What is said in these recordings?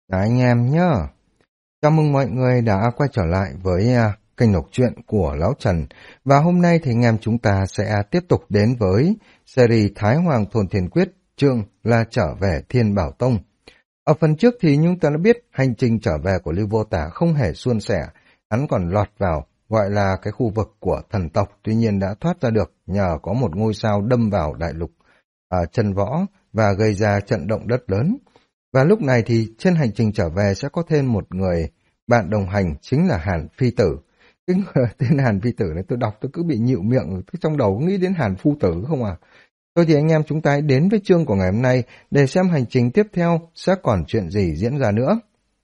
Anh em nhá. Chào mừng mọi người đã quay trở lại với kênh đọc truyện của Lão Trần. Và hôm nay thì anh em chúng ta sẽ tiếp tục đến với series Thái Hoàng Thôn Thiên Quyết, chương là trở về Thiên Bảo Tông. Ở phần trước thì chúng ta đã biết hành trình trở về của Lưu Vô Tả không hề suôn sẻ. Hắn còn lọt vào gọi là cái khu vực của thần tộc, tuy nhiên đã thoát ra được nhờ có một ngôi sao đâm vào đại lục chân võ và gây ra trận động đất lớn. Và lúc này thì trên hành trình trở về sẽ có thêm một người bạn đồng hành, chính là Hàn Phi Tử. Cái người tên Hàn Phi Tử này tôi đọc tôi cứ bị nhịu miệng, trong đầu nghĩ đến Hàn Phu Tử không à. Thôi thì anh em chúng ta hãy đến với chương của ngày hôm nay để xem hành trình tiếp theo sẽ còn chuyện gì diễn ra nữa.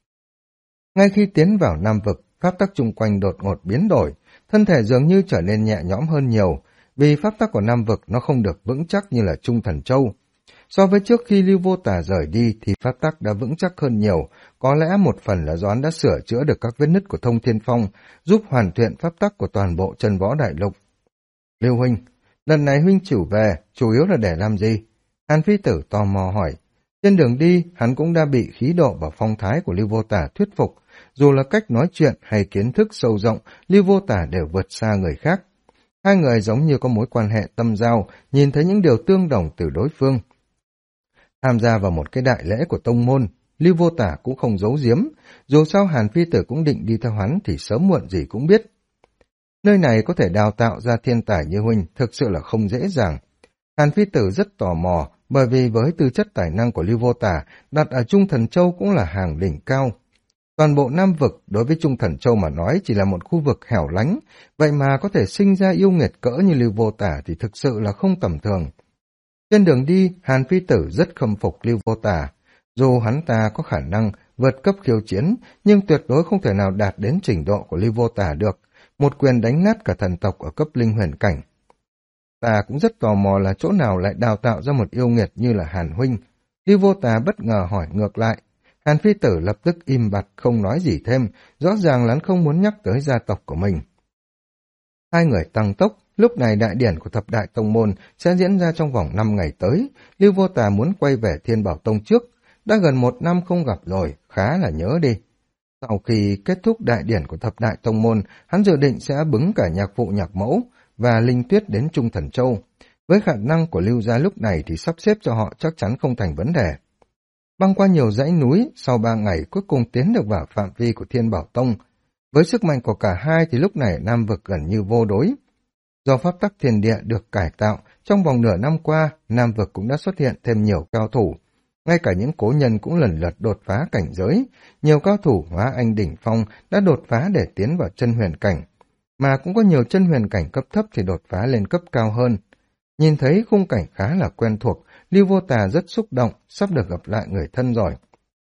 Ngay khi tiến vào Nam Vực, pháp tắc chung quanh đột ngột biến đổi, thân thể dường như trở nên nhẹ nhõm hơn nhiều, vì pháp tắc của Nam Vực nó không được vững chắc như là Trung Thần Châu. So với trước khi Lưu Vô Tả rời đi thì pháp tắc đã vững chắc hơn nhiều, có lẽ một phần là do hắn đã sửa chữa được các vết nứt của Thông Thiên Phong, giúp hoàn thiện pháp tắc của toàn bộ chân võ đại lục. Lưu huynh, lần này huynh trở về, chủ yếu là để làm gì? Hàn Phi Tử tò mò hỏi. Trên đường đi, hắn cũng đã bị khí độ và phong thái của Lưu Vô Tả thuyết phục, dù là cách nói chuyện hay kiến thức sâu rộng, Lưu Vô Tả đều vượt xa người khác. Hai người giống như có mối quan hệ tâm giao, nhìn thấy những điều tương đồng từ đối phương. Tham gia vào một cái đại lễ của tông môn, Lưu Vô Tả cũng không giấu giếm, dù sao Hàn Phi Tử cũng định đi theo hắn thì sớm muộn gì cũng biết. Nơi này có thể đào tạo ra thiên tài như huynh thực sự là không dễ dàng. Hàn Phi Tử rất tò mò, bởi vì với tư chất tài năng của Lưu Vô Tả, đặt ở Trung Thần Châu cũng là hàng đỉnh cao. Toàn bộ Nam Vực đối với Trung Thần Châu mà nói chỉ là một khu vực hẻo lánh, vậy mà có thể sinh ra yêu nghiệt cỡ như Lưu Vô Tả thì thực sự là không tầm thường. Trên đường đi, Hàn Phi Tử rất khâm phục Lưu Vô Tả. Dù hắn ta có khả năng vượt cấp khiêu chiến, nhưng tuyệt đối không thể nào đạt đến trình độ của Lưu Vô Tả được, một quyền đánh nát cả thần tộc ở cấp linh huyền cảnh. Ta cũng rất tò mò là chỗ nào lại đào tạo ra một yêu nghiệt như là Hàn huynh. Lưu Vô Tả bất ngờ hỏi ngược lại. Hàn Phi Tử lập tức im bặt không nói gì thêm, rõ ràng là hắn không muốn nhắc tới gia tộc của mình. Hai người tăng tốc. Lúc này đại điển của thập đại tông môn sẽ diễn ra trong vòng 5 ngày tới. Lưu Vô Tả muốn quay về Thiên Bảo Tông trước. Đã gần 1 năm không gặp rồi, khá là nhớ đi. Sau khi kết thúc đại điển của thập đại tông môn, hắn dự định sẽ bứng cả nhạc phụ nhạc mẫu và Linh Tuyết đến Trung Thần Châu. Với khả năng của Lưu gia lúc này thì sắp xếp cho họ chắc chắn không thành vấn đề. Băng qua nhiều dãy núi, sau 3 ngày cuối cùng tiến được vào phạm vi của Thiên Bảo Tông. Với sức mạnh của cả hai thì lúc này Nam Vực gần như vô đối. Do pháp tắc thiên địa được cải tạo, trong vòng nửa năm qua, Nam Vực cũng đã xuất hiện thêm nhiều cao thủ. Ngay cả những cố nhân cũng lần lượt đột phá cảnh giới. Nhiều cao thủ hóa anh đỉnh phong đã đột phá để tiến vào chân huyền cảnh. Mà cũng có nhiều chân huyền cảnh cấp thấp thì đột phá lên cấp cao hơn. Nhìn thấy khung cảnh khá là quen thuộc, Lưu Vô Tả rất xúc động, sắp được gặp lại người thân rồi.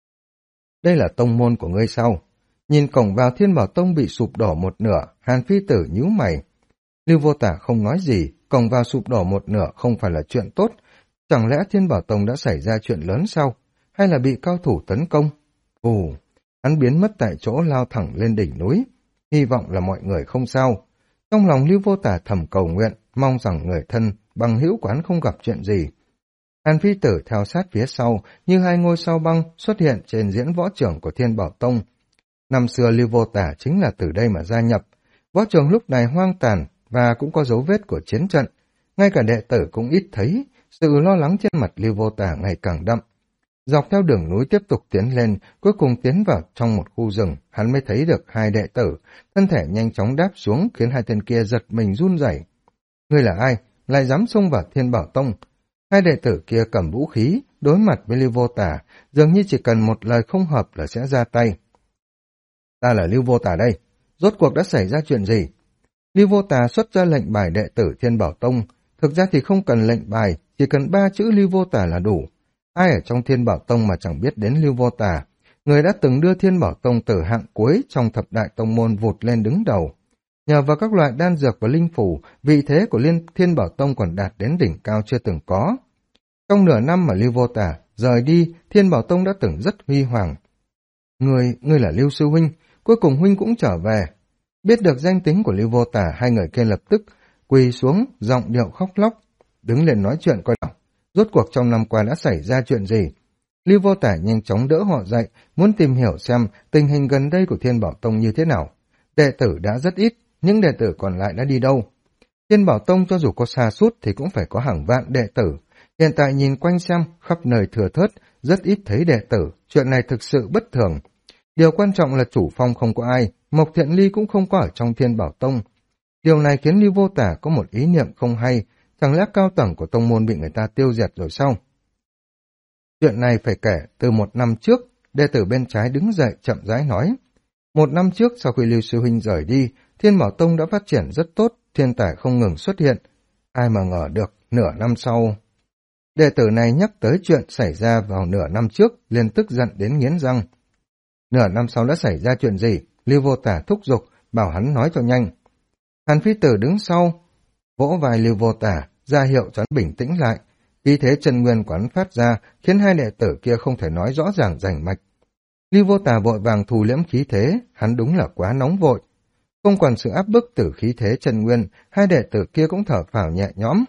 Đây là tông môn của ngươi sao? Nhìn cổng vào Thiên Bảo Tông bị sụp đổ một nửa, Hàn Phi Tử nhíu mày. Lưu Vô Tả không nói gì, cổng vào sụp đổ một nửa không phải là chuyện tốt. Chẳng lẽ Thiên Bảo Tông đã xảy ra chuyện lớn sao? Hay là bị cao thủ tấn công? Ồ, hắn biến mất tại chỗ lao thẳng lên đỉnh núi. Hy vọng là mọi người không sao. Trong lòng Lưu Vô Tả thầm cầu nguyện, mong rằng người thân, bằng hữu quán không gặp chuyện gì. Hàn Phi Tử theo sát phía sau, như hai ngôi sao băng xuất hiện trên diễn võ trường của Thiên Bảo Tông. Năm xưa Lưu Vô Tả chính là từ đây mà gia nhập. Võ trường lúc này hoang tàn và cũng có dấu vết của chiến trận. Ngay cả đệ tử cũng ít thấy, sự lo lắng trên mặt Lưu Vô Tả ngày càng đậm. Dọc theo đường núi tiếp tục tiến lên, cuối cùng tiến vào trong một khu rừng, hắn mới thấy được hai đệ tử, thân thể nhanh chóng đáp xuống khiến hai tên kia giật mình run rẩy. Ngươi là ai? Lại dám xông vào Thiên Bảo Tông? Hai đệ tử kia cầm vũ khí, đối mặt với Lưu Vô Tả, dường như chỉ cần một lời không hợp là sẽ ra tay. Ta là Lưu Vô Tả đây, rốt cuộc đã xảy ra chuyện gì? Lưu Vô Tả xuất ra lệnh bài đệ tử Thiên Bảo Tông, thực ra thì không cần lệnh bài, chỉ cần 3 chữ Lưu Vô Tả là đủ. Ai ở trong Thiên Bảo Tông mà chẳng biết đến Lưu Vô Tả, người đã từng đưa Thiên Bảo Tông từ hạng cuối trong thập đại tông môn vụt lên đứng đầu. Nhờ vào các loại đan dược và linh phủ, vị thế của Thiên Bảo Tông còn đạt đến đỉnh cao chưa từng có. Trong nửa năm mà Lưu Vô Tả rời đi, Thiên Bảo Tông đã từng rất huy hoàng. Ngươi là Lưu sư huynh, cuối cùng huynh cũng trở về. Biết được danh tính của Lưu Vô Tả, hai người kia lập tức quỳ xuống, giọng điệu khóc lóc. Đứng lên nói chuyện coi nào, rốt cuộc trong năm qua đã xảy ra chuyện gì? Lưu Vô Tả nhanh chóng đỡ họ dậy, muốn tìm hiểu xem tình hình gần đây của Thiên Bảo Tông như thế nào. Đệ tử đã rất ít, những đệ tử còn lại đã đi đâu? Thiên Bảo Tông cho dù có sa sút thì cũng phải có hàng vạn đệ tử. Hiện tại nhìn quanh xem, khắp nơi thừa thớt, rất ít thấy đệ tử, chuyện này thực sự bất thường. Điều quan trọng là chủ phong không có ai, Mộc Thiện Ly cũng không có ở trong Thiên Bảo Tông. Điều này khiến Lưu Vô Tả có một ý niệm không hay, chẳng lẽ cao tầng của tông môn bị người ta tiêu diệt rồi sao? Chuyện này phải kể từ 1 năm trước, đệ tử bên trái đứng dậy chậm rãi nói. 1 năm trước sau khi Lưu Sư Huynh rời đi, Thiên Bảo Tông đã phát triển rất tốt, thiên tài không ngừng xuất hiện. Ai mà ngờ được, nửa năm sau... Đệ tử này nhắc tới chuyện xảy ra vào nửa năm trước, liền tức giận đến nghiến răng. Nửa năm sau đã xảy ra chuyện gì? Lưu Vô Tả thúc giục, bảo hắn nói cho nhanh. Hàn Phi Tử đứng sau, vỗ vai Lưu Vô Tả, ra hiệu cho hắn bình tĩnh lại. Khí thế chân nguyên của hắn phát ra, khiến hai đệ tử kia không thể nói rõ ràng rành mạch. Lưu Vô Tả vội vàng thu liễm khí thế, hắn đúng là quá nóng vội. Không còn sự áp bức từ khí thế chân nguyên, hai đệ tử kia cũng thở phào nhẹ nhõm.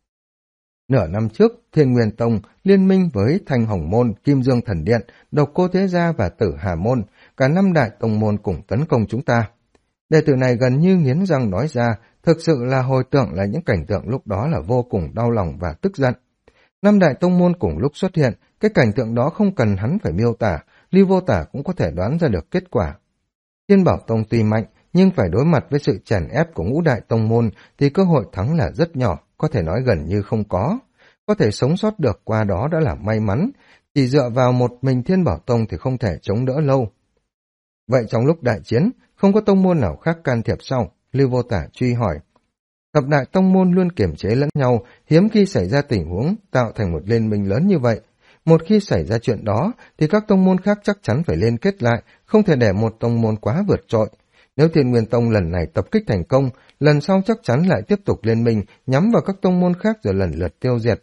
Nửa năm trước, Thiên Nguyên Tông liên minh với Thanh Hồng Môn, Kim Dương Thần Điện, Độc Cô Thế Gia và Tử Hà Môn, cả 5 đại tông môn cùng tấn công chúng ta. Đệ tử này gần như nghiến răng nói ra, thực sự là hồi tưởng lại những cảnh tượng lúc đó là vô cùng đau lòng và tức giận. 5 đại tông môn cùng lúc xuất hiện, cái cảnh tượng đó không cần hắn phải miêu tả, Lưu Vô Tả cũng có thể đoán ra được kết quả. Thiên Bảo Tông tuy mạnh, nhưng phải đối mặt với sự chèn ép của ngũ đại tông môn thì cơ hội thắng là rất nhỏ, có thể nói gần như không có. Có thể sống sót được qua đó đã là may mắn, chỉ dựa vào một mình Thiên Bảo Tông thì không thể chống đỡ lâu. Vậy trong lúc đại chiến, không có tông môn nào khác can thiệp sau? Lưu Vô Tả truy hỏi. Thập đại tông môn luôn kiềm chế lẫn nhau, hiếm khi xảy ra tình huống tạo thành một liên minh lớn như vậy. Một khi xảy ra chuyện đó, thì các tông môn khác chắc chắn phải liên kết lại, không thể để một tông môn quá vượt trội. Nếu Thiên Nguyên Tông lần này tập kích thành công, lần sau chắc chắn lại tiếp tục liên minh, nhắm vào các tông môn khác rồi lần lượt tiêu diệt.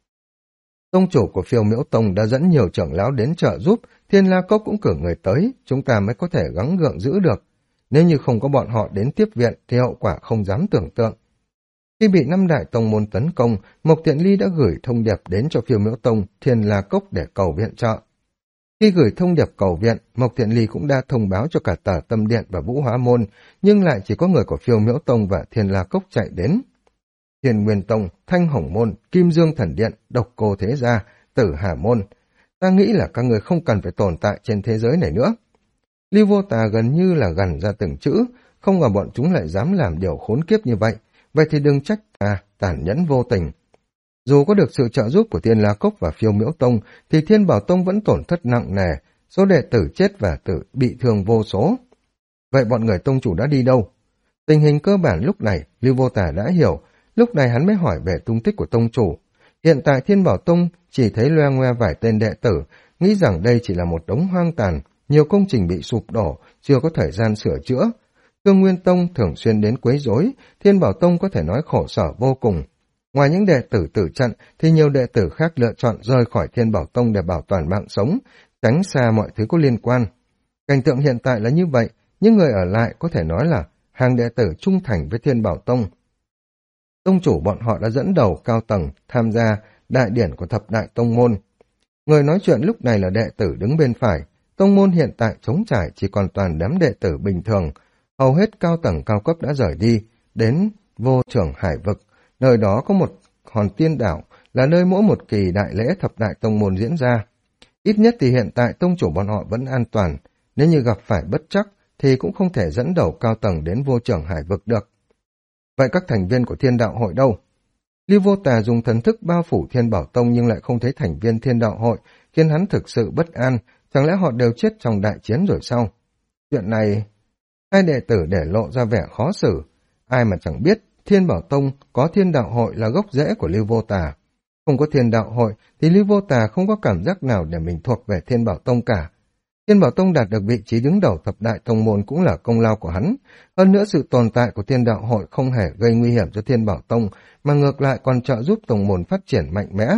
Tông chủ của Phiêu Miễu Tông đã dẫn nhiều trưởng lão đến trợ giúp, Thiên La Cốc cũng cử người tới, chúng ta mới có thể gắng gượng giữ được. Nếu như không có bọn họ đến tiếp viện thì hậu quả không dám tưởng tượng. Khi bị 5 đại tông môn tấn công, Mộc Thiện Ly đã gửi thông điệp đến cho Phiêu Miễu Tông, Thiên La Cốc để cầu viện trợ. Khi gửi thông điệp cầu viện, Mộc Thiện Ly cũng đã thông báo cho cả Tả Tâm Điện và Vũ Hóa Môn, nhưng lại chỉ có người của Phiêu Miễu Tông và Thiên La Cốc chạy đến. Thiên Nguyên Tông, Thanh Hồng Môn, Kim Dương Thần Điện, Độc Cô Thế Gia, Tử Hà Môn. Ta nghĩ là các người không cần phải tồn tại trên thế giới này nữa. Lưu Vô Tà gần như là gằn ra từng chữ, không ngờ bọn chúng lại dám làm điều khốn kiếp như vậy. Vậy thì đừng trách ta tàn nhẫn vô tình. Dù có được sự trợ giúp của Thiên La Cốc và Phiêu Miễu Tông, thì Thiên Bảo Tông vẫn tổn thất nặng nề, số đệ tử chết và bị thương vô số. Vậy bọn người tông chủ đã đi đâu? Tình hình cơ bản lúc này, Lưu Vô Tà đã hiểu, lúc này hắn mới hỏi về tung tích của tông chủ. Hiện tại Thiên Bảo Tông chỉ thấy loe ngoe vài tên đệ tử, nghĩ rằng đây chỉ là một đống hoang tàn, nhiều công trình bị sụp đổ, chưa có thời gian sửa chữa. Cương Nguyên Tông thường xuyên đến quấy rối, Thiên Bảo Tông có thể nói khổ sở vô cùng. Ngoài những đệ tử tử trận, thì nhiều đệ tử khác lựa chọn rời khỏi Thiên Bảo Tông để bảo toàn mạng sống, tránh xa mọi thứ có liên quan. Cảnh tượng hiện tại là như vậy, những người ở lại có thể nói là hàng đệ tử trung thành với Thiên Bảo Tông. Tông chủ bọn họ đã dẫn đầu cao tầng tham gia đại điển của thập đại tông môn. Người nói chuyện lúc này là đệ tử đứng bên phải. Tông môn hiện tại trống trải chỉ còn toàn đám đệ tử bình thường. Hầu hết cao tầng cao cấp đã rời đi, đến Vô Trưởng Hải Vực. Nơi đó có một hòn tiên đảo, là nơi mỗi một kỳ đại lễ thập đại tông môn diễn ra. Ít nhất thì hiện tại tông chủ bọn họ vẫn an toàn. Nếu như gặp phải bất trắc, thì cũng không thể dẫn đầu cao tầng đến Vô Trưởng Hải Vực được. Vậy các thành viên của Thiên Đạo Hội đâu? Lưu Vô Tà dùng thần thức bao phủ Thiên Bảo Tông nhưng lại không thấy thành viên Thiên Đạo Hội, khiến hắn thực sự bất an, chẳng lẽ họ đều chết trong đại chiến rồi sao? Chuyện này, hai đệ tử để lộ ra vẻ khó xử, ai mà chẳng biết Thiên Bảo Tông có Thiên Đạo Hội là gốc rễ của Lưu Vô Tà. Không có Thiên Đạo Hội thì Lưu Vô Tà không có cảm giác nào để mình thuộc về Thiên Bảo Tông cả. Thiên Bảo Tông đạt được vị trí đứng đầu thập đại tông môn cũng là công lao của hắn. Hơn nữa sự tồn tại của Thiên Đạo Hội không hề gây nguy hiểm cho Thiên Bảo Tông, mà ngược lại còn trợ giúp tông môn phát triển mạnh mẽ.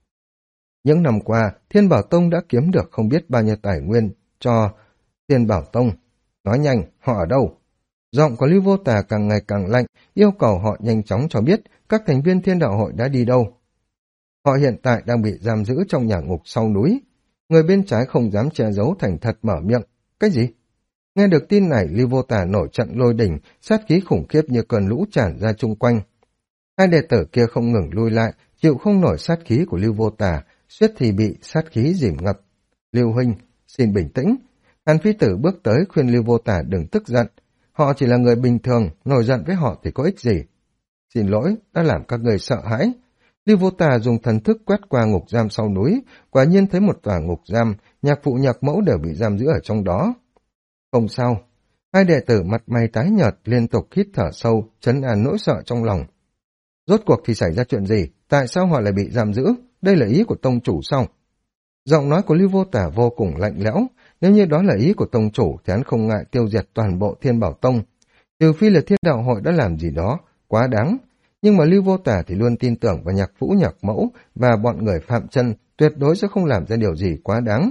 Những năm qua, Thiên Bảo Tông đã kiếm được không biết bao nhiêu tài nguyên cho Thiên Bảo Tông. Nói nhanh, họ ở đâu? Giọng của Lưu Vô Tà càng ngày càng lạnh, yêu cầu họ nhanh chóng cho biết các thành viên Thiên Đạo Hội đã đi đâu. Họ hiện tại đang bị giam giữ trong nhà ngục sau núi. Người bên trái không dám che giấu thành thật mở miệng. Cái gì? Nghe được tin này, Lưu Vô Tà nổi trận lôi đình, sát khí khủng khiếp như cơn lũ tràn ra chung quanh. Hai đệ tử kia không ngừng lui lại, chịu không nổi sát khí của Lưu Vô Tà, suýt thì bị sát khí dìm ngập. Lưu huynh, xin bình tĩnh. Hàn Phi Tử bước tới khuyên Lưu Vô Tà đừng tức giận. Họ chỉ là người bình thường, nổi giận với họ thì có ích gì. Xin lỗi, đã làm các người sợ hãi. Lưu Vô Tà dùng thần thức quét qua ngục giam sau núi, quả nhiên thấy một tòa ngục giam, nhạc phụ nhạc mẫu đều bị giam giữ ở trong đó. Không sao. Hai đệ tử mặt mày tái nhợt liên tục hít thở sâu, trấn an nỗi sợ trong lòng. Rốt cuộc thì xảy ra chuyện gì? Tại sao họ lại bị giam giữ? Đây là ý của tông chủ sao? Giọng nói của Lưu Vô Tà vô cùng lạnh lẽo. Nếu như đó là ý của tông chủ thì hắn không ngại tiêu diệt toàn bộ Thiên Bảo Tông. Trừ phi là Thiên Đạo Hội đã làm gì đó quá đáng. Nhưng mà Lưu Vô Tà thì luôn tin tưởng vào nhạc phũ nhạc mẫu và bọn người Phạm Chân tuyệt đối sẽ không làm ra điều gì quá đáng.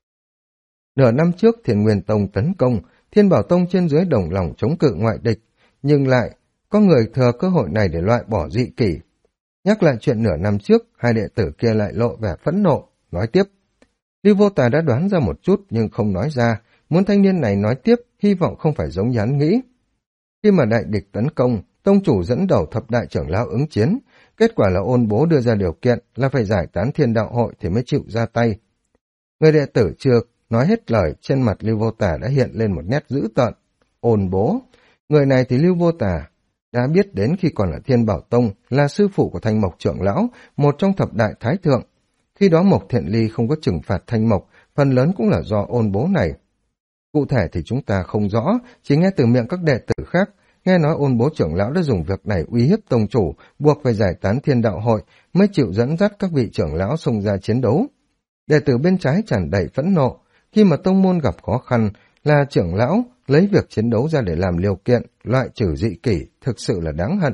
Nửa năm trước Thiên Nguyên Tông tấn công, Thiên Bảo Tông trên dưới đồng lòng chống cự ngoại địch, nhưng lại có người thừa cơ hội này để loại bỏ dị kỷ. Nhắc lại chuyện nửa năm trước, hai đệ tử kia lại lộ vẻ phẫn nộ, nói tiếp. Lưu Vô Tà đã đoán ra một chút nhưng không nói ra, muốn thanh niên này nói tiếp, hy vọng không phải giống như hắn nghĩ. Khi mà đại địch tấn công, tông chủ dẫn đầu thập đại trưởng lão ứng chiến, kết quả là Ôn Bố đưa ra điều kiện là phải giải tán Thiên Đạo Hội thì mới chịu ra tay. Người đệ tử chưa nói hết lời, trên mặt Lưu Vô Tà đã hiện lên một nét dữ tợn. Ôn Bố, người này thì Lưu Vô Tà đã biết đến khi còn ở Thiên Bảo Tông, là sư phụ của Thanh Mộc trưởng lão, một trong thập đại thái thượng. Khi đó Mộc Thiện Ly không có trừng phạt Thanh Mộc, phần lớn cũng là do Ôn Bố này. Cụ thể thì chúng ta không rõ, chỉ nghe từ miệng các đệ tử khác, nghe nói Ôn Bố trưởng lão đã dùng việc này uy hiếp tông chủ, buộc phải giải tán Thiên Đạo Hội, mới chịu dẫn dắt các vị trưởng lão xông ra chiến đấu. Đệ tử bên trái tràn đầy phẫn nộ, khi mà tông môn gặp khó khăn, là trưởng lão lấy việc chiến đấu ra để làm điều kiện, loại trừ dị kỷ, thực sự là đáng hận.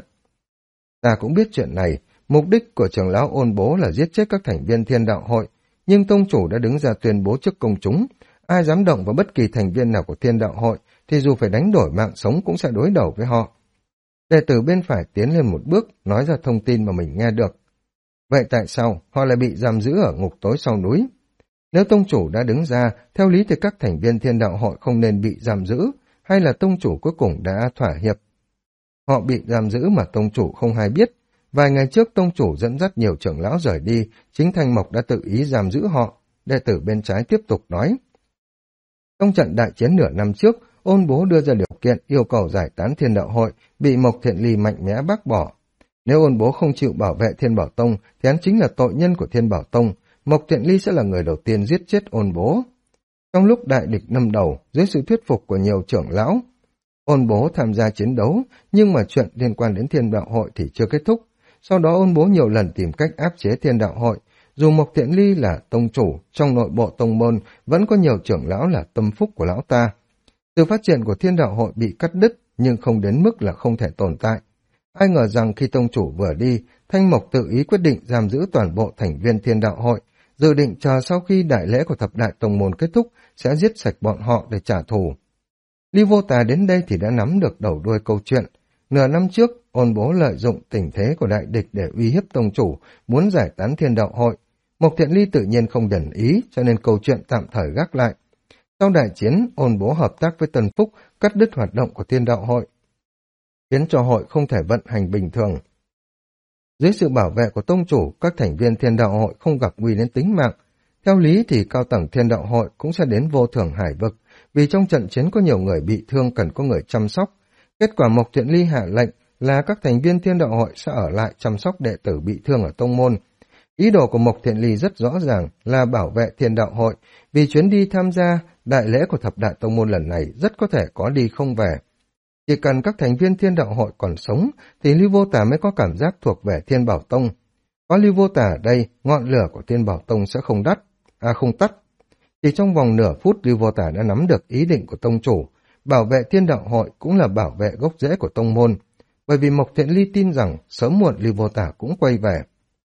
Ta cũng biết chuyện này, mục đích của trưởng lão Ôn Bố là giết chết các thành viên Thiên Đạo Hội, nhưng tông chủ đã đứng ra tuyên bố trước công chúng, ai dám động vào bất kỳ thành viên nào của Thiên Đạo Hội thì dù phải đánh đổi mạng sống cũng sẽ đối đầu với họ. Đệ tử bên phải tiến lên một bước, nói ra thông tin mà mình nghe được. Vậy tại sao họ lại bị giam giữ ở ngục tối sau núi? Nếu tông chủ đã đứng ra, theo lý thì các thành viên Thiên Đạo Hội không nên bị giam giữ, hay là tông chủ cuối cùng đã thỏa hiệp? Họ bị giam giữ mà tông chủ không hay biết. Vài ngày trước tông chủ dẫn dắt nhiều trưởng lão rời đi, chính Thanh Mộc đã tự ý giam giữ họ. Đệ tử bên trái tiếp tục nói. Trong trận đại chiến nửa năm trước, Ôn Bố đưa ra điều kiện yêu cầu giải tán Thiên Đạo Hội, bị Mộc Thiện Ly mạnh mẽ bác bỏ. Nếu Ôn Bố không chịu bảo vệ Thiên Bảo Tông, thì hắn chính là tội nhân của Thiên Bảo Tông. Mộc Thiện Ly sẽ là người đầu tiên giết chết Ôn Bố. Trong lúc đại địch đâm đầu, dưới sự thuyết phục của nhiều trưởng lão, Ôn Bố tham gia chiến đấu, nhưng mà chuyện liên quan đến Thiên Đạo Hội thì chưa kết thúc. Sau đó Ôn Bố nhiều lần tìm cách áp chế Thiên Đạo Hội. Dù Mộc Thiện Ly là tông chủ, trong nội bộ tông môn vẫn có nhiều trưởng lão là tâm phúc của lão ta. Sự phát triển của Thiên Đạo Hội bị cắt đứt, nhưng không đến mức là không thể tồn tại. Ai ngờ rằng khi tông chủ vừa đi, Thanh Mộc tự ý quyết định giam giữ toàn bộ thành viên Thiên Đạo Hội, dự định chờ sau khi đại lễ của thập đại tông môn kết thúc sẽ giết sạch bọn họ để trả thù. Lưu Vô Tà đến đây thì đã nắm được đầu đuôi câu chuyện. Nửa năm trước, Ôn Bố lợi dụng tình thế của đại địch để uy hiếp tông chủ, muốn giải tán Thiên Đạo Hội. Mộc Thiện Ly tự nhiên không đần ý, cho nên câu chuyện tạm thời gác lại. Sau đại chiến, Ôn Bố hợp tác với Tân Phúc, cắt đứt hoạt động của Thiên Đạo Hội, khiến cho hội không thể vận hành bình thường. Dưới sự bảo vệ của tông chủ, các thành viên Thiên Đạo Hội không gặp nguy đến tính mạng. Theo lý thì cao tầng Thiên Đạo Hội cũng sẽ đến Vô Thưởng Hải Vực, vì trong trận chiến có nhiều người bị thương cần có người chăm sóc. Kết quả Mộc Thiện Ly hạ lệnh là các thành viên Thiên Đạo Hội sẽ ở lại chăm sóc đệ tử bị thương ở tông môn. Ý đồ của Mộc Thiện Ly rất rõ ràng là bảo vệ Thiên Đạo Hội, vì chuyến đi tham gia đại lễ của thập đại tông môn lần này rất có thể có đi không về. Chỉ cần các thành viên Thiên Đạo Hội còn sống thì Lưu Vô Tà mới có cảm giác thuộc về Thiên Bảo Tông. Có Lưu Vô Tà ở đây, ngọn lửa của Thiên Bảo Tông sẽ không tắt. Chỉ trong vòng nửa phút Lưu Vô Tà đã nắm được ý định của tông chủ, bảo vệ Thiên Đạo Hội cũng là bảo vệ gốc rễ của tông môn, bởi vì Mộc Thiện Ly tin rằng sớm muộn Lưu Vô Tà cũng quay về.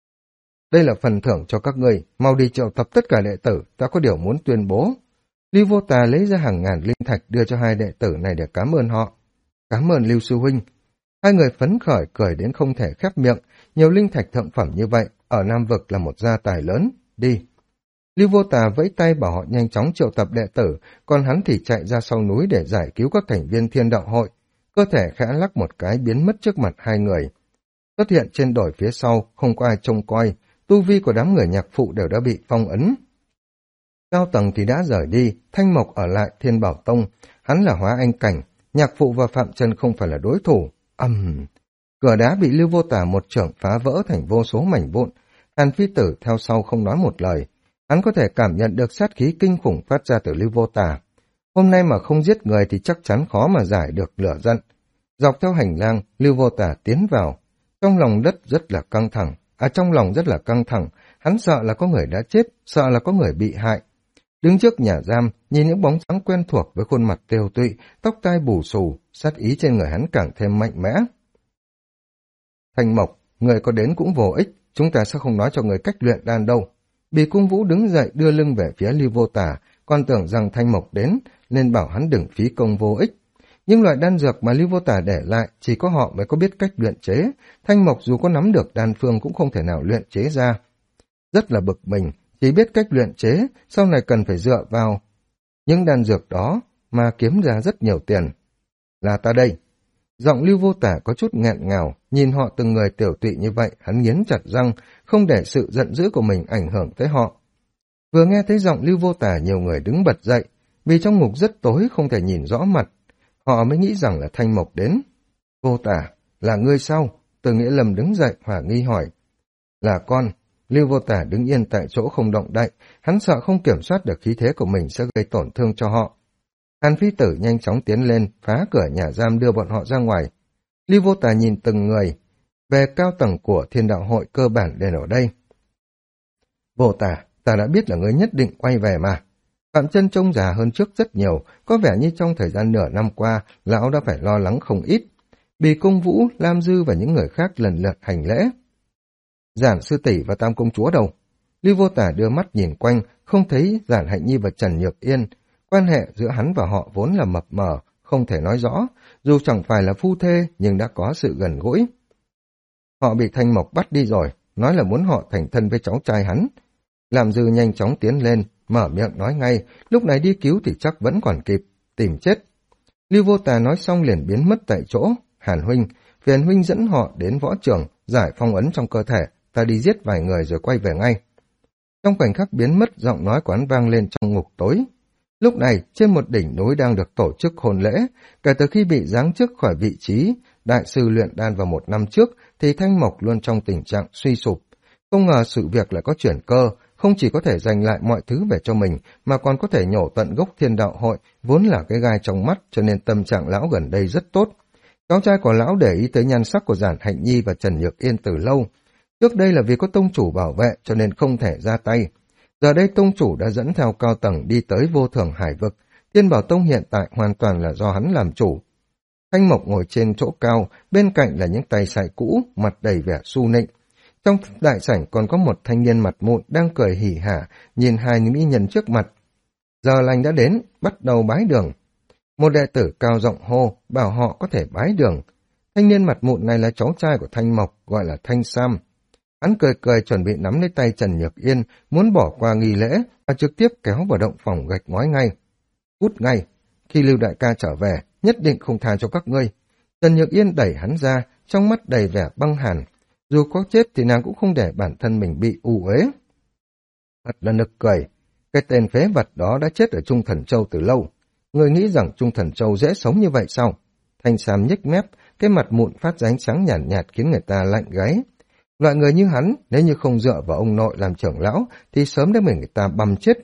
Đây là phần thưởng cho các ngươi, mau đi triệu tập tất cả đệ tử, ta có điều muốn tuyên bố. Lưu Vô Tà lấy ra hàng ngàn linh thạch đưa cho hai đệ tử này để cảm ơn họ. Cảm ơn Lưu sư huynh. Hai người phấn khởi cười đến không thể khép miệng, nhiều linh thạch thượng phẩm như vậy, ở Nam Vực là một gia tài lớn. Đi. Lưu Vô Tà vẫy tay bảo họ nhanh chóng triệu tập đệ tử, còn hắn thì chạy ra sau núi để giải cứu các thành viên Thiên Đạo Hội. Cơ thể khẽ lắc một cái biến mất trước mặt hai người. Xuất hiện trên đồi phía sau, không có ai trông coi, tu vi của đám người nhạc phụ đều đã bị phong ấn. Cao tầng thì đã rời đi, Thanh Mộc ở lại Thiên Bảo Tông, hắn là hóa anh cảnh, nhạc phụ và Phạm Chân không phải là đối thủ. Cửa đá bị Lưu Vô Tà một chưởng phá vỡ thành vô số mảnh vụn. Hàn Phi Tử theo sau không nói một lời. Hắn có thể cảm nhận được sát khí kinh khủng phát ra từ Lưu Vô Tà. Hôm nay mà không giết người thì chắc chắn khó mà giải được lửa giận. Dọc theo hành lang, Lưu Vô Tà tiến vào. Trong lòng rất là căng thẳng, hắn sợ là có người đã chết, sợ là có người bị hại. Đứng trước nhà giam, nhìn những bóng trắng quen thuộc với khuôn mặt tiều tụy, tóc tai bù xù, sát ý trên người hắn càng thêm mạnh mẽ. Thanh Mộc, người có đến cũng vô ích, chúng ta sẽ không nói cho người cách luyện đan đâu. Bì Cung Vũ đứng dậy đưa lưng về phía Lưu Vô Tà, còn tưởng rằng Thanh Mộc đến, nên bảo hắn đừng phí công vô ích. Nhưng loại đan dược mà Lưu Vô Tà để lại chỉ có họ mới có biết cách luyện chế, Thanh Mộc dù có nắm được đan phương cũng không thể nào luyện chế ra. Rất là bực mình, chỉ biết cách luyện chế, sau này cần phải dựa vào những đan dược đó mà kiếm ra rất nhiều tiền. Là ta đây. Giọng Lưu Vô Tà có chút nghẹn ngào, nhìn họ từng người tiểu tụy như vậy, hắn nghiến chặt răng, không để sự giận dữ của mình ảnh hưởng tới họ. Vừa nghe thấy giọng Lưu Vô Tà, nhiều người đứng bật dậy, vì trong ngục rất tối không thể nhìn rõ mặt. Họ mới nghĩ rằng là Thanh Mộc đến. Vô Tà, là ngươi sao? Từ Nghĩa Lâm đứng dậy, hỏa nghi hỏi. Là con. Lưu Vô Tà đứng yên tại chỗ không động đậy, hắn sợ không kiểm soát được khí thế của mình sẽ gây tổn thương cho họ. Hàn Phi Tử nhanh chóng tiến lên, phá cửa nhà giam đưa bọn họ ra ngoài. Lưu Vô Tà nhìn từng người, về cao tầng của Thiên Đạo Hội cơ bản đều ở đây. Vô Tà, ta đã biết là ngươi nhất định quay về mà. Phạm Chân trông già hơn trước rất nhiều, có vẻ như trong thời gian nửa năm qua, lão đã phải lo lắng không ít. Bì Cung Vũ, Lam Dư và những người khác lần lượt hành lễ. Giản sư tỷ và Tam công chúa đâu? Lưu Vô Tà đưa mắt nhìn quanh, không thấy Giản Hạnh Nhi và Trần Nhược Yên. Quan hệ giữa hắn và họ vốn là mập mờ, không thể nói rõ, dù chẳng phải là phu thê nhưng đã có sự gần gũi. Họ bị Thanh Mộc bắt đi rồi, nói là muốn họ thành thân với cháu trai hắn. Làm Dư nhanh chóng tiến lên, mở miệng nói ngay, lúc này đi cứu thì chắc vẫn còn kịp, tìm chết. Lưu Vô Tà nói xong liền biến mất tại chỗ. Hàn huynh, phiền huynh dẫn họ đến võ trường, giải phong ấn trong cơ thể, ta đi giết vài người rồi quay về ngay. Trong khoảnh khắc biến mất, giọng nói của hắn vang lên trong ngục tối. Lúc này, trên một đỉnh núi đang được tổ chức hôn lễ, kể từ khi bị giáng chức khỏi vị trí đại sư luyện đan vào 1 năm trước, thì Thanh Mộc luôn trong tình trạng suy sụp. Không ngờ sự việc lại có chuyển cơ, không chỉ có thể giành lại mọi thứ về cho mình, mà còn có thể nhổ tận gốc Thiên Đạo Hội, vốn là cái gai trong mắt, cho nên tâm trạng lão gần đây rất tốt. Cháu trai của lão để ý tới nhan sắc của Giản Hạnh Nhi và Trần Nhược Yên từ lâu. Trước đây là vì có tông chủ bảo vệ cho nên không thể ra tay. Giờ đây tông chủ đã dẫn theo cao tầng đi tới Vô Thường Hải Vực. Thiên Bảo Tông hiện tại hoàn toàn là do hắn làm chủ. Thanh Mộc ngồi trên chỗ cao, bên cạnh là những tay sải cũ, mặt đầy vẻ su nịnh. Trong đại sảnh còn có một thanh niên mặt mụn đang cười hỉ hả, nhìn hai mỹ nhân trước mặt. Giờ lành đã đến, bắt đầu bái đường. Một đệ tử cao giọng hô, bảo họ có thể bái đường. Thanh niên mặt mụn này là cháu trai của Thanh Mộc, gọi là Thanh Sam. Hắn cười cười chuẩn bị nắm lấy tay Trần Nhược Yên, muốn bỏ qua nghi lễ và trực tiếp kéo vào động phòng gạch ngói ngay. Cút ngay, khi Lưu đại ca trở về, nhất định không tha cho các ngươi. Trần Nhược Yên đẩy hắn ra, trong mắt đầy vẻ băng hàn. Dù có chết thì nàng cũng không để bản thân mình bị u uế. Thật là nực cười, cái tên phế vật đó đã chết ở Trung Thần Châu từ lâu. Người nghĩ rằng Trung Thần Châu dễ sống như vậy sao? Thanh Sam nhếch mép, cái mặt mụn phát ra ánh sáng nhàn nhạt khiến người ta lạnh gáy. Loại người như hắn, nếu như không dựa vào ông nội làm trưởng lão, thì sớm đã bị người ta băm chết.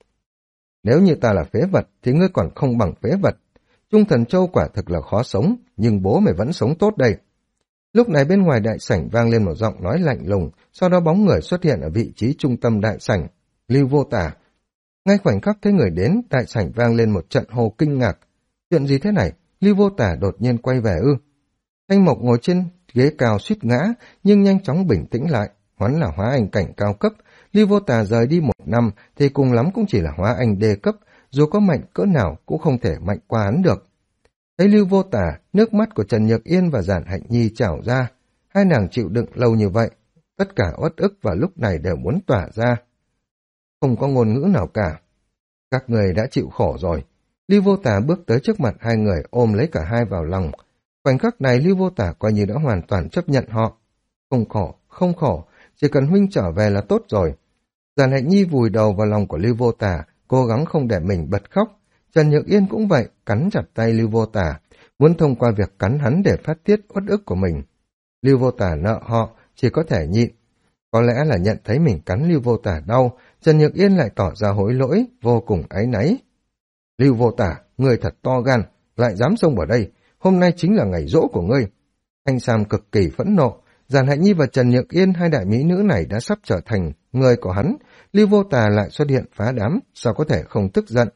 Nếu như ta là phế vật, thì ngươi còn không bằng phế vật. Trung Thần Châu quả thực là khó sống, nhưng bố mày vẫn sống tốt đây. Lúc này bên ngoài đại sảnh vang lên một giọng nói lạnh lùng, sau đó bóng người xuất hiện ở vị trí trung tâm đại sảnh, Lưu Vô Tà. Ngay khoảnh khắc thấy người đến, đại sảnh vang lên một trận hô kinh ngạc. Chuyện gì thế này? Lưu Vô Tà đột nhiên quay về ư? Thanh Mộc ngồi trên ghế cao suýt ngã, nhưng nhanh chóng bình tĩnh lại. Hắn là hóa anh cảnh cao cấp. Lưu Vô Tà rời đi 1 năm thì cùng lắm cũng chỉ là hóa anh đê cấp, dù có mạnh cỡ nào cũng không thể mạnh qua hắn được. Thấy Lưu Vô Tà, nước mắt của Trần Nhược Yên và Giản Hạnh Nhi trào ra. Hai nàng chịu đựng lâu như vậy, tất cả uất ức vào lúc này đều muốn tỏa ra. không có ngôn ngữ nào cả. Các người đã chịu khổ rồi. Lưu Vô Tả bước tới trước mặt hai người ôm lấy cả hai vào lòng. Khoảnh khắc này Lưu Vô Tả coi như đã hoàn toàn chấp nhận họ. Không khổ, không khổ, chỉ cần huynh trở về là tốt rồi. Giản Hạnh Nhi vùi đầu vào lòng của Lưu Vô Tả, cố gắng không để mình bật khóc. Trần Nhược Yên cũng vậy, cắn chặt tay Lưu Vô Tả, muốn thông qua việc cắn hắn để phát tiết uất ức của mình. Lưu Vô Tả nợ họ, chỉ có thể nhịn. Có lẽ là nhận thấy mình cắn Lưu Vô Tả đau, Trần Nhược Yên lại tỏ ra hối lỗi, vô cùng áy náy. Lưu Vô Tả, ngươi thật to gan, lại dám xông vào đây, hôm nay chính là ngày giỗ của ngươi. Thanh Sam cực kỳ phẫn nộ, Giản Hạnh Nhi và Trần Nhược Yên, hai đại mỹ nữ này đã sắp trở thành người của hắn, Lưu Vô Tả lại xuất hiện phá đám, sao có thể không tức giận.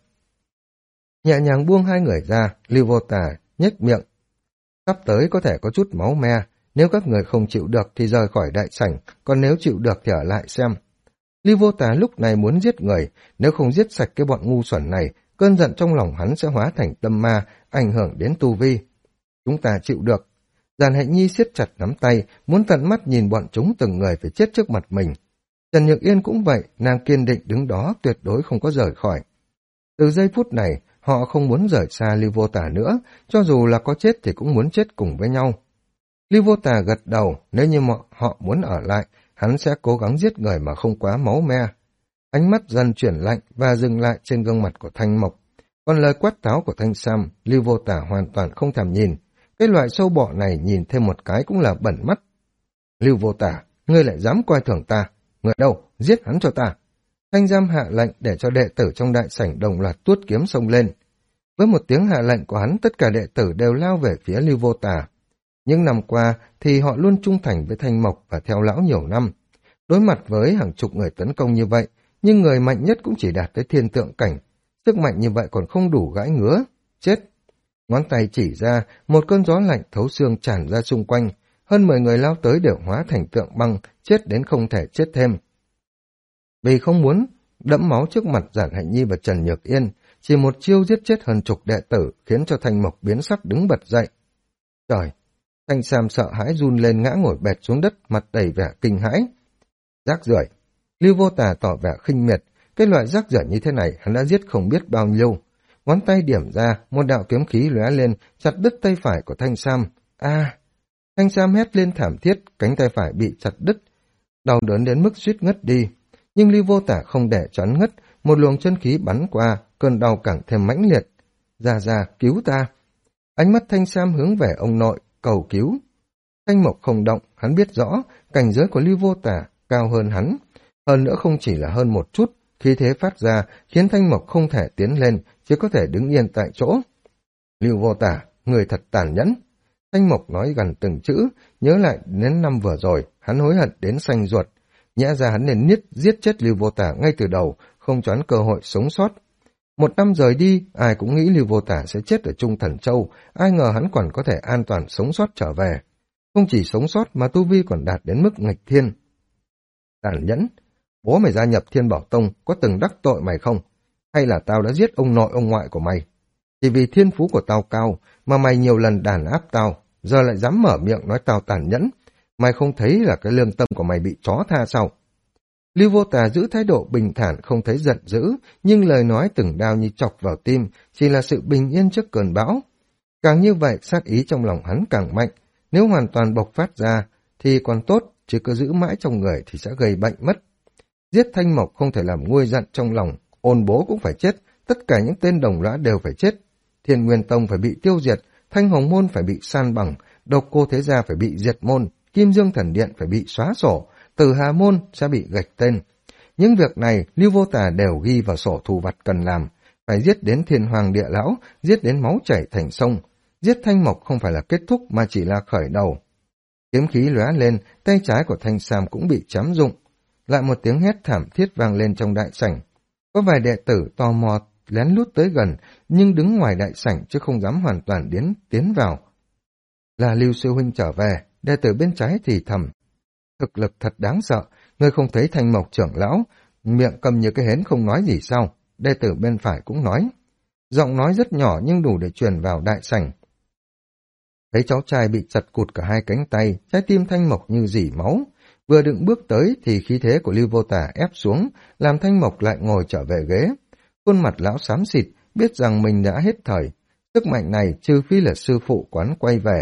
Nhẹ nhàng buông hai người ra, Lưu Vô Tả nhếch miệng. Sắp tới có thể có chút máu me, nếu các người không chịu được thì rời khỏi đại sảnh, còn nếu chịu được thì ở lại xem. Lưu Vô Tả lúc này muốn giết người, nếu không giết sạch cái bọn ngu xuẩn này, cơn giận trong lòng hắn sẽ hóa thành tâm ma, ảnh hưởng đến tu vi. Chúng ta chịu được. Giản Hạnh Nhi siết chặt nắm tay, muốn tận mắt nhìn bọn chúng từng người phải chết trước mặt mình. Trần Nhược Yên cũng vậy, nàng kiên định đứng đó, tuyệt đối không có rời khỏi. Từ giây phút này, họ không muốn rời xa Lưu Vô Tả nữa, cho dù là có chết thì cũng muốn chết cùng với nhau. Lưu Vô Tả gật đầu, nếu như họ muốn ở lại, hắn sẽ cố gắng giết người mà không quá máu me. Ánh mắt dần chuyển lạnh và dừng lại trên gương mặt của Thanh Mộc. Còn lời quát tháo của Thanh Sam, Lưu Vô Tả hoàn toàn không thèm nhìn. Cái loại sâu bọ này nhìn thêm một cái cũng là bẩn mắt. Lưu Vô Tả, ngươi lại dám coi thường ta. Người đâu, giết hắn cho ta. Thanh Giam hạ lệnh để cho đệ tử trong đại sảnh đồng loạt tuốt kiếm xông lên. Với một tiếng hạ lệnh của hắn, tất cả đệ tử đều lao về phía Lưu Vô Tả. Những năm qua thì họ luôn trung thành với Thanh Mộc và theo lão nhiều năm. Đối mặt với hàng chục người tấn công như vậy, nhưng người mạnh nhất cũng chỉ đạt tới thiên tượng cảnh. Sức mạnh như vậy còn không đủ gãi ngứa. Chết! Ngón tay chỉ ra, một cơn gió lạnh thấu xương tràn ra xung quanh. Hơn 10 người lao tới đều hóa thành tượng băng, chết đến không thể chết thêm. Vì không muốn đẫm máu trước mặt Giản Hạnh Nhi và Trần Nhược Yên, chỉ một chiêu giết chết hơn chục đệ tử khiến cho Thanh Mộc biến sắc đứng bật dậy. Trời! Thanh Sam sợ hãi run lên ngã ngồi bệt xuống đất, mặt đầy vẻ kinh hãi. Rác rưởi! Lưu Vô Tả tỏ vẻ khinh miệt, cái loại rác rưởi như thế này hắn đã giết không biết bao nhiêu. Ngón tay điểm ra, một đạo kiếm khí lóe lên, chặt đứt tay phải của Thanh Sam. Thanh Sam hét lên thảm thiết, cánh tay phải bị chặt đứt, đau đớn đến mức suýt ngất đi. Nhưng Lưu Vô Tả không để cho hắn ngất, một luồng chân khí bắn qua, cơn đau càng thêm mãnh liệt. Ra, cứu ta! Ánh mắt Thanh Sam hướng về ông nội, cầu cứu. Thanh Mộc không động, hắn biết rõ, cảnh giới của Lưu Vô Tả cao hơn hắn. Hơn nữa không chỉ là hơn một chút, khí thế phát ra khiến Thanh Mộc không thể tiến lên, chỉ có thể đứng yên tại chỗ. Lưu Vô Tả, người thật tàn nhẫn. Thanh Mộc nói gần từng chữ, nhớ lại đến năm vừa rồi, hắn hối hận đến xanh ruột. Nhẽ ra hắn nên giết chết Lưu Vô Tả ngay từ đầu, không cho hắn cơ hội sống sót. Một năm rời đi, ai cũng nghĩ Lưu Vô Tả sẽ chết ở Trung Thần Châu, ai ngờ hắn còn có thể an toàn sống sót trở về. Không chỉ sống sót mà tu vi còn đạt đến mức nghịch thiên. Tàn nhẫn! Bố mày gia nhập Thiên Bảo Tông có từng đắc tội mày không? Hay là tao đã giết ông nội ông ngoại của mày? Chỉ vì thiên phú của tao cao mà mày nhiều lần đàn áp tao, giờ lại dám mở miệng nói tao tàn nhẫn. Mày không thấy là cái lương tâm của mày bị chó tha sao? Lưu Vô Tả giữ thái độ bình thản, không thấy giận dữ, nhưng lời nói từng đao như chọc vào tim, chỉ là sự bình yên trước cơn bão. Càng như vậy, sát ý trong lòng hắn càng mạnh. Nếu hoàn toàn bộc phát ra thì còn tốt, chứ cứ giữ mãi trong người thì sẽ gây bệnh mất. Giết Thanh Mộc không thể làm nguôi giận trong lòng, Ôn Bố cũng phải chết, tất cả những tên đồng lõa đều phải chết. Thiên Nguyên Tông phải bị tiêu diệt, Thanh Hồng Môn phải bị san bằng, Độc Cô Thế Gia phải bị diệt môn, Kim Dương Thần Điện phải bị xóa sổ, Tử Hà Môn sẽ bị gạch tên. Những việc này Lưu Vô Tả đều ghi vào sổ thù vặt cần làm, phải giết đến Thiên Hoàng Địa Lão, giết đến máu chảy thành sông. Giết Thanh Mộc không phải là kết thúc mà chỉ là khởi đầu. Kiếm khí lóe lên, tay trái của Thanh Sam cũng bị chém rụng. Lại một tiếng hét thảm thiết vang lên trong đại sảnh. Có vài đệ tử tò mò lén lút tới gần, nhưng đứng ngoài đại sảnh chứ không dám hoàn toàn tiến vào. Là Lưu sư huynh trở về, đệ tử bên trái thì thầm. Thực lực thật đáng sợ, ngươi không thấy Thanh Mộc trưởng lão, miệng cầm như cái hến không nói gì sao? Đệ tử bên phải cũng nói. Giọng nói rất nhỏ nhưng đủ để truyền vào đại sảnh. Thấy cháu trai bị chặt cụt cả hai cánh tay, trái tim Thanh Mộc như rỉ máu. Vừa định bước tới thì khí thế của Lưu Vô Tả ép xuống, làm Thanh Mộc lại ngồi trở về ghế. Khuôn mặt lão xám xịt, biết rằng mình đã hết thời. Sức mạnh này trừ phi là sư phụ quán quay về.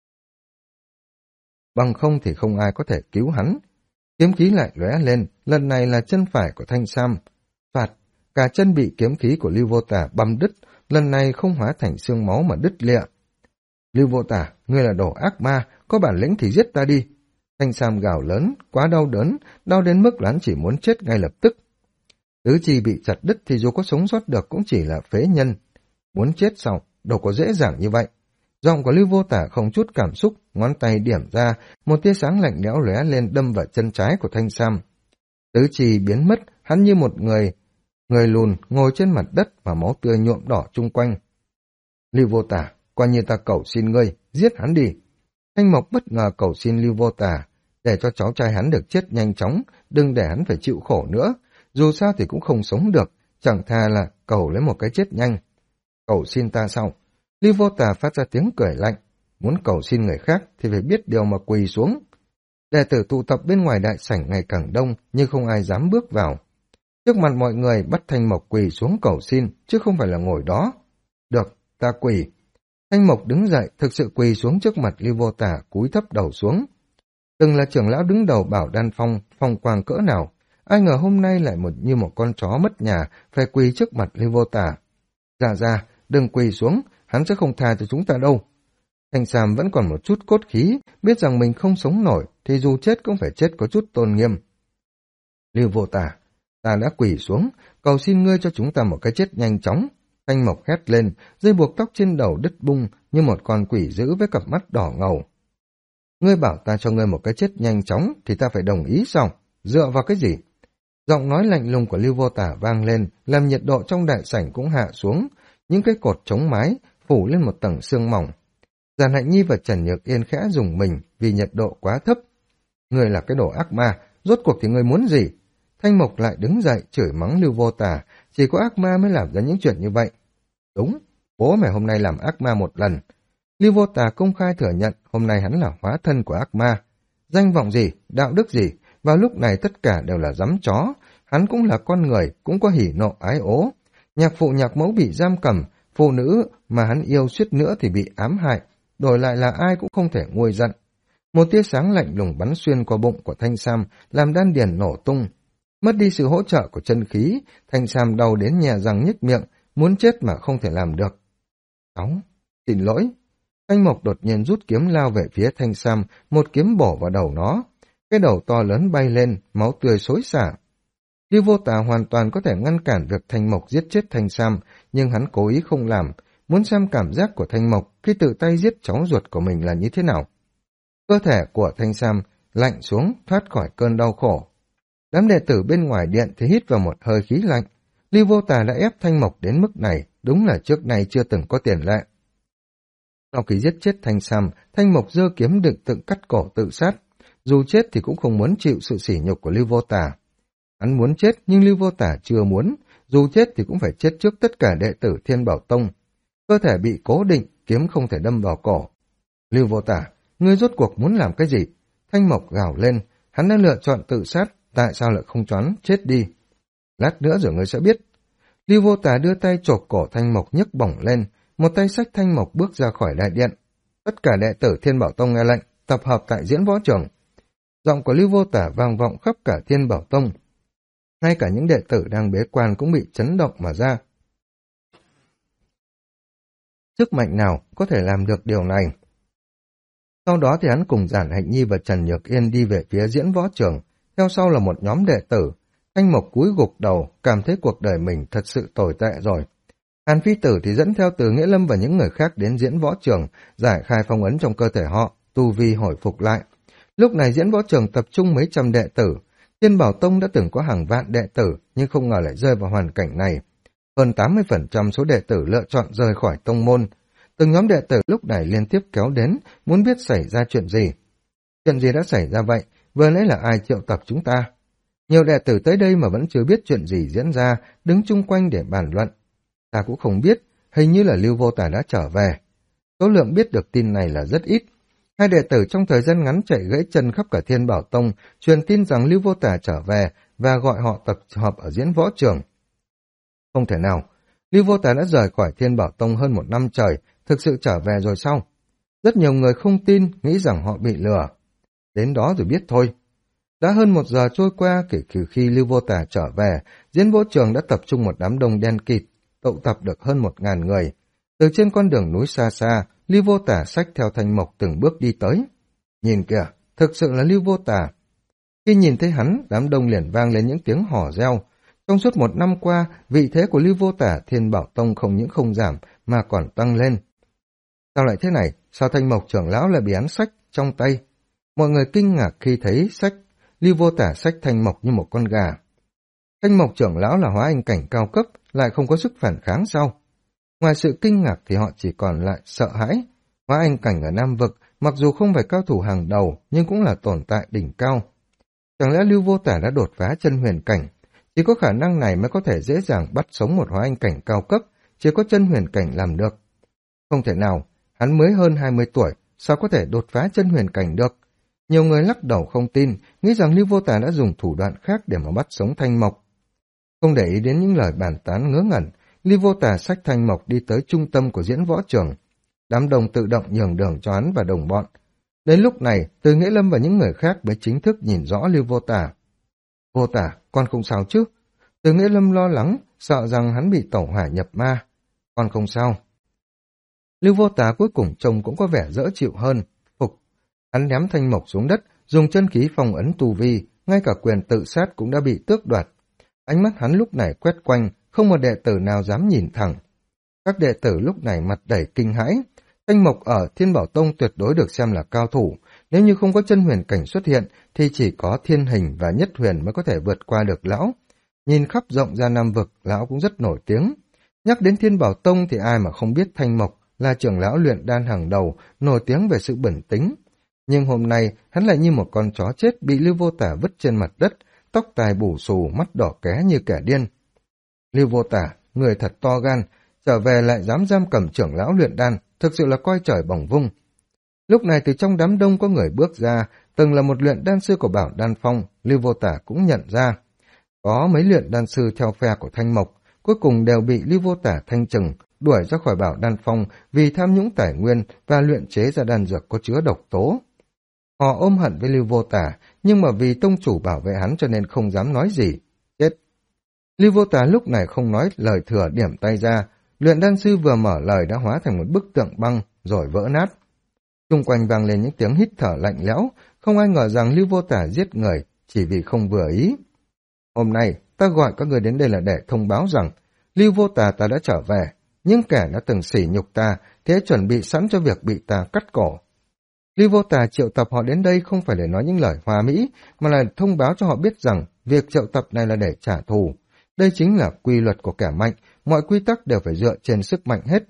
Bằng không thì không ai có thể cứu hắn. Kiếm khí lại lóe lên, lần này là chân phải của Thanh Sam. Phạt, cả chân bị kiếm khí của Lưu Vô Tả băm đứt, lần này không hóa thành xương máu mà đứt lịa. Lưu Vô Tả, ngươi là đồ ác ma, có bản lĩnh thì giết ta đi. Thanh Sam gào lớn, quá đau đớn, đau đến mức hắn chỉ muốn chết ngay lập tức. Tứ chi bị chặt đứt thì dù có sống sót được cũng chỉ là phế nhân. Muốn chết sao, đâu có dễ dàng như vậy. Giọng của Lưu Vô Tả không chút cảm xúc, ngón tay điểm ra, một tia sáng lạnh lẽo lóe lên đâm vào chân trái của Thanh Sam. Tứ chi biến mất, hắn như một người lùn ngồi trên mặt đất và máu tươi nhuộm đỏ chung quanh. Lưu Vô Tả, coi như ta cầu xin ngươi, giết hắn đi. Thanh Mộc bất ngờ cầu xin Lưu Vô Tả, để cho cháu trai hắn được chết nhanh chóng, đừng để hắn phải chịu khổ nữa. Dù sao thì cũng không sống được, chẳng thà là cầu lấy một cái chết nhanh. Cầu xin ta sao? Lưu Vô Tả phát ra tiếng cười lạnh. Muốn cầu xin người khác thì phải biết điều mà quỳ xuống. Đệ tử tụ tập bên ngoài đại sảnh ngày càng đông, nhưng không ai dám bước vào. Trước mặt mọi người bắt Thanh Mộc quỳ xuống cầu xin, chứ không phải là ngồi đó. Được, ta quỳ. Thanh Mộc đứng dậy, thực sự quỳ xuống trước mặt Lưu Vô Tả, cúi thấp đầu xuống. Từng là trưởng lão đứng đầu Bảo Đan Phong, phong quang cỡ nào, ai ngờ hôm nay lại như một con chó mất nhà, phải quỳ trước mặt Lưu Vô Tả. Dạ, đừng quỳ xuống, hắn sẽ không tha cho chúng ta đâu. Thanh Sam vẫn còn một chút cốt khí, biết rằng mình không sống nổi, thì dù chết cũng phải chết có chút tôn nghiêm. Lưu Vô Tả, ta đã quỳ xuống, cầu xin ngươi cho chúng ta một cái chết nhanh chóng. Thanh Mộc hét lên, dây buộc tóc trên đầu đứt bung như một con quỷ dữ với cặp mắt đỏ ngầu. Ngươi bảo ta cho ngươi một cái chết nhanh chóng thì ta phải đồng ý sao? Dựa vào cái gì? Giọng nói lạnh lùng của Lưu Vô Tả vang lên, làm nhiệt độ trong đại sảnh cũng hạ xuống, những cái cột chống mái phủ lên một tầng sương mỏng. Giản Hạnh Nhi và Trần Nhược Yên khẽ rùng mình vì nhiệt độ quá thấp. Ngươi là cái đồ ác ma, rốt cuộc thì ngươi muốn gì? Thanh Mộc lại đứng dậy chửi mắng Lưu Vô Tả, chỉ có ác ma mới làm ra những chuyện như vậy. Đúng, bố mày hôm nay làm ác ma một lần. Lưu Vô Tả công khai thừa nhận hôm nay hắn là hóa thân của ác ma. Danh vọng gì, đạo đức gì, vào lúc này tất cả đều là giấm chó. Hắn cũng là con người, cũng có hỉ nộ ái ố. Nhạc phụ nhạc mẫu bị giam cầm, phụ nữ mà hắn yêu suýt nữa thì bị ám hại. Đổi lại là ai cũng không thể nguôi giận. Một tia sáng lạnh lùng bắn xuyên qua bụng của Thanh Sam, làm đan điền nổ tung. Mất đi sự hỗ trợ của chân khí, Thanh Sam đau đến nhè răng nhếch miệng, muốn chết mà không thể làm được. Xin lỗi. Thanh Mộc đột nhiên rút kiếm lao về phía Thanh Sam, một kiếm bổ vào đầu nó. Cái đầu to lớn bay lên, máu tươi xối xả. Lưu Vô Tả hoàn toàn có thể ngăn cản việc Thanh Mộc giết chết Thanh Sam, nhưng hắn cố ý không làm, muốn xem cảm giác của Thanh Mộc khi tự tay giết cháu ruột của mình là như thế nào. Cơ thể của Thanh Sam lạnh xuống, thoát khỏi cơn đau khổ. Đám đệ tử bên ngoài điện thì hít vào một hơi khí lạnh. Lưu Vô Tả đã ép Thanh Mộc đến mức này, đúng là trước nay chưa từng có tiền lệ. Sau khi giết chết Thanh Sam, Thanh Mộc giơ kiếm định tự cắt cổ tự sát. Dù chết thì cũng không muốn chịu sự sỉ nhục của Lưu Vô Tả. Hắn muốn chết nhưng Lưu Vô Tả chưa muốn, dù chết thì cũng phải chết trước tất cả đệ tử Thiên Bảo Tông. Cơ thể bị cố định, kiếm không thể đâm vào cổ. Lưu Vô Tả, ngươi rốt cuộc muốn làm cái gì? Thanh Mộc gào lên, hắn đã lựa chọn tự sát, tại sao lại không choán, chết đi. Lát nữa rồi ngươi sẽ biết. Lưu Vô Tả đưa tay chộp cổ Thanh Mộc nhấc bổng lên, một tay xách Thanh Mộc bước ra khỏi đại điện. Tất cả đệ tử Thiên Bảo Tông nghe lệnh, tập hợp tại diễn võ trường. Giọng của Lưu Vô Tả vang vọng khắp cả Thiên Bảo Tông. Ngay cả những đệ tử đang bế quan cũng bị chấn động mà ra. Sức mạnh nào có thể làm được điều này? Sau đó thì hắn cùng Giản Hạnh Nhi và Trần Nhược Yên đi về phía diễn võ trường, theo sau là một nhóm đệ tử. Thanh Mộc cúi gục đầu, cảm thấy cuộc đời mình thật sự tồi tệ rồi. Hàn Phi Tử thì dẫn theo Từ Nghĩa Lâm và những người khác đến diễn võ trường, giải khai phong ấn trong cơ thể họ, tu vi hồi phục lại. Lúc này diễn võ trường tập trung mấy trăm đệ tử. Thiên Bảo Tông đã từng có hàng vạn đệ tử, nhưng không ngờ lại rơi vào hoàn cảnh này. Hơn 80% số đệ tử lựa chọn rời khỏi tông môn. Từng nhóm đệ tử lúc này liên tiếp kéo đến, muốn biết xảy ra chuyện gì. Chuyện gì đã xảy ra vậy? Vừa nãy là ai triệu tập chúng ta? Nhiều đệ tử tới đây mà vẫn chưa biết chuyện gì diễn ra, đứng chung quanh để bàn luận. Ta cũng không biết, hình như là Lưu Vô Tả đã trở về. Số lượng biết được tin này là rất ít. Hai đệ tử trong thời gian ngắn chạy gãy chân khắp cả Thiên Bảo Tông, truyền tin rằng Lưu Vô Tả trở về và gọi họ tập hợp ở diễn võ trường. Không thể nào, Lưu Vô Tả đã rời khỏi Thiên Bảo Tông hơn 1 năm trời, thực sự trở về rồi sao? Rất nhiều người không tin, nghĩ rằng họ bị lừa. Đến đó rồi biết thôi. Đã hơn 1 giờ trôi qua kể từ khi Lưu Vô Tả trở về, diễn võ trường đã tập trung một đám đông đen kịt, tụ tập được hơn 1000 người. Từ trên con đường núi xa xa, Lưu Vô Tả xách theo thanh mộc từng bước đi tới. Nhìn kìa, thực sự là Lưu Vô Tả. Khi nhìn thấy hắn, đám đông liền vang lên những tiếng hò reo. Trong suốt 1 năm qua, vị thế của Lưu Vô Tả Thiên Bảo Tông không những không giảm mà còn tăng lên. Sao lại thế này? Sao thanh mộc trưởng lão lại bị hắn xách trong tay? Mọi người kinh ngạc khi thấy xách Lưu Vô Tả xách thanh mộc như một con gà. Thanh mộc trưởng lão là hóa anh cảnh cao cấp, lại không có sức phản kháng sao? Ngoài sự kinh ngạc thì họ chỉ còn lại sợ hãi. Hóa anh cảnh ở Nam Vực, mặc dù không phải cao thủ hàng đầu, nhưng cũng là tồn tại đỉnh cao. Chẳng lẽ Lưu Vô Tả đã đột phá chân huyền cảnh? Chỉ có khả năng này mới có thể dễ dàng bắt sống một hóa anh cảnh cao cấp, chỉ có chân huyền cảnh làm được. Không thể nào, hắn mới hơn 20 tuổi, sao có thể đột phá chân huyền cảnh được? Nhiều người lắc đầu không tin, nghĩ rằng Lưu Vô Tả đã dùng thủ đoạn khác để mà bắt sống thanh mộc. Không để ý đến những lời bàn tán ngớ ngẩn, Lưu Vô Tả xách thanh mộc đi tới trung tâm của diễn võ trường. Đám đông tự động nhường đường cho hắn và đồng bọn. Đến lúc này, Từ Nghĩa Lâm và những người khác mới chính thức nhìn rõ Lưu Vô Tả. Vô Tả, con không sao chứ? Từ Nghĩa Lâm lo lắng, sợ rằng hắn bị tẩu hỏa nhập ma. Con không sao. Lưu Vô Tả cuối cùng trông cũng có vẻ dễ chịu hơn. Phục. Hắn ném thanh mộc xuống đất, dùng chân khí phong ấn tu vi, ngay cả quyền tự sát cũng đã bị tước đoạt. Ánh mắt hắn lúc này quét quanh, không một đệ tử nào dám nhìn thẳng. Các đệ tử lúc này mặt đầy kinh hãi. Thanh mộc ở Thiên Bảo Tông tuyệt đối được xem là cao thủ. Nếu như không có chân huyền cảnh xuất hiện, thì chỉ có Thiên Hình và Nhất Huyền mới có thể vượt qua được lão. Nhìn khắp rộng ra Nam Vực, lão cũng rất nổi tiếng. Nhắc đến Thiên Bảo Tông thì ai mà không biết Thanh Mộc là trưởng lão luyện đan hàng đầu, nổi tiếng về sự bẩn tính. Nhưng hôm nay, hắn lại như một con chó chết bị Lưu Vô Tả vứt trên mặt đất, tóc tai bù xù, mắt đỏ ké như kẻ điên. Lưu Vô Tả, người thật to gan, trở về lại dám giam cầm trưởng lão luyện đan, thực sự là coi trời bỏng vung. Lúc này từ trong đám đông có người bước ra, từng là một luyện đan sư của Bảo Đan Phong, Lưu Vô Tả cũng nhận ra. Có mấy luyện đan sư theo phe của Thanh Mộc, cuối cùng đều bị Lưu Vô Tả thanh trừng, đuổi ra khỏi Bảo Đan Phong vì tham nhũng tài nguyên và luyện chế ra đan dược có chứa độc tố. Họ ôm hận với Lưu Vô Tả, nhưng mà vì tông chủ bảo vệ hắn cho nên không dám nói gì. Chết! Lưu Vô Tả lúc này không nói lời thừa, điểm tay ra, luyện đan sư vừa mở lời đã hóa thành một bức tượng băng rồi vỡ nát. Xung quanh vang lên những tiếng hít thở lạnh lẽo, không ai ngờ rằng Lưu Vô Tả giết người chỉ vì không vừa ý. Hôm nay ta gọi các người đến đây là để thông báo rằng Lưu Vô Tả ta đã trở về, những kẻ đã từng sỉ nhục ta thì hãy chuẩn bị sẵn cho việc bị ta cắt cổ. Lưu Vô Tả triệu tập họ đến đây không phải để nói những lời hoa mỹ, mà là thông báo cho họ biết rằng việc triệu tập này là để trả thù. Đây chính là quy luật của kẻ mạnh, mọi quy tắc đều phải dựa trên sức mạnh hết.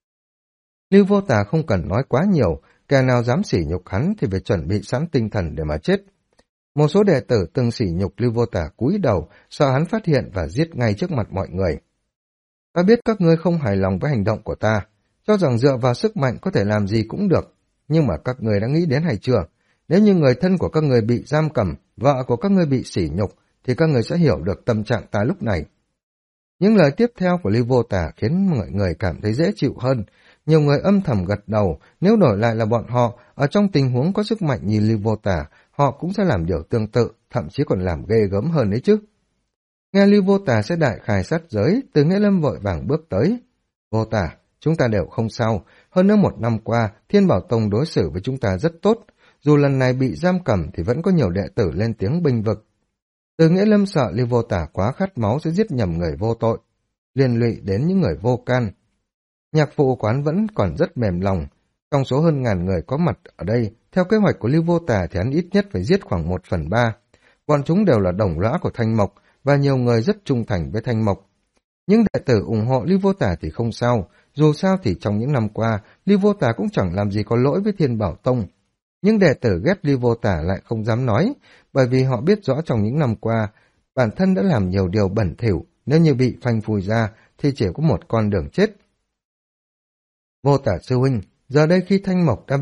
Lưu Vô Tả không cần nói quá nhiều, kẻ nào dám sỉ nhục hắn thì phải chuẩn bị sẵn tinh thần để mà chết. Một số đệ tử từng sỉ nhục Lưu Vô Tả cúi đầu, sợ hắn phát hiện và giết ngay trước mặt mọi người. Ta biết các ngươi không hài lòng với hành động của ta, cho rằng dựa vào sức mạnh có thể làm gì cũng được. Nhưng mà các ngươi đã nghĩ đến hay chưa? Nếu như người thân của các ngươi bị giam cầm, vợ của các ngươi bị sỉ nhục, thì các ngươi sẽ hiểu được tâm trạng ta lúc này. Những lời tiếp theo của Lưu Vô Tả khiến mọi người cảm thấy dễ chịu hơn. Nhiều người âm thầm gật đầu, nếu đổi lại là bọn họ, ở trong tình huống có sức mạnh như Lưu Vô Tả, họ cũng sẽ làm điều tương tự, thậm chí còn làm ghê gớm hơn đấy chứ. Nghe Lưu Vô Tả sẽ đại khai sát giới, Từ Nghĩa Lâm vội vàng bước tới. Vô Tả, chúng ta đều không sao, hơn nữa 1 năm qua, Thiên Bảo Tông đối xử với chúng ta rất tốt, dù lần này bị giam cầm thì vẫn có nhiều đệ tử lên tiếng bênh vực. Từ Nghĩa Lâm sợ Lưu Vô Tả quá khát máu sẽ giết nhầm người vô tội, liên lụy đến những người vô can. Nhạc phụ quán vẫn còn rất mềm lòng. Trong số hơn 1000 người có mặt ở đây, theo kế hoạch của Lưu Vô Tả thì hắn ít nhất phải giết khoảng 1/3. Bọn chúng đều là đồng lõa của Thanh Mộc và nhiều người rất trung thành với Thanh Mộc. Những đệ tử ủng hộ Lưu Vô Tả thì không sao, dù sao thì trong những năm qua, Lưu Vô Tả cũng chẳng làm gì có lỗi với Thiên Bảo Tông. Nhưng đệ tử ghét Lưu Vô Tả lại không dám nói, bởi vì họ biết rõ trong những năm qua, bản thân đã làm nhiều điều bẩn thỉu, nếu như bị phanh phui ra thì chỉ có một con đường chết. Vô Tả sư huynh, giờ đây khi Thanh Mộc đã bị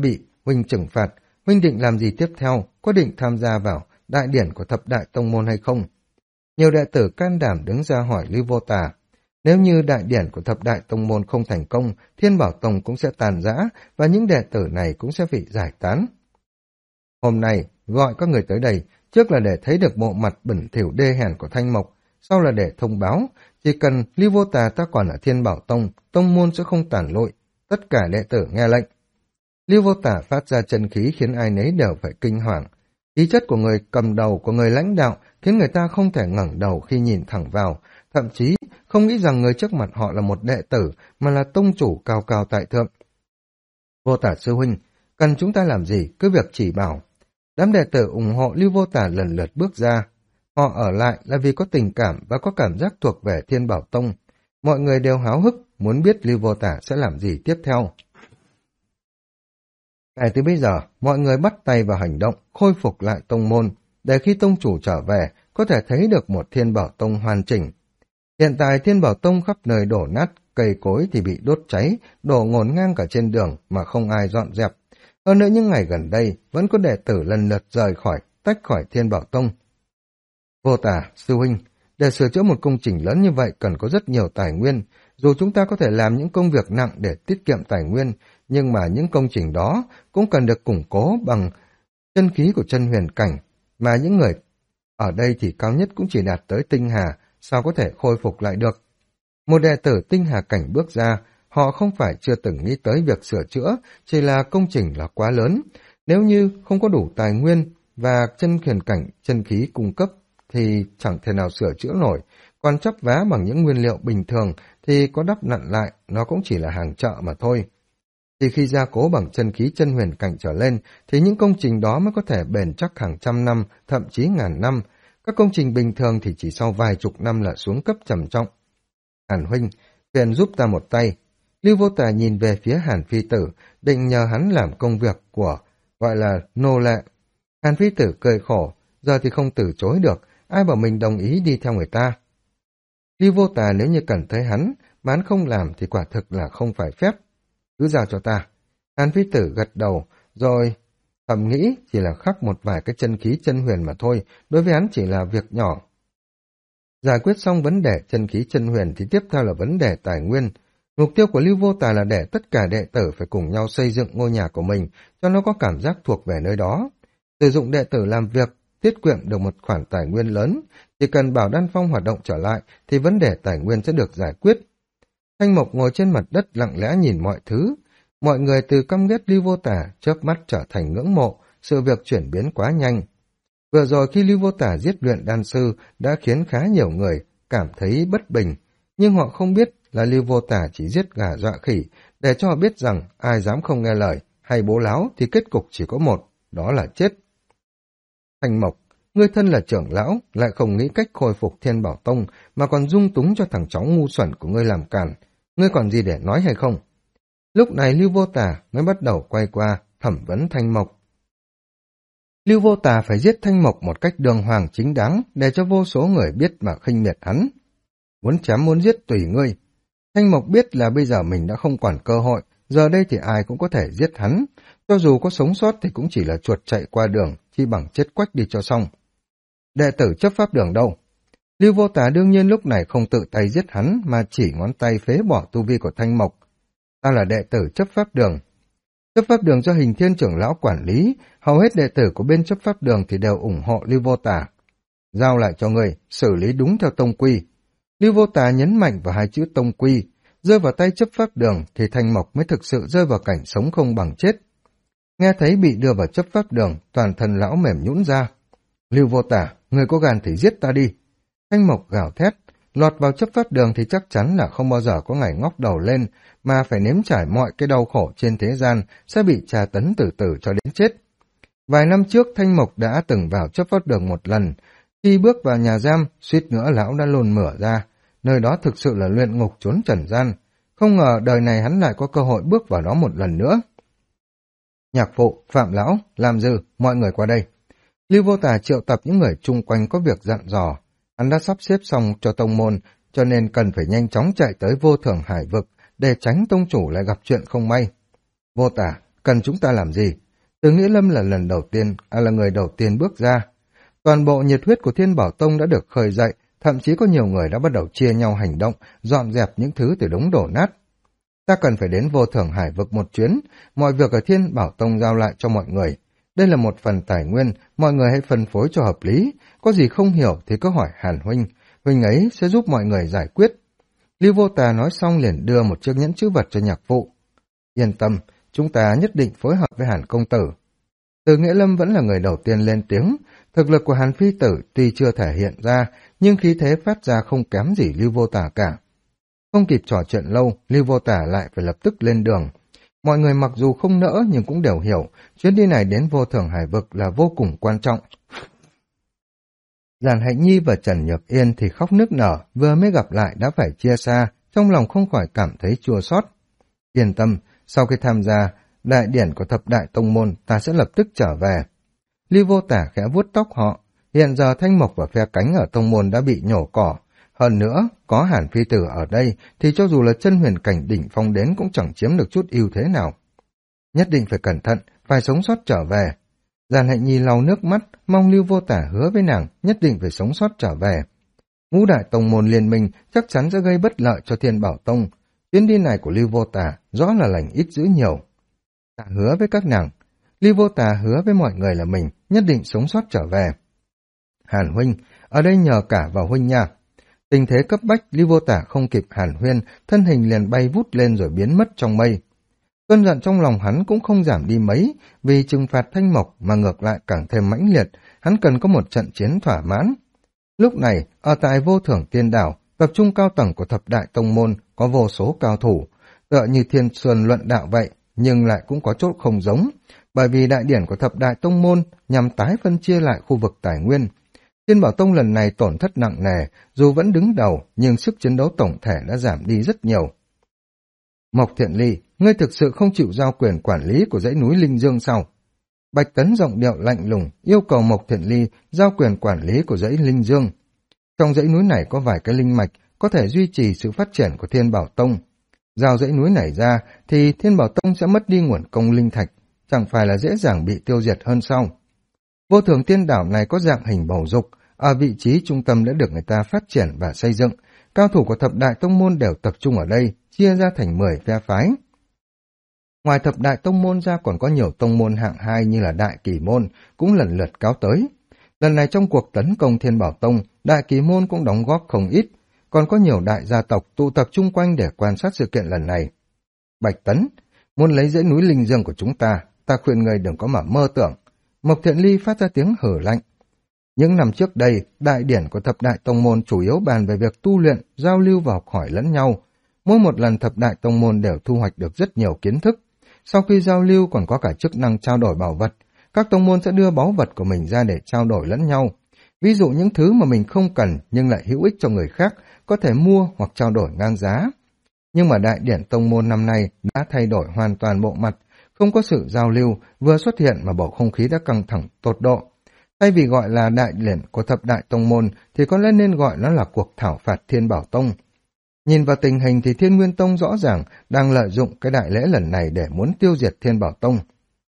huynh trừng phạt, huynh định làm gì tiếp theo, có định tham gia vào đại điển của thập đại tông môn hay không? Nhiều đệ tử can đảm đứng ra hỏi Lưu Vô Tà. Nếu như đại điển của thập đại tông môn không thành công, Thiên Bảo Tông cũng sẽ tàn rã và những đệ tử này cũng sẽ bị giải tán. Hôm nay, gọi các người tới đây, trước là để thấy được bộ mặt bẩn thỉu đê hèn của Thanh Mộc, sau là để thông báo, chỉ cần Lưu Vô Tà ta còn ở Thiên Bảo Tông, tông môn sẽ không tàn lụi, tất cả đệ tử nghe lệnh. Lưu Vô Tà phát ra chân khí khiến ai nấy đều phải kinh hoàng. Ý chất của người cầm đầu, của người lãnh đạo khiến người ta không thể ngẩng đầu khi nhìn thẳng vào, thậm chí không nghĩ rằng người trước mặt họ là một đệ tử mà là tông chủ cao cao tại thượng. Vô Tà sư huynh, cần chúng ta làm gì cứ việc chỉ bảo. Đám đệ tử ủng hộ Lưu Vô Tà lần lượt bước ra. Họ ở lại là vì có tình cảm và có cảm giác thuộc về Thiên Bảo Tông. Mọi người đều háo hức muốn biết Lưu Vô Tà sẽ làm gì tiếp theo. Kể từ bây giờ, mọi người bắt tay vào hành động, khôi phục lại tông môn, để khi tông chủ trở về, có thể thấy được một Thiên Bảo Tông hoàn chỉnh. Hiện tại Thiên Bảo Tông khắp nơi đổ nát, cây cối thì bị đốt cháy, đổ ngổn ngang cả trên đường mà không ai dọn dẹp. Hơn nữa những ngày gần đây, vẫn có đệ tử lần lượt rời khỏi, tách khỏi Thiên Bảo Tông. Vô Tà, sư huynh, để sửa chữa một công trình lớn như vậy cần có rất nhiều tài nguyên. Dù chúng ta có thể làm những công việc nặng để tiết kiệm tài nguyên, nhưng mà những công trình đó cũng cần được củng cố bằng chân khí của chân huyền cảnh, mà những người ở đây thì cao nhất cũng chỉ đạt tới tinh hà, sao có thể khôi phục lại được. Một đệ tử tinh hà cảnh bước ra, họ không phải chưa từng nghĩ tới việc sửa chữa, chỉ là công trình là quá lớn. Nếu như không có đủ tài nguyên và chân huyền cảnh, chân khí cung cấp, thì chẳng thể nào sửa chữa nổi, còn chắp vá bằng những nguyên liệu bình thường thì có đắp nặn lại, nó cũng chỉ là hàng chợ mà thôi. Thì khi gia cố bằng chân khí chân huyền cảnh trở lên, thì những công trình đó mới có thể bền chắc hàng trăm năm, thậm chí ngàn năm. Các công trình bình thường thì chỉ sau vài chục năm là xuống cấp trầm trọng. Hàn huynh, phiền giúp ta một tay. Lưu Vô Tà nhìn về phía Hàn Phi Tử, định nhờ hắn làm công việc của, gọi là nô lệ. Hàn Phi Tử cười khổ, giờ thì không từ chối được, ai bảo mình đồng ý đi theo người ta. Lưu Vô Tà nếu như cần thấy hắn, mà hắn không làm thì quả thực là không phải phép. Cứ giao cho ta. Hàn Phi Tử gật đầu, rồi thầm nghĩ chỉ là khắc một vài cái chân khí chân huyền mà thôi, đối với hắn chỉ là việc nhỏ. Giải quyết xong vấn đề chân khí chân huyền thì tiếp theo là vấn đề tài nguyên. Mục tiêu của Lưu Vô Tà là để tất cả đệ tử phải cùng nhau xây dựng ngôi nhà của mình, cho nó có cảm giác thuộc về nơi đó. Sử dụng đệ tử làm việc, tiết kiệm được một khoản tài nguyên lớn, chỉ cần Bảo Đan Phong hoạt động trở lại thì vấn đề tài nguyên sẽ được giải quyết. Thanh Mộc ngồi trên mặt đất lặng lẽ nhìn mọi thứ. Mọi người từ căm ghét Lưu Vô Tà chớp mắt trở thành ngưỡng mộ, sự việc chuyển biến quá nhanh. Vừa rồi khi Lưu Vô Tà giết luyện đan sư đã khiến khá nhiều người cảm thấy bất bình, nhưng họ không biết là Lưu Vô Tà chỉ giết gà dọa khỉ, để cho họ biết rằng ai dám không nghe lời hay bố láo thì kết cục chỉ có một, đó là chết. Thanh Mộc, ngươi thân là trưởng lão, lại không nghĩ cách khôi phục Thiên Bảo Tông, mà còn dung túng cho thằng cháu ngu xuẩn của ngươi làm càn. Ngươi còn gì để nói hay không? Lúc này Lưu Vô Tà mới bắt đầu quay qua, thẩm vấn Thanh Mộc. Lưu Vô Tà phải giết Thanh Mộc một cách đường hoàng chính đáng, để cho vô số người biết mà khinh miệt hắn. Muốn chém muốn giết tùy ngươi. Thanh Mộc biết là bây giờ mình đã không còn cơ hội, giờ đây thì ai cũng có thể giết hắn. Cho dù có sống sót thì cũng chỉ là chuột chạy qua đường, chi bằng chết quách đi cho xong. Đệ tử chấp pháp đường đâu? Lưu Vô Tà đương nhiên lúc này không tự tay giết hắn, mà chỉ ngón tay phế bỏ tu vi của Thanh Mộc. Ta là đệ tử chấp pháp đường. Chấp pháp đường do Hình Thiên trưởng lão quản lý, hầu hết đệ tử của bên chấp pháp đường thì đều ủng hộ Lưu Vô Tà. Giao lại cho người, xử lý đúng theo tông quy. Lưu Vô Tà nhấn mạnh vào hai chữ tông quy, rơi vào tay chấp pháp đường thì Thanh Mộc mới thực sự rơi vào cảnh sống không bằng chết. Nghe thấy bị đưa vào chấp pháp đường, toàn thân lão mềm nhũn ra. Lưu Vô Tà, người có gan thì giết ta đi. Thanh Mộc gào thét, lọt vào chấp pháp đường thì chắc chắn là không bao giờ có ngày ngóc đầu lên, mà phải nếm trải mọi cái đau khổ trên thế gian, sẽ bị tra tấn từ từ cho đến chết. Vài năm trước Thanh Mộc đã từng vào chấp pháp đường một lần, khi bước vào nhà giam, suýt nữa lão đã lồn mửa ra, nơi đó thực sự là luyện ngục trốn trần gian, không ngờ đời này hắn lại có cơ hội bước vào đó một lần nữa. Nhạc phụ, Phạm lão, làm dư, mọi người qua đây. Lưu Vô Tà triệu tập những người chung quanh có việc dặn dò. Hắn đã sắp xếp xong cho tông môn, cho nên cần phải nhanh chóng chạy tới Vô Thường Hải Vực để tránh tông chủ lại gặp chuyện không may. Vô Tà, cần chúng ta làm gì? Từ Nghĩa Lâm là là người đầu tiên bước ra. Toàn bộ nhiệt huyết của Thiên Bảo Tông đã được khơi dậy, thậm chí có nhiều người đã bắt đầu chia nhau hành động, dọn dẹp những thứ từ đống đổ nát. Ta cần phải đến Vô Thưởng Hải vực một chuyến, mọi việc ở Thiên Bảo Tông giao lại cho mọi người. Đây là một phần tài nguyên, mọi người hãy phân phối cho hợp lý, có gì không hiểu thì cứ hỏi Hàn huynh, huynh ấy sẽ giúp mọi người giải quyết. Lưu Vô Tà nói xong liền đưa một chiếc nhẫn chữ vật cho Nhạc Phụ. Yên tâm, chúng ta nhất định phối hợp với Hàn công tử. Từ Nghĩa Lâm vẫn là người đầu tiên lên tiếng, thực lực của Hàn phi tử tuy chưa thể hiện ra, nhưng khí thế phát ra không kém gì Lưu Vô Tà cả. Không kịp trò chuyện lâu, Lưu Vô Tà lại phải lập tức lên đường. Mọi người mặc dù không nỡ nhưng cũng đều hiểu, chuyến đi này đến Vô Thưởng Hải vực là vô cùng quan trọng. Giản Hạnh Nhi và Trần Nhược Yên thì khóc nức nở, vừa mới gặp lại đã phải chia xa, trong lòng không khỏi cảm thấy chua xót. Yên tâm, sau khi tham gia đại điển của thập đại tông môn, ta sẽ lập tức trở về. Lưu Vô Tả khẽ vuốt tóc họ, hiện giờ Thanh Mộc và phe cánh ở tông môn đã bị nhổ cỏ. Hơn nữa, có Hàn phi tử ở đây thì cho dù là chân huyền cảnh đỉnh phong đến cũng chẳng chiếm được chút ưu thế nào. Nhất định phải cẩn thận, phải sống sót trở về. Giản Hạnh Nhi lau nước mắt, mong Lưu Vô Tả hứa với nàng nhất định phải sống sót trở về. Ngũ đại tông môn liên minh chắc chắn sẽ gây bất lợi cho Thiên Bảo Tông. Chuyến đi này của Lưu Vô Tả rõ là lành ít dữ nhiều. Ta hứa với các nàng. Lưu Vô Tả hứa với mọi người là mình nhất định sống sót trở về. Hàn huynh, ở đây nhờ cả vào huynh nha. Tình thế cấp bách, Lưu Vô Tả không kịp hàn huyên, thân hình liền bay vút lên rồi biến mất trong mây. Cơn giận trong lòng hắn cũng không giảm đi mấy, vì trừng phạt Thanh Mộc mà ngược lại càng thêm mãnh liệt, hắn cần có một trận chiến thỏa mãn. Lúc này, ở tại Vô Thưởng Tiên Đảo, tập trung cao tầng của thập đại tông môn có vô số cao thủ, tựa như Thiên Xuân luận đạo vậy, nhưng lại cũng có chỗ không giống, bởi vì đại điển của thập đại tông môn nhằm tái phân chia lại khu vực tài nguyên. Thiên Bảo Tông lần này tổn thất nặng nề, dù vẫn đứng đầu, nhưng sức chiến đấu tổng thể đã giảm đi rất nhiều. Mộc Thiện Ly, ngươi thực sự không chịu giao quyền quản lý của dãy núi Linh Dương sao? Bạch Tấn giọng điệu lạnh lùng, yêu cầu Mộc Thiện Ly giao quyền quản lý của dãy Linh Dương. Trong dãy núi này có vài cái linh mạch, có thể duy trì sự phát triển của Thiên Bảo Tông. Giao dãy núi này ra, thì Thiên Bảo Tông sẽ mất đi nguồn công linh thạch, chẳng phải là dễ dàng bị tiêu diệt hơn sao? Vô Thường Tiên Đảo này có dạng hình bầu dục, ở vị trí trung tâm đã được người ta phát triển và xây dựng. Cao thủ của thập đại tông môn đều tập trung ở đây, chia ra thành 10 phe phái. Ngoài thập đại tông môn ra còn có nhiều tông môn hạng 2 như là Đại Kỳ Môn, cũng lần lượt cáo tới. Lần này trong cuộc tấn công Thiên Bảo Tông, Đại Kỳ Môn cũng đóng góp không ít, còn có nhiều đại gia tộc tụ tập chung quanh để quan sát sự kiện lần này. Bạch Tấn, muốn lấy dãy núi Linh Dương của chúng ta, ta khuyên người đừng có mà mơ tưởng. Mộc Thiện Ly phát ra tiếng hử lạnh. Những năm trước đây, đại điển của thập đại tông môn chủ yếu bàn về việc tu luyện, giao lưu và học hỏi lẫn nhau. Mỗi một lần thập đại tông môn đều thu hoạch được rất nhiều kiến thức. Sau khi giao lưu còn có cả chức năng trao đổi bảo vật. Các tông môn sẽ đưa báu vật của mình ra để trao đổi lẫn nhau. Ví dụ những thứ mà mình không cần nhưng lại hữu ích cho người khác, có thể mua hoặc trao đổi ngang giá. Nhưng mà đại điển tông môn năm nay đã thay đổi hoàn toàn bộ mặt, không có sự giao lưu, vừa xuất hiện mà bầu không khí đã căng thẳng tột độ. Thay vì gọi là đại điển của thập đại tông môn thì có lẽ nên gọi nó là cuộc thảo phạt Thiên Bảo Tông. Nhìn vào tình hình thì Thiên Nguyên Tông rõ ràng đang lợi dụng cái đại lễ lần này để muốn tiêu diệt Thiên Bảo Tông.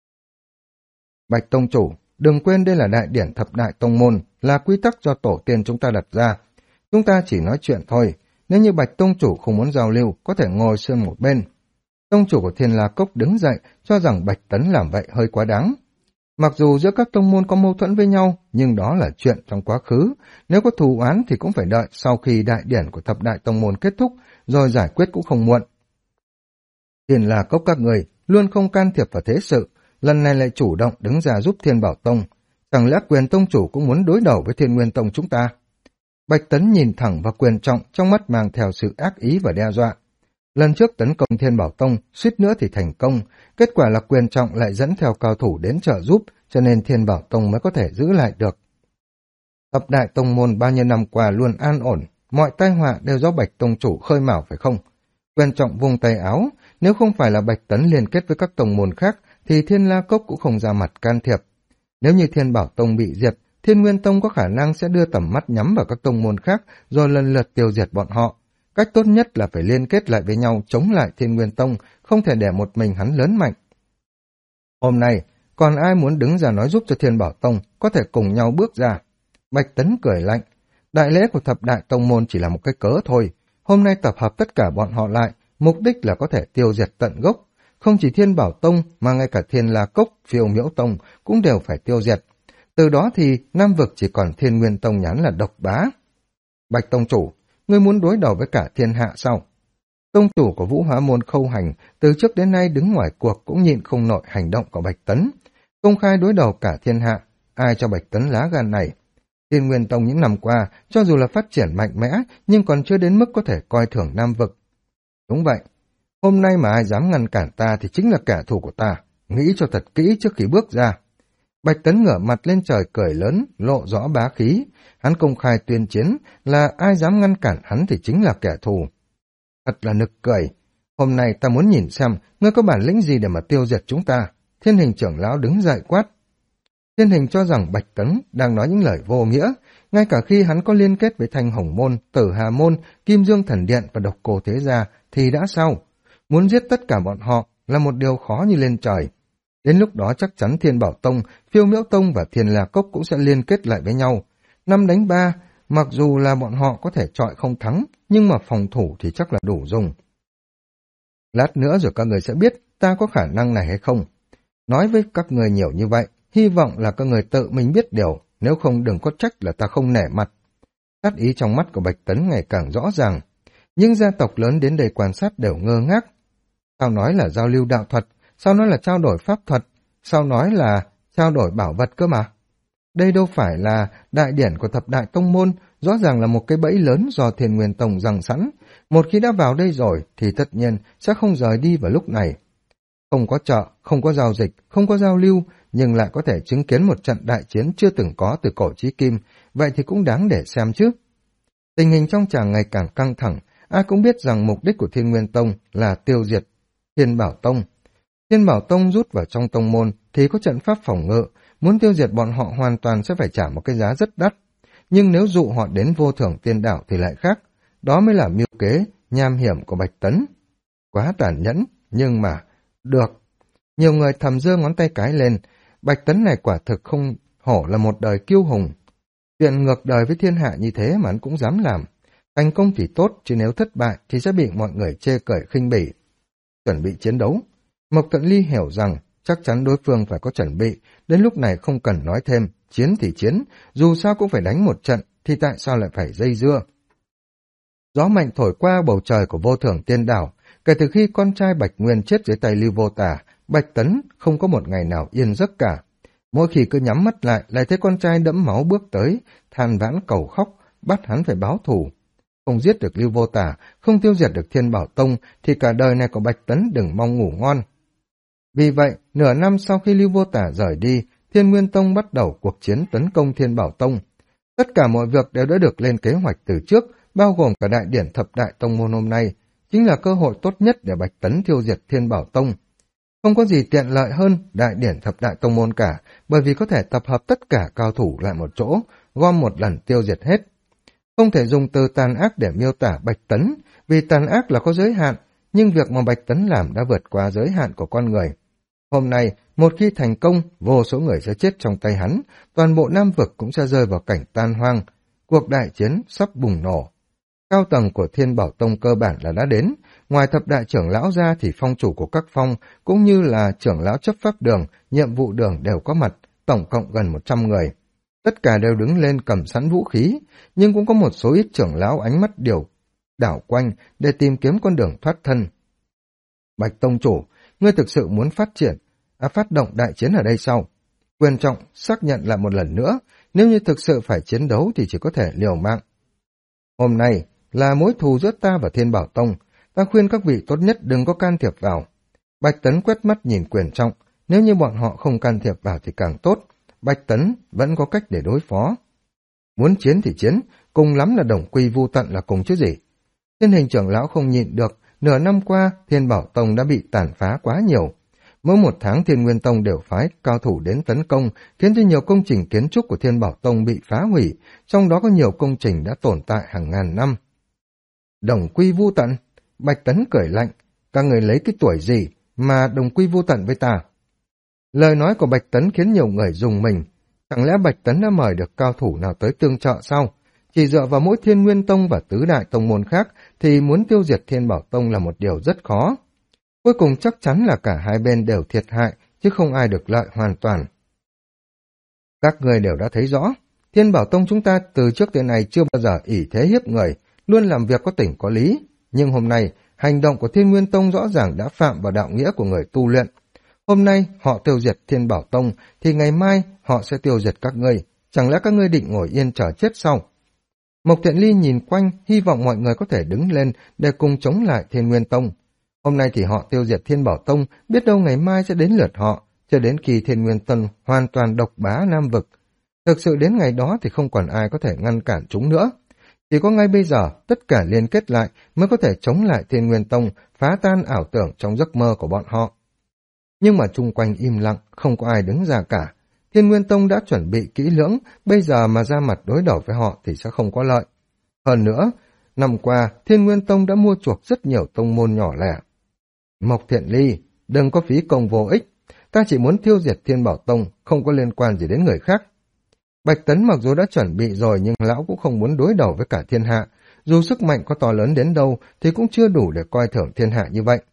Bạch Tông Chủ, đừng quên đây là đại điển thập đại tông môn, là quy tắc do tổ tiên chúng ta đặt ra. Chúng ta chỉ nói chuyện thôi, nếu như Bạch Tông Chủ không muốn giao lưu, có thể ngồi sang một bên. Tông chủ của Thiên La Cốc đứng dậy, cho rằng Bạch Tấn làm vậy hơi quá đáng. Mặc dù giữa các tông môn có mâu thuẫn với nhau, nhưng đó là chuyện trong quá khứ. Nếu có thù oán thì cũng phải đợi sau khi đại điển của thập đại tông môn kết thúc, rồi giải quyết cũng không muộn. Thiên La Cốc các người luôn không can thiệp vào thế sự, lần này lại chủ động đứng ra giúp Thiên Bảo Tông. Chẳng lẽ quyền tông chủ cũng muốn đối đầu với Thiên Nguyên Tông chúng ta? Bạch Tấn nhìn thẳng vào Quyền Trọng, trong mắt mang theo sự ác ý và đe dọa. Lần trước tấn công Thiên Bảo Tông, suýt nữa thì thành công, kết quả là Quyền Trọng lại dẫn theo cao thủ đến trợ giúp, cho nên Thiên Bảo Tông mới có thể giữ lại được. Thập đại tông môn bao nhiêu năm qua luôn an ổn, mọi tai họa đều do Bạch Tông chủ khơi mào phải không? Quyền Trọng vung tay áo, nếu không phải là Bạch Tấn liên kết với các tông môn khác, thì Thiên La Cốc cũng không ra mặt can thiệp. Nếu như Thiên Bảo Tông bị diệt, Thiên Nguyên Tông có khả năng sẽ đưa tầm mắt nhắm vào các tông môn khác, rồi lần lượt tiêu diệt bọn họ. Cách tốt nhất là phải liên kết lại với nhau chống lại Thiên Nguyên Tông, không thể để một mình hắn lớn mạnh. Hôm nay, còn ai muốn đứng ra nói giúp cho Thiên Bảo Tông có thể cùng nhau bước ra. Bạch Tấn cười lạnh, đại lễ của thập đại tông môn chỉ là một cái cớ thôi. Hôm nay tập hợp tất cả bọn họ lại, mục đích là có thể tiêu diệt tận gốc. Không chỉ Thiên Bảo Tông mà ngay cả Thiên La Cốc, Phiêu Miễu Tông cũng đều phải tiêu diệt. Từ đó thì Nam vực chỉ còn Thiên Nguyên Tông nhắn là độc bá. Bạch Tông Chủ, ngươi muốn đối đầu với cả thiên hạ sao? Tông chủ của Vũ Hóa Môn Khâu Hành từ trước đến nay đứng ngoài cuộc cũng nhịn không nổi hành động của Bạch Tấn. Công khai đối đầu cả thiên hạ, ai cho Bạch Tấn lá gan này? Thiên Nguyên Tông những năm qua, cho dù là phát triển mạnh mẽ, nhưng còn chưa đến mức có thể coi thường Nam vực. Đúng vậy, hôm nay mà ai dám ngăn cản ta thì chính là kẻ thù của ta, nghĩ cho thật kỹ trước khi bước ra. Bạch Tấn ngửa mặt lên trời cười lớn, lộ rõ bá khí. Hắn công khai tuyên chiến là ai dám ngăn cản hắn thì chính là kẻ thù. Thật là nực cười. Hôm nay ta muốn nhìn xem ngươi có bản lĩnh gì để mà tiêu diệt chúng ta. Thiên Hình trưởng lão đứng dậy quát. Thiên Hình cho rằng Bạch Tấn đang nói những lời vô nghĩa. Ngay cả khi hắn có liên kết với Thanh Hồng Môn, Tử Hà Môn, Kim Dương Thần Điện và Độc Cô Thế Gia thì đã sao? Muốn giết tất cả bọn họ là một điều khó như lên trời. Đến lúc đó chắc chắn Thiên Bảo Tông, Phiêu Miễu Tông và Thiên La Cốc cũng sẽ liên kết lại với nhau. 5 đánh 3, mặc dù là bọn họ có thể chọi không thắng, nhưng mà phòng thủ thì chắc là đủ dùng. Lát nữa rồi các người sẽ biết ta có khả năng này hay không. Nói với các người nhiều như vậy, hy vọng là các người tự mình biết điều, nếu không đừng có trách là ta không nể mặt. Sát ý trong mắt của Bạch Tấn ngày càng rõ ràng. Nhưng gia tộc lớn đến đây quan sát đều ngơ ngác. Sao nói là giao lưu đạo thuật? Sao nói là trao đổi pháp thuật? Sao nói là trao đổi bảo vật cơ mà? Đây đâu phải là đại điển của thập đại tông môn, rõ ràng là một cái bẫy lớn do Thiên Nguyên Tông giăng sẵn. Một khi đã vào đây rồi thì tất nhiên sẽ không rời đi vào lúc này. Không có chợ, không có giao dịch, không có giao lưu, nhưng lại có thể chứng kiến một trận đại chiến chưa từng có từ cổ chí kim, vậy thì cũng đáng để xem chứ. Tình hình trong tràng ngày càng căng thẳng, ai cũng biết rằng mục đích của Thiên Nguyên Tông là tiêu diệt Thiên Bảo Tông. Thiên Bảo Tông rút vào trong tông môn thì có trận pháp phòng ngự, muốn tiêu diệt bọn họ hoàn toàn sẽ phải trả một cái giá rất đắt. Nhưng nếu dụ họ đến Vô Thưởng Tiên Đảo thì lại khác, đó mới là mưu kế, nham hiểm của Bạch Tấn. Quá tàn nhẫn, nhưng mà, được. Nhiều người thầm giơ ngón tay cái lên, Bạch Tấn này quả thực không hổ là một đời kiêu hùng. Chuyện ngược đời với thiên hạ như thế mà hắn cũng dám làm. Thành công thì tốt, chứ nếu thất bại thì sẽ bị mọi người chê cởi khinh bỉ. Chuẩn bị chiến đấu. Mộc Thuận Ly hiểu rằng chắc chắn đối phương phải có chuẩn bị, đến lúc này không cần nói thêm, chiến thì chiến, dù sao cũng phải đánh một trận, thì tại sao lại phải dây dưa. Gió mạnh thổi qua bầu trời của Vô Thưởng Tiên Đảo, kể từ khi con trai Bạch Nguyên chết dưới tay Lưu Vô Tả, Bạch Tấn không có một ngày nào yên giấc cả. Mỗi khi cứ nhắm mắt lại thấy con trai đẫm máu bước tới, than vãn cầu khóc, bắt hắn phải báo thù. Không giết được Lưu Vô Tả, không tiêu diệt được Thiên Bảo Tông, thì cả đời này của Bạch Tấn đừng mong ngủ ngon. Vì vậy, nửa năm sau khi Lưu Vô Tả rời đi, Thiên Nguyên Tông bắt đầu cuộc chiến tấn công Thiên Bảo Tông. Tất cả mọi việc đều đã được lên kế hoạch từ trước, bao gồm cả đại điển thập đại tông môn hôm nay, chính là cơ hội tốt nhất để Bạch Tấn tiêu diệt Thiên Bảo Tông. Không có gì tiện lợi hơn đại điển thập đại tông môn cả, bởi vì có thể tập hợp tất cả cao thủ lại một chỗ, gom một lần tiêu diệt hết. Không thể dùng từ tàn ác để miêu tả Bạch Tấn, vì tàn ác là có giới hạn, nhưng việc mà Bạch Tấn làm đã vượt qua giới hạn của con người. Hôm nay, một khi thành công, vô số người sẽ chết trong tay hắn, toàn bộ Nam vực cũng sẽ rơi vào cảnh tan hoang. Cuộc đại chiến sắp bùng nổ. Cao tầng của Thiên Bảo Tông cơ bản là đã đến, ngoài thập đại trưởng lão ra thì phong chủ của các phong, cũng như là trưởng lão chấp pháp đường, nhiệm vụ đường đều có mặt, tổng cộng gần 100 người. Tất cả đều đứng lên cầm sẵn vũ khí, nhưng cũng có một số ít trưởng lão ánh mắt đảo quanh để tìm kiếm con đường thoát thân. Bạch Tông Chủ, ngươi thực sự muốn phát động đại chiến ở đây sao? Quyền Trọng xác nhận lại một lần nữa, nếu như thực sự phải chiến đấu thì chỉ có thể liều mạng. Hôm nay là mối thù giữa ta và Thiên Bảo Tông, ta khuyên các vị tốt nhất đừng có can thiệp vào. Bạch Tấn quét mắt nhìn Quyền Trọng, nếu như bọn họ không can thiệp vào thì càng tốt, Bạch Tấn vẫn có cách để đối phó. Muốn chiến thì chiến, cùng lắm là đồng quy vu tận là cùng chứ gì. Thiên Hình trưởng lão không nhịn được, nửa năm qua Thiên Bảo Tông đã bị tàn phá quá nhiều. Mỗi một tháng Thiên Nguyên Tông đều phái cao thủ đến tấn công, khiến cho nhiều công trình kiến trúc của Thiên Bảo Tông bị phá hủy, trong đó có nhiều công trình đã tồn tại hàng ngàn năm. Đồng quy vu tận? Bạch Tấn cười lạnh, các người lấy cái tuổi gì mà đồng quy vu tận với ta? Lời nói của Bạch Tấn khiến nhiều người rùng mình. Chẳng lẽ Bạch Tấn đã mời được cao thủ nào tới tương trợ sao? Chỉ dựa vào mỗi Thiên Nguyên Tông và tứ đại tông môn khác thì muốn tiêu diệt Thiên Bảo Tông là một điều rất khó. Cuối cùng chắc chắn là cả hai bên đều thiệt hại, chứ không ai được lợi hoàn toàn. Các người đều đã thấy rõ, Thiên Bảo Tông chúng ta từ trước tới nay chưa bao giờ ỷ thế hiếp người, luôn làm việc có tình có lý. Nhưng hôm nay, hành động của Thiên Nguyên Tông rõ ràng đã phạm vào đạo nghĩa của người tu luyện. Hôm nay họ tiêu diệt Thiên Bảo Tông, thì ngày mai họ sẽ tiêu diệt các ngươi. Chẳng lẽ các ngươi định ngồi yên chờ chết sao? Mộc Thiện Ly nhìn quanh, hy vọng mọi người có thể đứng lên để cùng chống lại Thiên Nguyên Tông. Hôm nay thì họ tiêu diệt Thiên Bảo Tông, biết đâu ngày mai sẽ đến lượt họ, cho đến khi Thiên Nguyên Tông hoàn toàn độc bá Nam Vực. Thực sự đến ngày đó thì không còn ai có thể ngăn cản chúng nữa. Chỉ có ngay bây giờ, tất cả liên kết lại mới có thể chống lại Thiên Nguyên Tông, phá tan ảo tưởng trong giấc mơ của bọn họ. Nhưng mà chung quanh im lặng, không có ai đứng ra cả. Thiên Nguyên Tông đã chuẩn bị kỹ lưỡng, bây giờ mà ra mặt đối đầu với họ thì sẽ không có lợi. Hơn nữa, năm qua, Thiên Nguyên Tông đã mua chuộc rất nhiều tông môn nhỏ lẻ. Mộc Thiện Ly, đừng có phí công vô ích. Ta chỉ muốn tiêu diệt Thiên Bảo Tông, không có liên quan gì đến người khác. Bạch Tấn mặc dù đã chuẩn bị rồi nhưng lão cũng không muốn đối đầu với cả thiên hạ. Dù sức mạnh có to lớn đến đâu thì cũng chưa đủ để coi thường thiên hạ như vậy.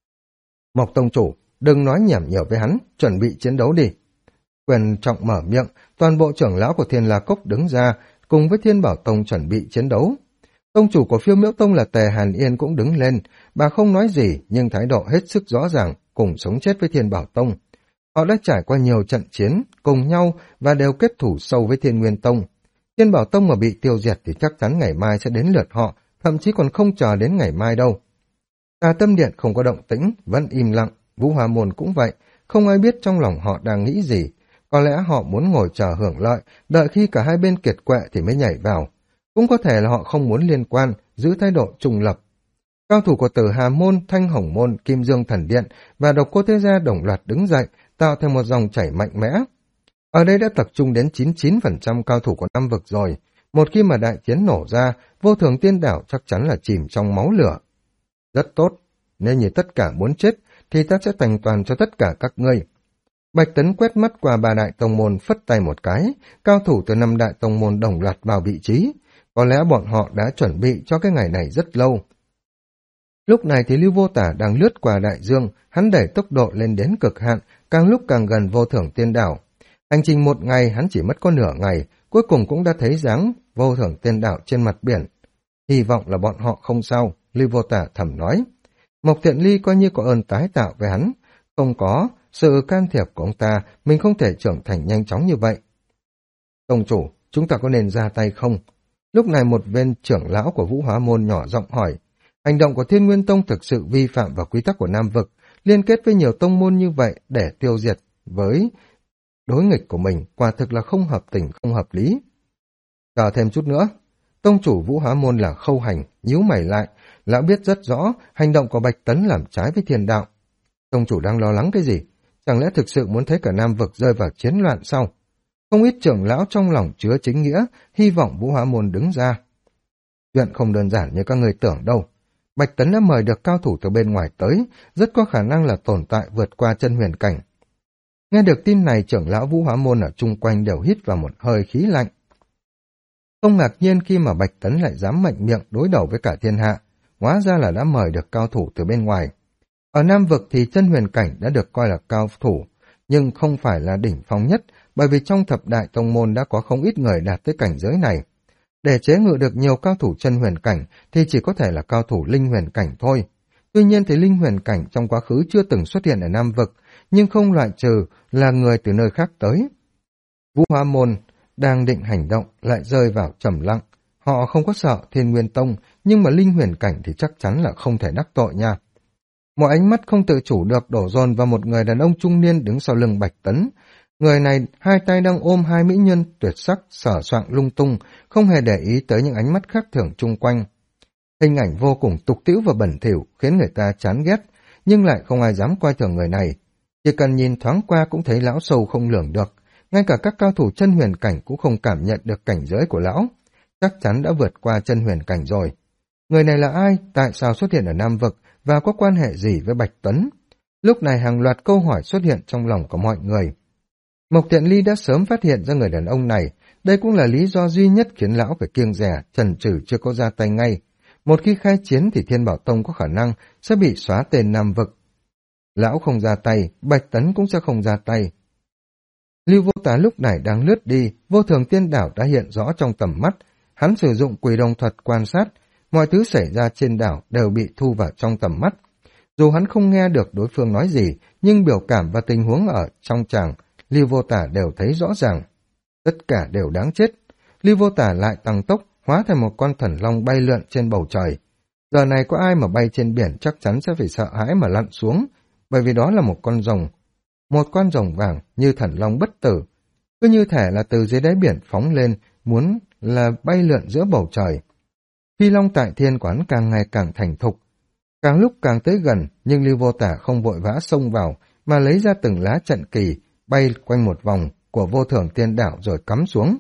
Mộc Tông Chủ, đừng nói nhảm nhiều với hắn, chuẩn bị chiến đấu đi. Quyền Trọng mở miệng, toàn bộ trưởng lão của Thiên La Cốc đứng ra, cùng với Thiên Bảo Tông chuẩn bị chiến đấu. Tông chủ của Phiêu Miễu Tông là Tề Hàn Yên cũng đứng lên, bà không nói gì nhưng thái độ hết sức rõ ràng, cùng sống chết với Thiên Bảo Tông. Họ đã trải qua nhiều trận chiến, cùng nhau và đều kết thủ sâu với Thiên Nguyên Tông. Thiên Bảo Tông mà bị tiêu diệt thì chắc chắn ngày mai sẽ đến lượt họ, thậm chí còn không chờ đến ngày mai đâu. Tà Tâm Điện không có động tĩnh, vẫn im lặng, Vũ Hòa Môn cũng vậy, không ai biết trong lòng họ đang nghĩ gì. Có lẽ họ muốn ngồi chờ hưởng lợi, đợi khi cả hai bên kiệt quệ thì mới nhảy vào. Cũng có thể là họ không muốn liên quan, giữ thái độ trùng lập. Cao thủ của Tử Hà Môn, Thanh Hồng Môn, Kim Dương Thần Điện và Độc Cô Thế Gia đồng loạt đứng dậy, tạo thành một dòng chảy mạnh mẽ. Ở đây đã tập trung đến 99% cao thủ của Nam Vực rồi. Một khi mà đại chiến nổ ra, Vô Thường Tiên Đảo chắc chắn là chìm trong máu lửa. Rất tốt, nếu như tất cả muốn chết, thì ta sẽ thành toàn cho tất cả các ngươi. Bạch Tấn quét mắt qua ba đại tông môn phất tay một cái, cao thủ từ 5 đại tông môn đồng loạt vào vị trí. Có lẽ bọn họ đã chuẩn bị cho cái ngày này rất lâu. Lúc này thì Lưu Vô Tả đang lướt qua đại dương, hắn đẩy tốc độ lên đến cực hạn, càng lúc càng gần Vô Thưởng Tiên Đảo. Hành trình một ngày hắn chỉ mất có nửa ngày, cuối cùng cũng đã thấy dáng Vô Thưởng Tiên Đảo trên mặt biển. Hy vọng là bọn họ không sao, Lưu Vô Tả thầm nói. Mộc Thiện Ly coi như có ơn tái tạo với hắn, không có sự can thiệp của ông ta, mình không thể trưởng thành nhanh chóng như vậy. Tông chủ, chúng ta có nên ra tay không? Lúc này một viên trưởng lão của Vũ Hóa Môn nhỏ giọng hỏi. Hành động của Thiên Nguyên Tông thực sự vi phạm vào quy tắc của Nam Vực, liên kết với nhiều tông môn như vậy để tiêu diệt với đối nghịch của mình, quả thực là không hợp tình, không hợp lý. Chờ thêm chút nữa, tông chủ Vũ Hóa Môn là Khâu Hành, nhíu mày lại, lão biết rất rõ hành động của Bạch Tấn làm trái với thiên đạo. Tông chủ đang lo lắng cái gì? Chẳng lẽ thực sự muốn thấy cả Nam Vực rơi vào chiến loạn sao? Không ít trưởng lão trong lòng chứa chính nghĩa, hy vọng Vũ Hóa Môn đứng ra. Chuyện không đơn giản như các người tưởng đâu. Bạch Tấn đã mời được cao thủ từ bên ngoài tới, rất có khả năng là tồn tại vượt qua chân huyền cảnh. Nghe được tin này, trưởng lão Vũ Hóa Môn ở chung quanh đều hít vào một hơi khí lạnh. Không ngạc nhiên khi mà Bạch Tấn lại dám mạnh miệng đối đầu với cả thiên hạ, hóa ra là đã mời được cao thủ từ bên ngoài. Ở Nam Vực thì chân huyền cảnh đã được coi là cao thủ, nhưng không phải là đỉnh phong nhất, bởi vì trong thập đại tông môn đã có không ít người đạt tới cảnh giới này. Để chế ngự được nhiều cao thủ chân huyền cảnh thì chỉ có thể là cao thủ linh huyền cảnh thôi. Tuy nhiên thì linh huyền cảnh trong quá khứ chưa từng xuất hiện ở Nam Vực, nhưng không loại trừ là người từ nơi khác tới. Vũ Hóa Môn đang định hành động lại rơi vào trầm lặng. Họ không có sợ Thiên Nguyên Tông, nhưng mà linh huyền cảnh thì chắc chắn là không thể đắc tội nha. Mọi ánh mắt không tự chủ được đổ dồn vào một người đàn ông trung niên đứng sau lưng Bạch Tấn. Người này hai tay đang ôm hai mỹ nhân tuyệt sắc sờ soạng lung tung, không hề để ý tới những ánh mắt khác thường chung quanh. Hình ảnh vô cùng tục tĩu và bẩn thỉu khiến người ta chán ghét, nhưng lại không ai dám coi thường người này. Chỉ cần nhìn thoáng qua cũng thấy lão sâu không lường được, ngay cả các cao thủ chân huyền cảnh cũng không cảm nhận được cảnh giới của lão. Chắc chắn đã vượt qua chân huyền cảnh rồi. Người này là ai? Tại sao xuất hiện ở Nam Vực? Và có quan hệ gì với Bạch Tuấn? Lúc này hàng loạt câu hỏi xuất hiện trong lòng của mọi người. Mộc Thiện Ly đã sớm phát hiện ra người đàn ông này, đây cũng là lý do duy nhất khiến lão phải kiêng dè, chần chừ chưa có ra tay ngay. Một khi khai chiến thì Thiên Bảo Tông có khả năng sẽ bị xóa tên Nam Vực. Lão không ra tay, Bạch Tấn cũng sẽ không ra tay. Lưu Vô Tà lúc này đang lướt đi, Vô Thường Tiên Đảo đã hiện rõ trong tầm mắt. Hắn sử dụng Quỷ Đồng Thuật quan sát, mọi thứ xảy ra trên đảo đều bị thu vào trong tầm mắt. Dù hắn không nghe được đối phương nói gì, nhưng biểu cảm và tình huống ở trong tràng, Lưu Vô Tà đều thấy rõ ràng. Tất cả đều đáng chết. Lưu Vô Tà lại tăng tốc, hóa thành một con thần long bay lượn trên bầu trời. Giờ này có ai mà bay trên biển chắc chắn sẽ phải sợ hãi mà lặn xuống, bởi vì đó là một con rồng. Một con rồng vàng như thần long bất tử, cứ như thể là từ dưới đáy biển phóng lên, muốn là bay lượn giữa bầu trời. Phi long tại thiên quán càng ngày càng thành thục, càng lúc càng tới gần, nhưng Lưu Vô Tà không vội vã xông vào, mà lấy ra từng lá trận kỳ, bay quanh một vòng của Vô Thường Tiên Đảo rồi cắm xuống.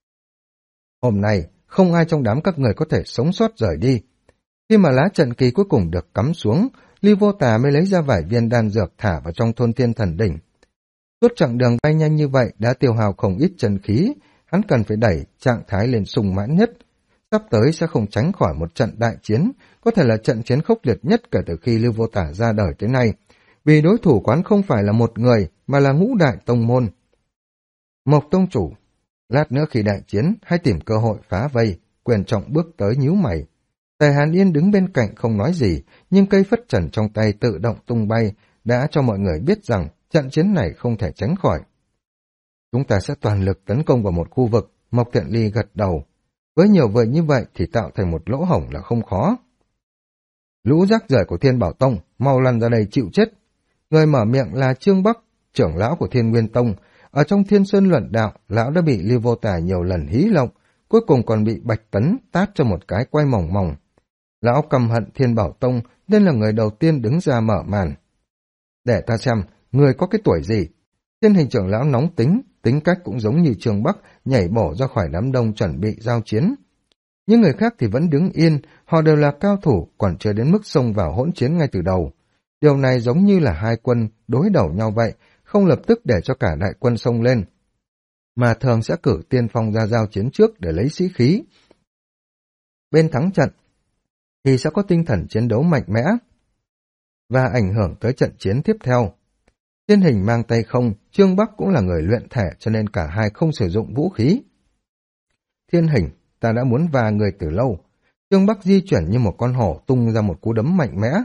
Hôm nay, không ai trong đám các người có thể sống sót rời đi. Khi mà lá trận kỳ cuối cùng được cắm xuống, Lưu Vô Tà mới lấy ra vài viên đan dược thả vào trong thôn thiên thần đỉnh. Suốt chặng đường bay nhanh như vậy đã tiêu hao không ít chân khí, hắn cần phải đẩy trạng thái lên sung mãn nhất. Sắp tới sẽ không tránh khỏi một trận đại chiến, có thể là trận chiến khốc liệt nhất kể từ khi Lưu Vô Tà ra đời tới nay, vì đối thủ quán không phải là một người mà là ngũ đại tông môn. Mộc tông chủ, lát nữa khi đại chiến hãy tìm cơ hội phá vây. Quyền Trọng bước tới nhíu mày. Tề Hàn Yên đứng bên cạnh không nói gì, nhưng cây phất trần trong tay tự động tung bay đã cho mọi người biết rằng trận chiến này không thể tránh khỏi. Chúng ta sẽ toàn lực tấn công vào một khu vực. Mộc Thiện Ly gật đầu. Với nhiều người như vậy thì tạo thành một lỗ hổng là không khó. Lũ rác rưởi của Thiên Bảo Tông, mau lăn ra đây chịu chết. Người mở miệng là Trương Bắc, trưởng lão của Thiên Nguyên Tông. Ở trong Thiên Sơn luận đạo, lão đã bị Lưu Vô Tà nhiều lần hí lộng, cuối cùng còn bị Bạch Tấn tát cho một cái quay mỏng mỏng. Lão căm hận Thiên Bảo Tông nên là người đầu tiên đứng ra mở màn. Để ta xem, người có cái tuổi gì? Thiên Hình trưởng lão nóng tính, tính cách cũng giống như Trương Bắc, nhảy bổ ra khỏi đám đông chuẩn bị giao chiến. Những người khác thì vẫn đứng yên, họ đều là cao thủ, còn chưa đến mức xông vào hỗn chiến ngay từ đầu. Điều này giống như là hai quân đối đầu nhau vậy, không lập tức để cho cả đại quân xông lên, mà thường sẽ cử tiên phong ra giao chiến trước để lấy sĩ khí. Bên thắng trận thì sẽ có tinh thần chiến đấu mạnh mẽ và ảnh hưởng tới trận chiến tiếp theo. Thiên Hình mang tay không, Trương Bắc cũng là người luyện thể cho nên cả hai không sử dụng vũ khí. Thiên Hình, ta đã muốn va người từ lâu. Trương Bắc di chuyển như một con hổ tung ra một cú đấm mạnh mẽ.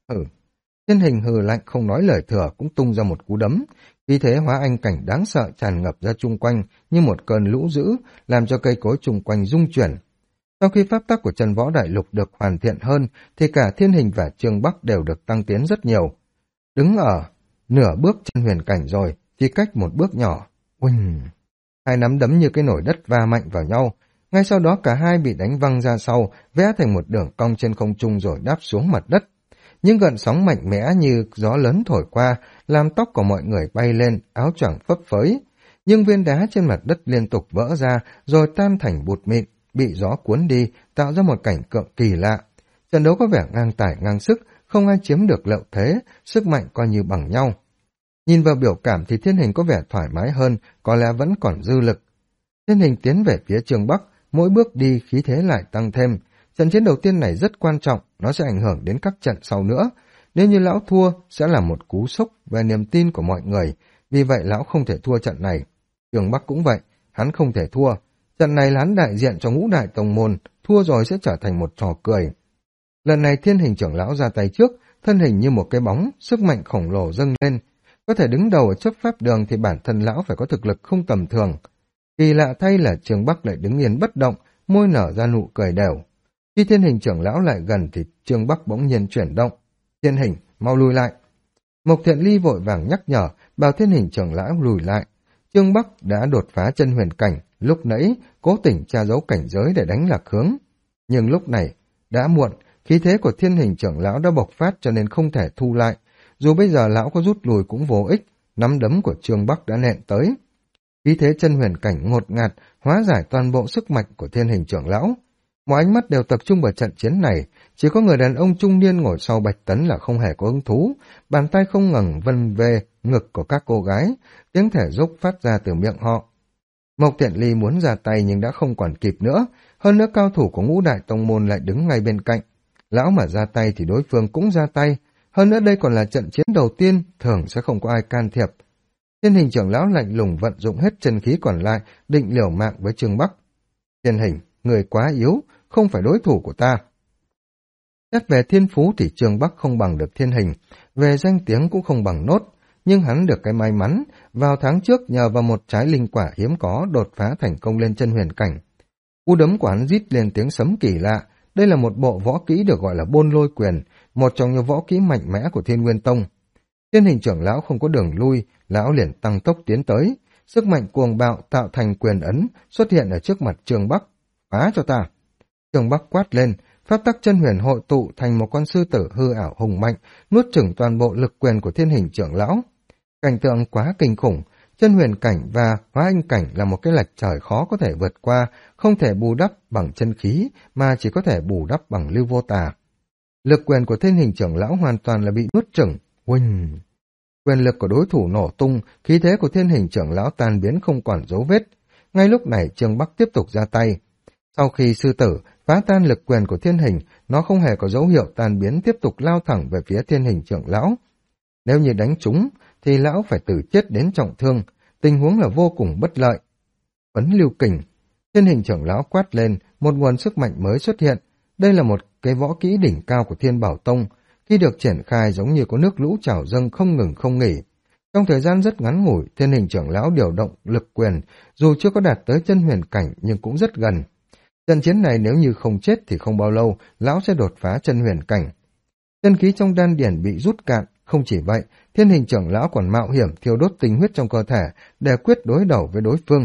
Thiên Hình hừ lạnh không nói lời thừa cũng tung ra một cú đấm. Vì thế hóa anh cảnh đáng sợ tràn ngập ra chung quanh như một cơn lũ dữ, làm cho cây cối chung quanh rung chuyển. Sau khi pháp tắc của Chân Võ Đại Lục được hoàn thiện hơn, thì cả Thiên Hình và Trương Bắc đều được tăng tiến rất nhiều. Đứng ở nửa bước chân huyền cảnh rồi, chỉ cách một bước nhỏ. Uỳnh! Hai nắm đấm như cái nồi đất va mạnh vào nhau. Ngay sau đó cả hai bị đánh văng ra sau, vẽ thành một đường cong trên không trung rồi đáp xuống mặt đất. Những gợn sóng mạnh mẽ như gió lớn thổi qua, làm tóc của mọi người bay lên, áo choàng phấp phới. Nhưng viên đá trên mặt đất liên tục vỡ ra, rồi tan thành bụt mịn, bị gió cuốn đi, tạo ra một cảnh tượng kỳ lạ. Trận đấu có vẻ ngang tài ngang sức, không ai chiếm được lợi thế, sức mạnh coi như bằng nhau. Nhìn vào biểu cảm thì Thiên Hình có vẻ thoải mái hơn, có lẽ vẫn còn dư lực. Thiên Hình tiến về phía Trương Bắc, mỗi bước đi khí thế lại tăng thêm. Trận chiến đầu tiên này rất quan trọng, nó sẽ ảnh hưởng đến các trận sau nữa. Nếu như lão thua, sẽ là một cú sốc về niềm tin của mọi người, vì vậy lão không thể thua trận này. Trương Bắc cũng vậy, hắn không thể thua. Trận này là hắn đại diện cho ngũ đại tông môn, thua rồi sẽ trở thành một trò cười. Lần này Thiên Hình trưởng lão ra tay trước, thân hình như một cái bóng, sức mạnh khổng lồ dâng lên. Có thể đứng đầu ở chấp pháp đường thì bản thân lão phải có thực lực không tầm thường. Kỳ lạ thay là Trương Bắc lại đứng yên bất động, môi nở ra nụ cười đều. Khi Thiên Hình trưởng lão lại gần thì Trương Bắc bỗng nhiên chuyển động. Thiên Hình, mau lùi lại. Mộc Thiện Ly vội vàng nhắc nhở, bảo Thiên Hình trưởng lão lùi lại. Trương Bắc đã đột phá chân huyền cảnh, lúc nãy cố tình tra giấu cảnh giới để đánh lạc hướng. Nhưng lúc này, đã muộn, khí thế của Thiên Hình trưởng lão đã bộc phát cho nên không thể thu lại. Dù bây giờ lão có rút lùi cũng vô ích, nắm đấm của Trương Bắc đã nện tới. Khí thế chân huyền cảnh ngột ngạt, hóa giải toàn bộ sức mạnh của Thiên Hình trưởng lão. Mọi ánh mắt đều tập trung vào trận chiến này, chỉ có người đàn ông trung niên ngồi sau Bạch Tấn là không hề có hứng thú, bàn tay không ngừng vân về ngực của các cô gái, tiếng thở dốc phát ra từ miệng họ. Mộc Tiện Ly muốn ra tay nhưng đã không còn kịp nữa, hơn nữa cao thủ của Ngũ Đại Tông Môn lại đứng ngay bên cạnh. Lão mà ra tay thì đối phương cũng ra tay, hơn nữa đây còn là trận chiến đầu tiên, thường sẽ không có ai can thiệp. Thiên Hình trưởng lão lạnh lùng vận dụng hết chân khí còn lại, định liều mạng với Trương Bắc. Thiên Hình, người quá yếu, không phải đối thủ của ta. Xét về thiên phú thì Trương Bắc không bằng được Thiên Hình, về danh tiếng cũng không bằng Nốt, nhưng hắn được cái may mắn, vào tháng trước nhờ vào một trái linh quả hiếm có đột phá thành công lên chân huyền cảnh. Cú đấm của hắn rít lên tiếng sấm kỳ lạ, đây là một bộ võ kỹ được gọi là Bôn Lôi Quyền, một trong những võ kỹ mạnh mẽ của Thiên Nguyên Tông. Thiên Hình trưởng lão không có đường lui, lão liền tăng tốc tiến tới, sức mạnh cuồng bạo tạo thành quyền ấn xuất hiện ở trước mặt Trương Bắc. Phá cho ta! Trương Bắc quát lên, pháp tắc chân huyền hội tụ thành một con sư tử hư ảo hùng mạnh, nuốt chửng toàn bộ lực quyền của Thiên Hình trưởng lão. Cảnh tượng quá kinh khủng, chân huyền cảnh và hóa anh cảnh là một cái lệch trời khó có thể vượt qua, không thể bù đắp bằng chân khí, mà chỉ có thể bù đắp bằng lưu vô tà. Lực quyền của Thiên Hình trưởng lão hoàn toàn là bị nuốt chửng. Huỳnh! Quyền lực của đối thủ nổ tung, khí thế của Thiên Hình trưởng lão tan biến không còn dấu vết. Ngay lúc này Trương Bắc tiếp tục ra tay. Sau khi sư tử phá tan lực quyền của Thiên Hình, nó không hề có dấu hiệu tan biến, tiếp tục lao thẳng về phía Thiên Hình trưởng lão. Nếu như đánh trúng, thì lão phải từ chết đến trọng thương, tình huống là vô cùng bất lợi. Ấn lưu kình, Thiên Hình trưởng lão quát lên, một nguồn sức mạnh mới xuất hiện. Đây là một cái võ kỹ đỉnh cao của Thiên Bảo Tông, khi được triển khai giống như có nước lũ trào dâng không ngừng không nghỉ. Trong thời gian rất ngắn ngủi, Thiên Hình trưởng lão điều động lực quyền, dù chưa có đạt tới chân huyền cảnh nhưng cũng rất gần. Trận chiến này nếu như không chết thì không bao lâu, lão sẽ đột phá chân huyền cảnh. Chân khí trong đan điển bị rút cạn, không chỉ vậy, Thiên Hình trưởng lão còn mạo hiểm thiêu đốt tinh huyết trong cơ thể để quyết đối đầu với đối phương.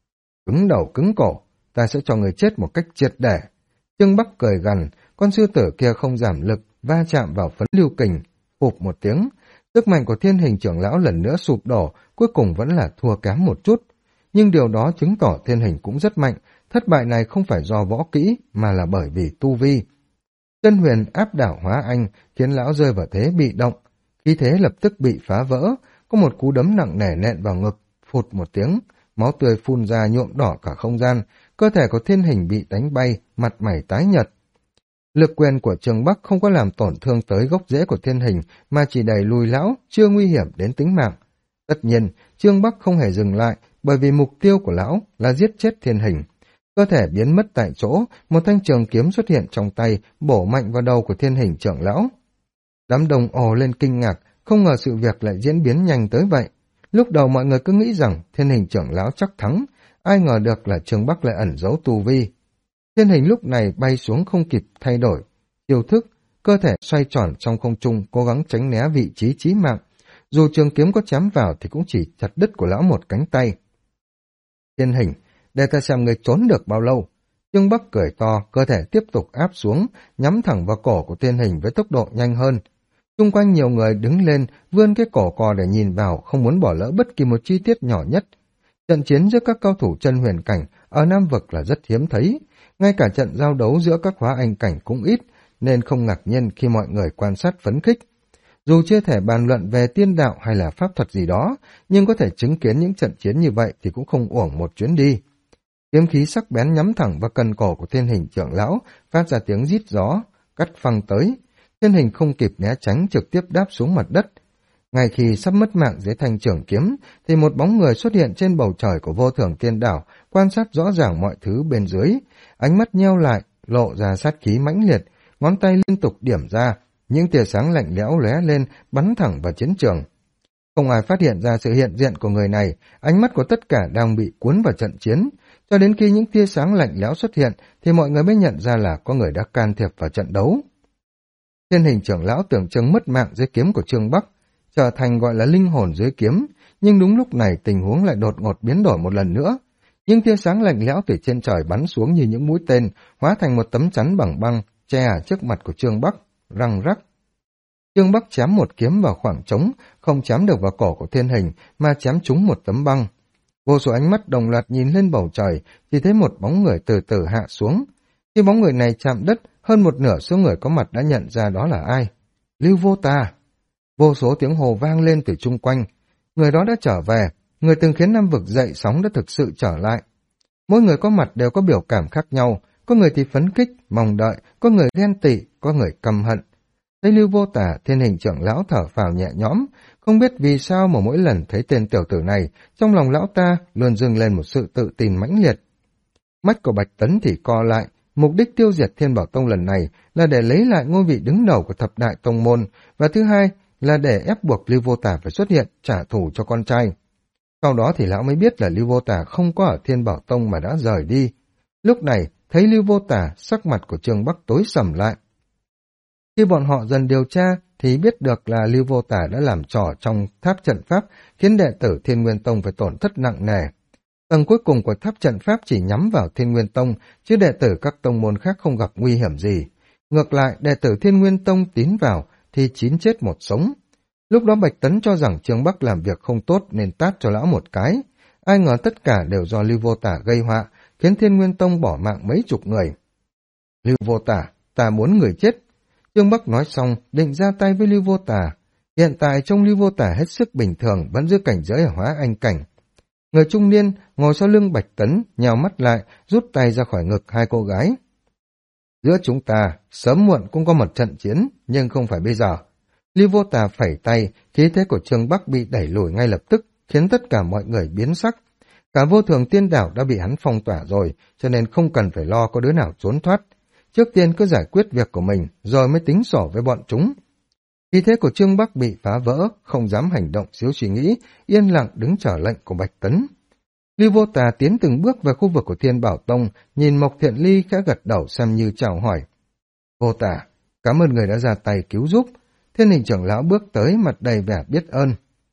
Cứng đầu cứng cổ, ta sẽ cho người chết một cách triệt để. Trương Bắc cười gằn, con sư tử kia không giảm lực, va chạm vào phấn lưu kình, phụp một tiếng. Sức mạnh của Thiên Hình trưởng lão lần nữa sụp đổ, cuối cùng vẫn là thua kém một chút. Nhưng điều đó chứng tỏ Thiên Hình cũng rất mạnh, thất bại này không phải do võ kỹ mà là bởi vì tu vi. Chân huyền áp đảo hóa anh khiến lão rơi vào thế bị động, khí thế lập tức bị phá vỡ, có một cú đấm nặng nề nện vào ngực, phụt một tiếng, máu tươi phun ra nhuộm đỏ cả không gian, cơ thể của Thiên Hình bị đánh bay, mặt mày tái nhợt. Lực quyền của Trương Bắc không có làm tổn thương tới gốc rễ của Thiên Hình, mà chỉ đẩy lùi lão, chưa nguy hiểm đến tính mạng. Tất nhiên, Trương Bắc không hề dừng lại, bởi vì mục tiêu của lão là giết chết Thiên Hình. Cơ thể biến mất tại chỗ, một thanh trường kiếm xuất hiện trong tay, bổ mạnh vào đầu của Thiên Hình trưởng lão. Đám đông ồ lên kinh ngạc, không ngờ sự việc lại diễn biến nhanh tới vậy. Lúc đầu mọi người cứ nghĩ rằng Thiên Hình trưởng lão chắc thắng, ai ngờ được là Trương Bắc lại ẩn giấu tu vi. Thiên Hình lúc này bay xuống không kịp thay đổi chiêu thức, cơ thể xoay tròn trong không trung, cố gắng tránh né vị trí chí mạng. Dù trường kiếm có chém vào thì cũng chỉ chặt đứt của lão một cánh tay. Thiên Hình, để ta xem người trốn được bao lâu. Trương Bắc cười to, cơ thể tiếp tục áp xuống, nhắm thẳng vào cổ của Thiên Hình với tốc độ nhanh hơn. Xung quanh nhiều người đứng lên, vươn cái cổ cò để nhìn vào, không muốn bỏ lỡ bất kỳ một chi tiết nhỏ nhất. Trận chiến giữa các cao thủ chân huyền cảnh ở Nam Vực là rất hiếm thấy, ngay cả trận giao đấu giữa các hóa anh cảnh cũng ít, nên không ngạc nhiên khi mọi người quan sát phấn khích. Dù chưa thể bàn luận về tiên đạo hay là pháp thuật gì đó, nhưng có thể chứng kiến những trận chiến như vậy thì cũng không uổng một chuyến đi. Kiếm khí sắc bén nhắm thẳng vào cần cổ của Thiên Hình trưởng lão, phát ra tiếng rít gió, cắt phăng tới. Thiên Hình không kịp né tránh, trực tiếp đáp xuống mặt đất. Ngay khi sắp mất mạng dưới thanh trường kiếm, thì một bóng người xuất hiện trên bầu trời của Vô Thưởng Tiên Đảo, quan sát rõ ràng mọi thứ bên dưới. Ánh mắt nheo lại, lộ ra sát khí mãnh liệt, ngón tay liên tục điểm ra, những tia sáng lạnh lẽo lóe lên, bắn thẳng vào chiến trường. Không ai phát hiện ra sự hiện diện của người này, ánh mắt của tất cả đang bị cuốn vào trận chiến. Cho đến khi những tia sáng lạnh lẽo xuất hiện, thì mọi người mới nhận ra là có người đã can thiệp vào trận đấu. Thiên Hình trưởng lão tưởng chừng mất mạng dưới kiếm của Trương Bắc, trở thành gọi là linh hồn dưới kiếm, nhưng đúng lúc này tình huống lại đột ngột biến đổi một lần nữa. Những tia sáng lạnh lẽo từ trên trời bắn xuống như những mũi tên, hóa thành một tấm chắn bằng băng, che ở trước mặt của Trương Bắc, răng rắc. Trương Bắc chém một kiếm vào khoảng trống, không chém được vào cổ của Thiên Hình, mà chém trúng một tấm băng. Vô số ánh mắt đồng loạt nhìn lên bầu trời, chỉ thấy một bóng người từ từ hạ xuống. Khi bóng người này chạm đất, hơn một nửa số người có mặt đã nhận ra đó là ai. Lưu Vô Tà. Vô số tiếng hô vang lên từ chung quanh. Người đó đã trở về, người từng khiến Nam Vực dậy sóng đã thực sự trở lại. Mỗi người có mặt đều có biểu cảm khác nhau, có người thì phấn khích, mong đợi, có người ghen tị, có người căm hận. Thấy Lưu Vô Tà, Thiên Hình trưởng lão thở phào nhẹ nhõm, không biết vì sao mà mỗi lần thấy tên tiểu tử này, trong lòng lão ta luôn dâng lên một sự tự tin mãnh liệt. Mắt của Bạch Tấn thì co lại, mục đích tiêu diệt Thiên Bảo Tông lần này là để lấy lại ngôi vị đứng đầu của thập đại tông môn, và thứ hai là để ép buộc Lưu Vô Tà phải xuất hiện trả thù cho con trai. Sau đó thì lão mới biết là Lưu Vô Tà không có ở Thiên Bảo Tông mà đã rời đi. Lúc này, thấy Lưu Vô Tà, sắc mặt của Trương Bắc tối sầm lại. Khi bọn họ dần điều tra thì biết được là Lưu Vô Tà đã làm trò trong tháp trận pháp, khiến đệ tử Thiên Nguyên Tông phải tổn thất nặng nề. Tầng cuối cùng của tháp trận pháp chỉ nhắm vào Thiên Nguyên Tông, chứ đệ tử các tông môn khác không gặp nguy hiểm gì. Ngược lại, đệ tử Thiên Nguyên Tông tiến vào thì 9 chết 1 sống. Lúc đó Bạch Tấn cho rằng Trương Bắc làm việc không tốt nên tát cho lão một cái. Ai ngờ tất cả đều do Lưu Vô Tà gây họa, khiến Thiên Nguyên Tông bỏ mạng mấy chục người. Lưu Vô Tà, ta muốn người chết. Trương Bắc nói xong, định ra tay với Lưu Vô Tà. Hiện tại trông Lưu Vô Tà hết sức bình thường, vẫn giữ cảnh giới ở hóa anh cảnh. Người trung niên ngồi sau lưng Bạch Tấn, nhào mắt lại, rút tay ra khỏi ngực hai cô gái. Giữa chúng ta, sớm muộn cũng có một trận chiến, nhưng không phải bây giờ. Lưu Vô Tà phẩy tay, khí thế của Trương Bắc bị đẩy lùi ngay lập tức, khiến tất cả mọi người biến sắc. Cả Vô Thường Tiên Đảo đã bị hắn phong tỏa rồi, cho nên không cần phải lo có đứa nào trốn thoát. Trước tiên cứ giải quyết việc của mình, rồi mới tính sổ với bọn chúng. Khí thế của Trương Bắc bị phá vỡ, không dám hành động xíu suy nghĩ, yên lặng đứng chờ lệnh của Bạch Tấn. Lưu Vô Tà tiến từng bước về khu vực của Thiên Bảo Tông, nhìn Mộc Thiện Ly khẽ gật đầu xem như chào hỏi. Vô Tà, cảm ơn người đã ra tay cứu giúp. Thiên Hình trưởng lão bước tới mặt đầy vẻ biết ơn.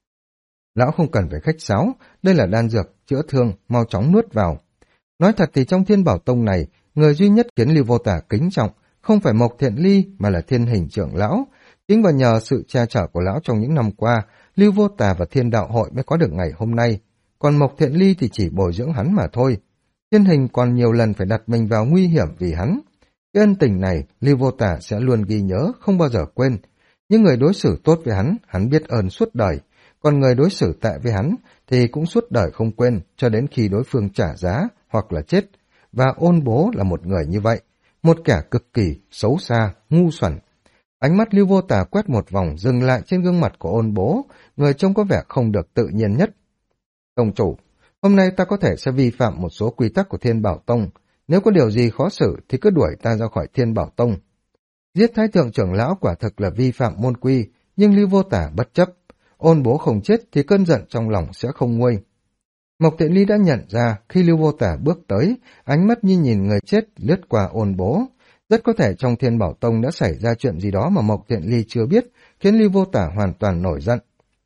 Lão không cần phải khách sáo, đây là đan dược, chữa thương, mau chóng nuốt vào. Nói thật thì trong Thiên Bảo Tông này, người duy nhất khiến Lưu Vô Tà kính trọng, không phải Mộc Thiện Ly mà là Thiên Hình trưởng lão. Chính và nhờ sự che chở của lão trong những năm qua, Lưu Vô Tà và Thiên Đạo Hội mới có được ngày hôm nay. Còn Mộc Thiện Ly thì chỉ bồi dưỡng hắn mà thôi. Thiên Hình còn nhiều lần phải đặt mình vào nguy hiểm vì hắn. Cái ân tình này, Lưu Vô Tà sẽ luôn ghi nhớ, không bao giờ quên. Những người đối xử tốt với hắn biết ơn suốt đời. Còn người đối xử tệ với hắn thì cũng suốt đời không quên cho đến khi đối phương trả giá hoặc là chết. Và Ôn Bố là một người như vậy, một kẻ cực kỳ xấu xa, ngu xuẩn. Ánh mắt Lưu Vô Tà quét một vòng dừng lại trên gương mặt của Ôn Bố, người trông có vẻ không được tự nhiên nhất. Tông chủ, hôm nay ta có thể sẽ vi phạm một số quy tắc của Thiên Bảo Tông. Nếu có điều gì khó xử thì cứ đuổi ta ra khỏi Thiên Bảo Tông. Giết Thái Thượng trưởng lão quả thực là vi phạm môn quy, nhưng Lưu Vô Tà bất chấp. Ôn Bố không chết thì cơn giận trong lòng sẽ không nguôi. Mộc Thiện Ly đã nhận ra khi Lưu Vô Tà bước tới, ánh mắt như nhìn người chết lướt qua Ôn Bố. Rất có thể trong Thiên Bảo Tông đã xảy ra chuyện gì đó mà Mộc Thiện Ly chưa biết, khiến Lưu Vô Tà hoàn toàn nổi giận.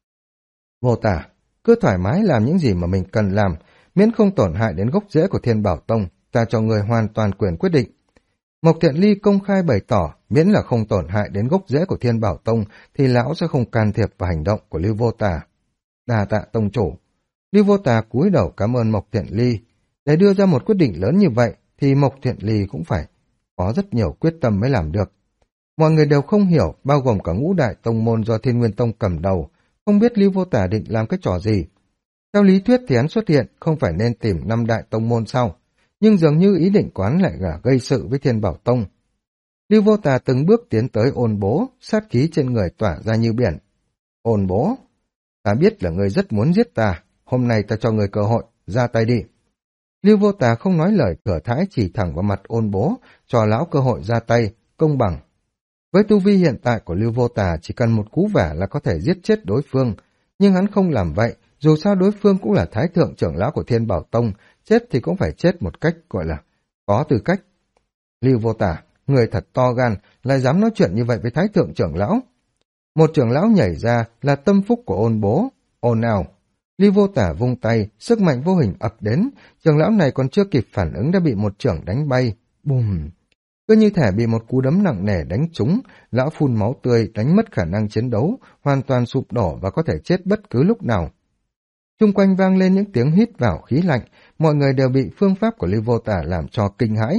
Vô Tà, cứ thoải mái làm những gì mà mình cần làm, miễn không tổn hại đến gốc rễ của Thiên Bảo Tông, ta cho người hoàn toàn quyền quyết định. Mộc Thiện Ly công khai bày tỏ, miễn là không tổn hại đến gốc rễ của Thiên Bảo Tông, thì lão sẽ không can thiệp vào hành động của Lưu Vô Tà. Đa tạ tông chủ. Lưu Vô Tà cúi đầu cảm ơn Mộc Thiện Ly. Để đưa ra một quyết định lớn như vậy, thì Mộc Thiện Ly cũng phải có rất nhiều quyết tâm mới làm được. Mọi người đều không hiểu, bao gồm cả ngũ đại tông môn do Thiên Nguyên Tông cầm đầu, không biết Lưu Vô Tà định làm cái trò gì. Theo lý thuyết thì hắn xuất hiện không phải nên tìm 5 đại tông môn sau, nhưng dường như ý định quán lại là gây sự với Thiên Bảo Tông. Lưu Vô Tà từng bước tiến tới Ôn Bố, sát khí trên người tỏa ra như biển. Ôn Bố, ta biết là người rất muốn giết ta, hôm nay ta cho người cơ hội, ra tay đi. Lưu Vô Tà không nói lời thừa thãi chỉ thẳng vào mặt Ôn Bố, cho lão cơ hội ra tay, công bằng. Với tu vi hiện tại của Lưu Vô Tà chỉ cần một cú vả là có thể giết chết đối phương, nhưng hắn không làm vậy, dù sao đối phương cũng là Thái Thượng trưởng lão của Thiên Bảo Tông, chết thì cũng phải chết một cách gọi là có tư cách. Lưu Vô Tà, người thật to gan, lại dám nói chuyện như vậy với Thái Thượng trưởng lão. Một trưởng lão nhảy ra là tâm phúc của Ôn Bố, ồn ào. Lưu Vô Tà vung tay, sức mạnh vô hình ập đến, trưởng lão này còn chưa kịp phản ứng đã bị một trưởng đánh bay. Bùm! Cứ như thể bị một cú đấm nặng nề đánh trúng, lão phun máu tươi, đánh mất khả năng chiến đấu, hoàn toàn sụp đổ và có thể chết bất cứ lúc nào. Chung quanh vang lên những tiếng hít vào khí lạnh, mọi người đều bị phương pháp của Lưu Vô Tà làm cho kinh hãi.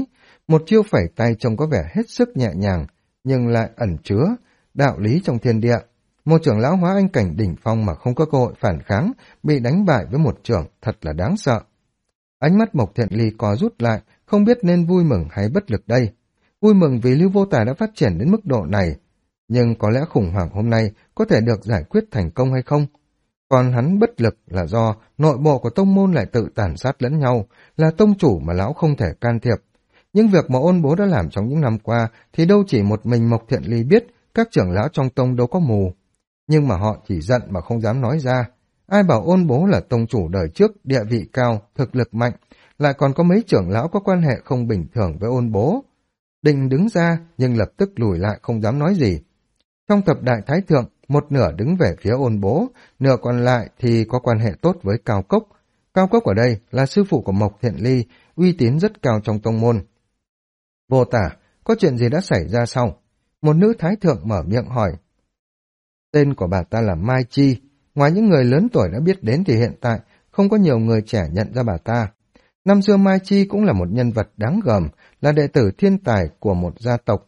Một chiêu phẩy tay trông có vẻ hết sức nhẹ nhàng, nhưng lại ẩn chứa đạo lý trong thiên địa. Một trưởng lão hóa anh cảnh đỉnh phong mà không có cơ hội phản kháng, bị đánh bại với một trưởng thật là đáng sợ. Ánh mắt Mộc Thiện Ly co rút lại, không biết nên vui mừng hay bất lực đây. Vui mừng vì Lưu Vô Tà đã phát triển đến mức độ này, nhưng có lẽ khủng hoảng hôm nay có thể được giải quyết thành công hay không? Còn hắn bất lực là do nội bộ của tông môn lại tự tàn sát lẫn nhau, là tông chủ mà lão không thể can thiệp. Những việc mà Ôn Bố đã làm trong những năm qua thì đâu chỉ một mình Mộc Thiện Ly biết, các trưởng lão trong tông đâu có mù. Nhưng mà họ chỉ giận mà không dám nói ra. Ai bảo Ôn Bố là tông chủ đời trước, địa vị cao, thực lực mạnh, lại còn có mấy trưởng lão có quan hệ không bình thường với Ôn Bố. Định đứng ra nhưng lập tức lùi lại không dám nói gì. Trong thập đại thái thượng, một nửa đứng về phía Ôn Bố, nửa còn lại thì có quan hệ tốt với Cao Cốc. Cao Cốc ở đây là sư phụ của Mộc Thiện Ly, uy tín rất cao trong tông môn. Vô Tả, có chuyện gì đã xảy ra sau? Một nữ thái thượng mở miệng hỏi. Tên của bà ta là Mai Chi. Ngoài những người lớn tuổi đã biết đến thì hiện tại không có nhiều người trẻ nhận ra bà ta. Năm xưa Mai Chi cũng là một nhân vật đáng gờm, là đệ tử thiên tài của một gia tộc.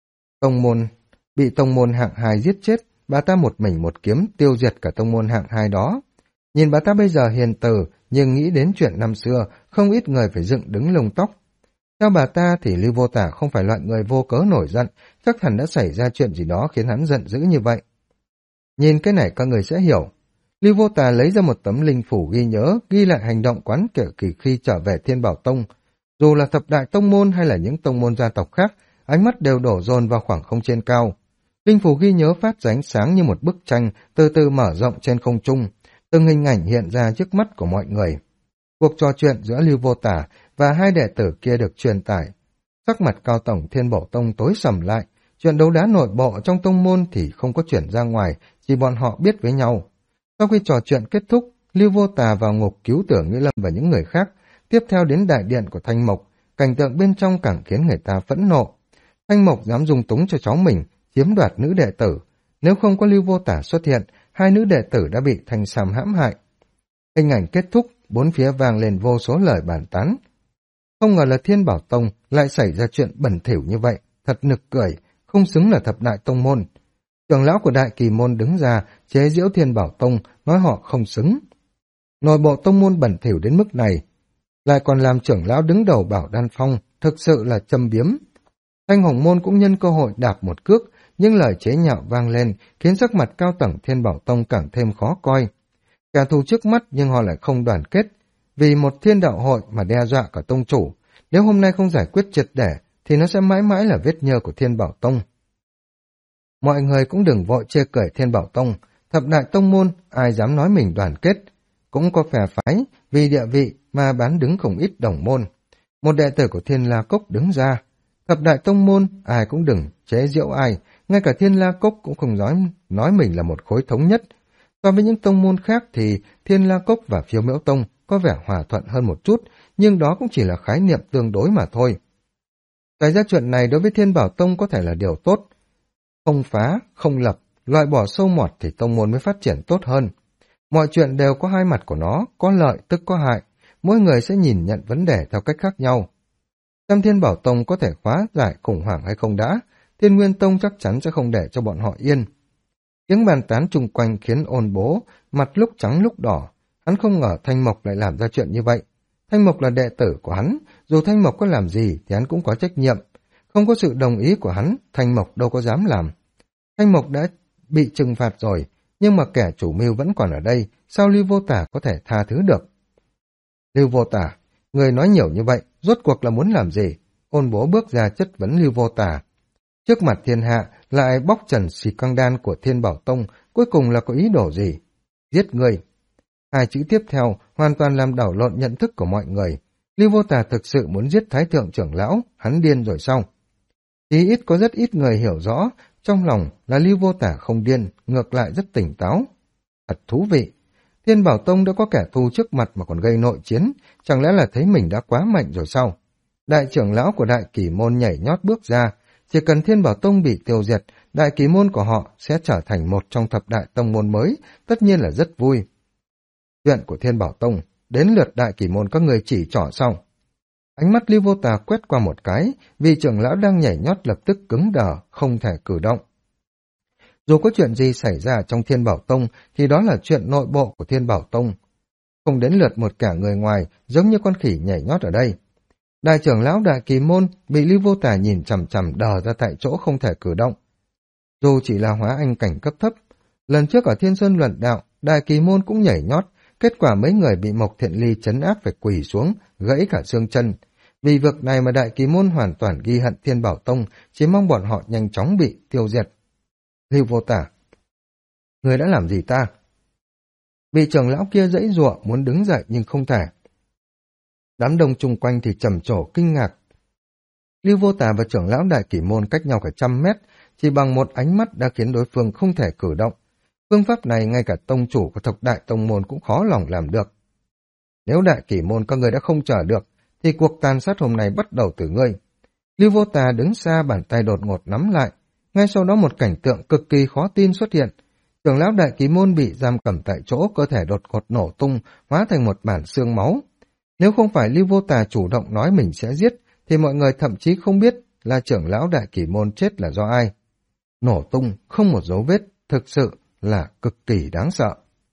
Bị tông môn hạng 2 giết chết, bà ta một mình một kiếm tiêu diệt cả tông môn hạng 2 đó. Nhìn bà ta bây giờ hiền từ, nhưng nghĩ đến chuyện năm xưa, không ít người phải dựng đứng lông tóc. Theo bà ta thì Lưu Vô Tả không phải loại người vô cớ nổi giận, chắc hẳn đã xảy ra chuyện gì đó khiến hắn giận dữ như vậy. Nhìn cái này các người sẽ hiểu. Lưu Vô Tà lấy ra một tấm linh phủ ghi nhớ, ghi lại hành động quán kể kỳ khi trở về Thiên Bảo Tông. Dù là thập đại tông môn hay là những tông môn gia tộc khác, ánh mắt đều đổ dồn vào khoảng không trên cao. Linh phủ ghi nhớ phát ra ánh sáng như một bức tranh, từ từ mở rộng trên không trung. Từng hình ảnh hiện ra trước mắt của mọi người. Cuộc trò chuyện giữa Lưu Vô Tả và hai đệ tử kia được truyền tải. Sắc mặt cao tổng Thiên Bảo Tông tối sầm lại. Chuyện đấu đá nội bộ trong tông môn thì không có chuyển ra ngoài, chỉ bọn họ biết với nhau. Sau khi trò chuyện kết thúc, Lưu Vô Tà vào ngục cứu Tưởng Như Lâm và những người khác, tiếp theo đến đại điện của Thanh Mộc, cảnh tượng bên trong càng khiến người ta phẫn nộ. Thanh Mộc dám dung túng cho cháu mình, chiếm đoạt nữ đệ tử. Nếu không có Lưu Vô Tà xuất hiện, hai nữ đệ tử đã bị Thanh Sam hãm hại. Hình ảnh kết thúc, bốn phía vang lên vô số lời bàn tán. Không ngờ là Thiên Bảo Tông lại xảy ra chuyện bẩn thỉu như vậy, thật nực cười, không xứng là thập đại tông môn. Trưởng lão của Đại Kỳ môn đứng ra chế giễu Thiên Bảo Tông, nói họ không xứng. Nội bộ tông môn bẩn thỉu đến mức này, lại còn làm trưởng lão đứng đầu Bảo Đan Phong, thực sự là châm biếm. Thanh Hồng môn cũng nhân cơ hội đạp một cước, nhưng lời chế nhạo vang lên khiến sắc mặt cao tầng Thiên Bảo Tông càng thêm khó coi. Kẻ thù trước mắt nhưng họ lại không đoàn kết, vì một thiên đạo hội mà đe dọa cả tông chủ. Nếu hôm nay không giải quyết triệt để thì nó sẽ mãi mãi là vết nhơ của Thiên Bảo Tông. Mọi người cũng đừng vội chê cười Thiên Bảo Tông, thập đại tông môn ai dám nói mình đoàn kết, cũng có phe phái vì địa vị mà bán đứng không ít đồng môn. Một đệ tử của Thiên La Cốc đứng ra, thập đại tông môn ai cũng đừng chế giễu ai, ngay cả Thiên La Cốc cũng không nói mình là một khối thống nhất. So với những tông môn khác thì Thiên La Cốc và Phiêu Miễu Tông có vẻ hòa thuận hơn một chút, nhưng đó cũng chỉ là khái niệm tương đối mà thôi. Xảy ra chuyện này đối với Thiên Bảo Tông có thể là điều tốt. Không phá, không lập, loại bỏ sâu mọt thì tông môn mới phát triển tốt hơn. Mọi chuyện đều có hai mặt của nó, có lợi tức có hại, mỗi người sẽ nhìn nhận vấn đề theo cách khác nhau. Tam Thiên Bảo Tông có thể phá giải khủng hoảng hay không đã, Thiên Nguyên Tông chắc chắn sẽ không để cho bọn họ yên. Tiếng bàn tán chung quanh khiến Ôn Bố mặt lúc trắng lúc đỏ, hắn không ngờ Thanh Mộc lại làm ra chuyện như vậy. Thanh Mộc là đệ tử của hắn, dù Thanh Mộc có làm gì thì hắn cũng có trách nhiệm. Không có sự đồng ý của hắn, Thanh Mộc đâu có dám làm. Thanh Mộc đã bị trừng phạt rồi, nhưng mà kẻ chủ mưu vẫn còn ở đây, sao Lưu Vô Tả có thể tha thứ được? Lưu Vô Tả, người nói nhiều như vậy, rốt cuộc là muốn làm gì? Ôn Bố bước ra chất vấn Lưu Vô Tả. Trước mặt thiên hạ, lại bóc trần xì căng đan của Thiên Bảo Tông, cuối cùng là có ý đồ gì? Giết người. Hai chữ tiếp theo hoàn toàn làm đảo lộn nhận thức của mọi người. Lưu Vô Tả thực sự muốn giết Thái Thượng trưởng lão, hắn điên rồi sao? Thì ít có rất ít người hiểu rõ, trong lòng là Lưu Vô Tả không điên, ngược lại rất tỉnh táo. Thật thú vị. Thiên Bảo Tông đã có kẻ thù trước mặt mà còn gây nội chiến, chẳng lẽ là thấy mình đã quá mạnh rồi sao? Đại trưởng lão của Đại Kỳ môn nhảy nhót bước ra, chỉ cần Thiên Bảo Tông bị tiêu diệt, Đại Kỳ môn của họ sẽ trở thành một trong thập đại tông môn mới, tất nhiên là rất vui. Chuyện của Thiên Bảo Tông, đến lượt Đại Kỳ môn các người chỉ trỏ sau. Ánh mắt Lưu Vô Tà quét qua một cái, vị trưởng lão đang nhảy nhót lập tức cứng đờ, không thể cử động. Dù có chuyện gì xảy ra trong Thiên Bảo Tông thì đó là chuyện nội bộ của Thiên Bảo Tông, không đến lượt một cả người ngoài giống như con khỉ nhảy nhót ở đây. Đại trưởng lão Đại Kỳ Môn bị Lưu Vô Tà nhìn chằm chằm đờ ra tại chỗ không thể cử động. Dù chỉ là hóa anh cảnh cấp thấp, lần trước ở Thiên Sơn luận đạo, Đại Kỳ Môn cũng nhảy nhót, kết quả mấy người bị Mộc Thiện Ly trấn áp phải quỳ xuống, gãy cả xương chân. Vì việc này mà Đại Kỳ Môn hoàn toàn ghi hận Thiên Bảo Tông, chỉ mong bọn họ nhanh chóng bị tiêu diệt. Lưu Vô Tà, người đã làm gì ta? Vị trưởng lão kia giãy giụa muốn đứng dậy nhưng không thể. Đám đông chung quanh thì trầm trồ kinh ngạc. Lưu Vô Tà và trưởng lão Đại Kỷ Môn cách nhau cả 100 mét, chỉ bằng một ánh mắt đã khiến đối phương không thể cử động. Phương pháp này ngay cả tông chủ của thập đại tông môn cũng khó lòng làm được. Nếu Đại Kỷ Môn các người đã không chờ được, thì cuộc tàn sát hôm nay bắt đầu từ ngươi. Lưu Vô Tà đứng xa, bàn tay đột ngột nắm lại. Ngay sau đó một cảnh tượng cực kỳ khó tin xuất hiện. Trưởng lão Đại Kỷ Môn bị giam cầm tại chỗ, cơ thể đột ngột nổ tung, hóa thành một mảng xương máu. Nếu không phải Lưu Vô Tà chủ động nói mình sẽ giết, thì mọi người thậm chí không biết là trưởng lão Đại Kỷ Môn chết là do ai. Nổ tung, không một dấu vết, thực sự là cực kỳ đáng sợ.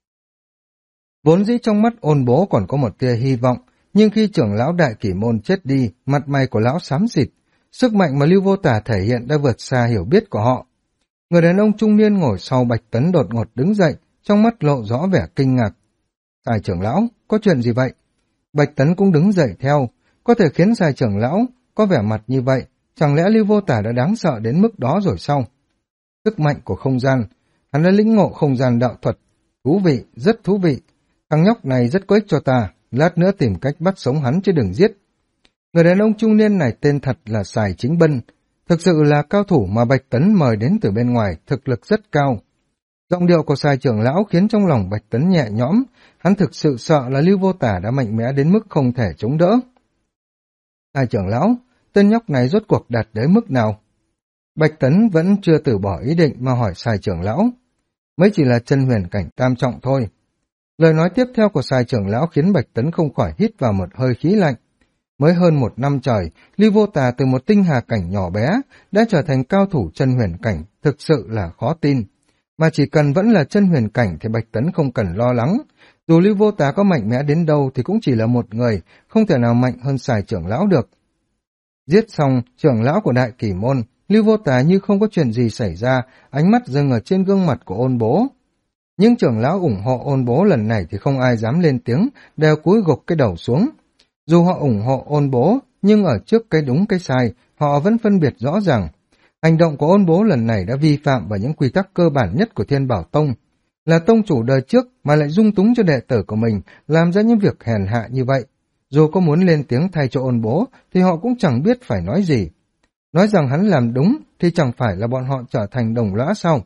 Vốn dĩ trong mắt Ôn Bố còn có một tia hy vọng, nhưng khi trưởng lão Đại Kỷ Môn chết đi, mặt mày của lão xám xịt, sức mạnh mà Lưu Vô Tà thể hiện đã vượt xa hiểu biết của họ. Người đàn ông trung niên ngồi sau Bạch Tấn đột ngột đứng dậy, trong mắt lộ rõ vẻ kinh ngạc. Sai trưởng lão, có chuyện gì vậy? Bạch Tấn cũng đứng dậy theo, có thể khiến sai trưởng lão có vẻ mặt như vậy, chẳng lẽ Lưu Vô Tà đã đáng sợ đến mức đó rồi sao? Sức mạnh của không gian, hắn đã lĩnh ngộ không gian đạo thuật, thú vị, rất thú vị. Thằng nhóc này rất có ích cho ta, lát nữa tìm cách bắt sống hắn chứ đừng giết. Người đàn ông trung niên này tên thật là Sài Chính Bân, thực sự là cao thủ mà Bạch Tấn mời đến từ bên ngoài, thực lực rất cao. Giọng điệu của Sài trưởng lão khiến trong lòng Bạch Tấn nhẹ nhõm, hắn thực sự sợ là Lưu Vô Tà đã mạnh mẽ đến mức không thể chống đỡ. Sài trưởng lão, tên nhóc này rốt cuộc đạt đến mức nào? Bạch Tấn vẫn chưa từ bỏ ý định mà hỏi Sài trưởng lão. Mới chỉ là chân huyền cảnh tam trọng thôi. Lời nói tiếp theo của Sài trưởng lão khiến Bạch Tấn không khỏi hít vào một hơi khí lạnh. Mới hơn 1 năm trời, Lưu Vô Tà từ một tinh hà cảnh nhỏ bé đã trở thành cao thủ chân huyền cảnh, thực sự là khó tin. Mà chỉ cần vẫn là chân huyền cảnh thì Bạch Tấn không cần lo lắng. Dù Lưu Vô Tà có mạnh mẽ đến đâu thì cũng chỉ là một người, không thể nào mạnh hơn Sài trưởng lão được. Giết xong trưởng lão của Đại Kỷ Môn, Lưu Vô Tà như không có chuyện gì xảy ra, ánh mắt dừng ở trên gương mặt của Ôn Bố. Nhưng trưởng lão ủng hộ Ôn Bố lần này thì không ai dám lên tiếng, đều cúi gục cái đầu xuống. Dù họ ủng hộ Ôn Bố, nhưng ở trước cái đúng cái sai, họ vẫn phân biệt rõ ràng. Hành động của Ôn Bố lần này đã vi phạm vào những quy tắc cơ bản nhất của Thiên Bảo Tông. Là tông chủ đời trước mà lại dung túng cho đệ tử của mình làm ra những việc hèn hạ như vậy. Dù có muốn lên tiếng thay cho Ôn Bố thì họ cũng chẳng biết phải nói gì. Nói rằng hắn làm đúng thì chẳng phải là bọn họ trở thành đồng lõa sao?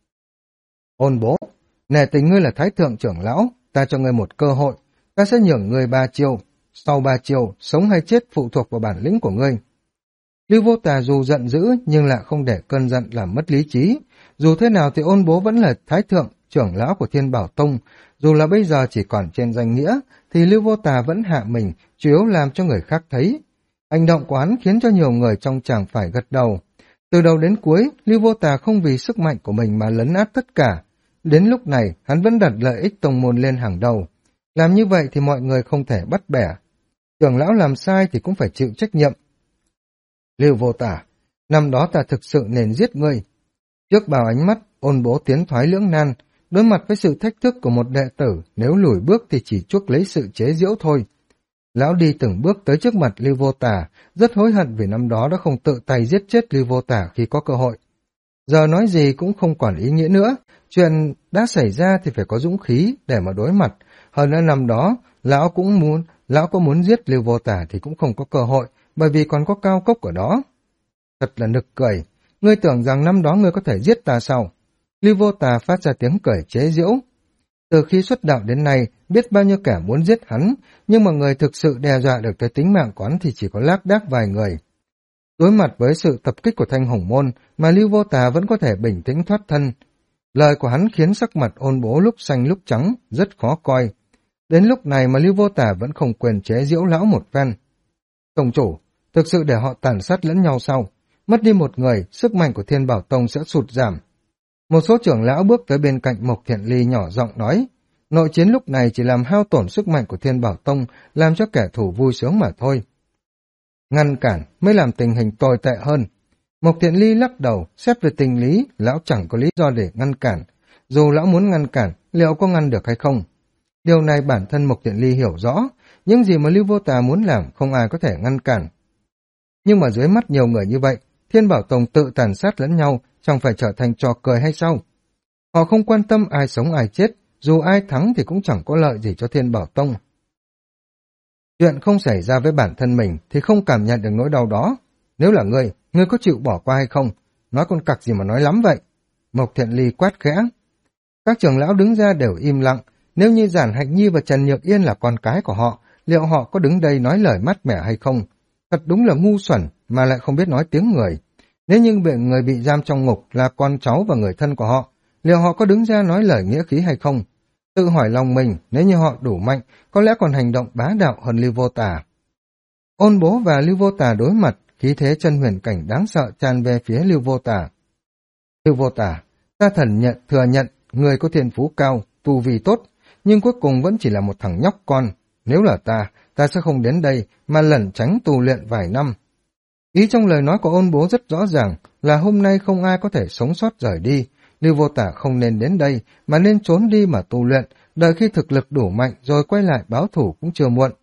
Ôn Bố, nể tình ngươi là Thái Thượng trưởng lão, ta cho ngươi một cơ hội, ta sẽ nhường ngươi 3 chiêu. Sau 3 chiêu, sống hay chết phụ thuộc vào bản lĩnh của ngươi. Lưu Vô Tà dù giận dữ nhưng lại không để cơn giận làm mất lý trí. Dù thế nào thì Ôn Bố vẫn là Thái Thượng trưởng lão của Thiên Bảo Tông. Dù là bây giờ chỉ còn trên danh nghĩa, thì Lưu Vô Tà vẫn hạ mình, chủ yếu làm cho người khác thấy. Hành động của hắn khiến cho nhiều người trong chàng phải gật đầu. Từ đầu đến cuối, Lưu Vô Tà không vì sức mạnh của mình mà lấn át tất cả. Đến lúc này, hắn vẫn đặt lợi ích tông môn lên hàng đầu. Làm như vậy thì mọi người không thể bắt bẻ. Trưởng lão làm sai thì cũng phải chịu trách nhiệm. Lưu Vô Tà, năm đó ta thực sự nên giết ngươi. Trước bao ánh mắt, Ôn Bố tiến thoái lưỡng nan, đối mặt với sự thách thức của một đệ tử, nếu lùi bước thì chỉ chuốc lấy sự chế giễu thôi. Lão đi từng bước tới trước mặt Lưu Vô Tà, rất hối hận vì năm đó đã không tự tay giết chết Lưu Vô Tà khi có cơ hội. Giờ nói gì cũng không còn ý nghĩa nữa, chuyện đã xảy ra thì phải có dũng khí để mà đối mặt. Hơn nữa năm đó, lão có muốn giết Lưu Vô Tà thì cũng không có cơ hội, bởi vì còn có Cao Cốc ở đó. Thật là nực cười, ngươi tưởng rằng năm đó ngươi có thể giết ta sao? Lưu Vô Tà phát ra tiếng cười chế giễu. Từ khi xuất đạo đến nay, biết bao nhiêu kẻ muốn giết hắn, nhưng mà người thực sự đe dọa được tới tính mạng của hắn thì chỉ có lác đác vài người. Đối mặt với sự tập kích của Thanh Hồng Môn mà Lưu Vô Tà vẫn có thể bình tĩnh thoát thân. Lời của hắn khiến sắc mặt Ôn Bố lúc xanh lúc trắng, rất khó coi. Đến lúc này mà Lưu Vô Tà vẫn không quên chế giễu lão một phen. Tông chủ, thực sự để họ tàn sát lẫn nhau sau. Mất đi một người, sức mạnh của Thiên Bảo Tông sẽ sụt giảm. Một số trưởng lão bước tới bên cạnh Mộc Thiện Ly nhỏ giọng nói, nội chiến lúc này chỉ làm hao tổn sức mạnh của Thiên Bảo Tông, làm cho kẻ thù vui sướng mà thôi. Ngăn cản mới làm tình hình tồi tệ hơn. Mộc Thiện Ly lắc đầu, xét về tình lý, lão chẳng có lý do để ngăn cản. Dù lão muốn ngăn cản, liệu có ngăn được hay không? Điều này bản thân Mộc Thiện Ly hiểu rõ, những gì mà Lưu Vô Tà muốn làm không ai có thể ngăn cản. Nhưng mà dưới mắt nhiều người như vậy, Thiên Bảo Tông tự tàn sát lẫn nhau, chẳng phải trở thành trò cười hay sao? Họ không quan tâm ai sống ai chết, dù ai thắng thì cũng chẳng có lợi gì cho Thiên Bảo Tông. Chuyện không xảy ra với bản thân mình thì không cảm nhận được nỗi đau đó. Nếu là ngươi có chịu bỏ qua hay không? Nói con cặc gì mà nói lắm vậy? Mộc Thiện Ly quát khẽ. Các trưởng lão đứng ra đều im lặng. Nếu như Giản Hạch Nhi và Trần Nhược Yên là con cái của họ, liệu họ có đứng đây nói lời mát mẻ hay không? Thật đúng là ngu xuẩn mà lại không biết nói tiếng người. Nếu như người bị giam trong ngục là con cháu và người thân của họ, liệu họ có đứng ra nói lời nghĩa khí hay không? Tự hỏi lòng mình, nếu như họ đủ mạnh, có lẽ còn hành động bá đạo hơn Lưu Vô Tà. Ôn Bố và Lưu Vô Tà đối mặt, khí thế chân huyền cảnh đáng sợ tràn về phía Lưu Vô Tà. Lưu Vô Tà, ta thừa nhận, người có thiên phú cao, tu vi tốt, nhưng cuối cùng vẫn chỉ là một thằng nhóc con. Nếu là ta sẽ không đến đây mà lẩn tránh tu luyện vài năm. Ý trong lời nói của Ôn Bố rất rõ ràng là hôm nay không ai có thể sống sót rời đi. Lưu Vô Tà không nên đến đây mà nên trốn đi mà tu luyện, đợi khi thực lực đủ mạnh rồi quay lại báo thủ cũng chưa muộn.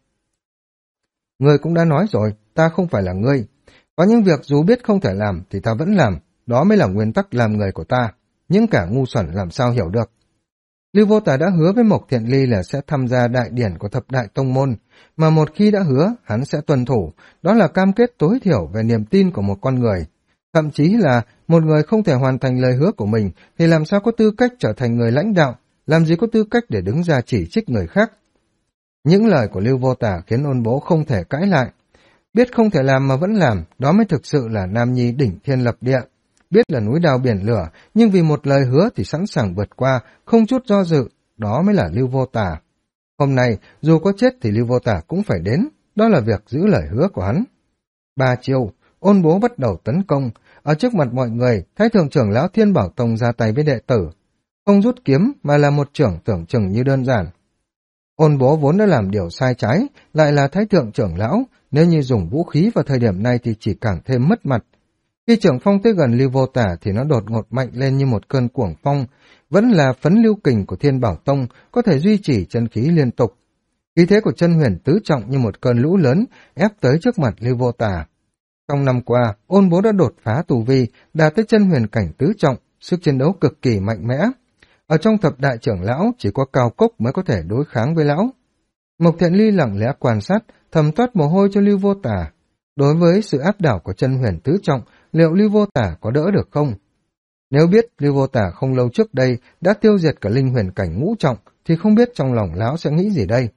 Ngươi cũng đã nói rồi, ta không phải là ngươi. Có những việc dù biết không thể làm thì ta vẫn làm, đó mới là nguyên tắc làm người của ta. Những kẻ ngu xuẩn làm sao hiểu được. Lưu Vô Tà đã hứa với Mộc Thiện Ly là sẽ tham gia đại điển của thập đại tông môn, mà một khi đã hứa, hắn sẽ tuân thủ, đó là cam kết tối thiểu về niềm tin của một con người. Thậm chí là một người không thể hoàn thành lời hứa của mình thì làm sao có tư cách trở thành người lãnh đạo, làm gì có tư cách để đứng ra chỉ trích người khác. Những lời của Lưu Vô Tà khiến Ôn Bố không thể cãi lại. Biết không thể làm mà vẫn làm, đó mới thực sự là nam nhi đỉnh thiên lập địa. Biết là núi đao biển lửa, nhưng vì một lời hứa thì sẵn sàng vượt qua, không chút do dự, đó mới là Lưu Vô Tà. Hôm nay, dù có chết thì Lưu Vô Tà cũng phải đến, đó là việc giữ lời hứa của hắn. 3 chiêu, Ôn Bố bắt đầu tấn công, ở trước mặt mọi người, Thái thượng trưởng lão Thiên Bảo Tông ra tay với đệ tử. Không rút kiếm mà là một trưởng tưởng chừng như đơn giản. Ôn Bố vốn đã làm điều sai trái, lại là Thái thượng trưởng lão, nếu như dùng vũ khí vào thời điểm này thì chỉ càng thêm mất mặt. Khi trưởng phong tới gần Lưu Vô Tà thì nó đột ngột mạnh lên như một cơn cuồng phong, vẫn là phấn lưu kình của Thiên Bảo Tông, có thể duy trì chân khí liên tục. Khí thế của chân huyền tứ trọng như một cơn lũ lớn ép tới trước mặt Lưu Vô Tà. Trong năm qua, Ôn Bố đã đột phá tu vi, đạt tới chân huyền cảnh tứ trọng, sức chiến đấu cực kỳ mạnh mẽ. Ở trong thập đại trưởng lão, chỉ có Cao Cốc mới có thể đối kháng với lão. Mộc Thiện Ly lặng lẽ quan sát, thầm toát mồ hôi cho Lưu Vô Tà. Đối với sự áp đảo của chân huyền tứ trọng, liệu Lưu Vô Tà có đỡ được không? Nếu biết Lưu Vô Tà không lâu trước đây đã tiêu diệt cả linh huyền cảnh ngũ trọng, thì không biết trong lòng lão sẽ nghĩ gì đây?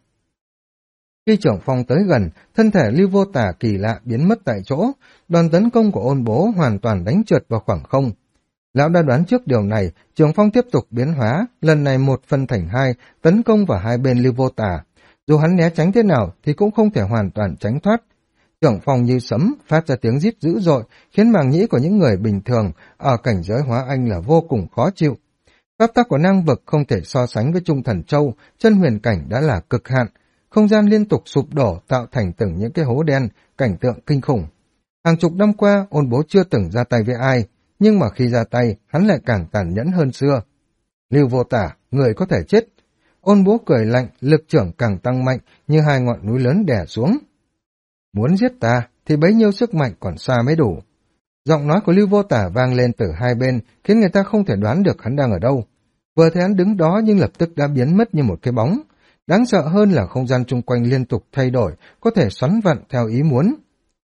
Khi trưởng phong tới gần, thân thể Lưu Vô Tà kỳ lạ biến mất tại chỗ, đòn tấn công của Ôn Bố hoàn toàn đánh trượt vào khoảng không. Lão đã đoán trước điều này, trưởng phong tiếp tục biến hóa, lần này 1 phân thành 2, tấn công vào hai bên Lưu Vô Tà. Dù hắn né tránh thế nào thì cũng không thể hoàn toàn tránh thoát. Trưởng phong như sấm, phát ra tiếng rít dữ dội, khiến màng nhĩ của những người bình thường ở cảnh giới hóa anh là vô cùng khó chịu. Pháp tắc của năng vực không thể so sánh với Trung Thần Châu, chân huyền cảnh đã là cực hạn. Không gian liên tục sụp đổ tạo thành từng những cái hố đen, cảnh tượng kinh khủng. Hàng chục năm qua, Ôn Bố chưa từng ra tay với ai, nhưng mà khi ra tay, hắn lại càng tàn nhẫn hơn xưa. Lưu Vô Tà, người có thể chết. Ôn Bố cười lạnh, lực trưởng càng tăng mạnh như hai ngọn núi lớn đè xuống. Muốn giết ta thì bấy nhiêu sức mạnh còn xa mới đủ. Giọng nói của Lưu Vô Tà vang lên từ hai bên, khiến người ta không thể đoán được hắn đang ở đâu. Vừa thấy hắn đứng đó nhưng lập tức đã biến mất như một cái bóng. Đáng sợ hơn là không gian chung quanh liên tục thay đổi, có thể xoắn vặn theo ý muốn.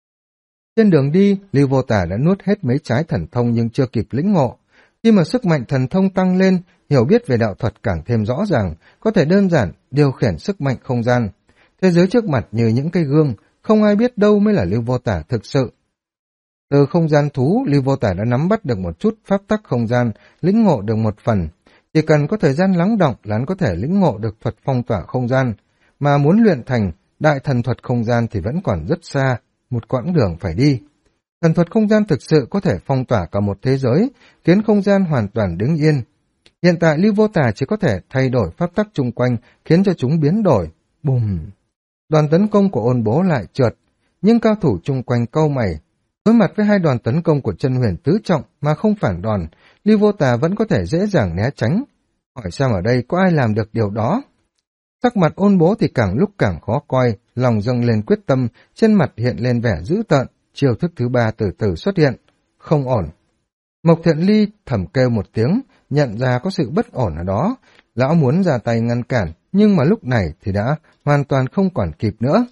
Trên đường đi, Lưu Vô Tà đã nuốt hết mấy trái thần thông nhưng chưa kịp lĩnh ngộ. Khi mà sức mạnh thần thông tăng lên, hiểu biết về đạo thuật càng thêm rõ ràng, có thể đơn giản điều khiển sức mạnh không gian. Thế giới trước mặt như những cây gương, không ai biết đâu mới là Lưu Vô Tà thực sự. Từ không gian thú, Lưu Vô Tà đã nắm bắt được một chút pháp tắc không gian, lĩnh ngộ được một phần. Chỉ cần có thời gian lắng đọng là hắn có thể lĩnh ngộ được thuật phong tỏa không gian, mà muốn luyện thành đại thần thuật không gian thì vẫn còn rất xa. một quãng đường phải đi. Thần thuật không gian thực sự có thể phong tỏa cả một thế giới, khiến không gian hoàn toàn đứng yên. Hiện tại Lưu Vô Tà chỉ có thể thay đổi pháp tắc chung quanh, khiến cho chúng biến đổi. Bùm! Đoàn tấn công của Ôn Bố lại trượt, nhưng cao thủ chung quanh cau mày. Đối mặt với hai đoàn tấn công của Chân Huyền tứ trọng mà không phản đòn, Lưu Vô Tà vẫn có thể dễ dàng né tránh. Hỏi xem ở đây có ai làm được điều đó? Sắc mặt Ôn Bố thì càng lúc càng khó coi, lòng dâng lên quyết tâm, trên mặt hiện lên vẻ dữ tợn, chiêu thức thứ ba từ từ xuất hiện. Không ổn. Mộc Thiện Ly thầm kêu một tiếng, nhận ra có sự bất ổn ở đó. Lão muốn ra tay ngăn cản, nhưng mà lúc này thì đã hoàn toàn không còn kịp nữa.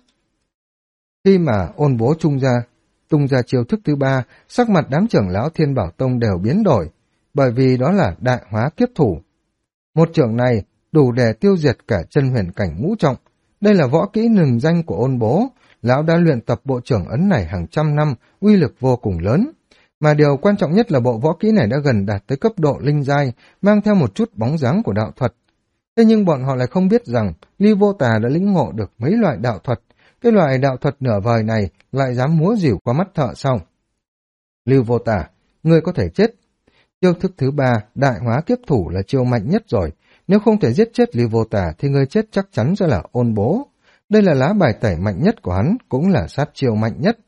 Khi mà Ôn Bố tung ra chiêu thức thứ ba, sắc mặt đám trưởng lão Thiên Bảo Tông đều biến đổi, bởi vì đó là đại hóa kiếp thủ. Một trưởng này đủ để tiêu diệt cả chân huyền cảnh ngũ trọng. Đây là võ kỹ nừng danh của Ôn Bố. Lão đã luyện tập bộ trưởng ấn này hàng trăm năm, uy lực vô cùng lớn. Mà điều quan trọng nhất là bộ võ kỹ này đã gần đạt tới cấp độ linh giai, mang theo một chút bóng dáng của đạo thuật. Thế nhưng bọn họ lại không biết rằng Lưu Vô Tà đã lĩnh ngộ được mấy loại đạo thuật. Cái loại đạo thuật nửa vời này lại dám múa rỉu qua mắt thợ sao? Lưu Vô Tà, ngươi có thể chết. Chiêu thức thứ ba, đại hóa kiếp thủ là chiêu mạnh nhất rồi. Nếu không thể giết chết Lưu Vô Tà thì người chết chắc chắn sẽ là Ôn Bố. Đây là lá bài tẩy mạnh nhất của hắn, cũng là sát chiêu mạnh nhất.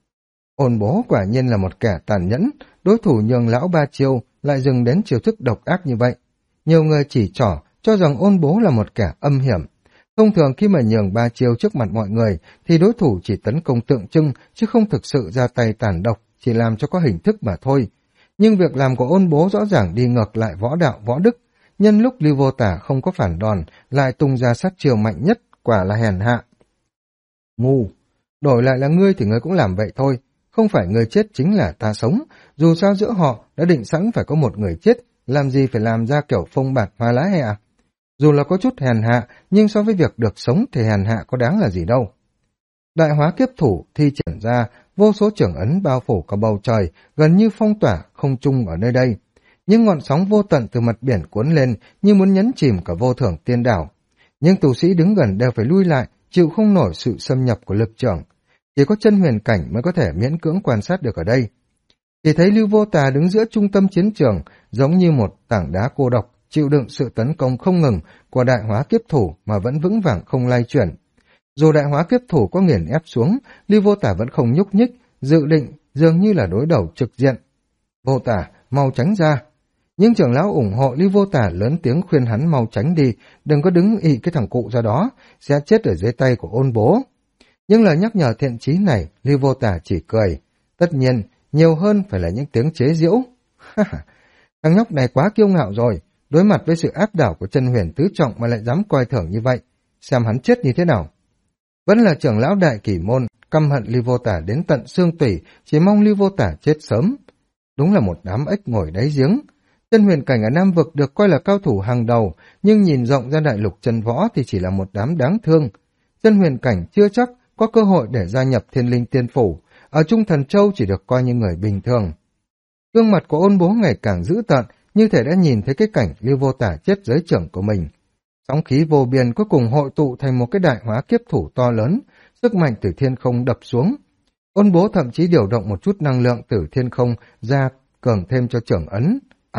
Ôn Bố quả nhiên là một kẻ tàn nhẫn, đối thủ nhường lão ba chiêu lại dừng đến chiêu thức độc ác như vậy. Nhiều người chỉ trỏ cho rằng Ôn Bố là một kẻ âm hiểm. Thông thường khi mà nhường ba chiêu trước mặt mọi người thì đối thủ chỉ tấn công tượng trưng chứ không thực sự ra tay tàn độc, chỉ làm cho có hình thức mà thôi. Nhưng việc làm của Ôn Bố rõ ràng đi ngược lại võ đạo võ đức. Nhân lúc Lưu Vô Tà không có phản đòn, lại tung ra sát chiêu mạnh nhất, quả là hèn hạ. Ngu! Đổi lại là ngươi thì ngươi cũng làm vậy thôi. Không phải người chết chính là ta sống. Dù sao giữa họ đã định sẵn phải có một người chết, làm gì phải làm ra kiểu phông bạt hoa lá hẹ. Dù là có chút hèn hạ, nhưng so với việc được sống thì hèn hạ có đáng là gì đâu. Đại hóa kiếp thủ thi triển ra, vô số trưởng ấn bao phủ cả bầu trời, gần như phong tỏa không trung ở nơi đây. Những ngọn sóng vô tận từ mặt biển cuốn lên như muốn nhấn chìm cả vô thưởng tiên đảo. Nhưng tù sĩ đứng gần đều phải lui lại, chịu không nổi sự xâm nhập của lực trưởng. Chỉ có chân huyền cảnh mới có thể miễn cưỡng quan sát được ở đây. Chỉ thấy Lưu Vô Tà đứng giữa trung tâm chiến trường, giống như một tảng đá cô độc, chịu đựng sự tấn công không ngừng của đại hóa kiếp thủ mà vẫn vững vàng không lay chuyển. Dù đại hóa kiếp thủ có nghiền ép xuống, Lưu Vô Tà vẫn không nhúc nhích, dự định dường như là đối đầu trực diện. Vô Tà, mau tránh ra. Nhưng trưởng lão ủng hộ Lưu Vô Tà lớn tiếng khuyên hắn mau tránh đi, đừng có đứng ị cái thằng cụ ra đó, sẽ chết ở dưới tay của Ôn Bố. Nhưng lời nhắc nhở thiện chí này, Lưu Vô Tà chỉ cười. Tất nhiên, nhiều hơn phải là những tiếng chế giễu. Thằng nhóc này quá kiêu ngạo rồi, đối mặt với sự áp đảo của chân huyền tứ trọng mà lại dám coi thường như vậy, xem hắn chết như thế nào. Vẫn là trưởng lão đại kỷ môn, căm hận Lưu Vô Tà đến tận xương tủy, chỉ mong Lưu Vô Tà chết sớm. Đúng là một đám ếch ngồi đáy giếng. Chân huyền cảnh ở Nam Vực được coi là cao thủ hàng đầu, nhưng nhìn rộng ra đại lục chân võ thì chỉ là một đám đáng thương. Chân huyền cảnh chưa chắc có cơ hội để gia nhập Thiên Linh Tiên Phủ, ở Trung Thần Châu chỉ được coi như người bình thường. Gương mặt của Ôn Bố ngày càng dữ tợn, như thể đã nhìn thấy cái cảnh Lưu Vô Tà chết dưới trưởng của mình. Sóng khí vô biên cuối cùng hội tụ thành một cái đại hóa kiếp thủ to lớn, sức mạnh từ thiên không đập xuống. Ôn Bố thậm chí điều động một chút năng lượng từ thiên không ra cường thêm cho trưởng ấn.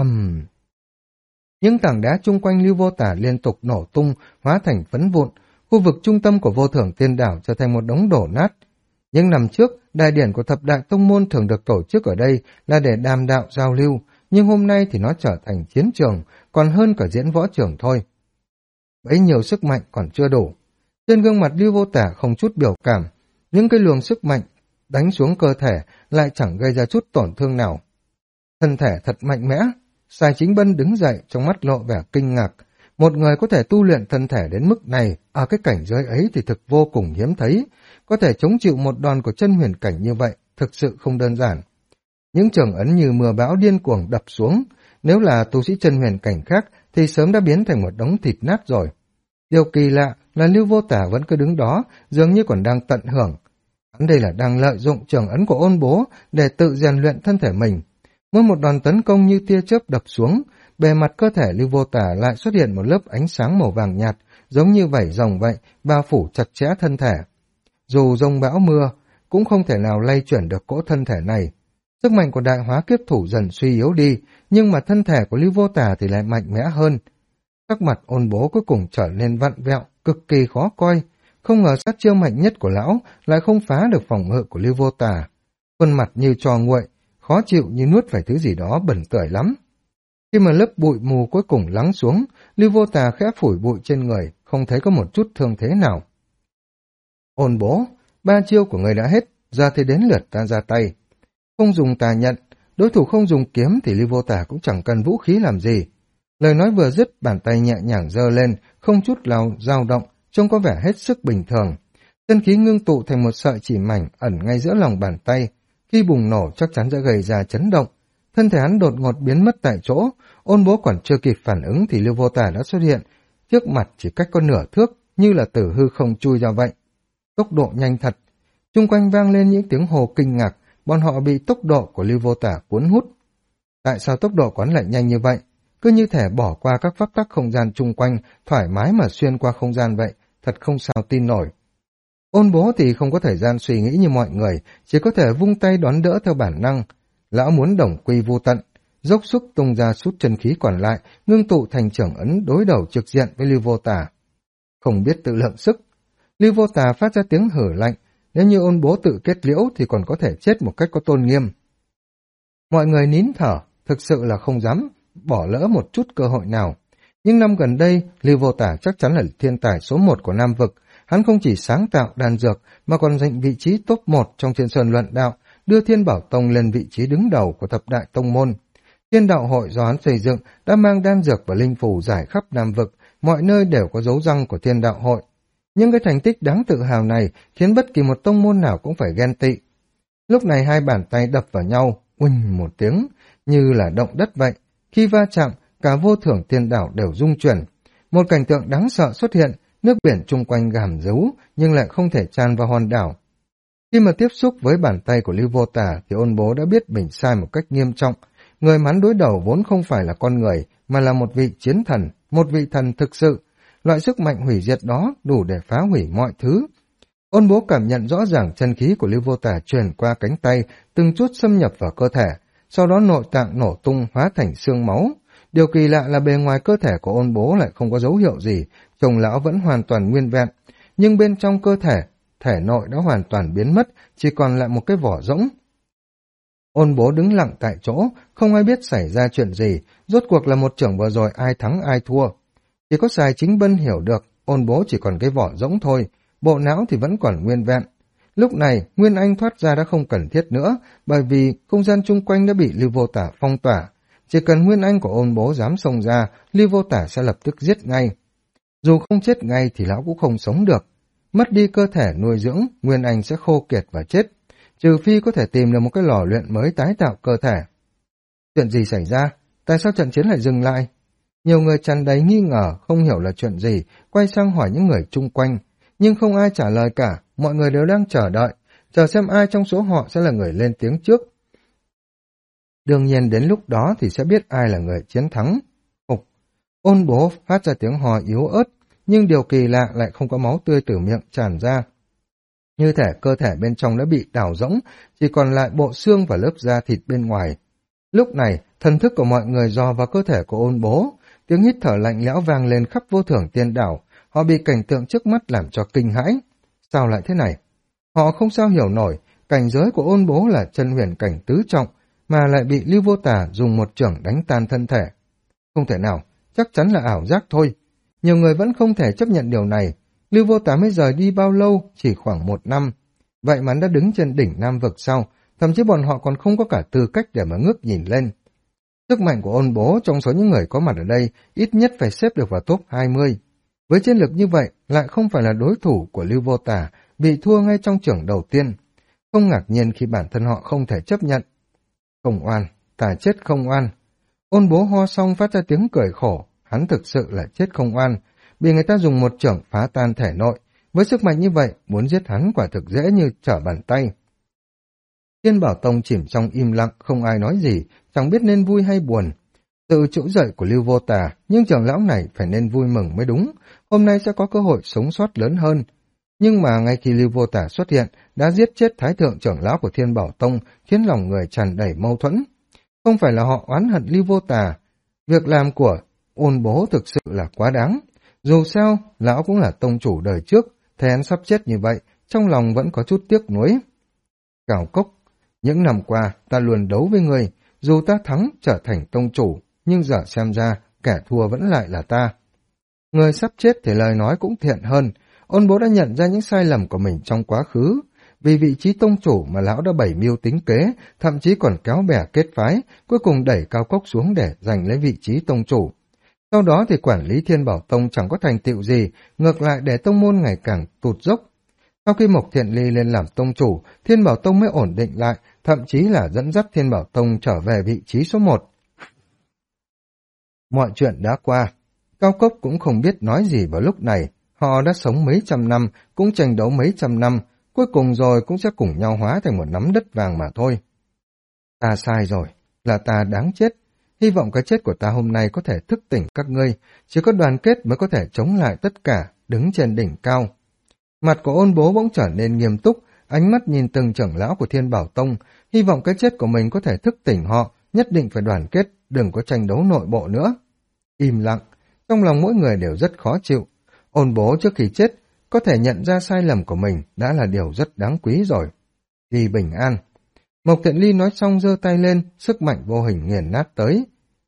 Những tảng đá chung quanh Lưu Vô Tà liên tục nổ tung, hóa thành phấn vụn. Khu vực trung tâm của vô thưởng tiên đảo trở thành một đống đổ nát. Nhưng năm trước, đại điển của thập đại tông môn thường được tổ chức ở đây là để đàm đạo giao lưu, nhưng hôm nay thì nó trở thành chiến trường, còn hơn cả diễn võ trường thôi. Bấy nhiều sức mạnh còn chưa đủ. Trên gương mặt Lưu Vô Tà không chút biểu cảm, những cái luồng sức mạnh đánh xuống cơ thể lại chẳng gây ra chút tổn thương nào. Thân thể thật mạnh mẽ. Sài Chính Bân đứng dậy, trong mắt lộ vẻ kinh ngạc. Một người có thể tu luyện thân thể đến mức này, ở cái cảnh giới ấy thì thực vô cùng hiếm thấy. Có thể chống chịu một đòn của chân huyền cảnh như vậy, thực sự không đơn giản. Những trường ấn như mưa bão điên cuồng đập xuống, nếu là tu sĩ chân huyền cảnh khác thì sớm đã biến thành một đống thịt nát rồi. Điều kỳ lạ là Lưu Vô Tà vẫn cứ đứng đó, dường như còn đang tận hưởng. Hắn đây là đang lợi dụng trường ấn của Ôn Bố để tự rèn luyện thân thể mình. Mỗi một đòn tấn công như tia chớp đập xuống, bề mặt cơ thể Lưu Vô Tà lại xuất hiện một lớp ánh sáng màu vàng nhạt, giống như vảy rồng vậy, bao phủ chặt chẽ thân thể. Dù rông bão mưa, cũng không thể nào lay chuyển được cỗ thân thể này. Sức mạnh của đại hóa kiếp thủ dần suy yếu đi, nhưng mà thân thể của Lưu Vô Tà thì lại mạnh mẽ hơn. Sắc mặt Ôn Bố cuối cùng trở nên vặn vẹo, cực kỳ khó coi. Không ngờ sát chiêu mạnh nhất của lão lại không phá được phòng ngự của Lưu Vô Tà. Khuôn mặt như tro nguội, khó chịu như nuốt phải thứ gì đó bẩn tưởi lắm. Khi mà lớp bụi mù cuối cùng lắng xuống, Lưu Vô Tà khẽ phủi bụi trên người, không thấy có một chút thương thế nào. Ôn Bố, 3 chiêu của người đã hết, giờ thì đến lượt ta ra tay. Không dùng tà nhận, đối thủ không dùng kiếm thì Lưu Vô Tà cũng chẳng cần vũ khí làm gì. Lời nói vừa dứt, bàn tay nhẹ nhàng giơ lên, không chút nào dao động, trông có vẻ hết sức bình thường. Chân khí ngưng tụ thành một sợi chỉ mảnh ẩn ngay giữa lòng bàn tay, khi bùng nổ chắc chắn sẽ gây ra chấn động. Thân thể hắn đột ngột biến mất tại chỗ, Ôn Bố còn chưa kịp phản ứng thì Lưu Vô Tà đã xuất hiện, trước mặt chỉ cách có nửa thước, như là từ hư không chui ra vậy. Tốc độ nhanh thật, chung quanh vang lên những tiếng hô kinh ngạc, bọn họ bị tốc độ của Lưu Vô Tà cuốn hút. Tại sao tốc độ quán lại nhanh như vậy? Cứ như thể bỏ qua các pháp tắc không gian chung quanh, thoải mái mà xuyên qua không gian vậy, thật không sao tin nổi. Ôn Bố thì không có thời gian suy nghĩ như mọi người, chỉ có thể vung tay đón đỡ theo bản năng. Lão muốn đồng quy vô tận, dốc sức tung ra sút chân khí còn lại, ngưng tụ thành trưởng ấn đối đầu trực diện với Lưu Vô Tà. Không biết tự lượng sức, Lưu Vô Tà phát ra tiếng hử lạnh, nếu như Ôn Bố tự kết liễu thì còn có thể chết một cách có tôn nghiêm. Mọi người nín thở, thực sự là không dám bỏ lỡ một chút cơ hội nào. Nhưng năm gần đây, Lưu Vô Tà chắc chắn là thiên tài số 1 của Nam Vực. Hắn không chỉ sáng tạo đan dược mà còn giành vị trí top 1 trong Thiên Sơn Luận Đạo, đưa Thiên Bảo Tông lên vị trí đứng đầu của thập đại tông môn. Thiên đạo hội do hắn xây dựng đã mang đan dược và linh phù giải khắp Nam Vực, mọi nơi đều có dấu răng của Thiên đạo hội. Nhưng cái thành tích đáng tự hào này khiến bất kỳ một tông môn nào cũng phải ghen tị. Lúc này hai bàn tay đập vào nhau, uỳnh một tiếng, như là động đất vậy. Khi va chạm, cả vô thưởng thiên đảo đều rung chuyển. Một cảnh tượng đáng sợ xuất hiện, nước biển chung quanh gàm giấu nhưng lại không thể tràn vào hòn đảo. Khi mà tiếp xúc với bàn tay của Lưu Vô Tà thì Ôn Bố đã biết mình sai một cách nghiêm trọng. Người mà hắn đối đầu vốn không phải là con người mà là một vị chiến thần, một vị thần thực sự. Loại sức mạnh hủy diệt đó đủ để phá hủy mọi thứ. Ôn Bố cảm nhận rõ ràng chân khí của Lưu Vô Tà truyền qua cánh tay, từng chút xâm nhập vào cơ thể, sau đó nội tạng nổ tung hóa thành xương máu. Điều kỳ lạ là bề ngoài cơ thể của Ôn Bố lại không có dấu hiệu gì, chồng lão vẫn hoàn toàn nguyên vẹn, nhưng bên trong cơ thể, thể nội đã hoàn toàn biến mất, chỉ còn lại một cái vỏ rỗng. Ôn Bố đứng lặng tại chỗ, không ai biết xảy ra chuyện gì, rốt cuộc là một chưởng vừa rồi ai thắng ai thua. Chỉ có Sài Chính Bân hiểu được, Ôn Bố chỉ còn cái vỏ rỗng thôi, bộ não thì vẫn còn nguyên vẹn. Lúc này, Nguyên Anh thoát ra đã không cần thiết nữa, bởi vì không gian chung quanh đã bị Lưu Vô Tà phong tỏa. Chỉ cần Nguyên Anh của Ôn Bố dám xông ra, Lưu Vô Tà sẽ lập tức giết ngay. Dù không chết ngay thì lão cũng không sống được. Mất đi cơ thể nuôi dưỡng, Nguyên Anh sẽ khô kiệt và chết, trừ phi có thể tìm được một cái lò luyện mới tái tạo cơ thể. Chuyện gì xảy ra? Tại sao trận chiến lại dừng lại? Nhiều người tràn đầy nghi ngờ, không hiểu là chuyện gì, quay sang hỏi những người chung quanh. Nhưng không ai trả lời cả, mọi người đều đang chờ đợi, chờ xem ai trong số họ sẽ là người lên tiếng trước. Đương nhiên đến lúc đó thì sẽ biết ai là người chiến thắng. Ôn Bố phát ra tiếng hò yếu ớt, nhưng điều kỳ lạ lại không có máu tươi từ miệng tràn ra. Như thể cơ thể bên trong đã bị đào rỗng, chỉ còn lại bộ xương và lớp da thịt bên ngoài. Lúc này, thần thức của mọi người dò vào cơ thể của Ôn Bố, tiếng hít thở lạnh lẽo vang lên khắp vô thưởng tiên đảo, họ bị cảnh tượng trước mắt làm cho kinh hãi. Sao lại thế này? Họ không sao hiểu nổi, cảnh giới của Ôn Bố là chân huyền cảnh tứ trọng, mà lại bị Lưu Vô Tà dùng một chưởng đánh tan thân thể. Không thể nào, chắc chắn là ảo giác thôi. Nhiều người vẫn không thể chấp nhận điều này. Lưu Vô Tà mới rời đi bao lâu? Chỉ khoảng 1 năm. Vậy mà hắn đã đứng trên đỉnh Nam Vực sau, thậm chí bọn họ còn không có cả tư cách để mà ngước nhìn lên. Sức mạnh của Ôn Bố trong số những người có mặt ở đây ít nhất phải xếp được vào top 20. Với chiến lược như vậy, lại không phải là đối thủ của Lưu Vô Tà, bị thua ngay trong chưởng đầu tiên. Không ngạc nhiên khi bản thân họ không thể chấp nhận. Không oan, ta chết không oan. Ôn Bố ho xong phát ra tiếng cười khổ, hắn thực sự là chết không oan, bị người ta dùng một chưởng phá tan thể nội. Với sức mạnh như vậy, muốn giết hắn quả thực dễ như trở bàn tay. Thiên Bảo Tông chìm trong im lặng, không ai nói gì, chẳng biết nên vui hay buồn. Sự trỗi dậy của Lưu Vô Tà, nhưng trưởng lão này phải nên vui mừng mới đúng, hôm nay sẽ có cơ hội sống sót lớn hơn. Nhưng mà ngay khi Lưu Vô Tả xuất hiện, đã giết chết Thái thượng trưởng lão của Thiên Bảo Tông, khiến lòng người tràn đầy mâu thuẫn. Không phải là họ oán hận Lưu Vô Tả, việc làm của Ôn Bố thực sự là quá đáng. Dù sao, lão cũng là tông chủ đời trước, thấy hắn sắp chết như vậy, trong lòng vẫn có chút tiếc nuối. Cào Cốc, những năm qua ta luôn đấu với người, dù ta thắng trở thành tông chủ, nhưng giờ xem ra kẻ thua vẫn lại là ta. Người sắp chết thì lời nói cũng thiện hơn. Ôn Bố đã nhận ra những sai lầm của mình trong quá khứ. Vì vị trí tông chủ mà lão đã bày mưu tính kế, thậm chí còn kéo bè kết phái, cuối cùng đẩy Cao Cốc xuống để giành lấy vị trí tông chủ. Sau đó thì quản lý Thiên Bảo Tông chẳng có thành tựu gì, ngược lại để tông môn ngày càng tụt dốc. Sau khi Mộc Thiện Ly lên làm tông chủ, Thiên Bảo Tông mới ổn định lại, thậm chí là dẫn dắt Thiên Bảo Tông trở về vị trí số 1. Mọi chuyện đã qua. Cao Cốc cũng không biết nói gì vào lúc này. Họ đã sống mấy trăm năm, cũng tranh đấu mấy trăm năm, cuối cùng rồi cũng sẽ cùng nhau hóa thành một nắm đất vàng mà thôi. Ta sai rồi, là ta đáng chết. Hy vọng cái chết của ta hôm nay có thể thức tỉnh các ngươi, chỉ có đoàn kết mới có thể chống lại tất cả, đứng trên đỉnh cao. Mặt của Ôn Bố bỗng trở nên nghiêm túc, ánh mắt nhìn từng trưởng lão của Thiên Bảo Tông, hy vọng cái chết của mình có thể thức tỉnh họ, nhất định phải đoàn kết, đừng có tranh đấu nội bộ nữa. Im lặng, trong lòng mỗi người đều rất khó chịu. Ôn Bố trước khi chết, có thể nhận ra sai lầm của mình đã là điều rất đáng quý rồi. Vì bình an. Mộc Thiện Ly nói xong giơ tay lên, sức mạnh vô hình nghiền nát tới.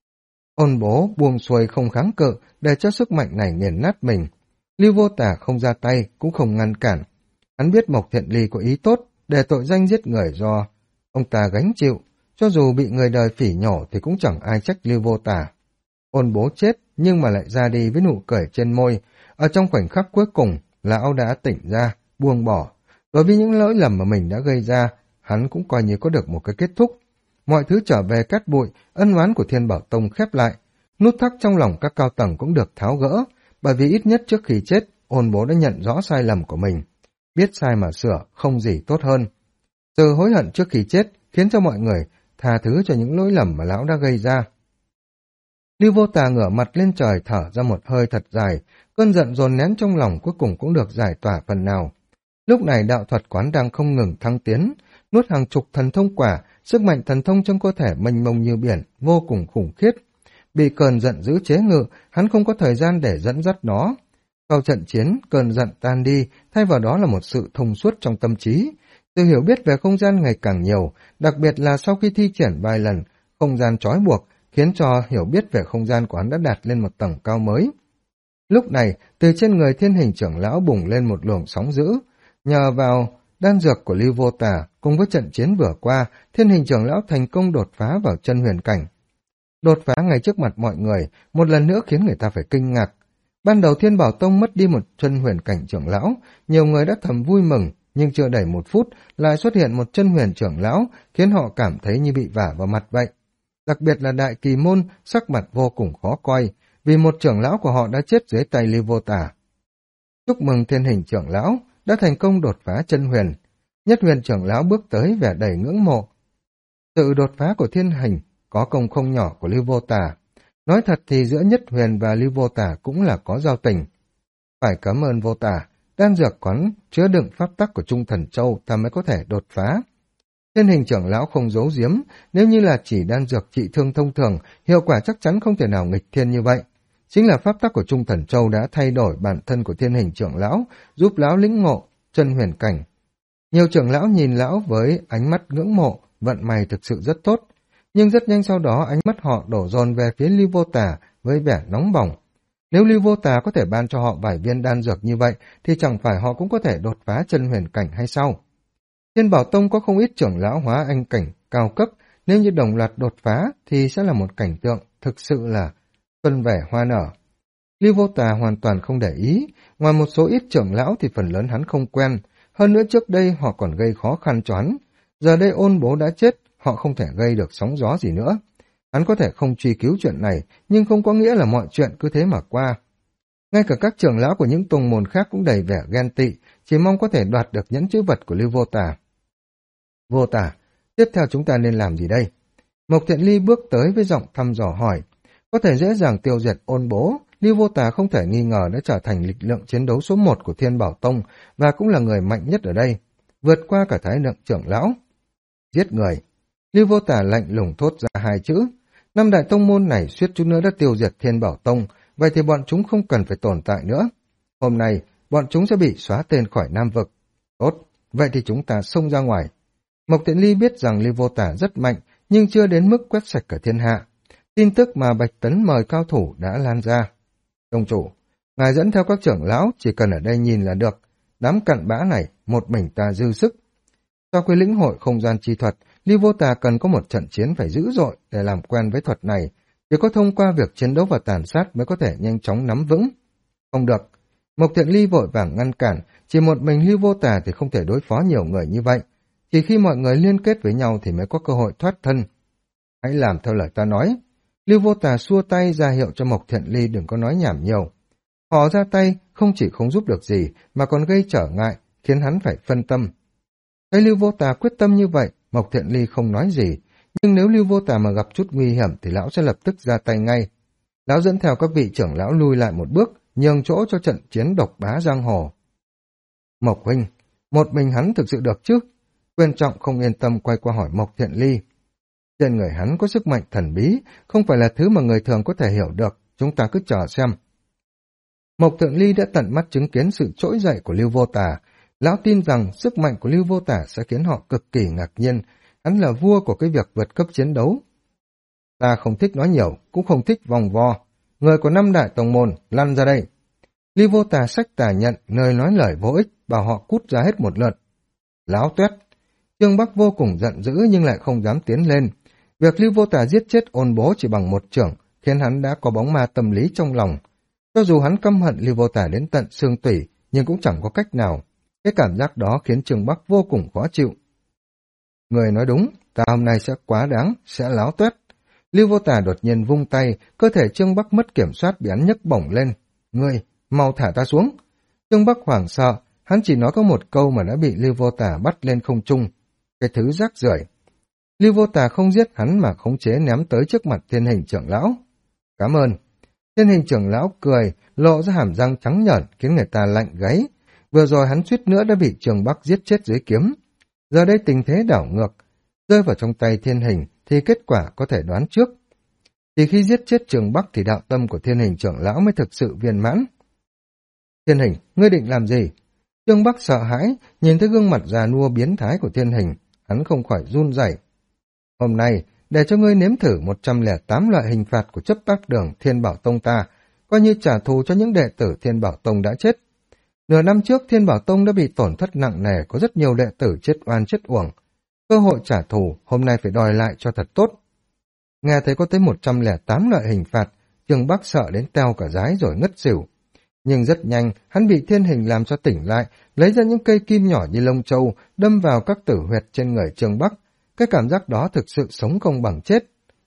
Ôn Bố buông xuôi không kháng cự, để cho sức mạnh này nghiền nát mình. Lưu Vô Tả không ra tay, cũng không ngăn cản. Hắn biết Mộc Thiện Ly có ý tốt, để tội danh giết người do ông ta gánh chịu. Cho dù bị người đời phỉ nhổ thì cũng chẳng ai trách Lưu Vô Tả. Ôn Bố chết, nhưng mà lại ra đi với nụ cười trên môi. Ở trong khoảnh khắc cuối cùng, lão đã tỉnh ra, buông bỏ. Đối với những lỗi lầm mà mình đã gây ra, hắn cũng coi như có được một cái kết thúc. Mọi thứ trở về cát bụi, ân oán của Thiên Bảo Tông khép lại. Nút thắt trong lòng các cao tầng cũng được tháo gỡ, bởi vì ít nhất trước khi chết, Ôn Bố đã nhận rõ sai lầm của mình. Biết sai mà sửa, không gì tốt hơn. Sự hối hận trước khi chết khiến cho mọi người tha thứ cho những lỗi lầm mà lão đã gây ra. Lưu Vô Tà ngửa mặt lên trời thở ra một hơi thật dài, cơn giận dồn nén trong lòng cuối cùng cũng được giải tỏa phần nào. Lúc này đạo thuật quán đang không ngừng thăng tiến, nuốt hàng chục thần thông quả, sức mạnh thần thông trong cơ thể mênh mông như biển, vô cùng khủng khiếp. Bị cơn giận dữ chế ngự, hắn không có thời gian để dẫn dắt nó. Sau trận chiến, cơn giận tan đi, thay vào đó là một sự thông suốt trong tâm trí. Sự hiểu biết về không gian ngày càng nhiều, đặc biệt là sau khi thi triển vài lần, không gian trói buộc, khiến cho hiểu biết về không gian của hắn đã đạt lên một tầng cao mới. Lúc này, từ trên người Thiên Hình trưởng lão bùng lên một luồng sóng dữ. Nhờ vào đan dược của Lưu Vô Tà, cùng với trận chiến vừa qua, Thiên Hình trưởng lão thành công đột phá vào chân huyền cảnh. Đột phá ngay trước mặt mọi người, một lần nữa khiến người ta phải kinh ngạc. Ban đầu Thiên Bảo Tông mất đi một chân huyền cảnh trưởng lão, nhiều người đã thầm vui mừng, nhưng chưa đầy một phút lại xuất hiện một chân huyền trưởng lão, khiến họ cảm thấy như bị vả vào mặt vậy. Đặc biệt là Đại Kỳ Môn, sắc mặt vô cùng khó coi, vì một trưởng lão của họ đã chết dưới tay Lưu Vô Tả. Chúc mừng Thiên Hình trưởng lão đã thành công đột phá chân huyền. Nhất huyền trưởng lão bước tới vẻ đầy ngưỡng mộ. Sự đột phá của Thiên Hình có công không nhỏ của Lưu Vô Tả. Nói thật thì giữa Nhất Huyền và Lưu Vô Tả cũng là có giao tình. Phải cảm ơn Vô Tả, đan dược quán chứa đựng pháp tắc của Trung Thần Châu ta mới có thể đột phá. Thiên Hình trưởng lão không giấu giếm, nếu như là chỉ đan dược trị thương thông thường, hiệu quả chắc chắn không thể nào nghịch thiên như vậy. Chính là pháp tắc của Trung Thần Châu đã thay đổi bản thân của Thiên Hình trưởng lão, giúp lão lĩnh ngộ chân huyền cảnh. Nhiều trưởng lão nhìn lão với ánh mắt ngưỡng mộ, vận may thực sự rất tốt. Nhưng rất nhanh sau đó ánh mắt họ đổ dồn về phía Lưu Vô Tà với vẻ nóng bỏng. Nếu Lưu Vô Tà có thể ban cho họ vài viên đan dược như vậy, thì chẳng phải họ cũng có thể đột phá chân huyền cảnh hay sao? Thiên Bảo Tông có không ít trưởng lão hóa anh cảnh cao cấp, nếu như đồng loạt đột phá thì sẽ là một cảnh tượng thực sự là xuân vẻ hoa nở. Lưu Vô Tà hoàn toàn không để ý, ngoài một số ít trưởng lão thì phần lớn hắn không quen, hơn nữa trước đây họ còn gây khó khăn cho hắn. Giờ đây Ôn Bố đã chết, họ không thể gây được sóng gió gì nữa. Hắn có thể không truy cứu chuyện này, nhưng không có nghĩa là mọi chuyện cứ thế mà qua. Ngay cả các trưởng lão của những tông môn khác cũng đầy vẻ ghen tị, chỉ mong có thể đoạt được nhẫn chữ vật của Lưu Vô Tà. Vô Tà, tiếp theo chúng ta nên làm gì đây? Mộc Thiện Ly bước tới với giọng thăm dò hỏi. Có thể dễ dàng tiêu diệt Ôn Bố, Lưu Vô Tà không thể nghi ngờ đã trở thành lực lượng chiến đấu số 1 của Thiên Bảo Tông và cũng là người mạnh nhất ở đây, vượt qua cả Thái Lượng trưởng lão. Giết người. Lưu Vô Tà lạnh lùng thốt ra hai chữ. Năm đại tông môn này suýt chút nữa đã tiêu diệt Thiên Bảo Tông, vậy thì bọn chúng không cần phải tồn tại nữa. Hôm nay, bọn chúng sẽ bị xóa tên khỏi Nam Vực. Tốt, vậy thì chúng ta xông ra ngoài. Mộc Tiện Ly biết rằng Lưu Vô Tà rất mạnh, nhưng chưa đến mức quét sạch cả thiên hạ. Tin tức mà Bạch Tấn mời cao thủ đã lan ra. Tông chủ, ngài dẫn theo các trưởng lão, chỉ cần ở đây nhìn là được. Đám cặn bã này, một mình ta dư sức. Sau khi lĩnh hội không gian chi thuật, Lưu Vô Tà cần có một trận chiến phải dữ dội để làm quen với thuật này. Chỉ có thông qua việc chiến đấu và tàn sát mới có thể nhanh chóng nắm vững. Không được. Mộc Thiện Ly vội vàng ngăn cản, chỉ một mình Lưu Vô Tà thì không thể đối phó nhiều người như vậy. Chỉ khi mọi người liên kết với nhau thì mới có cơ hội thoát thân. Hãy làm theo lời ta nói. Lưu Vô Tà xua tay ra hiệu cho Mộc Thiện Ly đừng có nói nhảm nhiều. Họ ra tay không chỉ không giúp được gì mà còn gây trở ngại, khiến hắn phải phân tâm. Thấy Lưu Vô Tà quyết tâm như vậy, Mộc Thiện Ly không nói gì, nhưng nếu Lưu Vô Tà mà gặp chút nguy hiểm thì lão sẽ lập tức ra tay ngay. Lão dẫn theo các vị trưởng lão lui lại một bước, nhường chỗ cho trận chiến độc bá giang hồ. Mộc huynh, một mình hắn thực sự được chứ? Quyền Trọng không yên tâm quay qua hỏi Mộc Thiện Ly. Trên người hắn có sức mạnh thần bí, không phải là thứ mà người thường có thể hiểu được, chúng ta cứ chờ xem. Mộc Thiện Ly đã tận mắt chứng kiến sự trỗi dậy của Lưu Vô Tà. Lão tin rằng sức mạnh của Lưu Vô Tà sẽ khiến họ cực kỳ ngạc nhiên. Hắn là vua của cái việc vượt cấp chiến đấu. Ta không thích nói nhiều, cũng không thích vòng vo. Người của năm đại tông môn, lăn ra đây. Lưu Vô Tà xách tà nhận, nơi nói lời vô ích, bảo họ cút ra hết một lượt. Láo tuét. Trương Bắc vô cùng giận dữ nhưng lại không dám tiến lên. Việc Lưu Vô Tà giết chết Ôn Bố chỉ bằng một chưởng, khiến hắn đã có bóng ma tâm lý trong lòng. Cho dù hắn căm hận Lưu Vô Tà đến tận xương tủy, nhưng cũng chẳng có cách nào. Cái cảm giác đó khiến Trương Bắc vô cùng khó chịu. Người nói đúng, ta hôm nay sẽ quá đáng, sẽ láo tuét. Lưu Vô Tà đột nhiên vung tay, cơ thể Trương Bắc mất kiểm soát bị hắn nhấc bổng lên. Ngươi, mau thả ta xuống. Trương Bắc hoảng sợ, hắn chỉ nói có một câu mà đã bị Lưu Vô Tà bắt lên không trung. Cái thứ rác rưởi. Lưu Vô Tà không giết hắn mà khống chế ném tới trước mặt Thiên Hình trưởng lão. Cảm ơn. Thiên Hình trưởng lão cười, lộ ra hàm răng trắng nhợt khiến người ta lạnh gáy. Vừa rồi hắn suýt nữa đã bị Trương Bắc giết chết dưới kiếm. Giờ đây tình thế đảo ngược, rơi vào trong tay Thiên Hình thì kết quả có thể đoán trước. Thì khi giết chết Trương Bắc thì đạo tâm của Thiên Hình trưởng lão mới thực sự viên mãn. Thiên Hình, ngươi định làm gì? Trương Bắc sợ hãi, nhìn thấy gương mặt già nua biến thái của Thiên Hình, hắn không khỏi run rẩy. Hôm nay, để cho ngươi nếm thử 108 loại hình phạt của chấp pháp đường Thiên Bảo Tông ta, coi như trả thù cho những đệ tử Thiên Bảo Tông đã chết. Nửa năm trước Thiên Bảo Tông đã bị tổn thất nặng nề, có rất nhiều đệ tử chết oan chết uổng. Cơ hội trả thù, hôm nay phải đòi lại cho thật tốt. Nghe thấy có tới 108 loại hình phạt, Trương Bắc sợ đến teo cả dái rồi ngất xỉu. Nhưng rất nhanh, hắn bị Thiên Hình làm cho tỉnh lại, lấy ra những cây kim nhỏ như lông châu, đâm vào các tử huyệt trên người Trương Bắc. Cái cảm giác đó thực sự sống không bằng chết.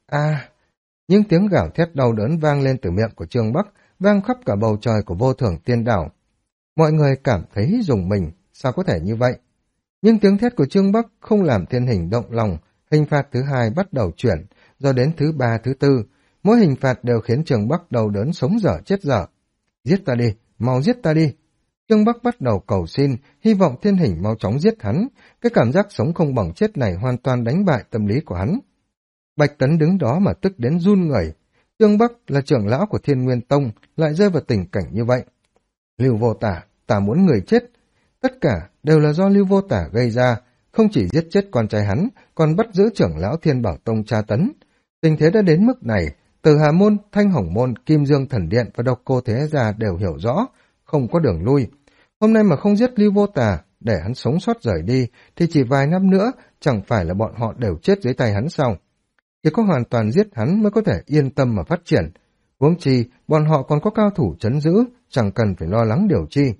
Những tiếng gào thét đau đớn vang lên từ miệng của Trương Bắc, vang khắp cả bầu trời của Vô Thưởng Tiên Đảo. Mọi người cảm thấy rùng mình, sao có thể như vậy? Nhưng tiếng thét của Trương Bắc không làm Thiên Hình động lòng, hình phạt thứ hai bắt đầu chuyển, rồi đến thứ ba, thứ tư. Mỗi hình phạt đều khiến Trương Bắc đau đớn sống dở chết dở. Giết ta đi, mau giết ta đi. Trương Bắc bắt đầu cầu xin, hy vọng Thiên Hình mau chóng giết hắn. Cái cảm giác sống không bằng chết này hoàn toàn đánh bại tâm lý của hắn. Bạch Tấn đứng đó mà tức đến run người. Trương Bắc là trưởng lão của Thiên Nguyên Tông, lại rơi vào tình cảnh như vậy. Lưu Vô Tà, ta muốn người chết. Tất cả đều là do Lưu Vô Tà gây ra, không chỉ giết chết con trai hắn, còn bắt giữ trưởng lão Thiên Bảo Tông tra tấn. Tình thế đã đến mức này, Từ Hà Môn, Thanh Hồng Môn, Kim Dương Thần Điện và Độc Cô Thế Gia đều hiểu rõ, không có đường lui. Hôm nay mà không giết Lưu Vô Tà, để hắn sống sót rời đi, thì chỉ vài năm nữa, chẳng phải là bọn họ đều chết dưới tay hắn sao? Chỉ có hoàn toàn giết hắn mới có thể yên tâm mà phát triển. Huống chi, bọn họ còn có cao thủ trấn giữ, chẳng cần phải lo lắng điều chi.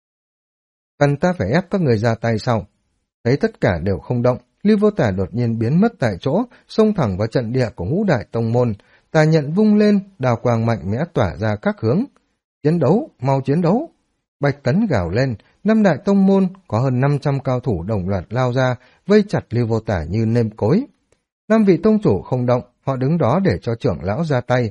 Cần ta phải ép các người ra tay sau. Thấy tất cả đều không động, Lưu Vô Tà đột nhiên biến mất tại chỗ, xông thẳng vào trận địa của Ngũ Đại Tông Môn. Tà nhận vung lên, đào quang mạnh mẽ tỏa ra các hướng. Chiến đấu, mau chiến đấu. Bạch Tấn gào lên, năm đại tông môn có hơn 500 cao thủ đồng loạt lao ra, vây chặt Lưu Vô Tà như nêm cối. 5 vị tông chủ không động, họ đứng đó để cho trưởng lão ra tay.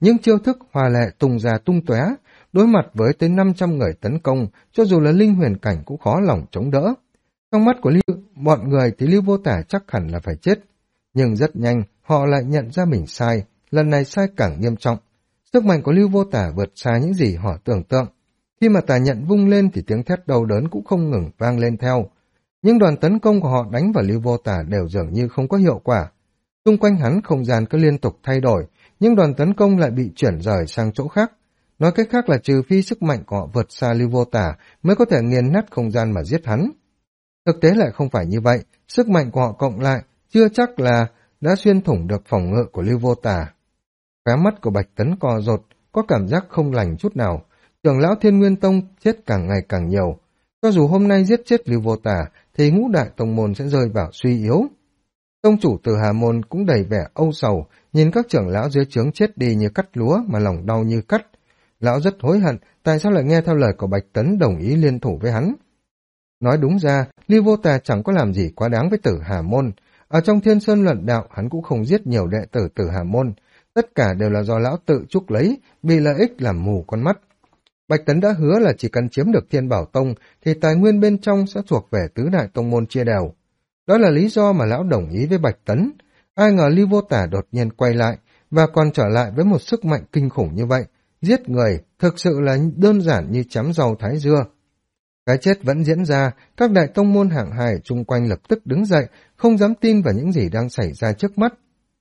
những chiêu thức hoa lệ tung ra tung tóe, đối mặt với tới 500 người tấn công, cho dù là linh huyền cảnh cũng khó lòng chống đỡ. Trong mắt của bọn người thì Lưu Vô Tả chắc hẳn là phải chết, nhưng rất nhanh họ lại nhận ra mình sai, lần này sai càng nghiêm trọng. Sức mạnh của Lưu Vô Tả vượt xa những gì họ tưởng tượng. Khi mà tà nhận vung lên thì tiếng thét đau đớn cũng không ngừng vang lên theo. Những đoàn tấn công của họ đánh vào Lưu Vô Tả đều dường như không có hiệu quả. Xung quanh hắn không gian cứ liên tục thay đổi, những đoàn tấn công lại bị chuyển rời sang chỗ khác. Nói cách khác là trừ phi sức mạnh của họ vượt xa Lưu Vô Tả mới có thể nghiền nát không gian mà giết hắn. Thực tế lại không phải như vậy, sức mạnh của họ cộng lại chưa chắc là đã xuyên thủng được phòng ngự của Lưu Vô Tả. Khóe mắt của Bạch Tấn co rụt, có cảm giác không lành chút nào. Trưởng lão Thiên Nguyên Tông chết càng ngày càng nhiều. Cho dù hôm nay giết chết Lưu Vô Tả, thì ngũ đại tông môn sẽ rơi vào suy yếu. Tông chủ Từ Hà Môn cũng đầy vẻ âu sầu, nhìn các trưởng lão dưới trướng chết đi như cắt lúa mà lòng đau như cắt. Lão rất hối hận, tại sao lại nghe theo lời của Bạch Tấn đồng ý liên thủ với hắn. Nói đúng ra, Lưu Vô Tà chẳng có làm gì quá đáng với Tử Hà Môn. Ở trong Thiên Sơn Luận Đạo, hắn cũng không giết nhiều đệ tử Tử Hà Môn. Tất cả đều là do lão tự chuốc lấy, vì lợi ích làm mù con mắt. Bạch Tấn đã hứa là chỉ cần chiếm được Thiên Bảo Tông, thì tài nguyên bên trong sẽ thuộc về tứ đại tông môn chia đều. Đó là lý do mà lão đồng ý với Bạch Tấn. Ai ngờ Lưu Vô Tả đột nhiên quay lại, và còn trở lại với một sức mạnh kinh khủng như vậy. Giết người thực sự là đơn giản như chém rau thái dưa. Cái chết vẫn diễn ra, các đại tông môn hạng hai chung quanh lập tức đứng dậy, không dám tin vào những gì đang xảy ra trước mắt.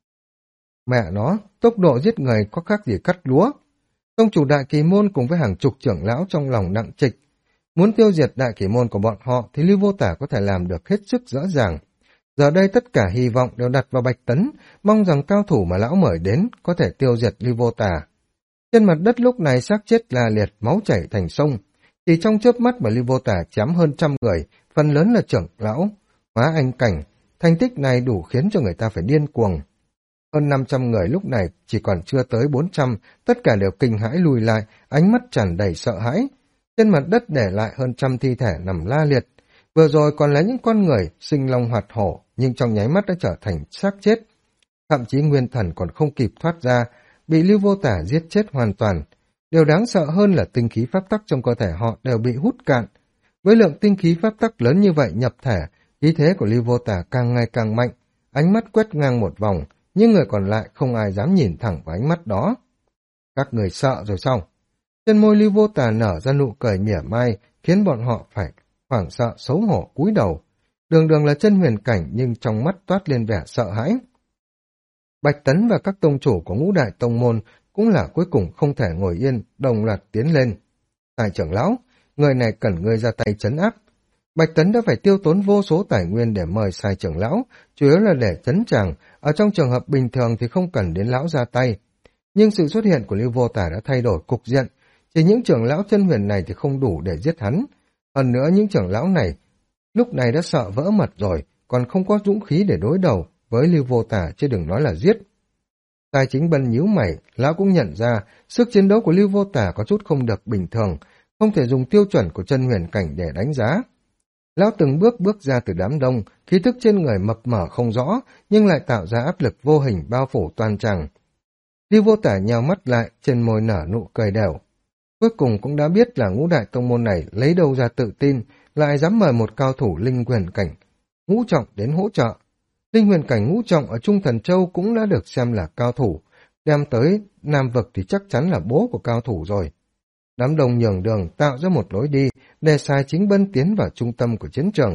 Mẹ nó, tốc độ giết người có khác gì cắt lúa. Tông chủ Đại Kỳ Môn cùng với hàng chục trưởng lão trong lòng nặng trịch. Muốn tiêu diệt Đại Kỳ Môn của bọn họ thì Lưu Vô Tả có thể làm được hết sức rõ ràng. Giờ đây tất cả hy vọng đều đặt vào Bạch Tấn, mong rằng cao thủ mà lão mời đến có thể tiêu diệt Lưu Vô Tả. Trên mặt đất lúc này xác chết la liệt, máu chảy thành sông. Chỉ trong chớp mắt mà Lưu Vô Tả chém hơn 100 người, phần lớn là trưởng lão, hóa anh cảnh. Thành tích này đủ khiến cho người ta phải điên cuồng. Hơn 500 người lúc này chỉ còn chưa tới 400, tất cả đều kinh hãi lùi lại, ánh mắt tràn đầy sợ hãi. Trên mặt đất để lại hơn 100 thi thể nằm la liệt. Vừa rồi còn là những con người sinh long hoạt hổ, nhưng trong nháy mắt đã trở thành xác chết. Thậm chí nguyên thần còn không kịp thoát ra, bị Lưu Vô Tả giết chết hoàn toàn. Điều đáng sợ hơn là tinh khí pháp tắc trong cơ thể họ đều bị hút cạn. Với lượng tinh khí pháp tắc lớn như vậy nhập thể, khí thế của Lưu Vô Tả càng ngày càng mạnh, ánh mắt quét ngang một vòng, nhưng người còn lại không ai dám nhìn thẳng vào ánh mắt đó. Các người sợ rồi sao? Trên môi Lưu Vô Tả nở ra nụ cười mỉa mai, khiến bọn họ phải hoảng sợ xấu hổ cúi đầu. Đường đường là chân huyền cảnh nhưng trong mắt toát lên vẻ sợ hãi. Bạch Tấn và các tông chủ của ngũ đại tông môn cũng là cuối cùng không thể ngồi yên, đồng loạt tiến lên. Tài trưởng lão, người này cần ngươi ra tay trấn áp. Bạch Tấn đã phải tiêu tốn vô số tài nguyên để mời sai trưởng lão, chủ yếu là để trấn tràng, ở trong trường hợp bình thường thì không cần đến lão ra tay. Nhưng sự xuất hiện của Lưu Vô Tả đã thay đổi cục diện, chỉ những trưởng lão chân huyền này thì không đủ để giết hắn. Hơn nữa những trưởng lão này lúc này đã sợ vỡ mật rồi, còn không có dũng khí để đối đầu với Lưu Vô Tả chứ đừng nói là giết. Tài Chính Bân nhíu mày, lão cũng nhận ra sức chiến đấu của Lưu Vô Tả có chút không được bình thường, không thể dùng tiêu chuẩn của chân huyền cảnh để đánh giá. Lão từng bước ra từ đám đông, khí thức trên người mập mờ không rõ, nhưng lại tạo ra áp lực vô hình bao phủ toàn tràng. Lưu Vô Tả nhào mắt lại, trên môi nở nụ cười đều. Cuối cùng cũng đã biết là ngũ đại tông môn này lấy đâu ra tự tin, lại dám mời một cao thủ linh huyền cảnh ngũ trọng đến hỗ trợ. Linh huyền cảnh ngũ trọng ở Trung Thần Châu cũng đã được xem là cao thủ, đem tới Nam Vực thì chắc chắn là bố của cao thủ rồi. Đám đông nhường đường tạo ra một lối đi để Tài Chính Bân tiến vào trung tâm của chiến trường.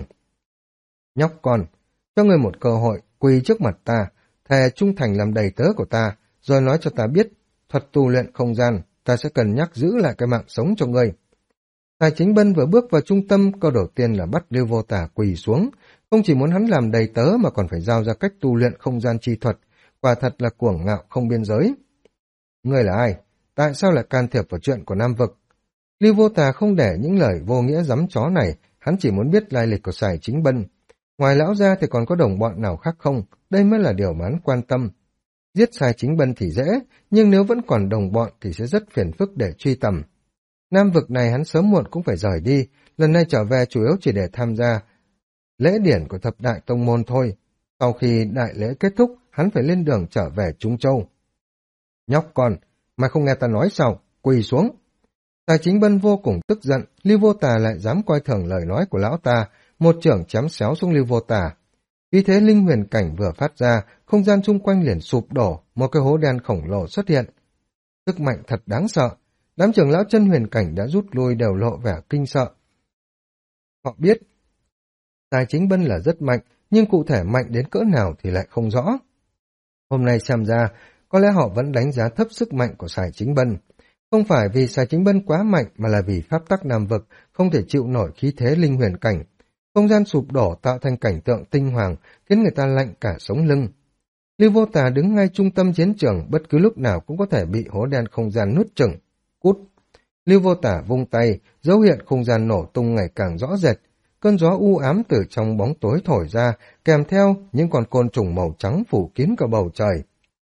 Nhóc con, cho ngươi một cơ hội quỳ trước mặt ta, thề trung thành làm đầy tớ của ta, rồi nói cho ta biết thuật tu luyện không gian, ta sẽ cần nhắc giữ lại cái mạng sống cho ngươi. Tài Chính Bân vừa bước vào trung tâm, câu đầu tiên là bắt Lưu Vô Tả quỳ xuống, không chỉ muốn hắn làm đầy tớ mà còn phải giao ra cách tu luyện không gian chi thuật, quả thật là cuồng ngạo không biên giới. Ngươi là ai? Tại sao lại can thiệp vào chuyện của Nam Vực? Lưu Vô Tả không để những lời vô nghĩa giấm chó này, hắn chỉ muốn biết lai lịch của Tài Chính Bân. Ngoài lão ra thì còn có đồng bọn nào khác không? Đây mới là điều mà hắn quan tâm. Giết Tài Chính Bân thì dễ, nhưng nếu vẫn còn đồng bọn thì sẽ rất phiền phức để truy tầm. Nam Vực này hắn sớm muộn cũng phải rời đi, lần này trở về chủ yếu chỉ để tham gia lễ điển của thập đại tông môn thôi. Sau khi đại lễ kết thúc, hắn phải lên đường trở về Trung Châu. Nhóc con, Mà không nghe ta nói sao? Quỳ xuống. Tài Chính Bân vô cùng tức giận, Lưu Vô Tà lại dám coi thường lời nói của lão ta, một chưởng chém xéo xuống Lưu Vô Tà. Vì thế linh huyền cảnh vừa phát ra, không gian xung quanh liền sụp đổ, một cái hố đen khổng lồ xuất hiện. Sức mạnh thật đáng sợ, đám trưởng lão chân huyền cảnh đã rút lui đều lộ vẻ kinh sợ. Họ biết, Tài Chính Bân là rất mạnh, nhưng cụ thể mạnh đến cỡ nào thì lại không rõ. Hôm nay xem ra, có lẽ họ vẫn đánh giá thấp sức mạnh của Tài Chính Bân. Không phải vì Tài Chính Bân quá mạnh mà là vì pháp tắc Nam Vực không thể chịu nổi khí thế linh huyền cảnh. Không gian sụp đổ tạo thành cảnh tượng tinh hoàng, khiến người ta lạnh cả sống lưng. Lưu Vô Tà đứng ngay trung tâm chiến trường, bất cứ lúc nào cũng có thể bị hố đen không gian nuốt chửng. Cút! Lưu Vô Tà vung tay, dấu hiện không gian nổ tung ngày càng rõ rệt. Cơn gió u ám từ trong bóng tối thổi ra, kèm theo những con côn trùng màu trắng phủ kín cả bầu trời.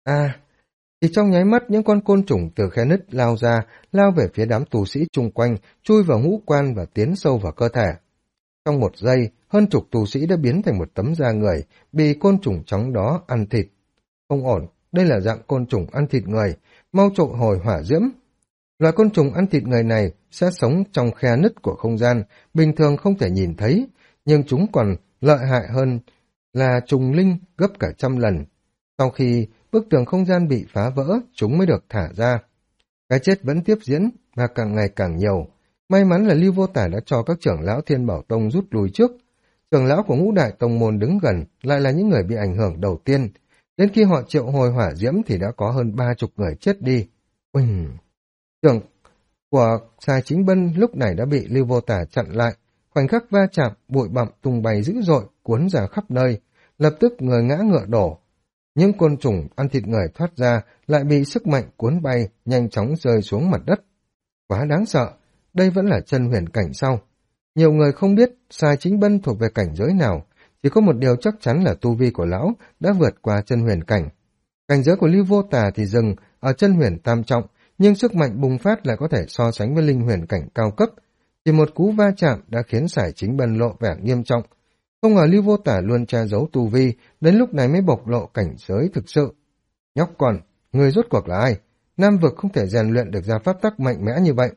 Thì trong nháy mắt những con côn trùng từ khe nứt lao ra, lao về phía đám tù sĩ chung quanh, chui vào ngũ quan và tiến sâu vào cơ thể. Trong một giây, hơn chục tù sĩ đã biến thành một tấm da người, bị côn trùng trắng đó ăn thịt. Không ổn, đây là dạng côn trùng ăn thịt người, mau trội hồi hỏa diễm. Loại côn trùng ăn thịt người này sẽ sống trong khe nứt của không gian, bình thường không thể nhìn thấy, nhưng chúng còn lợi hại hơn là trùng linh gấp cả 100 lần. Sau khi bức tường không gian bị phá vỡ, chúng mới được thả ra. Cái chết vẫn tiếp diễn và càng ngày càng nhiều. May mắn là Lưu Vô Tà đã cho các trưởng lão Thiên Bảo Tông rút lui trước. Trưởng lão của ngũ đại tông môn đứng gần lại là những người bị ảnh hưởng đầu tiên. Đến khi họ triệu hồi hỏa diễm thì đã có hơn 30 người chết đi. Trưởng của Tài Chính Bân lúc này đã bị Lưu Vô Tà chặn lại. Khoảnh khắc va chạm, bụi bặm tung bay dữ dội, cuốn ra khắp nơi. Lập tức người ngã ngựa đổ. Những côn trùng ăn thịt người thoát ra lại bị sức mạnh cuốn bay, nhanh chóng rơi xuống mặt đất. Quá đáng sợ, đây vẫn là chân huyền cảnh sau. Nhiều người không biết Tài Chính Bân thuộc về cảnh giới nào, chỉ có một điều chắc chắn là tu vi của lão đã vượt qua chân huyền cảnh. Cảnh giới của Lưu Vô Tà thì dừng ở chân huyền tam trọng, nhưng sức mạnh bùng phát lại có thể so sánh với linh huyền cảnh cao cấp. Chỉ một cú va chạm đã khiến Tài Chính Bân lộ vẻ nghiêm trọng. Không ngờ Lưu Vô Tà luôn che giấu tu vi, đến lúc này mới bộc lộ cảnh giới thực sự. Nhóc con, người rốt cuộc là ai? Nam Vực không thể rèn luyện được ra pháp tắc mạnh mẽ như vậy.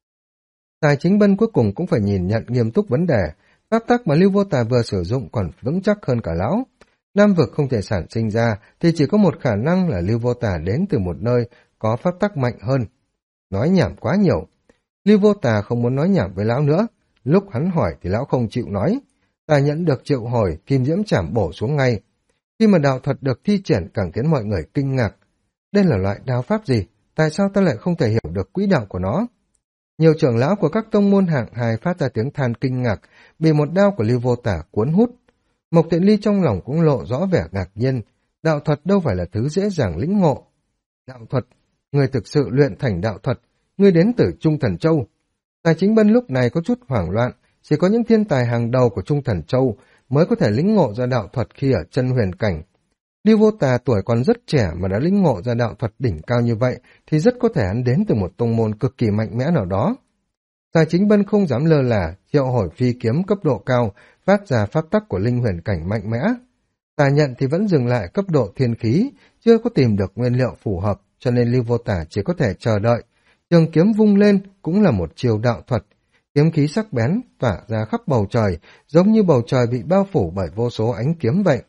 Tài Chính Bân cuối cùng cũng phải nhìn nhận nghiêm túc vấn đề. Pháp tắc mà Lưu Vô Tà vừa sử dụng còn vững chắc hơn cả lão. Nam Vực không thể sản sinh ra thì chỉ có một khả năng là Lưu Vô Tà đến từ một nơi có pháp tắc mạnh hơn. Nói nhảm quá nhiều. Lưu Vô Tà không muốn nói nhảm với lão nữa. Lúc hắn hỏi thì lão không chịu nói. Ta nhận được triệu hồi, kim diễm trảm bổ xuống ngay. Khi mà đạo thuật được thi triển càng khiến mọi người kinh ngạc. Đây là loại đao pháp gì? Tại sao ta lại không thể hiểu được quỹ đạo của nó? Nhiều trưởng lão của các tông môn hạng 2 phát ra tiếng than kinh ngạc, bị một đao của Lưu Vô Tà cuốn hút. Mộc Tiện Ly trong lòng cũng lộ rõ vẻ ngạc nhiên. Đạo thuật đâu phải là thứ dễ dàng lĩnh ngộ. Đạo thuật, người thực sự luyện thành đạo thuật, người đến từ Trung Thần Châu. Tài Chính Bân lúc này có chút hoảng loạn, chỉ có những thiên tài hàng đầu của Trung Thần Châu mới có thể lĩnh ngộ ra đạo thuật khi ở chân huyền cảnh. Lưu Vô Tà tuổi còn rất trẻ mà đã lĩnh ngộ ra đạo thuật đỉnh cao như vậy thì rất có thể hắn đến từ một tông môn cực kỳ mạnh mẽ nào đó. Tài Chính Bân không dám lơ là, triệu hồi phi kiếm cấp độ cao, phát ra pháp tắc của linh huyền cảnh mạnh mẽ. Tà Nhận thì vẫn dừng lại cấp độ thiên khí, chưa có tìm được nguyên liệu phù hợp, cho nên Lưu Vô Tà chỉ có thể chờ đợi. Trường kiếm vung lên cũng là một chiêu đạo thuật. Kiếm khí sắc bén tỏa ra khắp bầu trời, giống như bầu trời bị bao phủ bởi vô số ánh kiếm vậy.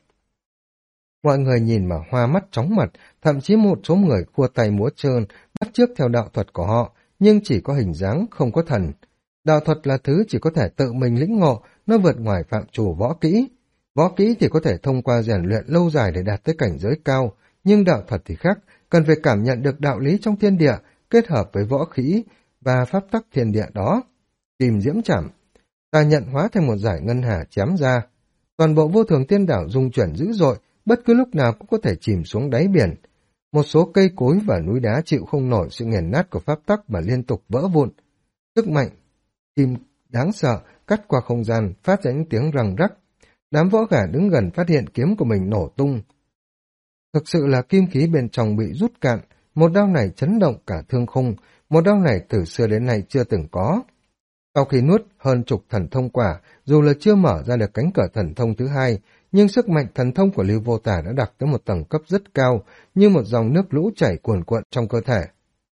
Mọi người nhìn mà hoa mắt chóng mặt, thậm chí một số người khua tay múa trơn, bắt chước theo đạo thuật của họ, nhưng chỉ có hình dáng, không có thần. Đạo thuật là thứ chỉ có thể tự mình lĩnh ngộ, nó vượt ngoài phạm trù võ kỹ. Võ kỹ thì có thể thông qua rèn luyện lâu dài để đạt tới cảnh giới cao, nhưng đạo thuật thì khác, cần phải cảm nhận được đạo lý trong thiên địa, kết hợp với võ khí và pháp tắc thiên địa đó. Kim diễm chảm, Tà Nhận hóa thành một dải ngân hà chém ra. Toàn bộ vô thường tiên đảo rung chuyển dữ dội, bất cứ lúc nào cũng có thể chìm xuống đáy biển. Một số cây cối và núi đá chịu không nổi sự nghiền nát của pháp tắc mà liên tục vỡ vụn. Sức mạnh kim đáng sợ cắt qua không gian, phát ra những tiếng răng rắc. Đám võ gà đứng gần phát hiện kiếm của mình nổ tung. Thực sự là kim khí bên trong bị rút cạn, một đao này chấn động cả thương khung, một đao này từ xưa đến nay chưa từng có. Sau khi nuốt hơn chục thần thông quả, dù là chưa mở ra được cánh cửa thần thông thứ hai, nhưng sức mạnh thần thông của Lưu Vô Tà đã đạt tới một tầng cấp rất cao, như một dòng nước lũ chảy cuồn cuộn trong cơ thể.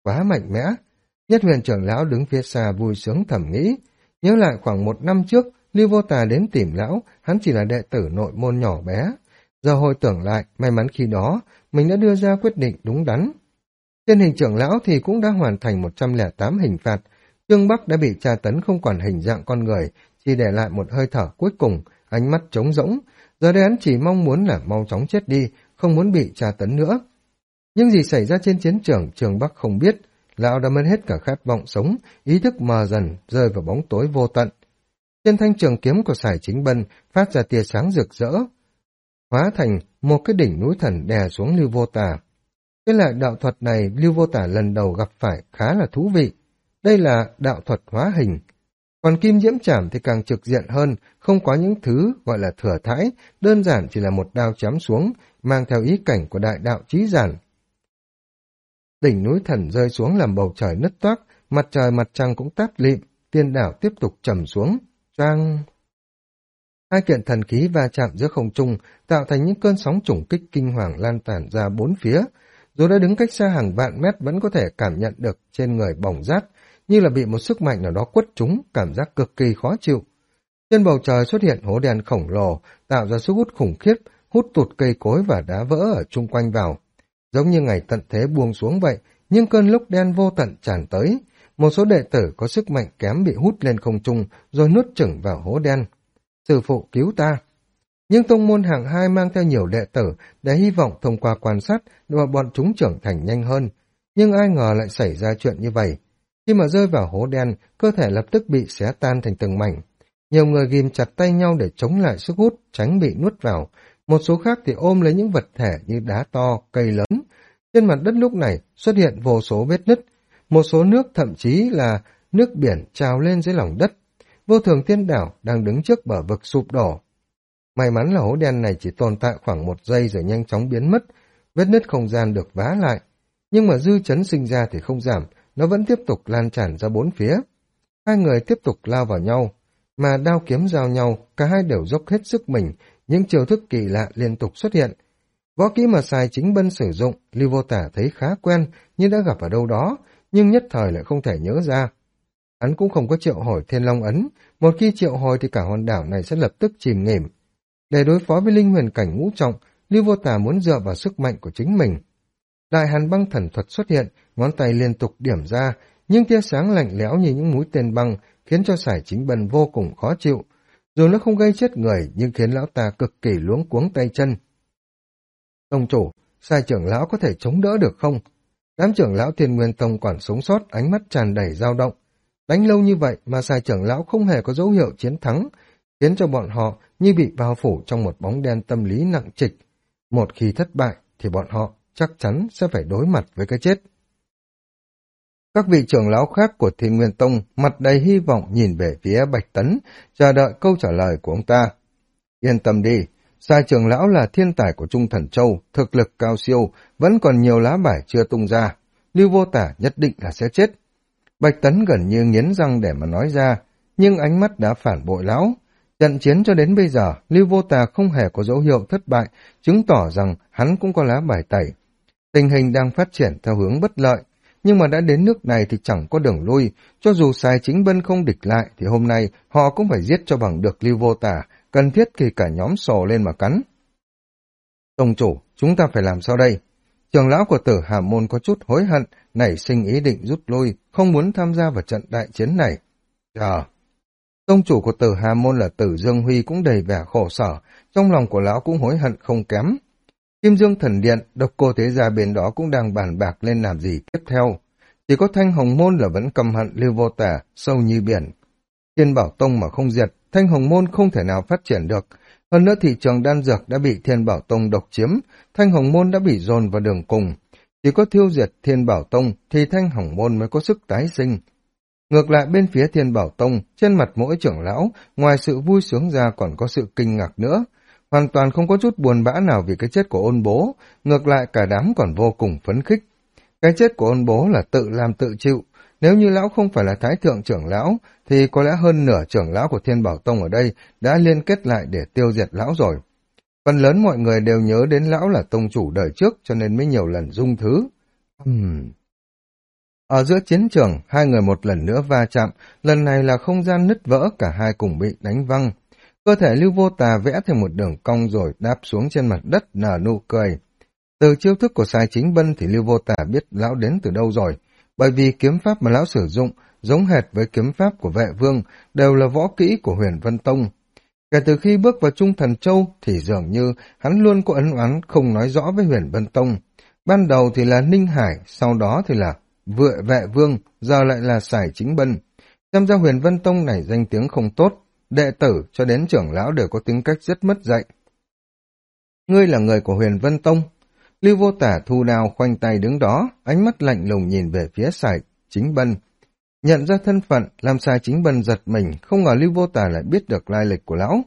quá mạnh mẽ. Nhất Huyền trưởng lão đứng phía xa vui sướng thầm nghĩ, nhớ lại khoảng 1 năm trước, Lưu Vô Tà đến tìm lão, hắn chỉ là đệ tử nội môn nhỏ bé. Giờ hồi tưởng lại, may mắn khi đó, mình đã đưa ra quyết định đúng đắn. Trên hình trưởng lão thì cũng đã hoàn thành 108 hình phạt, Trương Bắc đã bị tra tấn không còn hình dạng con người, chỉ để lại một hơi thở cuối cùng, ánh mắt trống rỗng. Giờ đây hắn chỉ mong muốn là mau chóng chết đi, không muốn bị tra tấn nữa. Nhưng gì xảy ra trên chiến trường, Trương Bắc không biết. Lão đã mất hết cả khát vọng sống, ý thức mờ dần, rơi vào bóng tối vô tận. Trên thanh trường kiếm của Sải Chính Bân phát ra tia sáng rực rỡ, hóa thành một cái đỉnh núi thần đè xuống Lưu Vô Tà. Cái loại đạo thuật này Lưu Vô Tà lần đầu gặp phải khá là thú vị. Đây là đạo thuật hóa hình. Còn Kim Diễm Trảm thì càng trực diện hơn, không có những thứ gọi là thừa thãi, đơn giản chỉ là một đao chém xuống, mang theo ý cảnh của đại đạo chí giản. Đỉnh núi thần rơi xuống làm bầu trời nứt toác, mặt trời mặt trăng cũng táp lịm, tiên đảo tiếp tục trầm xuống. Choang! Hai kiện thần khí va chạm giữa không trung, tạo thành những cơn sóng trùng kích kinh hoàng lan tản ra bốn phía. Dù đã đứng cách xa hàng vạn mét vẫn có thể cảm nhận được trên người bỏng rát, như là bị một sức mạnh nào đó quất trúng, cảm giác cực kỳ khó chịu. Trên bầu trời xuất hiện hố đen khổng lồ, tạo ra sức hút khủng khiếp, hút tụt cây cối và đá vỡ ở chung quanh vào. Giống như ngày tận thế buông xuống vậy, nhưng cơn lốc đen vô tận tràn tới. Một số đệ tử có sức mạnh kém bị hút lên không trung rồi nuốt chửng vào hố đen. Sư phụ cứu ta! Nhưng tông môn hạng 2 mang theo nhiều đệ tử để hy vọng thông qua quan sát và bọn chúng trưởng thành nhanh hơn. Nhưng ai ngờ lại xảy ra chuyện như vậy. Khi mà rơi vào hố đen, cơ thể lập tức bị xé tan thành từng mảnh. Nhiều người ghim chặt tay nhau để chống lại sức hút, tránh bị nuốt vào. Một số khác thì ôm lấy những vật thể như đá to, cây lớn. Trên mặt đất lúc này xuất hiện vô số vết nứt. Một số nước thậm chí là nước biển trào lên dưới lòng đất. Vô Thường Tiên Đảo đang đứng trước bờ vực sụp đổ. May mắn là hố đen này chỉ tồn tại khoảng 1 giây rồi nhanh chóng biến mất. Vết nứt không gian được vá lại. Nhưng mà dư chấn sinh ra thì không giảm, nó vẫn tiếp tục lan tràn ra bốn phía. Hai người tiếp tục lao vào nhau, mà đao kiếm giao nhau, cả hai đều dốc hết sức mình, những chiêu thức kỳ lạ liên tục xuất hiện. Võ kỹ mà Sài Chính Bân sử dụng, Lưu Vô Tả thấy khá quen, như đã gặp ở đâu đó, nhưng nhất thời lại không thể nhớ ra. Hắn cũng không có triệu hồi Thiên Long Ấn, một khi triệu hồi thì cả hòn đảo này sẽ lập tức chìm nghỉm. Để đối phó với linh huyền cảnh ngũ trọng, Lưu Vô Tả muốn dựa vào sức mạnh của chính mình. Đại Hàn Băng Thần Thuật xuất hiện, ngón tay liên tục điểm ra, nhưng tia sáng lạnh lẽo như những mũi tên băng khiến cho Sải Chính Bân vô cùng khó chịu. Dù nó không gây chết người, nhưng khiến lão ta cực kỳ luống cuống tay chân. Tông chủ, Sài trưởng lão có thể chống đỡ được không? Đám trưởng lão Thiên Nguyên Tông còn sống sót, ánh mắt tràn đầy dao động. Đánh lâu như vậy mà Sài trưởng lão không hề có dấu hiệu chiến thắng, khiến cho bọn họ như bị bao phủ trong một bóng đen tâm lý nặng trịch. Một khi thất bại thì bọn họ chắc chắn sẽ phải đối mặt với cái chết. Các vị trưởng lão khác của Thiên Nguyên Tông mặt đầy hy vọng nhìn về phía Bạch Tấn, chờ đợi câu trả lời của ông ta. Yên tâm đi, Sài trưởng lão là thiên tài của Trung Thần Châu, thực lực cao siêu, vẫn còn nhiều lá bài chưa tung ra. Lưu Vô Tả nhất định là sẽ chết. Bạch Tấn gần như nghiến răng để mà nói ra, nhưng ánh mắt đã phản bội lão. Trận chiến cho đến bây giờ, Lưu Vô Tà không hề có dấu hiệu thất bại, chứng tỏ rằng hắn cũng có lá bài tẩy. Tình hình đang phát triển theo hướng bất lợi, nhưng mà đã đến nước này thì chẳng có đường lui. Cho dù Sài Chính Bân không địch lại, thì hôm nay họ cũng phải giết cho bằng được Lưu Vô Tà, cần thiết khi cả nhóm sồ lên mà cắn. Tông chủ, chúng ta phải làm sao đây? Trưởng lão của Tử Hà Môn có chút hối hận, nảy sinh ý định rút lui, không muốn tham gia vào trận đại chiến này. Tông chủ của Tử Hà Môn là Tử Dương Huy cũng đầy vẻ khổ sở, trong lòng của lão cũng hối hận không kém. Kim Dương Thần Điện, Độc Cô Thế Gia bên đó cũng đang bàn bạc lên làm gì tiếp theo. Chỉ có Thanh Hồng Môn là vẫn căm hận Lưu Vô Tả, sâu như biển. Thiên Bảo Tông mà không diệt, Thanh Hồng Môn không thể nào phát triển được. Hơn nữa thị trường đan dược đã bị Thiên Bảo Tông độc chiếm, Thanh Hồng Môn đã bị dồn vào đường cùng. Chỉ có tiêu diệt Thiên Bảo Tông thì Thanh Hồng Môn mới có sức tái sinh. Ngược lại bên phía Thiên Bảo Tông, trên mặt mỗi trưởng lão, ngoài sự vui sướng ra còn có sự kinh ngạc nữa. Hoàn toàn không có chút buồn bã nào vì cái chết của Ôn Bố, ngược lại cả đám còn vô cùng phấn khích. Cái chết của Ôn Bố là tự làm tự chịu, nếu như lão không phải là Thái Thượng trưởng lão, thì có lẽ hơn nửa trưởng lão của Thiên Bảo Tông ở đây đã liên kết lại để tiêu diệt lão rồi. Phần lớn mọi người đều nhớ đến lão là tông chủ đời trước cho nên mới nhiều lần dung thứ. Ở giữa chiến trường, hai người một lần nữa va chạm, lần này là không gian nứt vỡ, cả hai cùng bị đánh văng. Cơ thể Lưu Vô Tà vẽ thành một đường cong rồi đáp xuống trên mặt đất nở nụ cười. Từ chiêu thức của Sai Chính Bân thì Lưu Vô Tà biết lão đến từ đâu rồi, bởi vì kiếm pháp mà lão sử dụng giống hệt với kiếm pháp của Vệ Vương, đều là võ kỹ của Huyền Vân Tông. Kể từ khi bước vào Trung Thần Châu thì dường như hắn luôn có ân oán không nói rõ với Huyền Vân Tông. Ban đầu thì là Ninh Hải, sau đó thì là Vệ Vương, giờ lại là Sải Chính Bân. Xem ra Huyền Vân Tông này danh tiếng không tốt, đệ tử cho đến trưởng lão đều có tính cách rất mất dạy. Ngươi là người của Huyền Vân Tông. Lưu Vô Tả thu đao khoanh tay đứng đó, ánh mắt lạnh lùng nhìn về phía Sải Chính Bân. Nhận ra thân phận, làm Sải Chính Bân giật mình, không ngờ Lưu Vô Tả lại biết được lai lịch của lão.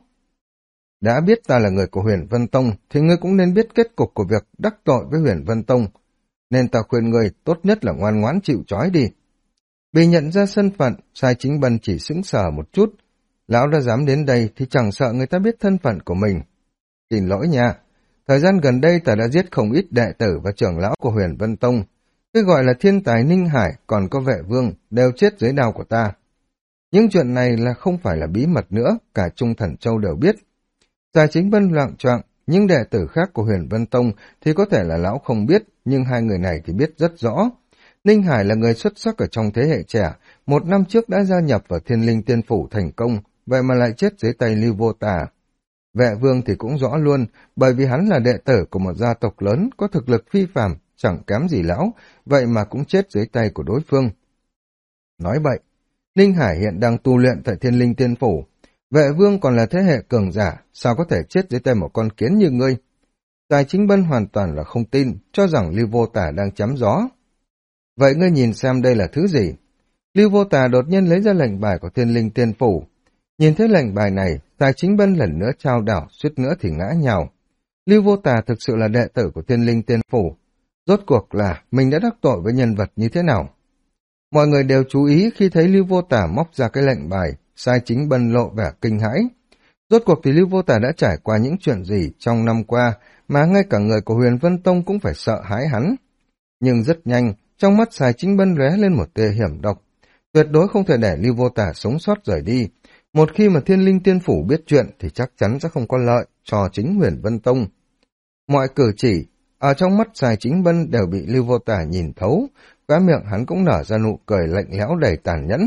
Đã biết ta là người của Huyền Vân Tông, thì ngươi cũng nên biết kết cục của việc đắc tội với Huyền Vân Tông. Nên ta khuyên ngươi tốt nhất là ngoan ngoãn chịu trói đi. Bị nhận ra thân phận, Sải Chính Bân chỉ sững sờ một chút. Lão đã dám đến đây thì chẳng sợ người ta biết thân phận của mình. Xin lỗi nha, thời gian gần đây ta đã giết không ít đệ tử và trưởng lão của Huyền Vân Tông. Cái gọi là thiên tài Ninh Hải còn có Vệ Vương đều chết dưới đao của ta. Những chuyện này là không phải là bí mật nữa, cả Trung Thần Châu đều biết. Sải Chính Bân loạng choạng, những đệ tử khác của Huyền Vân Tông thì có thể là lão không biết, nhưng hai người này thì biết rất rõ. Ninh Hải là người xuất sắc ở trong thế hệ trẻ, 1 năm trước đã gia nhập vào Thiên Linh Tiên Phủ thành công, vậy mà lại chết dưới tay Lưu Vô Tà. Vệ Vương thì cũng rõ luôn, bởi vì hắn là đệ tử của một gia tộc lớn, có thực lực phi phàm, chẳng kém gì lão, vậy mà cũng chết dưới tay của đối phương. Nói bậy, Ninh Hải hiện đang tu luyện tại Thiên Linh Tiên Phủ, Vệ Vương còn là thế hệ cường giả, sao có thể chết dưới tay một con kiến như ngươi? Sải Chính Bân hoàn toàn là không tin, cho rằng Lưu Vô Tả đang chém gió. Vậy ngươi nhìn xem đây là thứ gì? Lưu Vô Tả đột nhiên lấy ra lệnh bài của Thiên Linh Tiên Phủ. Nhìn thấy lệnh bài này, Sải Chính Bân lần nữa trao đảo, suýt nữa thì ngã nhào. Lưu Vô Tả thực sự là đệ tử của Thiên Linh Tiên Phủ. Rốt cuộc là mình đã đắc tội với nhân vật như thế nào? Mọi người đều chú ý khi thấy Lưu Vô Tả móc ra cái lệnh bài, Sải Chính Bân lộ vẻ kinh hãi. Rốt cuộc thì Lưu Vô Tả đã trải qua những chuyện gì trong năm qua mà ngay cả người của Huyền Vân Tông cũng phải sợ hãi hắn. Nhưng rất nhanh, trong mắt Sải Chính Bân lóe lên một tia hiểm độc. Tuyệt đối không thể để Lưu Vô Tả sống sót rời đi. Một khi mà Thiên Linh Tiên Phủ biết chuyện thì chắc chắn sẽ không có lợi cho chính Huyền Vân Tông. Mọi cử chỉ ở trong mắt Sải Chính Bân đều bị Lưu Vô Tả nhìn thấu, khóe miệng hắn cũng nở ra nụ cười lạnh lẽo đầy tàn nhẫn.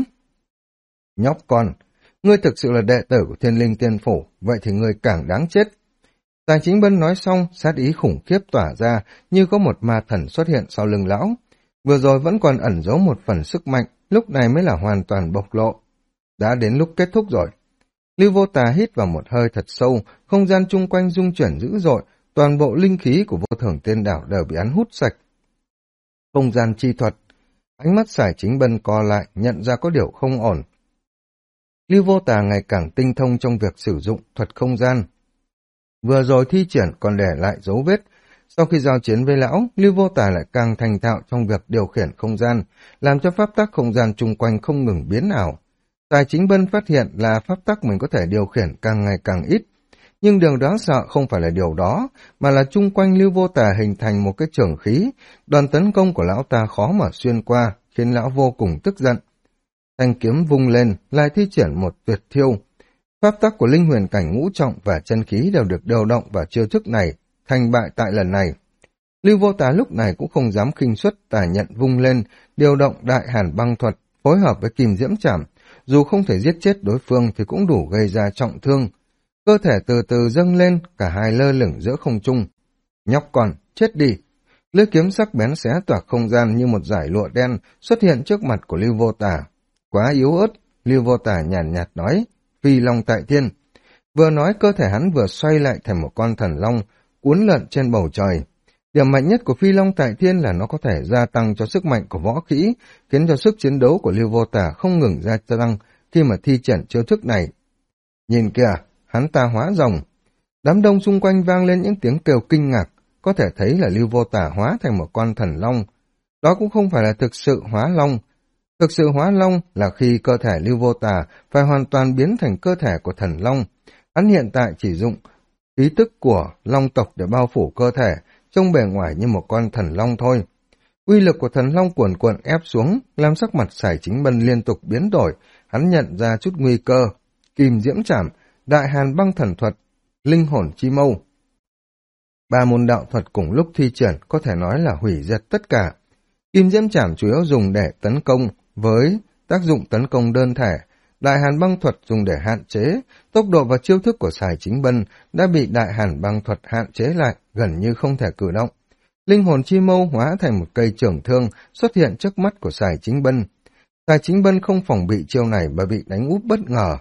Nhóc con, ngươi thực sự là đệ tử của Thiên Linh Tiên Phủ, vậy thì ngươi càng đáng chết. Sải Chính Bân nói xong, sát ý khủng khiếp tỏa ra như có một ma thần xuất hiện sau lưng lão. Vừa rồi vẫn còn ẩn giấu một phần sức mạnh, lúc này mới là hoàn toàn bộc lộ. Đã đến lúc kết thúc rồi. Lưu Vô Tà hít vào một hơi thật sâu, không gian chung quanh rung chuyển dữ dội, toàn bộ linh khí của Vô Thưởng Tiên Đảo đều bị hắn hút sạch. Không gian chi thuật. Ánh mắt Sải Chính Bân co lại, nhận ra có điều không ổn. Lưu Vô Tà ngày càng tinh thông trong việc sử dụng thuật không gian. Vừa rồi thi triển còn để lại dấu vết. Sau khi giao chiến với lão, Lưu Vô Tà lại càng thành thạo trong việc điều khiển không gian, làm cho pháp tắc không gian chung quanh không ngừng biến ảo. Sải Chính Bân phát hiện là pháp tắc mình có thể điều khiển càng ngày càng ít. Nhưng điều đáng sợ không phải là điều đó, mà là chung quanh Lưu Vô Tà hình thành một cái trường khí, đoàn tấn công của lão ta khó mà xuyên qua, khiến lão vô cùng tức giận. Thanh kiếm vung lên, lại thi triển một tuyệt thiêu. Pháp tắc của linh huyền cảnh ngũ trọng và chân khí đều được điều động vào chiêu thức này, thành bại tại lần này. Lưu Vô Tà lúc này cũng không dám khinh suất, tà nhận vung lên, điều động đại hàn băng thuật, phối hợp với kim diễm trảm. Dù không thể giết chết đối phương thì cũng đủ gây ra trọng thương. Cơ thể từ từ dâng lên, cả hai lơ lửng giữa không trung. Nhóc con, chết đi! Lưỡi kiếm sắc bén xé toạc không gian như một dải lụa đen xuất hiện trước mặt của Lưu Vô Tà. Quá yếu ớt, Lưu Vô Tà nhàn nhạt nói, phi long tại thiên. Vừa nói cơ thể hắn vừa xoay lại thành một con thần long, uốn lượn trên bầu trời. Điểm mạnh nhất của phi long tại thiên là nó có thể gia tăng cho sức mạnh của võ kỹ, khiến cho sức chiến đấu của Lưu Vô Tà không ngừng gia tăng khi mà thi triển chiêu thức này. Nhìn kìa, hắn ta hóa rồng. Đám đông xung quanh vang lên những tiếng kêu kinh ngạc, có thể thấy là Lưu Vô Tà hóa thành một con thần long. Đó cũng không phải là thực sự hóa long. Thực sự hóa long là khi cơ thể Lưu Vô Tà phải hoàn toàn biến thành cơ thể của thần long. Hắn hiện tại chỉ dùng ý tức của long tộc để bao phủ cơ thể, trông bề ngoài như một con thần long thôi. Uy lực của thần long cuồn cuộn ép xuống, làm sắc mặt Sải Chính Bân liên tục biến đổi, hắn nhận ra chút nguy cơ. Kim diễm trảm, đại hàn băng thần thuật, linh hồn chi mâu. Ba môn đạo thuật cùng lúc thi triển có thể nói là hủy diệt tất cả. Kim diễm trảm chủ yếu dùng để tấn công, với tác dụng tấn công đơn thể. Đại hàn băng thuật dùng để hạn chế, tốc độ và chiêu thức của Sải Chính Bân đã bị đại hàn băng thuật hạn chế lại, gần như không thể cử động. Linh hồn chi mâu hóa thành một cây trường thương xuất hiện trước mắt của Sải Chính Bân. Sải Chính Bân không phòng bị chiêu này mà bị đánh úp bất ngờ.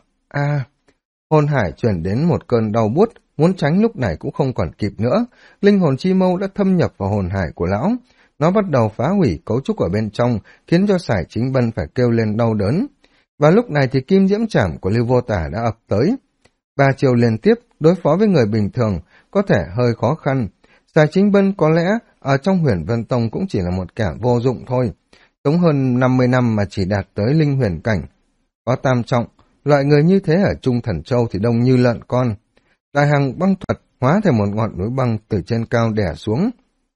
Hồn hải truyền đến một cơn đau buốt, muốn tránh lúc này cũng không còn kịp nữa. Linh hồn chi mâu đã thâm nhập vào hồn hải của lão. Nó bắt đầu phá hủy cấu trúc ở bên trong, khiến cho Sải Chính Bân phải kêu lên đau đớn. Và lúc này thì kim diễm trảm của Lưu Vô Tả đã ập tới. 3 chiêu liên tiếp, đối phó với người bình thường, có thể hơi khó khăn. Sải Chính Bân có lẽ ở trong Huyền Vân Tông cũng chỉ là một kẻ vô dụng thôi. Sống hơn 50 năm mà chỉ đạt tới linh huyền cảnh. Có tam trọng, loại người như thế ở Trung Thần Châu thì đông như lợn con. Đại hàn băng thuật hóa thành một ngọn núi băng từ trên cao đè xuống.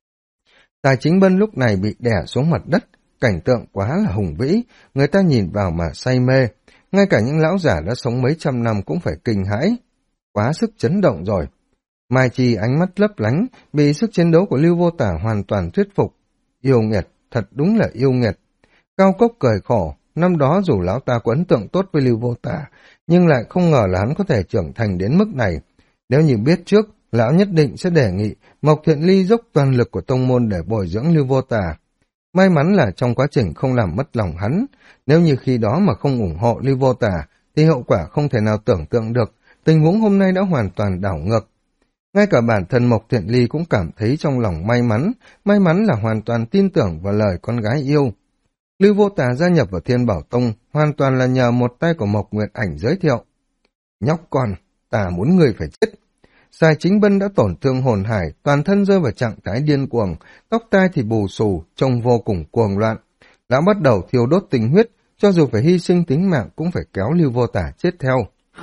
Sải Chính Bân lúc này bị đè xuống mặt đất, cảnh tượng quá là hùng vĩ, người ta nhìn vào mà say mê. Ngay cả những lão giả đã sống mấy trăm năm cũng phải kinh hãi. Quá sức chấn động rồi. Mai Chi ánh mắt lấp lánh, bị sức chiến đấu của Lưu Vô Tả hoàn toàn thuyết phục. Yêu nghiệt, thật đúng là yêu nghiệt. Cao Cốc cười khổ, năm đó dù lão ta có ấn tượng tốt với Lưu Vô Tả, nhưng lại không ngờ là hắn có thể trưởng thành đến mức này. Nếu như biết trước, lão nhất định sẽ đề nghị Mộc Thiện Ly dốc toàn lực của tông môn để bồi dưỡng Lưu Vô Tả. May mắn là trong quá trình không làm mất lòng hắn, nếu như khi đó mà không ủng hộ Lưu Vô Tả, thì hậu quả không thể nào tưởng tượng được, tình huống hôm nay đã hoàn toàn đảo ngược. Ngay cả bản thân Mộc Thiện Ly cũng cảm thấy trong lòng may mắn là hoàn toàn tin tưởng vào lời con gái yêu. Lưu Vô Tả gia nhập vào Thiên Bảo Tông hoàn toàn là nhờ một tay của Mộc Nguyệt Ảnh giới thiệu. Nhóc con, ta muốn người phải chết. Sải Chính Bân đã tổn thương hồn hải, toàn thân rơi vào trạng thái điên cuồng, tóc tai thì bù xù, trông vô cùng cuồng loạn. Lão bắt đầu thiêu đốt tình huyết, cho dù phải hy sinh tính mạng cũng phải kéo Lưu Vô Tả chết theo.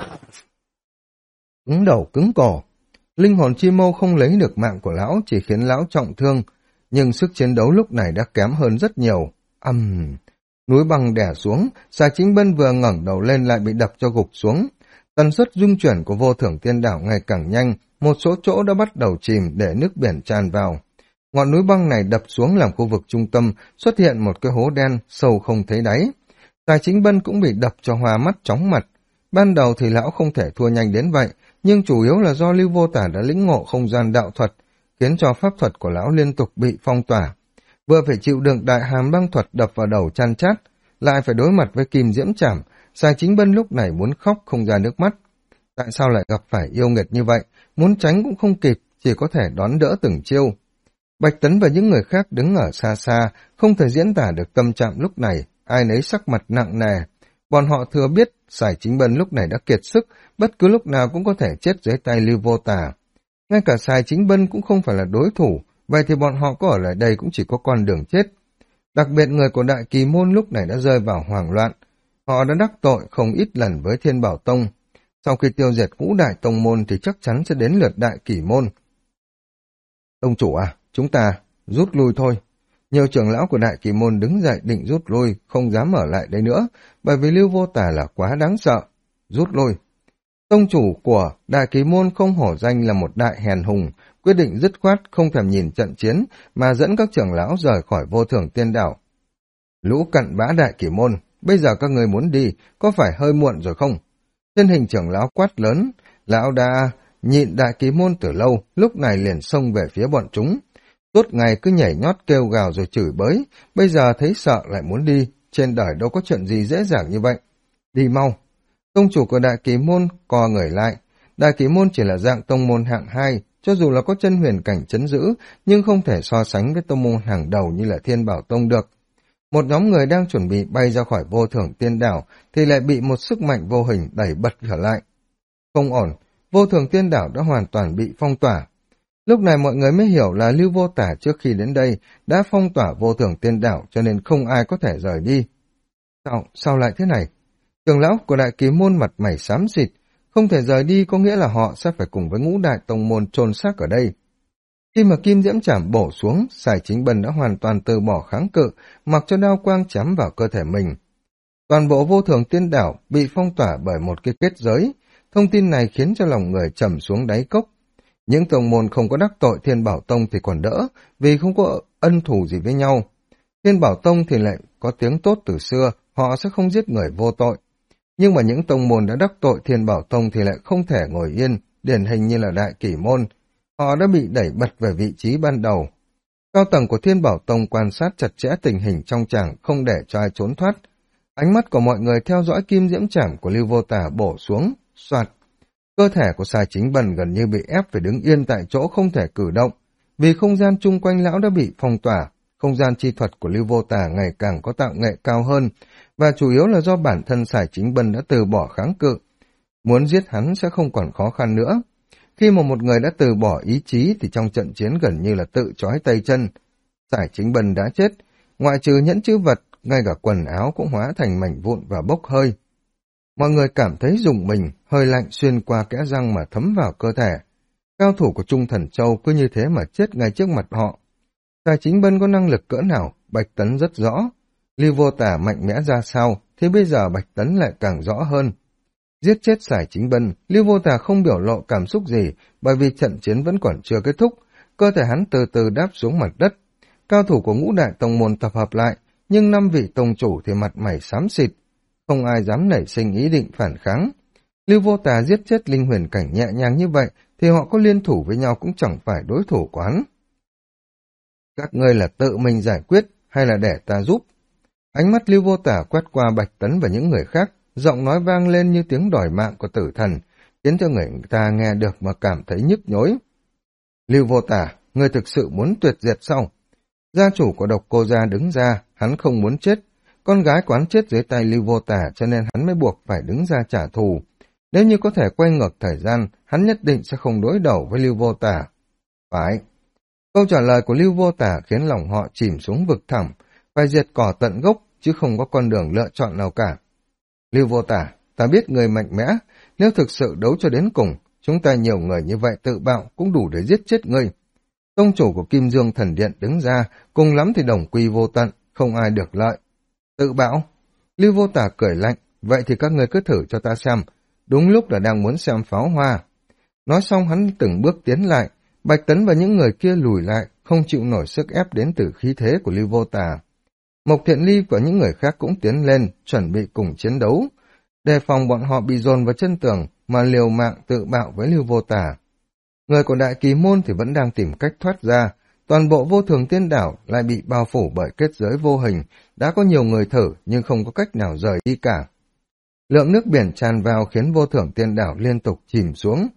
Cứng đầu cứng cổ. Linh hồn chi mâu không lấy được mạng của lão, chỉ khiến lão trọng thương, nhưng sức chiến đấu lúc này đã kém hơn rất nhiều. Núi băng đè xuống, Sải Chính Bân vừa ngẩng đầu lên lại bị đập cho gục xuống. Tần suất dung chuyển của Vô Thưởng Tiên Đảo ngày càng nhanh, một số chỗ đã bắt đầu chìm để nước biển tràn vào. Ngọn núi băng này đập xuống làm khu vực trung tâm, xuất hiện một cái hố đen sâu không thấy đáy. Sải Chính Bân cũng bị đập cho hoa mắt chóng mặt. Ban đầu thì lão không thể thua nhanh đến vậy, nhưng chủ yếu là do Lưu Vô Tả đã lĩnh ngộ không gian đạo thuật, khiến cho pháp thuật của lão liên tục bị phong tỏa. Vừa phải chịu đựng đại hàn băng thuật đập vào đầu chan chát, lại phải đối mặt với kim diễm trảm. Sải Chính Bân lúc này muốn khóc không ra nước mắt. Tại sao lại gặp phải yêu nghiệt như vậy? Muốn tránh cũng không kịp, chỉ có thể đón đỡ từng chiêu. Bạch Tấn và những người khác đứng ở xa xa, không thể diễn tả được tâm trạng lúc này, ai nấy sắc mặt nặng nề. Bọn họ thừa biết Sải Chính Bân lúc này đã kiệt sức, bất cứ lúc nào cũng có thể chết dưới tay Lưu Vô Tả. Ngay cả Sải Chính Bân cũng không phải là đối thủ, vậy thì bọn họ có ở lại đây cũng chỉ có con đường chết. Đặc biệt người của Đại Kỳ Môn lúc này đã rơi vào hoảng loạn. Họ đã đắc tội không ít lần với Thiên Bảo Tông. Sau khi tiêu diệt ngũ đại tông môn thì chắc chắn sẽ đến lượt Đại Kỳ Môn. Tông chủ à, chúng ta rút lui thôi. Nhiều trưởng lão của Đại Kỳ Môn đứng dậy định rút lui, không dám ở lại đây nữa, bởi vì Lưu Vô Tả là quá đáng sợ. Rút lui. Tông chủ của Đại Kỳ Môn không hổ danh là một đại hèn hùng, quyết định dứt khoát không thèm nhìn trận chiến mà dẫn các trưởng lão rời khỏi Vô Thưởng Tiên Đảo. Lũ cặn bã Đại Kỳ Môn, bây giờ các người muốn đi, có phải hơi muộn rồi không? Thân hình trưởng lão quát lớn, lão đã nhịn Đại Kỳ Môn từ lâu, lúc này liền xông về phía bọn chúng. Suốt ngày cứ nhảy nhót kêu gào rồi chửi bới, bây giờ thấy sợ lại muốn đi, trên đời đâu có chuyện gì dễ dàng như vậy. Đi mau. Tông chủ của Đại Kỳ Môn co người lại. Đại Kỳ Môn chỉ là dạng tông môn hạng 2, cho dù là có chân huyền cảnh trấn giữ, nhưng không thể so sánh với tông môn hàng đầu như là Thiên Bảo Tông được. Một nhóm người đang chuẩn bị bay ra khỏi Vô Thưởng Tiên Đảo thì lại bị một sức mạnh vô hình đẩy bật trở lại. Không ổn, Vô Thưởng Tiên Đảo đã hoàn toàn bị phong tỏa. Lúc này mọi người mới hiểu là Lưu Vô Tả trước khi đến đây đã phong tỏa Vô Thưởng Tiên Đảo cho nên không ai có thể rời đi. Sao lại thế này? Trưởng lão của Đại Kỳ Môn mặt mày xám xịt, không thể rời đi có nghĩa là họ sẽ phải cùng với ngũ đại tông môn chôn xác ở đây. Khi mà kim diễm chảm bổ xuống, Sải Chính Bân đã hoàn toàn từ bỏ kháng cự, mặc cho đao quang chém vào cơ thể mình. Toàn bộ vô thường tiên đảo bị phong tỏa bởi một cái kết giới. Thông tin này khiến cho lòng người trầm xuống đáy cốc. Những tông môn không có đắc tội Thiên Bảo Tông thì còn đỡ, vì không có ân thù gì với nhau. Thiên Bảo Tông thì lại có tiếng tốt từ xưa, họ sẽ không giết người vô tội. Nhưng mà những tông môn đã đắc tội Thiên Bảo Tông thì lại không thể ngồi yên, điển hình như là Đại Kỷ Môn. Họ đã bị đẩy bật về vị trí ban đầu. Cao tầng của Thiên Bảo Tông quan sát chặt chẽ tình hình trong tràng, không để cho ai trốn thoát. Ánh mắt của mọi người theo dõi kim diễm chảm của Lưu Vô Tả bổ xuống, soạt. Cơ thể của Sài Chính Bần gần như bị ép phải đứng yên tại chỗ không thể cử động, vì không gian chung quanh lão đã bị phong tỏa. Không gian chi thuật của Lưu Vô Tả ngày càng có tạo nghệ cao hơn, và chủ yếu là do bản thân Sài Chính Bân đã từ bỏ kháng cự. Muốn giết hắn sẽ không còn khó khăn nữa. Khi mà một người đã từ bỏ ý chí thì trong trận chiến gần như là tự trói tay chân. Sài Chính Bân đã chết, ngoại trừ nhẫn chữ vật, ngay cả quần áo cũng hóa thành mảnh vụn và bốc hơi. Mọi người cảm thấy rùng mình, hơi lạnh xuyên qua kẽ răng mà thấm vào cơ thể. Cao thủ của Trung Thần Châu cứ như thế mà chết ngay trước mặt họ. Sài Chính Bân có năng lực cỡ nào, Bạch Tấn rất rõ. Lưu Vô Tả mạnh mẽ ra sao, thì bây giờ Bạch Tấn lại càng rõ hơn. Giết chết Sài Chính Bân, Lưu Vô Tả không biểu lộ cảm xúc gì, bởi vì trận chiến vẫn còn chưa kết thúc. Cơ thể hắn từ từ đáp xuống mặt đất. Cao thủ của Ngũ Đại Tông Môn tập hợp lại, nhưng 5 vị tông chủ thì mặt mày xám xịt. Không ai dám nảy sinh ý định phản kháng. Lưu Vô Tả giết chết Linh Huyền Cảnh nhẹ nhàng như vậy, thì họ có liên thủ với nhau cũng chẳng phải đối thủ của hắn. Các ngươi là tự mình giải quyết, hay là để ta giúp? Ánh mắt Lưu Vô Tả quét qua Bạch Tấn và những người khác, giọng nói vang lên như tiếng đòi mạng của tử thần, khiến cho người ta nghe được mà cảm thấy nhức nhối. Lưu Vô Tả, ngươi thực sự muốn tuyệt diệt sao? Gia chủ của Độc Cô Gia đứng ra, hắn không muốn chết. Con gái quán chết dưới tay Lưu Vô Tả cho nên hắn mới buộc phải đứng ra trả thù. Nếu như có thể quay ngược thời gian, hắn nhất định sẽ không đối đầu với Lưu Vô Tả. Phải. Câu trả lời của Lưu Vô Tả khiến lòng họ chìm xuống vực thẳm, phải diệt cỏ tận gốc, chứ không có con đường lựa chọn nào cả. Lưu Vô Tả, ta biết người mạnh mẽ, nếu thực sự đấu cho đến cùng, chúng ta nhiều người như vậy tự bạo cũng đủ để giết chết ngươi. Tông chủ của Kim Dương Thần Điện đứng ra, cùng lắm thì đồng quy vô tận, không ai được lợi. Tự bạo? Lưu Vô Tả cười lạnh, vậy thì các ngươi cứ thử cho ta xem, đúng lúc là đang muốn xem pháo hoa. Nói xong hắn từng bước tiến lại, Bạch Tấn và những người kia lùi lại, không chịu nổi sức ép đến từ khí thế của Lưu Vô Tả. Mộc Thiện Ly và những người khác cũng tiến lên, chuẩn bị cùng chiến đấu, đề phòng bọn họ bị dồn vào chân tường mà liều mạng tự bạo với Lưu Vô Tả. Người của Đại Kỳ Môn thì vẫn đang tìm cách thoát ra, toàn bộ Vô Thường Tiên Đảo lại bị bao phủ bởi kết giới vô hình, đã có nhiều người thử nhưng không có cách nào rời đi cả. Lượng nước biển tràn vào khiến Vô Thường Tiên Đảo liên tục chìm xuống.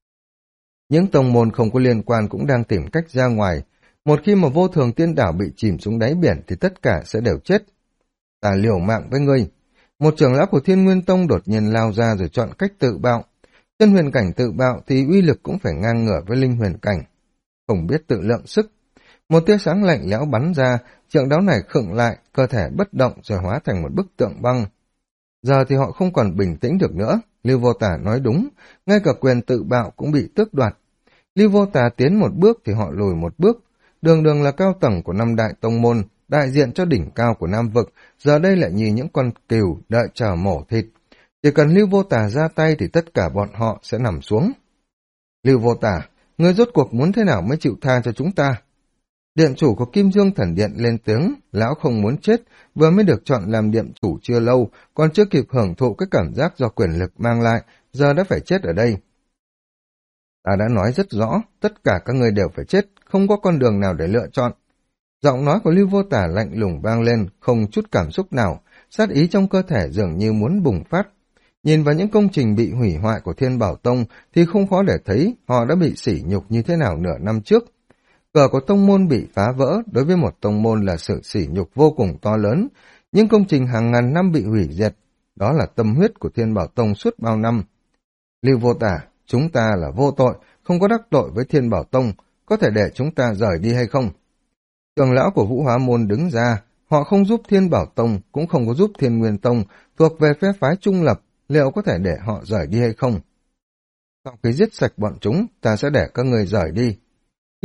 Những tông môn không có liên quan cũng đang tìm cách ra ngoài. Một khi mà Vô Thường Tiên Đảo bị chìm xuống đáy biển thì tất cả sẽ đều chết. Ta liều mạng với ngươi. Một trưởng lão của Thiên Nguyên Tông đột nhiên lao ra rồi chọn cách tự bạo. Chân huyền cảnh tự bạo thì uy lực cũng phải ngang ngửa với linh huyền cảnh. Không biết tự lượng sức. Một tia sáng lạnh lẽo bắn ra, trượng đáo này khựng lại, cơ thể bất động rồi hóa thành một bức tượng băng. Giờ thì họ không còn bình tĩnh được nữa. Lưu Vô Tả nói đúng, ngay cả quyền tự bạo cũng bị tước đoạt. Lưu Vô Tả tiến một bước thì họ lùi một bước. Đường đường là cao tầng của 5 đại tông môn, đại diện cho đỉnh cao của Nam Vực, giờ đây lại như những con cừu đợi chờ mổ thịt. Chỉ cần Lưu Vô Tả ra tay thì tất cả bọn họ sẽ nằm xuống. Lưu Vô Tả, ngươi rốt cuộc muốn thế nào mới chịu tha cho chúng ta? Điện chủ của Kim Dương Thần Điện lên tiếng, lão không muốn chết, vừa mới được chọn làm điện chủ chưa lâu, còn chưa kịp hưởng thụ cái cảm giác do quyền lực mang lại, giờ đã phải chết ở đây. Ta đã nói rất rõ, tất cả các ngươi đều phải chết, không có con đường nào để lựa chọn. Giọng nói của Lưu Vô Tả lạnh lùng vang lên, không chút cảm xúc nào, sát ý trong cơ thể dường như muốn bùng phát. Nhìn vào những công trình bị hủy hoại của Thiên Bảo Tông thì không khó để thấy họ đã bị sỉ nhục như thế nào nửa năm trước. Cờ của tông môn bị phá vỡ đối với một tông môn là sự sỉ nhục vô cùng to lớn, những công trình hàng ngàn năm bị hủy diệt, đó là tâm huyết của Thiên Bảo Tông suốt bao năm. Lưu Vô Tả, chúng ta là vô tội, không có đắc tội với Thiên Bảo Tông, có thể để chúng ta rời đi hay không? Trưởng lão của Vũ Hóa Môn đứng ra, họ không giúp Thiên Bảo Tông, cũng không có giúp Thiên Nguyên Tông, thuộc về phe phái trung lập, liệu có thể để họ rời đi hay không? Sau khi giết sạch bọn chúng, ta sẽ để các người rời đi.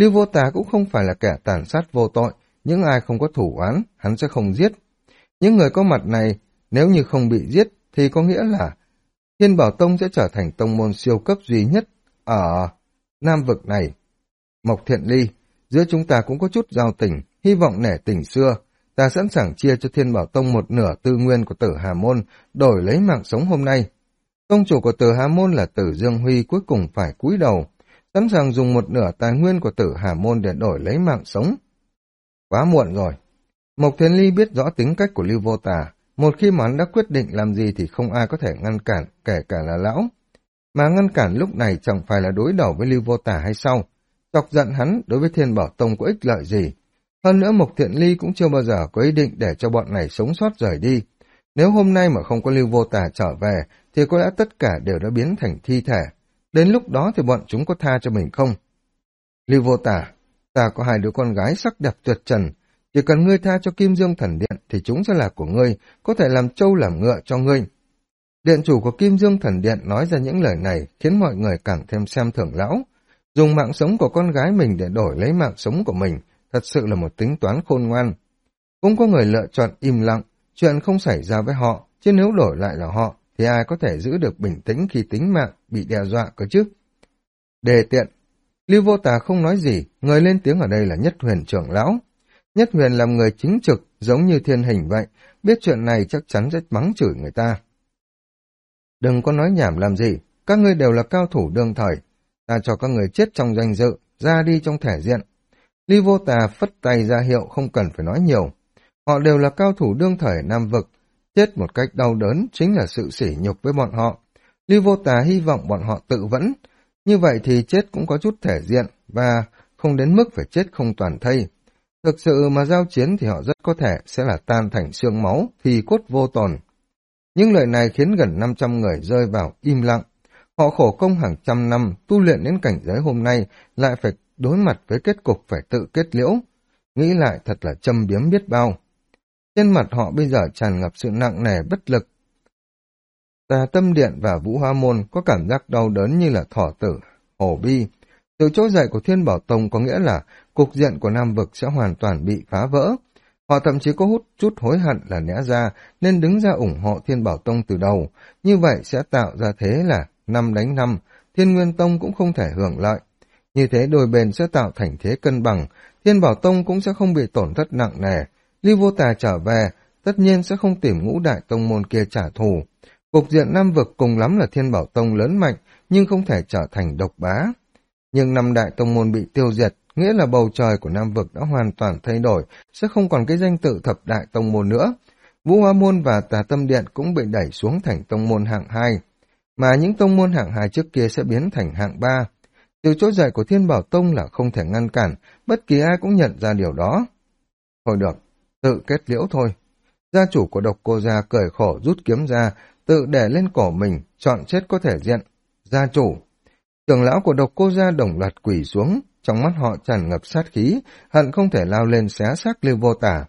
Lưu Vô Tà cũng không phải là kẻ tàn sát vô tội, những ai không có thủ oán, hắn sẽ không giết. Những người có mặt này, nếu như không bị giết, thì có nghĩa là Thiên Bảo Tông sẽ trở thành tông môn siêu cấp duy nhất ở Nam vực này. Mộc Thiện Ly, giữa chúng ta cũng có chút giao tình, hy vọng nể tình xưa, ta sẵn sàng chia cho Thiên Bảo Tông một nửa tư nguyên của Tử Hà Môn, đổi lấy mạng sống hôm nay. Tông chủ của Tử Hà Môn là Tử Dương Huy cuối cùng phải cúi đầu, sẵn sàng dùng một nửa tài nguyên của Tử Hà Môn để đổi lấy mạng sống. Quá muộn rồi. Mộc Thiện Ly biết rõ tính cách của Lưu Vô Tà, một khi mà hắn đã quyết định làm gì thì không ai có thể ngăn cản, kể cả là lão. Mà ngăn cản lúc này chẳng phải là đối đầu với Lưu Vô Tà hay sao? Chọc giận hắn đối với Thiên Bảo Tông có ích lợi gì? Hơn nữa Mộc Thiện Ly cũng chưa bao giờ có ý định để cho bọn này sống sót rời đi. Nếu hôm nay mà không có Lưu Vô Tà trở về, thì có lẽ tất cả đều đã biến thành thi thể. Đến lúc đó thì bọn chúng có tha cho mình không? Lưu Vô Tà, ta có hai đứa con gái sắc đẹp tuyệt trần. Chỉ cần ngươi tha cho Kim Dương Thần Điện thì chúng sẽ là của ngươi, có thể làm trâu làm ngựa cho ngươi. Điện chủ của Kim Dương Thần Điện nói ra những lời này khiến mọi người càng thêm xem thường lão. Dùng mạng sống của con gái mình để đổi lấy mạng sống của mình, thật sự là một tính toán khôn ngoan. Cũng có người lựa chọn im lặng, chuyện không xảy ra với họ, chứ nếu đổi lại là họ, thì ai có thể giữ được bình tĩnh khi tính mạng bị đe dọa cơ chứ? Đề tiện. Lưu Vô Tà không nói gì, người lên tiếng ở đây là Nhất Huyền trưởng lão. Nhất Huyền làm người chính trực, giống như thiên hình vậy, biết chuyện này chắc chắn sẽ mắng chửi người ta. Đừng có nói nhảm làm gì, các ngươi đều là cao thủ đương thời, ta cho các người chết trong danh dự, ra đi trong thể diện. Lưu Vô Tà phất tay ra hiệu không cần phải nói nhiều. Họ đều là cao thủ đương thời Nam vực, chết một cách đau đớn chính là sự sỉ nhục với bọn họ. Lưu Vô Tà hy vọng bọn họ tự vẫn, như vậy thì chết cũng có chút thể diện và không đến mức phải chết không toàn thây. Thực sự mà giao chiến thì họ rất có thể sẽ là tan thành xương máu, thì cốt vô tồn. Những lời này khiến gần 500 người rơi vào im lặng. Họ khổ công hàng trăm năm, tu luyện đến cảnh giới hôm nay, lại phải đối mặt với kết cục phải tự kết liễu. Nghĩ lại thật là châm biếm biết bao. Trên mặt họ bây giờ tràn ngập sự nặng nề bất lực. Tà Tâm Điện và Vũ Hoa Môn có cảm giác đau đớn như là thỏ tử, hổ bi. Sự trỗi dậy của Thiên Bảo Tông có nghĩa là cục diện của Nam vực sẽ hoàn toàn bị phá vỡ. Họ thậm chí có chút hối hận là né ra nên đứng ra ủng hộ Thiên Bảo Tông từ đầu. Như vậy sẽ tạo ra thế là 5 đánh 5, Thiên Nguyên Tông cũng không thể hưởng lợi. Như thế đôi bên sẽ tạo thành thế cân bằng, Thiên Bảo Tông cũng sẽ không bị tổn thất nặng nề. Lưu Vô Tà trở về, tất nhiên sẽ không tìm ngũ đại tông môn kia trả thù. Cục diện Nam vực cùng lắm là Thiên Bảo Tông lớn mạnh, nhưng không thể trở thành độc bá. Nhưng 5 đại tông môn bị tiêu diệt, nghĩa là bầu trời của Nam vực đã hoàn toàn thay đổi, sẽ không còn cái danh tự thập đại tông môn nữa. Vũ Hoa Môn và Tà Tâm Điện cũng bị đẩy xuống thành tông môn hạng 2, mà những tông môn hạng 2 trước kia sẽ biến thành hạng 3. Sự trỗi dậy của Thiên Bảo Tông là không thể ngăn cản, bất kỳ ai cũng nhận ra điều đó. Thôi được, tự kết liễu thôi. Gia chủ của Độc Cô Gia cười khổ rút kiếm ra, tự để lên cổ mình, chọn chết có thể diện. Gia chủ. Trưởng lão của Độc Cô Gia đồng loạt quỳ xuống, trong mắt họ tràn ngập sát khí, hận không thể lao lên xé xác Lưu Vô Tà.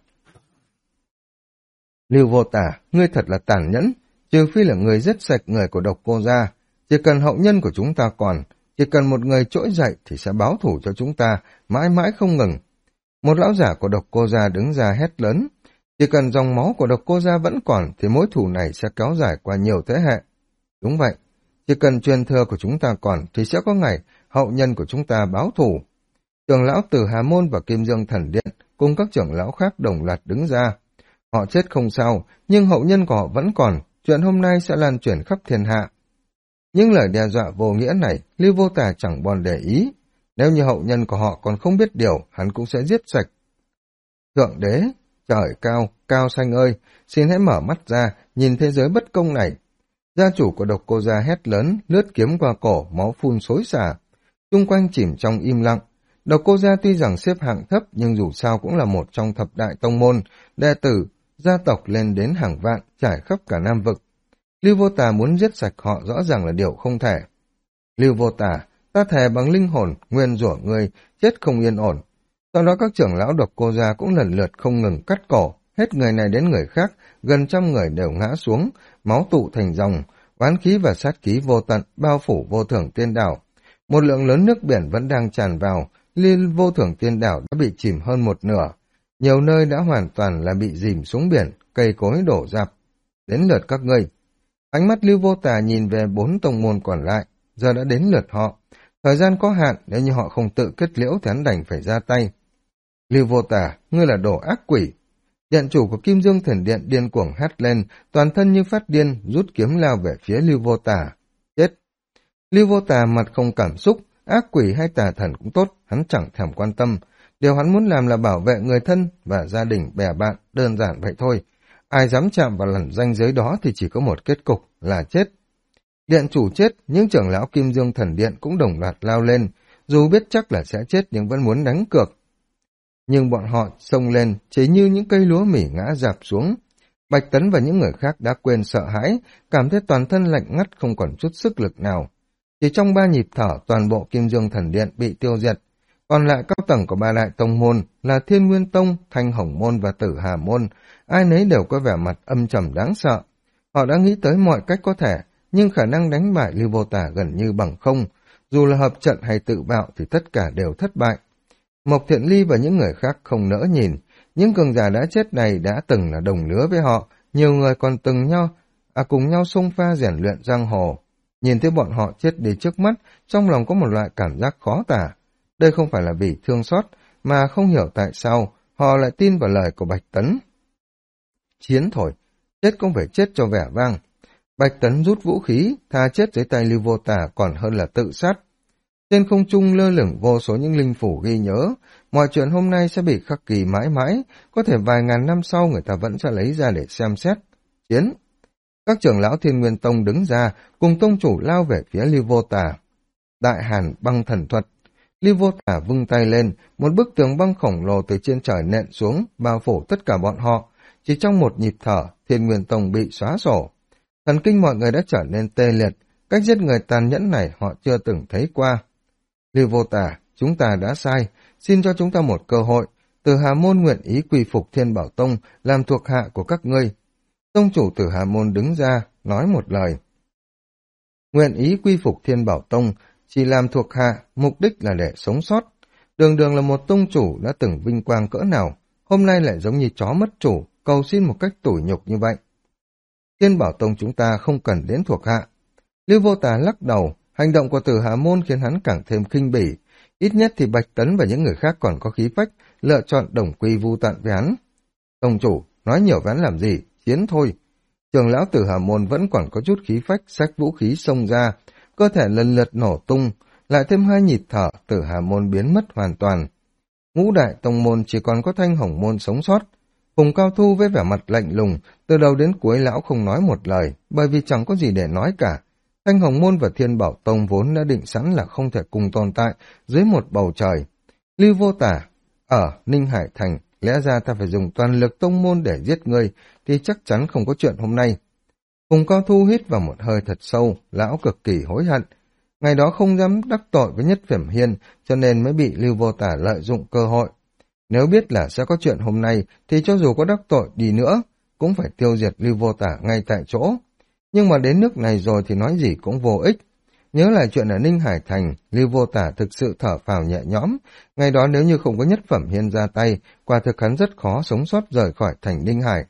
Lưu Vô Tà, ngươi thật là tàn nhẫn, trừ phi là người giết sạch người của Độc Cô Gia. Chỉ cần hậu nhân của chúng ta còn, chỉ cần một người trỗi dậy thì sẽ báo thù cho chúng ta, mãi mãi không ngừng. Một lão giả của Độc Cô Gia đứng ra hét lớn. Chỉ cần dòng máu của Độc Cô Gia vẫn còn thì mối thù này sẽ kéo dài qua nhiều thế hệ. Đúng vậy, chỉ cần truyền thừa của chúng ta còn thì sẽ có ngày hậu nhân của chúng ta báo thù. Trưởng lão Tử Hà Môn và Kim Dương Thần Điện cùng các trưởng lão khác đồng loạt đứng ra. Họ chết không sao, nhưng hậu nhân của họ vẫn còn, chuyện hôm nay sẽ lan truyền khắp thiên hạ. Những lời đe dọa vô nghĩa này, Lưu Vô Tà chẳng buồn để ý. Nếu như hậu nhân của họ còn không biết điều, hắn cũng sẽ giết sạch. Thượng đế, trời cao, cao xanh ơi, xin hãy mở mắt ra, nhìn thế giới bất công này. Gia chủ của Độc Cô Gia hét lớn, lướt kiếm qua cổ, máu phun xối xả. Xung quanh chìm trong im lặng. Độc Cô Gia tuy rằng xếp hạng thấp, nhưng dù sao cũng là một trong thập đại tông môn, đệ tử, gia tộc lên đến hàng vạn, trải khắp cả Nam vực. Lưu Vô Tà muốn giết sạch họ rõ ràng là điều không thể. Lưu Vô Tà, ta thề bằng linh hồn, nguyên rủa ngươi, chết không yên ổn. Sau đó các trưởng lão Độc Cô Gia cũng lần lượt không ngừng cắt cổ, hết người này đến người khác, gần trăm người đều ngã xuống, máu tụ thành dòng, oán khí và sát khí vô tận, bao phủ vô thưởng tiên đảo. Một lượng lớn nước biển vẫn đang tràn vào, Liên Vô Thưởng Tiên Đảo đã bị chìm hơn một nửa. Nhiều nơi đã hoàn toàn là bị dìm xuống biển, cây cối đổ rạp. Đến lượt các ngươi. Ánh mắt Lưu Vô Tà nhìn về 4 tông môn còn lại, giờ đã đến lượt họ. Thời gian có hạn, nếu như họ không tự kết liễu thì hắn đành phải ra tay. Lưu Vô Tà, ngươi là đồ ác quỷ. Điện chủ của Kim Dương Thần Điện điên cuồng hét lên, toàn thân như phát điên, rút kiếm lao về phía Lưu Vô Tà. Chết! Lưu Vô Tà mặt không cảm xúc, ác quỷ hay tà thần cũng tốt, hắn chẳng thèm quan tâm. Điều hắn muốn làm là bảo vệ người thân và gia đình bè bạn, đơn giản vậy thôi. Ai dám chạm vào lần ranh giới đó thì chỉ có một kết cục là chết. Điện chủ chết, những trưởng lão Kim Dương Thần Điện cũng đồng loạt lao lên, dù biết chắc là sẽ chết nhưng vẫn muốn đánh cược. Nhưng bọn họ xông lên chỉ như những cây lúa mì ngã rạp xuống. Bạch Tấn và những người khác đã quên sợ hãi, cảm thấy toàn thân lạnh ngắt không còn chút sức lực nào. Chỉ trong 3 nhịp thở toàn bộ Kim Dương Thần Điện bị tiêu diệt. Còn lại cao tầng của 3 đại tông môn là Thiên Nguyên Tông, Thanh Hồng Môn và Tử Hà Môn, ai nấy đều có vẻ mặt âm trầm đáng sợ. Họ đã nghĩ tới mọi cách có thể, nhưng khả năng đánh bại Lưu Vô Tà gần như bằng không. Dù là hợp trận hay tự bạo thì tất cả đều thất bại. Mộc Thiện Ly và những người khác không nỡ nhìn, những cường giả đã chết này đã từng là đồng lứa với họ, nhiều người còn cùng nhau xông pha rèn luyện giang hồ. Nhìn thấy bọn họ chết đi trước mắt, trong lòng có một loại cảm giác khó tả. Đây không phải là vì thương xót, mà không hiểu tại sao họ lại tin vào lời của Bạch Tấn. Chiến thôi, chết cũng phải chết cho vẻ vang. Bạch Tấn rút vũ khí, tha chết dưới tay Lưu Vô Tà còn hơn là tự sát. Trên không trung lơ lửng vô số những linh phủ ghi nhớ, mọi chuyện hôm nay sẽ bị khắc ghi mãi mãi, có thể vài ngàn năm sau người ta vẫn sẽ lấy ra để xem xét. Chiến! Các trưởng lão Thiên Nguyên Tông đứng ra, cùng tông chủ lao về phía Lưu Vô Tà. Đại Hàn băng thần thuật. Lưu Vô Tà vung tay lên, một bức tường băng khổng lồ từ trên trời nện xuống, bao phủ tất cả bọn họ. Chỉ trong một nhịp thở, Thiên Nguyên Tông bị xóa sổ. Thần kinh mọi người đã trở nên tê liệt, cách giết người tàn nhẫn này họ chưa từng thấy qua. Lưu Vô Tà, chúng ta đã sai, xin cho chúng ta một cơ hội. Tử Hà Môn nguyện ý quy phục Thiên Bảo Tông, làm thuộc hạ của các ngươi. Tông chủ Tử Hà Môn đứng ra, nói một lời. Nguyện ý quy phục Thiên Bảo Tông, chỉ làm thuộc hạ, mục đích là để sống sót. Đường Đường là một tông chủ đã từng vinh quang cỡ nào, hôm nay lại giống như chó mất chủ, cầu xin một cách tủi nhục như vậy. Thiên Bảo Tông chúng ta không cần đến thuộc hạ. Lưu Vô Tà lắc đầu, hành động của Tử Hà Môn khiến hắn càng thêm khinh bỉ. Ít nhất thì Bạch Tấn và những người khác còn có khí phách, lựa chọn đồng quy vu tận với hắn. Tông chủ, nói nhiều với hắn làm gì, chiến thôi. Trưởng lão Tử Hà Môn vẫn còn có chút khí phách, xách vũ khí xông ra, cơ thể lần lượt nổ tung, lại thêm 2 nhịp thở, Tử Hà Môn biến mất hoàn toàn. Ngũ đại tông môn chỉ còn có Thanh Hồng Môn sống sót. Phùng Cao Thu với vẻ mặt lạnh lùng, từ đầu đến cuối lão không nói một lời, bởi vì chẳng có gì để nói cả. Thanh Hồng Môn và Thiên Bảo Tông vốn đã định sẵn là không thể cùng tồn tại dưới một bầu trời. Lưu Vô Tà, ở Ninh Hải Thành, lẽ ra ta phải dùng toàn lực tông môn để giết ngươi, thì chắc chắn không có chuyện hôm nay. Phùng Cao Thu hít vào một hơi thật sâu, lão cực kỳ hối hận. Ngày đó không dám đắc tội với Nhất Phiểm Hiên, cho nên mới bị Lưu Vô Tà lợi dụng cơ hội. Nếu biết là sẽ có chuyện hôm nay, thì cho dù có đắc tội đi nữa, cũng phải tiêu diệt Lưu Vô Tà ngay tại chỗ. Nhưng mà đến nước này rồi thì nói gì cũng vô ích. Nhớ lại chuyện ở Ninh Hải Thành, Lưu Vô Tà thực sự thở phào nhẹ nhõm. Ngày đó nếu như không có Nhất Phẩm Hiên ra tay, quả thực hắn rất khó sống sót rời khỏi thành Ninh Hải.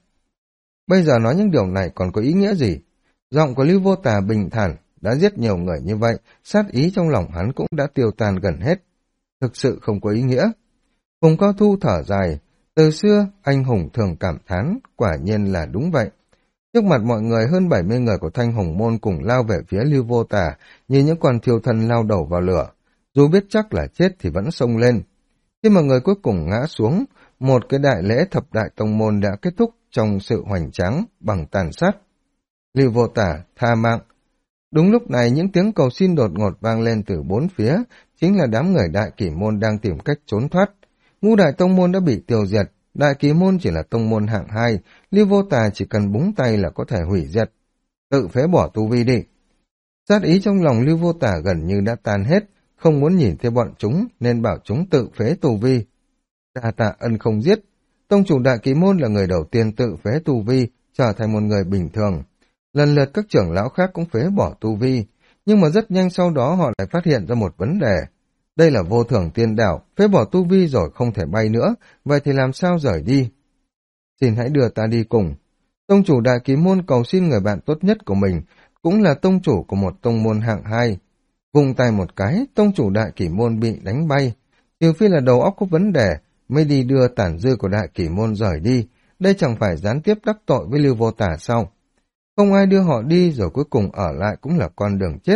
Bây giờ nói những điều này còn có ý nghĩa gì? Giọng của Lưu Vô Tà bình thản, đã giết nhiều người như vậy, sát ý trong lòng hắn cũng đã tiêu tan gần hết. Thực sự không có ý nghĩa. Phùng Cao Thu thở dài, từ xưa anh hùng thường cảm thán, quả nhiên là đúng vậy. Trước mặt mọi người hơn 70 người của Thanh Hồng Môn cùng lao về phía Lưu Vô Tà, như những con thiêu thân lao đầu vào lửa. Dù biết chắc là chết thì vẫn xông lên. Khi mà người cuối cùng ngã xuống, một cái đại lễ thập đại tông môn đã kết thúc trong sự hoành tráng bằng tàn sát. Lưu Vô Tà tha mạng. Đúng lúc này những tiếng cầu xin đột ngột vang lên từ bốn phía, chính là đám người Đại Kỷ Môn đang tìm cách trốn thoát. Ngũ đại tông môn đã bị tiêu diệt, Đại Kỷ Môn chỉ là tông môn hạng 2, Lưu Vô Tà chỉ cần búng tay là có thể hủy diệt. Tự phế bỏ tu vi đi. Sát ý trong lòng Lưu Vô Tà gần như đã tan hết, không muốn nhìn thấy bọn chúng nên bảo chúng tự phế tu vi. Đa tạ ân không giết. Tông chủ Đại Kỷ Môn là người đầu tiên tự phế tu vi, trở thành một người bình thường. Lần lượt các trưởng lão khác cũng phế bỏ tu vi, nhưng mà rất nhanh sau đó họ lại phát hiện ra một vấn đề. Đây là vô thưởng tiên đảo, phế bỏ tu vi rồi không thể bay nữa, vậy thì làm sao rời đi? Xin hãy đưa ta đi cùng. Tông chủ Đại Kỳ Môn cầu xin người bạn tốt nhất của mình, cũng là tông chủ của một tông môn hạng 2. Vung tay một cái, tông chủ Đại Kỷ Môn bị đánh bay. Trừ phi là đầu óc có vấn đề, mới đi đưa tản dư của Đại Kỷ Môn rời đi. Đây chẳng phải gián tiếp đắc tội với Lưu Vô Tả sao? Không ai đưa họ đi rồi cuối cùng ở lại cũng là con đường chết.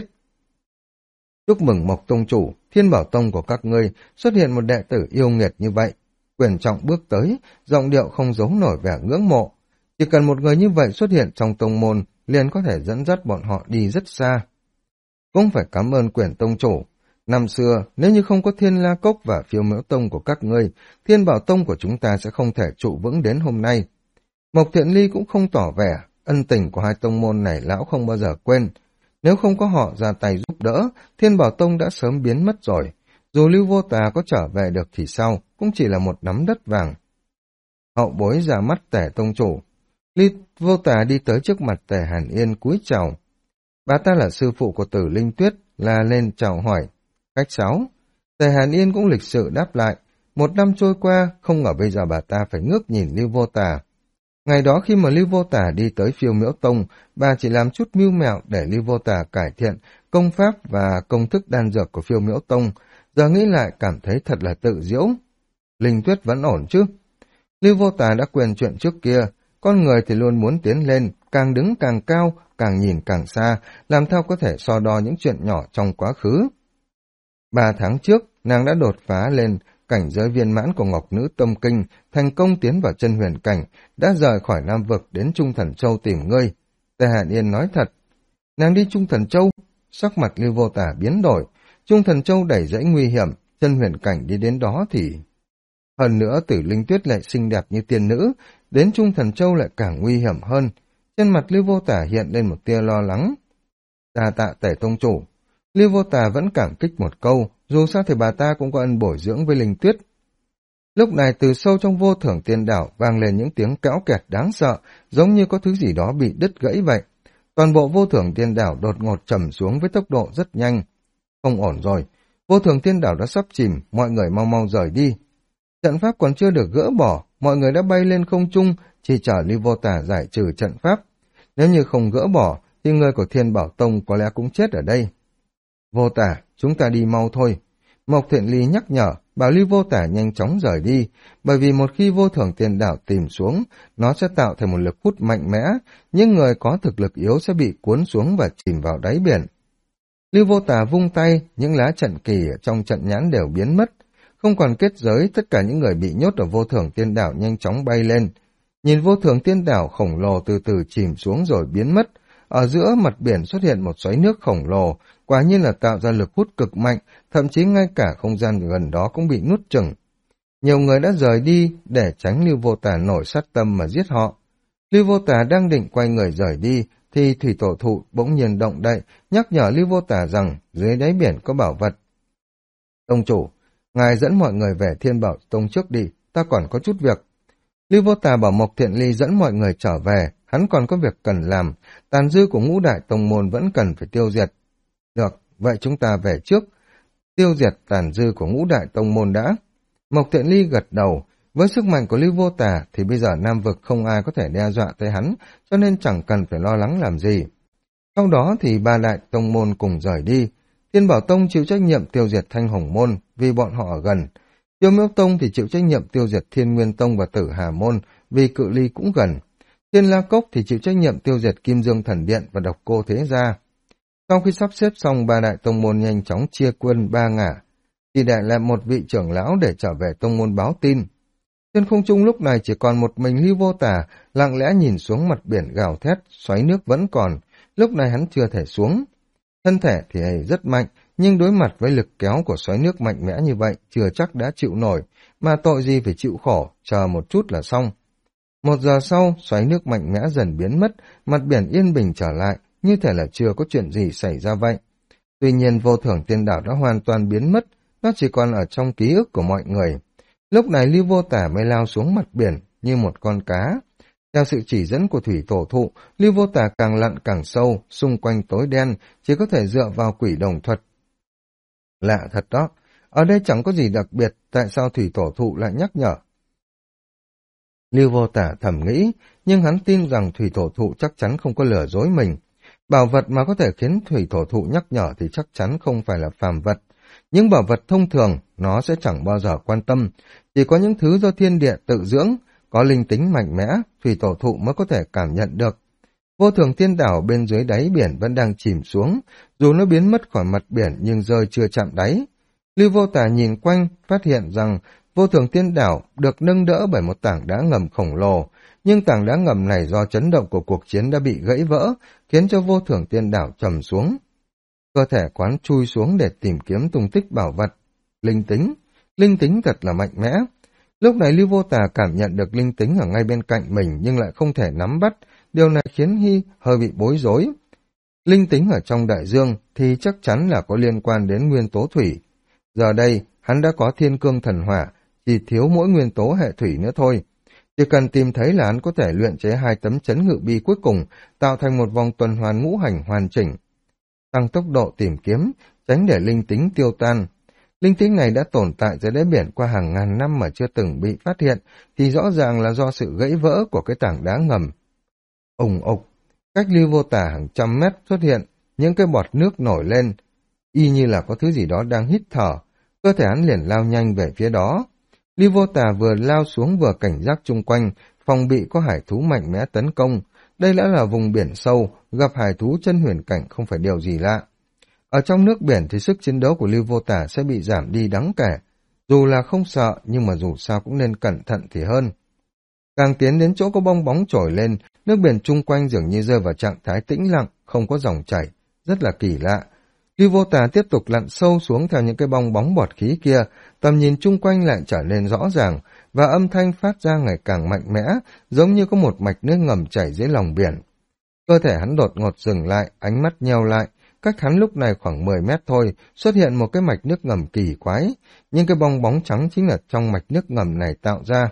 Chúc mừng Mộc tông chủ, Thiên Bảo Tông của các ngươi xuất hiện một đệ tử yêu nghiệt như vậy. Quyền trọng bước tới, giọng điệu không giấu nổi vẻ ngưỡng mộ. Chỉ cần một người như vậy xuất hiện trong tông môn, liền có thể dẫn dắt bọn họ đi rất xa. Cũng phải cảm ơn Quyền tông chủ. Năm xưa, nếu như không có Thiên La Cốc và Phiêu Miễu Tông của các ngươi, Thiên Bảo Tông của chúng ta sẽ không thể trụ vững đến hôm nay. Mộc Thiện Ly cũng không tỏ vẻ, ân tình của hai tông môn này lão không bao giờ quên. Nếu không có họ ra tay giúp đỡ, Thiên Bảo Tông đã sớm biến mất rồi. Dù Lưu Vô Tà có trở về được thì sao, cũng chỉ là một nắm đất vàng. Hậu bối ra mắt Tể tông chủ. Lưu Vô Tà đi tới trước mặt Tể Hàn Yên cúi chào. Bà ta là sư phụ của Tử Linh Tuyết, là lên chào hỏi. Khách sáo. Tề Hàn Yên cũng lịch sự đáp lại. Một năm trôi qua, không ngờ bây giờ bà ta phải ngước nhìn Lưu Vô Tà. Ngày đó khi mà Lưu Vô Tà đi tới Phiêu Miễu Tông, bà chỉ làm chút mưu mẹo để Lưu Vô Tà cải thiện công pháp và công thức đan dược của Phiêu Miễu Tông. Giờ nghĩ lại cảm thấy thật là tự diễu. Linh Tuyết vẫn ổn chứ? Lưu Vô Tà đã quên chuyện trước kia. Con người thì luôn muốn tiến lên, càng đứng càng cao, càng nhìn càng xa, làm sao có thể so đo những chuyện nhỏ trong quá khứ. 3 tháng trước, nàng đã đột phá lên cảnh giới viên mãn của Ngọc Nữ Tâm Kinh, thành công tiến vào chân huyền cảnh, đã rời khỏi Nam Vực đến Trung Thần Châu tìm ngươi. Tề Hàn Yên nói thật. Nàng đi Trung Thần Châu, sắc mặt Lưu Vô Tả biến đổi. Trung Thần Châu đẩy dãy nguy hiểm, chân huyền cảnh đi đến đó thì... Hơn nữa Tử Linh Tuyết lại xinh đẹp như tiên nữ, đến Trung Thần Châu lại càng nguy hiểm hơn. Trên mặt Lưu Vô Tả hiện lên một tia lo lắng. Đa tạ Tể tông chủ. Lưu Vô Tà vẫn cảm kích một câu, dù sao thì bà ta cũng có ân bồi dưỡng với Linh Tuyết. Lúc này từ sâu trong vô thưởng tiên đảo vang lên những tiếng kéo kẹt đáng sợ, giống như có thứ gì đó bị đứt gãy vậy. Toàn bộ vô thưởng tiên đảo đột ngột trầm xuống với tốc độ rất nhanh. Không ổn rồi, vô thưởng tiên đảo đã sắp chìm, mọi người mau mau rời đi. Trận pháp còn chưa được gỡ bỏ, mọi người đã bay lên không trung, chỉ chờ Lưu Vô Tà giải trừ trận pháp. Nếu như không gỡ bỏ, thì người của Thiên Bảo Tông có lẽ cũng chết ở đây. Vô Tả, chúng ta đi mau thôi. Mộc Thiện Ly nhắc nhở, bảo Lưu Vô Tả nhanh chóng rời đi, bởi vì một khi vô thưởng tiên đảo tìm xuống, nó sẽ tạo thành một lực hút mạnh mẽ, những người có thực lực yếu sẽ bị cuốn xuống và chìm vào đáy biển. Lưu Vô Tả vung tay, những lá trận kỳ ở trong trận nhãn đều biến mất. Không còn kết giới, tất cả những người bị nhốt ở vô thưởng tiên đảo nhanh chóng bay lên. Nhìn vô thưởng tiên đảo khổng lồ từ từ chìm xuống rồi biến mất. Ở giữa mặt biển xuất hiện một xoáy nước khổng lồ, quả nhiên là tạo ra lực hút cực mạnh, thậm chí ngay cả không gian gần đó cũng bị nuốt chửng. Nhiều người đã rời đi để tránh Lưu Vô Tả nổi sát tâm mà giết họ. Lưu Vô Tả đang định quay người rời đi, thì thủy tổ thụ bỗng nhiên động đậy, nhắc nhở Lưu Vô Tả rằng dưới đáy biển có bảo vật. Tông chủ, ngài dẫn mọi người về Thiên Bảo Tông trước đi, ta còn có chút việc. Lưu Vô Tà bảo Mộc Thiện Ly dẫn mọi người trở về, hắn còn có việc cần làm, tàn dư của ngũ đại tông môn vẫn cần phải tiêu diệt. Được, vậy chúng ta về trước, tiêu diệt tàn dư của ngũ đại tông môn đã. Mộc Thiện Ly gật đầu, với sức mạnh của Lưu Vô Tà thì bây giờ Nam Vực không ai có thể đe dọa tới hắn, cho nên chẳng cần phải lo lắng làm gì. Sau đó thì 3 đại tông môn cùng rời đi. Thiên Bảo Tông chịu trách nhiệm tiêu diệt Thanh Hồng Môn vì bọn họ ở gần. Phiêu Miễu Tông thì chịu trách nhiệm tiêu diệt Thiên Nguyên Tông và Tử Hà Môn vì cự ly cũng gần. Thiên La Cốc thì chịu trách nhiệm tiêu diệt Kim Dương Thần Điện và Độc Cô Thế Gia. Sau khi sắp xếp xong, 3 đại tông môn nhanh chóng chia quân 3 ngả, chỉ để lại một vị trưởng lão để trở về tông môn báo tin. Trên không trung lúc này chỉ còn một mình Lưu Vô Tả, lặng lẽ nhìn xuống mặt biển gào thét, xoáy nước vẫn còn, lúc này hắn chưa thể xuống. Thân thể thì rất mạnh, nhưng đối mặt với lực kéo của xoáy nước mạnh mẽ như vậy, chưa chắc đã chịu nổi, mà tội gì phải chịu khổ, chờ một chút là xong. 1 giờ sau, xoáy nước mạnh mẽ dần biến mất, mặt biển yên bình trở lại, như thể là chưa có chuyện gì xảy ra vậy. Tuy nhiên vô thưởng tiên đảo đã hoàn toàn biến mất, nó chỉ còn ở trong ký ức của mọi người. Lúc này Lưu Vô Tả mới lao xuống mặt biển như một con cá. Theo sự chỉ dẫn của thủy tổ thụ, Lưu Vô Tả càng lặn càng sâu, xung quanh tối đen, chỉ có thể dựa vào quỷ đồng thuật. Lạ thật đó, Ở đây chẳng có gì đặc biệt, tại sao thủy tổ thụ lại nhắc nhở? Lưu Vô Tả thầm nghĩ, nhưng hắn tin rằng thủy tổ thụ chắc chắn không có lừa dối mình. Bảo vật mà có thể khiến thủy tổ thụ nhắc nhở thì chắc chắn không phải là phàm vật. Những bảo vật thông thường, nó sẽ chẳng bao giờ quan tâm. Chỉ có những thứ do thiên địa tự dưỡng, có linh tính mạnh mẽ, thủy tổ thụ mới có thể cảm nhận được. Vô Thường Tiên Đảo bên dưới đáy biển vẫn đang chìm xuống, dù nó biến mất khỏi mặt biển nhưng rơi chưa chạm đáy. Lưu Vô Tả nhìn quanh, phát hiện rằng Vô Thường Tiên Đảo được nâng đỡ bởi một tảng đá ngầm khổng lồ, nhưng tảng đá ngầm này do chấn động của cuộc chiến đã bị gãy vỡ, khiến cho Vô Thường Tiên Đảo trầm xuống. Cơ thể quán chui xuống để tìm kiếm tung tích bảo vật. Linh tính thật là mạnh mẽ. Lúc này Lưu Vô Tà cảm nhận được linh tính ở ngay bên cạnh mình nhưng lại không thể nắm bắt, điều này khiến Hy hơi bị bối rối. Linh tính ở trong đại dương thì chắc chắn là có liên quan đến nguyên tố thủy. Giờ đây, hắn đã có thiên cương thần hỏa, chỉ thiếu mỗi nguyên tố hệ thủy nữa thôi. Chỉ cần tìm thấy là hắn có thể luyện chế 2 tấm chấn ngự bi cuối cùng, tạo thành một vòng tuần hoàn ngũ hành hoàn chỉnh. Tăng tốc độ tìm kiếm, tránh để linh tính tiêu tan. Linh tính này đã tồn tại dưới đáy biển qua hàng ngàn năm mà chưa từng bị phát hiện, thì rõ ràng là do sự gãy vỡ của cái tảng đá ngầm. Ùng ục, cách Lưu Vô Tả hàng trăm mét xuất hiện, những cái bọt nước nổi lên, y như là có thứ gì đó đang hít thở, cơ thể hắn liền lao nhanh về phía đó. Lưu Vô Tả vừa lao xuống vừa cảnh giác chung quanh, phòng bị có hải thú mạnh mẽ tấn công. Đây đã là vùng biển sâu, gặp hải thú chân huyền cảnh không phải điều gì lạ. Ở trong nước biển thì sức chiến đấu của Lưu Vô Tả sẽ bị giảm đi đáng kể. Dù là không sợ, nhưng mà dù sao cũng nên cẩn thận thì hơn. Càng tiến đến chỗ có bong bóng trồi lên, nước biển chung quanh dường như rơi vào trạng thái tĩnh lặng, không có dòng chảy, rất là kỳ lạ. Lưu Vô Tả tiếp tục lặn sâu xuống theo những cái bong bóng bọt khí kia, tầm nhìn chung quanh lại trở nên rõ ràng, và âm thanh phát ra ngày càng mạnh mẽ, giống như có một mạch nước ngầm chảy dưới lòng biển. Cơ thể hắn đột ngột dừng lại, ánh mắt nheo lại, cách hắn lúc này khoảng 10 mét thôi, xuất hiện một cái mạch nước ngầm kỳ quái, nhưng cái bong bóng trắng chính là trong mạch nước ngầm này tạo ra.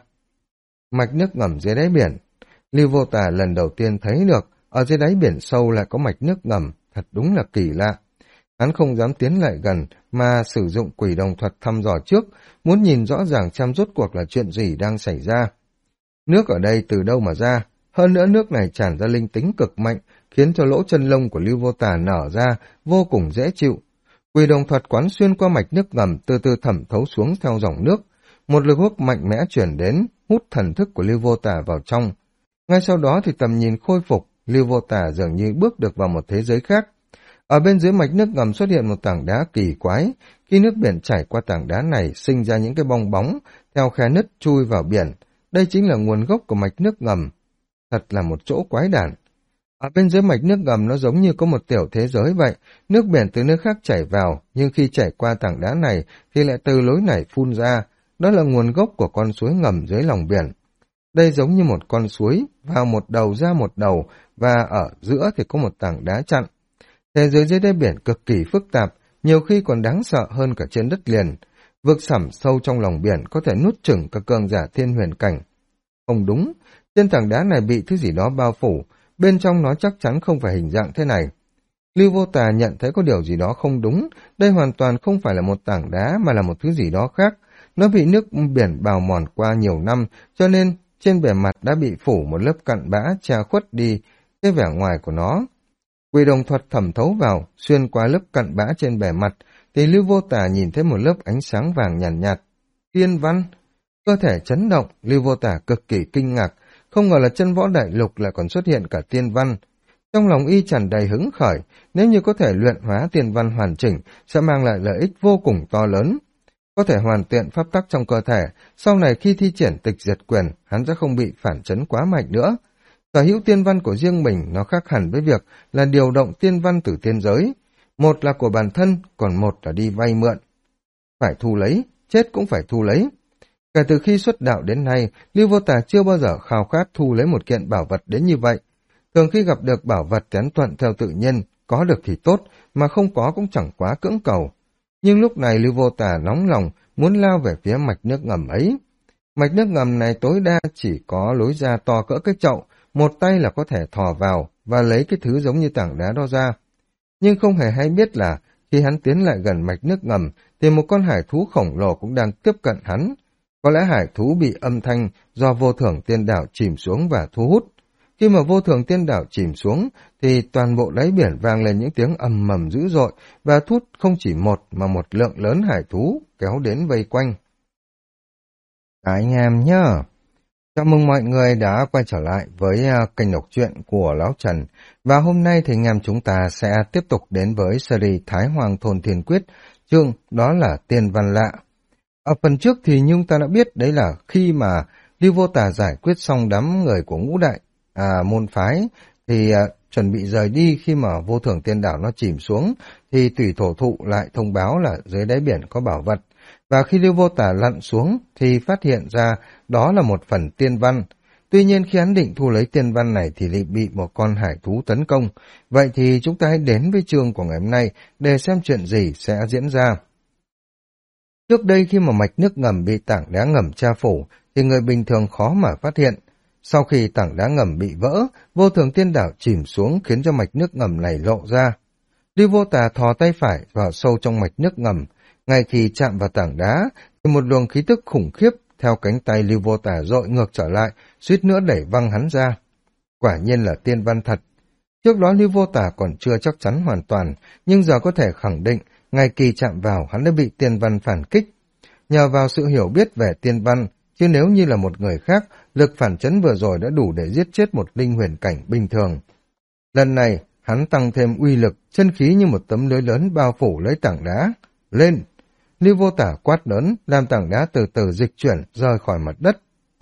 Mạch nước ngầm dưới đáy biển. Lưu Vô Tả lần đầu tiên thấy được, ở dưới đáy biển sâu lại có mạch nước ngầm, thật đúng là kỳ lạ. Hắn không dám tiến lại gần, mà sử dụng quỷ đồng thuật thăm dò trước, muốn nhìn rõ ràng xem rốt cuộc là chuyện gì đang xảy ra. Nước ở đây từ đâu mà ra? Hơn nữa nước này tràn ra linh tính cực mạnh, khiến cho lỗ chân lông của Lưu Vô Tả nở ra, vô cùng dễ chịu. Quỷ đồng thuật quán xuyên qua mạch nước ngầm từ từ thẩm thấu xuống theo dòng nước. Một lực hút mạnh mẽ chuyển đến, hút thần thức của Lưu Vô Tả vào trong. Ngay sau đó thì tầm nhìn khôi phục, Lưu Vô Tả dường như bước được vào một thế giới khác. Ở bên dưới mạch nước ngầm xuất hiện một tảng đá kỳ quái, khi nước biển chảy qua tảng đá này sinh ra những cái bong bóng, theo khe nứt chui vào biển. Đây chính là nguồn gốc của mạch nước ngầm. Thật là một chỗ quái đản. Ở bên dưới mạch nước ngầm nó giống như có một tiểu thế giới vậy, nước biển từ nước khác chảy vào, nhưng khi chảy qua tảng đá này thì lại từ lối này phun ra, đó là nguồn gốc của con suối ngầm dưới lòng biển. Đây giống như một con suối, vào một đầu ra một đầu, và ở giữa thì có một tảng đá chặn. Thế giới dưới đáy biển cực kỳ phức tạp, nhiều khi còn đáng sợ hơn cả trên đất liền. Vực sẳm sâu trong lòng biển có thể nuốt chửng các cường giả thiên huyền cảnh. Không đúng, trên tảng đá này bị thứ gì đó bao phủ, bên trong nó chắc chắn không phải hình dạng thế này. Lưu Vô Tà nhận thấy có điều gì đó không đúng, đây hoàn toàn không phải là một tảng đá mà là một thứ gì đó khác. Nó bị nước biển bào mòn qua nhiều năm, cho nên trên bề mặt đã bị phủ một lớp cặn bã che khuất đi cái vẻ ngoài của nó. Quỷ đồng thuật thẩm thấu vào, xuyên qua lớp cặn bã trên bề mặt, thì Lưu Vô Tà nhìn thấy một lớp ánh sáng vàng nhàn nhạt. Tiên văn! Cơ thể chấn động, Lưu Vô Tà cực kỳ kinh ngạc, không ngờ là chân võ đại lục lại còn xuất hiện cả tiên văn. Trong lòng y tràn đầy hứng khởi, nếu như có thể luyện hóa tiên văn hoàn chỉnh, sẽ mang lại lợi ích vô cùng to lớn. Có thể hoàn tiện pháp tắc trong cơ thể, sau này khi thi triển tịch diệt quyền, hắn sẽ không bị phản chấn quá mạnh nữa. Sở hữu tiên văn của riêng mình nó khác hẳn với việc là điều động tiên văn từ tiên giới. Một là của bản thân, còn một là đi vay mượn. Phải thu lấy, chết cũng phải thu lấy. Kể từ khi xuất đạo đến nay, Lưu Vô Tà chưa bao giờ khao khát thu lấy một kiện bảo vật đến như vậy. Thường khi gặp được bảo vật tiến thuận theo tự nhiên, có được thì tốt, mà không có cũng chẳng quá cưỡng cầu. Nhưng lúc này Lưu Vô Tà nóng lòng, muốn lao về phía mạch nước ngầm ấy. Mạch nước ngầm này tối đa chỉ có lối ra to cỡ cái chậu, một tay là có thể thò vào và lấy cái thứ giống như tảng đá đó ra. Nhưng không hề hay biết là khi hắn tiến lại gần mạch nước ngầm, thì một con hải thú khổng lồ cũng đang tiếp cận hắn. Có lẽ hải thú bị âm thanh do vô thưởng tiên đảo chìm xuống và thu hút. Khi mà vô thưởng tiên đảo chìm xuống, thì toàn bộ đáy biển vang lên những tiếng ầm ầm dữ dội và thu hút không chỉ một mà một lượng lớn hải thú kéo đến vây quanh. Anh em nhá! Chào mừng mọi người đã quay trở lại với kênh đọc truyện của Lão Trần. Và hôm nay thì anh em chúng ta sẽ tiếp tục đến với series Thái Hoàng Thôn Thiên Quyết, chương đó là Tiên Văn Lạ. Ở phần trước thì chúng ta đã biết đấy là khi mà Lưu Vô Tà giải quyết xong đám người của ngũ đại môn phái thì chuẩn bị rời đi. Khi mà vô thưởng tiên đảo nó chìm xuống thì Thủy Thổ Thụ lại thông báo là dưới đáy biển có bảo vật. Và khi Lưu Vô Tà lặn xuống thì phát hiện ra đó là một phần tiên văn. Tuy nhiên khi hắn định thu lấy tiên văn này thì lại bị một con hải thú tấn công. Vậy thì chúng ta hãy đến với chương của ngày hôm nay để xem chuyện gì sẽ diễn ra. Trước đây khi mà mạch nước ngầm bị tảng đá ngầm tra phủ thì người bình thường khó mà phát hiện. Sau khi tảng đá ngầm bị vỡ, vô thường tiên đảo chìm xuống khiến cho mạch nước ngầm này lộ ra. Lưu Vô Tà thò tay phải vào sâu trong mạch nước ngầm. Ngay khi chạm vào tảng đá, thì một luồng khí tức khủng khiếp theo cánh tay Lưu Vô Tà dội ngược trở lại, suýt nữa đẩy văng hắn ra. Quả nhiên là tiên văn thật. Trước đó Lưu Vô Tà còn chưa chắc chắn hoàn toàn, nhưng giờ có thể khẳng định, ngay khi chạm vào hắn đã bị tiên văn phản kích. Nhờ vào sự hiểu biết về tiên văn, chứ nếu như là một người khác, lực phản chấn vừa rồi đã đủ để giết chết một linh huyền cảnh bình thường. Lần này, hắn tăng thêm uy lực, chân khí như một tấm lưới lớn bao phủ lấy tảng đá. Lên! Lưu Vô Tà quát lớn, làm tảng đá từ từ dịch chuyển rời khỏi mặt đất.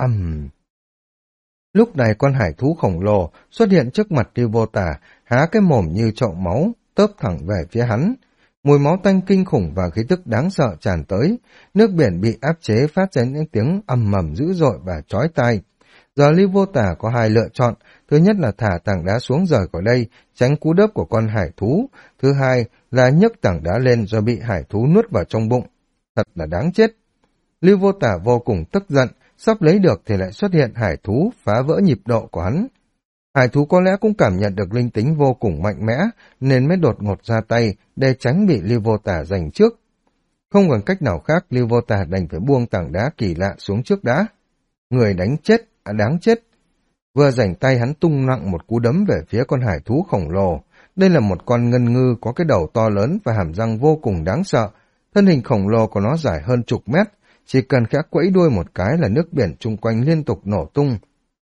Lúc này con hải thú khổng lồ xuất hiện trước mặt Lưu Vô Tà, há cái mồm như chậu máu, tớp thẳng về phía hắn. Mùi máu tanh kinh khủng và khí tức đáng sợ tràn tới, nước biển bị áp chế phát ra những tiếng ầm ầm dữ dội và chói tai. Giờ Lưu Vô Tà có hai lựa chọn, thứ nhất là thả tảng đá xuống rời khỏi đây, tránh cú đớp của con hải thú, thứ hai là nhấc tảng đá lên rồi bị hải thú nuốt vào trong bụng. Thật là đáng chết. Lưu Vô Tà vô cùng tức giận, sắp lấy được thì lại xuất hiện hải thú phá vỡ nhịp độ của hắn. Hải thú có lẽ cũng cảm nhận được linh tính vô cùng mạnh mẽ, nên mới đột ngột ra tay để tránh bị Lưu Vô Tà giành trước. Không còn cách nào khác, Lưu Vô Tà đành phải buông tảng đá kỳ lạ xuống trước đã. Người đánh chết, đáng chết. Vừa giành tay hắn tung nặng một cú đấm về phía con hải thú khổng lồ. Đây là một con ngân ngư có cái đầu to lớn và hàm răng vô cùng đáng sợ. Thân hình khổng lồ của nó dài hơn chục mét, chỉ cần khẽ quẫy đuôi một cái là nước biển chung quanh liên tục nổ tung.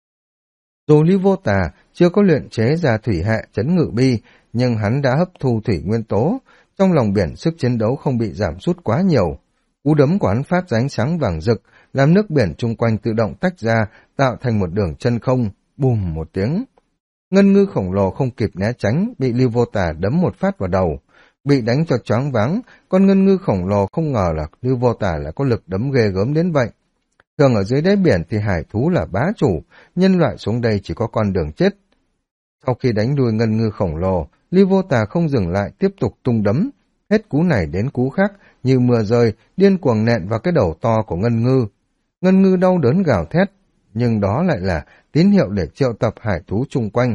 Dù Lưu Vô Tà chưa có luyện chế ra thủy hệ chấn ngự bi, nhưng hắn đã hấp thu thủy nguyên tố, trong lòng biển sức chiến đấu không bị giảm sút quá nhiều. Cú đấm của hắn phát ra ánh sáng vàng rực, làm nước biển chung quanh tự động tách ra, tạo thành một đường chân không, bùm một tiếng. Ngân ngư khổng lồ không kịp né tránh, bị Lưu Vô Tà đấm một phát vào đầu. Bị đánh cho choáng váng, con ngân ngư khổng lồ không ngờ là Lưu Vô Tà lại có lực đấm ghê gớm đến vậy. Thường ở dưới đáy biển thì hải thú là bá chủ, nhân loại xuống đây chỉ có con đường chết. Sau khi đánh đuôi ngân ngư khổng lồ, Lưu Vô Tà không dừng lại tiếp tục tung đấm. Hết cú này đến cú khác, như mưa rơi, điên cuồng nện vào cái đầu to của ngân ngư. Ngân ngư đau đớn gào thét, nhưng đó lại là tín hiệu để triệu tập hải thú chung quanh.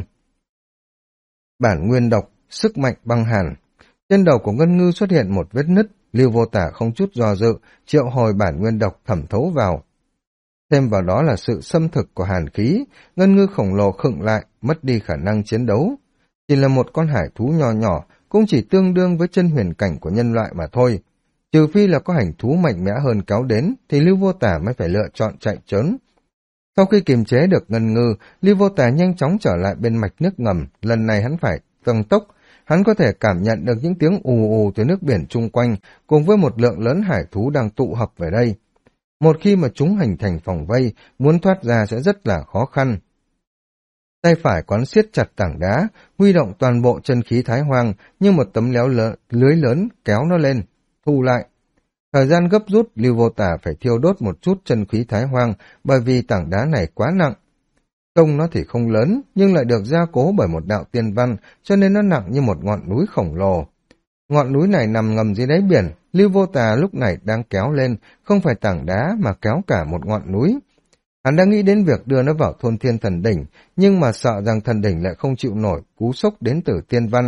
Bản nguyên độc, sức mạnh băng hàn. Trên đầu của ngân ngư xuất hiện một vết nứt, Lưu Vô Tà không chút do dự, triệu hồi bản nguyên độc thẩm thấu vào. Thêm vào đó là sự xâm thực của hàn khí, ngân ngư khổng lồ khựng lại, mất đi khả năng chiến đấu. Chỉ là một con hải thú nhỏ nhỏ, cũng chỉ tương đương với chân huyền cảnh của nhân loại mà thôi. Trừ phi là có hành thú mạnh mẽ hơn kéo đến, thì Lưu Vô Tà mới phải lựa chọn chạy trốn. Sau khi kiềm chế được ngân ngư, Lưu Vô Tà nhanh chóng trở lại bên mạch nước ngầm, lần này hắn phải tăng tốc. Hắn có thể cảm nhận được những tiếng ù ù từ nước biển chung quanh, cùng với một lượng lớn hải thú đang tụ họp về đây. Một khi mà chúng hình thành vòng vây, muốn thoát ra sẽ rất là khó khăn. Tay phải quán siết chặt tảng đá, huy động toàn bộ chân khí thái hoang như một tấm lưới lớn kéo nó lên, thu lại. Thời gian gấp rút, Lưu Vô Tà phải thiêu đốt một chút chân khí thái hoang bởi vì tảng đá này quá nặng. Công nó thì không lớn, nhưng lại được gia cố bởi một đạo tiên văn, cho nên nó nặng như một ngọn núi khổng lồ. Ngọn núi này nằm ngầm dưới đáy biển, Lưu Vô Tà lúc này đang kéo lên, không phải tảng đá mà kéo cả một ngọn núi. Hắn đang nghĩ đến việc đưa nó vào thôn thiên thần đỉnh, nhưng mà sợ rằng thần đỉnh lại không chịu nổi cú sốc đến từ tiên văn.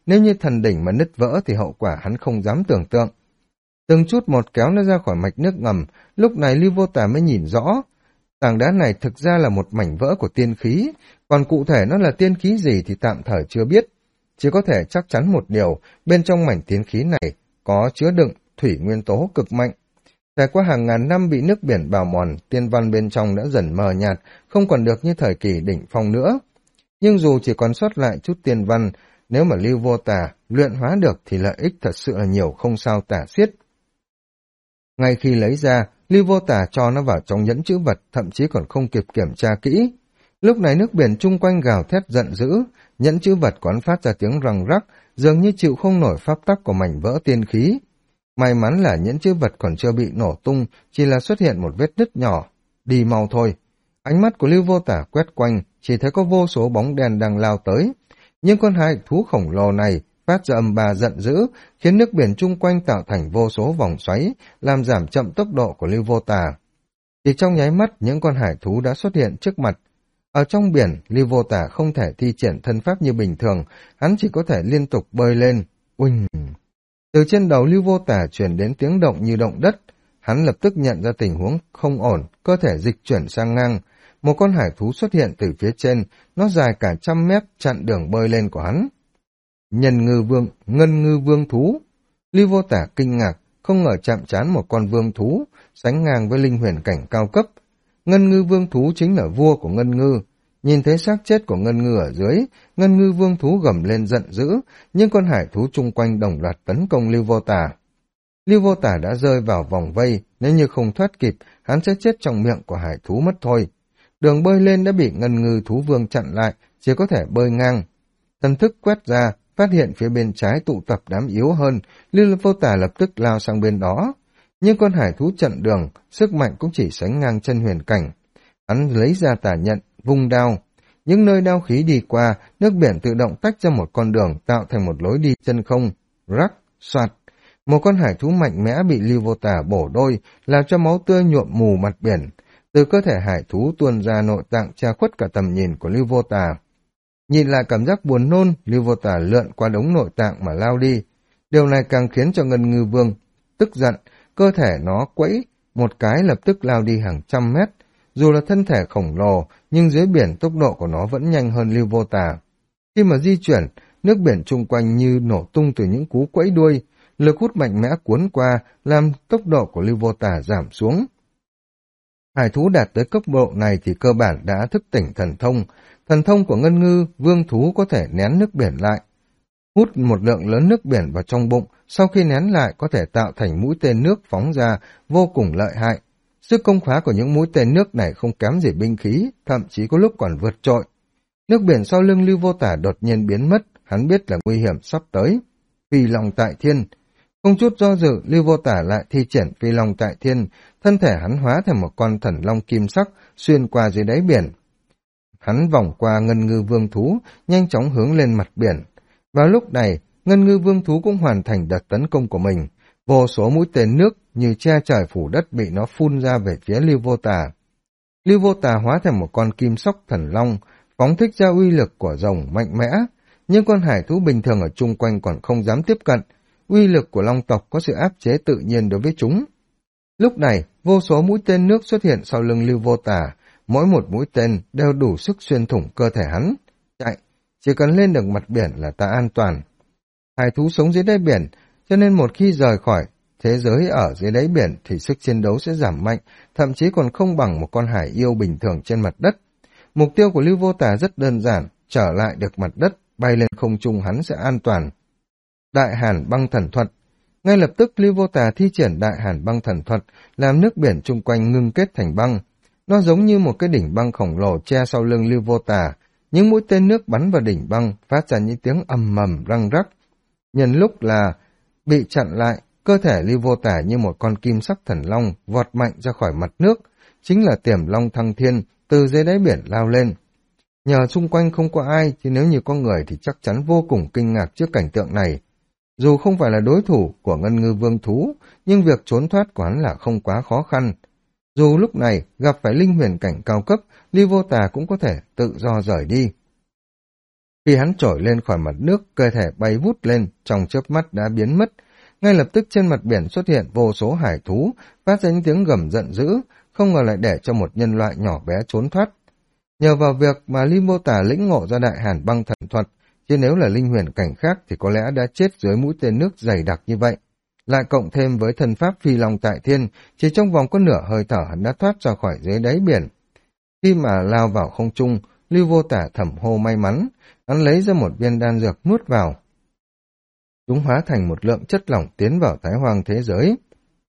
Nếu như thần đỉnh mà nứt vỡ thì hậu quả hắn không dám tưởng tượng. Từng chút một kéo nó ra khỏi mạch nước ngầm, lúc này Lưu Vô Tà mới nhìn rõ. Tảng đá này thực ra là một mảnh vỡ của tiên khí, còn cụ thể nó là tiên khí gì thì tạm thời chưa biết. Chỉ có thể chắc chắn một điều, bên trong mảnh tiên khí này có chứa đựng thủy nguyên tố cực mạnh. Trải qua hàng ngàn năm bị nước biển bào mòn, tiên văn bên trong đã dần mờ nhạt, không còn được như thời kỳ đỉnh phong nữa. Nhưng dù chỉ còn sót lại chút tiên văn, nếu mà Lưu Vô Tà luyện hóa được thì lợi ích thật sự là nhiều không sao tả xiết. Ngay khi lấy ra, Lưu Vô Tà cho nó vào trong nhẫn chữ vật, thậm chí còn không kịp kiểm tra kỹ. Lúc này nước biển chung quanh gào thét giận dữ, nhẫn chữ vật quán phát ra tiếng răng rắc, dường như chịu không nổi pháp tắc của mảnh vỡ tiên khí. May mắn là nhẫn chữ vật còn chưa bị nổ tung, chỉ là xuất hiện một vết nứt nhỏ. Đi mau thôi. Ánh mắt của Lưu Vô Tà quét quanh, chỉ thấy có vô số bóng đen đang lao tới. Nhưng con hai thú khổng lồ này phát ra âm ba giận dữ, khiến nước biển chung quanh tạo thành vô số vòng xoáy, làm giảm chậm tốc độ của Lưu Vô Tà. Chỉ trong nháy mắt, những con hải thú đã xuất hiện trước mặt. Ở trong biển, Lưu Vô Tà không thể thi triển thân pháp như bình thường, hắn chỉ có thể liên tục bơi lên. Uỳnh! Từ trên đầu Lưu Vô Tà truyền đến tiếng động như động đất. Hắn lập tức nhận ra tình huống không ổn, cơ thể dịch chuyển sang ngang. Một con hải thú xuất hiện từ phía trên, nó dài cả 100 mét chặn đường bơi lên của hắn. Ngân ngư vương thú. Lưu Vô Tà kinh ngạc, không ngờ chạm trán một con vương thú, sánh ngang với linh huyền cảnh cao cấp. Ngân ngư vương thú chính là vua của ngân ngư. Nhìn thấy xác chết của ngân ngư ở dưới, ngân ngư vương thú gầm lên giận dữ, nhưng con hải thú chung quanh đồng loạt tấn công Lưu Vô Tà. Lưu Vô Tà đã rơi vào vòng vây, nếu như không thoát kịp, hắn sẽ chết trong miệng của hải thú mất thôi. Đường bơi lên đã bị ngân ngư thú vương chặn lại, chỉ có thể bơi ngang. Thần thức quét ra, phát hiện phía bên trái tụ tập đám yếu hơn, Lưu Vô Tà lập tức lao sang bên đó. Nhưng con hải thú chặn đường, sức mạnh cũng chỉ sánh ngang chân huyền cảnh. Hắn lấy ra tà nhận, vung đao. Những nơi đao khí đi qua, nước biển tự động tách ra một con đường tạo thành một lối đi chân không. Rắc, soạt. Một con hải thú mạnh mẽ bị Lưu Vô Tà bổ đôi, làm cho máu tươi nhuộm mù mặt biển. Từ cơ thể hải thú tuôn ra nội tạng che khuất cả tầm nhìn của Lưu Vô Tà. Nhìn lại cảm giác buồn nôn, Lưu Vô Tà lượn qua đống nội tạng mà lao đi. Điều này càng khiến cho Ngân Ngư Vương tức giận, cơ thể nó quẫy, một cái lập tức lao đi hàng 100 mét. Dù là thân thể khổng lồ, nhưng dưới biển tốc độ của nó vẫn nhanh hơn Lưu Vô Tà. Khi mà di chuyển, nước biển chung quanh như nổ tung từ những cú quẫy đuôi, lực hút mạnh mẽ cuốn qua, làm tốc độ của Lưu Vô Tà giảm xuống. Hải thú đạt tới cấp độ này thì cơ bản đã thức tỉnh thần thông. Thần thông của Ngân Ngư Vương thú có thể nén nước biển lại, hút một lượng lớn nước biển vào trong bụng, sau khi nén lại có thể tạo thành mũi tên nước phóng ra, vô cùng lợi hại. Sức công phá của những mũi tên nước này không kém gì binh khí, thậm chí có lúc còn vượt trội. Nước biển sau lưng Lưu Vô Tà đột nhiên biến mất, hắn biết là nguy hiểm sắp tới. Phi Long Tại Thiên. Không chút do dự, Lưu Vô Tà lại thi triển Phi Long Tại Thiên, thân thể hắn hóa thành một con thần long kim sắc xuyên qua dưới đáy biển. Hắn vòng qua Ngân Ngư Vương thú, nhanh chóng hướng lên mặt biển. Vào lúc này, Ngân Ngư Vương thú cũng hoàn thành đợt tấn công của mình. Vô số mũi tên nước như che trời phủ đất bị nó phun ra về phía Lưu Vô Tà. Lưu Vô Tà hóa thành một con kim sóc thần long, phóng thích ra uy lực của rồng mạnh mẽ, nhưng con hải thú bình thường ở chung quanh còn không dám tiếp cận. Uy lực của long tộc có sự áp chế tự nhiên đối với chúng. Lúc này, vô số mũi tên nước xuất hiện sau lưng Lưu Vô Tà, mỗi một mũi tên đều đủ sức xuyên thủng cơ thể hắn. Chạy, chỉ cần lên được mặt biển là ta an toàn. Hải thú sống dưới đáy biển, cho nên một khi rời khỏi thế giới ở dưới đáy biển thì sức chiến đấu sẽ giảm mạnh, thậm chí còn không bằng một con hải yêu bình thường trên mặt đất. Mục tiêu của Lưu Vô Tà rất đơn giản, trở lại được mặt đất, bay lên không trung hắn sẽ an toàn. Đại Hàn Băng Thần Thuật. Ngay lập tức Lưu Vô Tà thi triển Đại Hàn Băng Thần Thuật, làm nước biển chung quanh ngưng kết thành băng. Nó giống như một cái đỉnh băng khổng lồ che sau lưng Lưu Vô Tà. Những mũi tên nước bắn vào đỉnh băng, phát ra những tiếng ầm mầm răng rắc. Nhân lúc là bị chặn lại, cơ thể Lưu Vô Tà như một con kim sắc thần long vọt mạnh ra khỏi mặt nước, chính là Tiềm Long Thăng Thiên, từ dưới đáy biển lao lên. Nhờ xung quanh không có ai, chứ nếu như có người thì chắc chắn vô cùng kinh ngạc trước cảnh tượng này. Dù không phải là đối thủ của Ngân Ngư Vương thú, nhưng việc trốn thoát của hắn là không quá khó khăn. Dù lúc này gặp phải linh huyền cảnh cao cấp, Lưu Vô Tà cũng có thể tự do rời đi. Khi hắn trồi lên khỏi mặt nước, cơ thể bay vút lên, trong chớp mắt đã biến mất. Ngay lập tức trên mặt biển xuất hiện vô số hải thú, phát ra những tiếng gầm giận dữ, không ngờ lại để cho một nhân loại nhỏ bé trốn thoát. Nhờ vào việc mà Ly Vô Tả lĩnh ngộ ra đại hàn băng thần thuật, chứ nếu là linh huyền cảnh khác thì có lẽ đã chết dưới mũi tên nước dày đặc như vậy. Lại cộng thêm với thần pháp phi long tại thiên, chỉ trong vòng có nửa hơi thở hắn đã thoát ra khỏi dưới đáy biển. Khi mà lao vào không trung, Lưu Vô Tả thầm hô may mắn, hắn lấy ra một viên đan dược nuốt vào. Chúng hóa thành một lượng chất lỏng tiến vào Thái Hoang thế giới.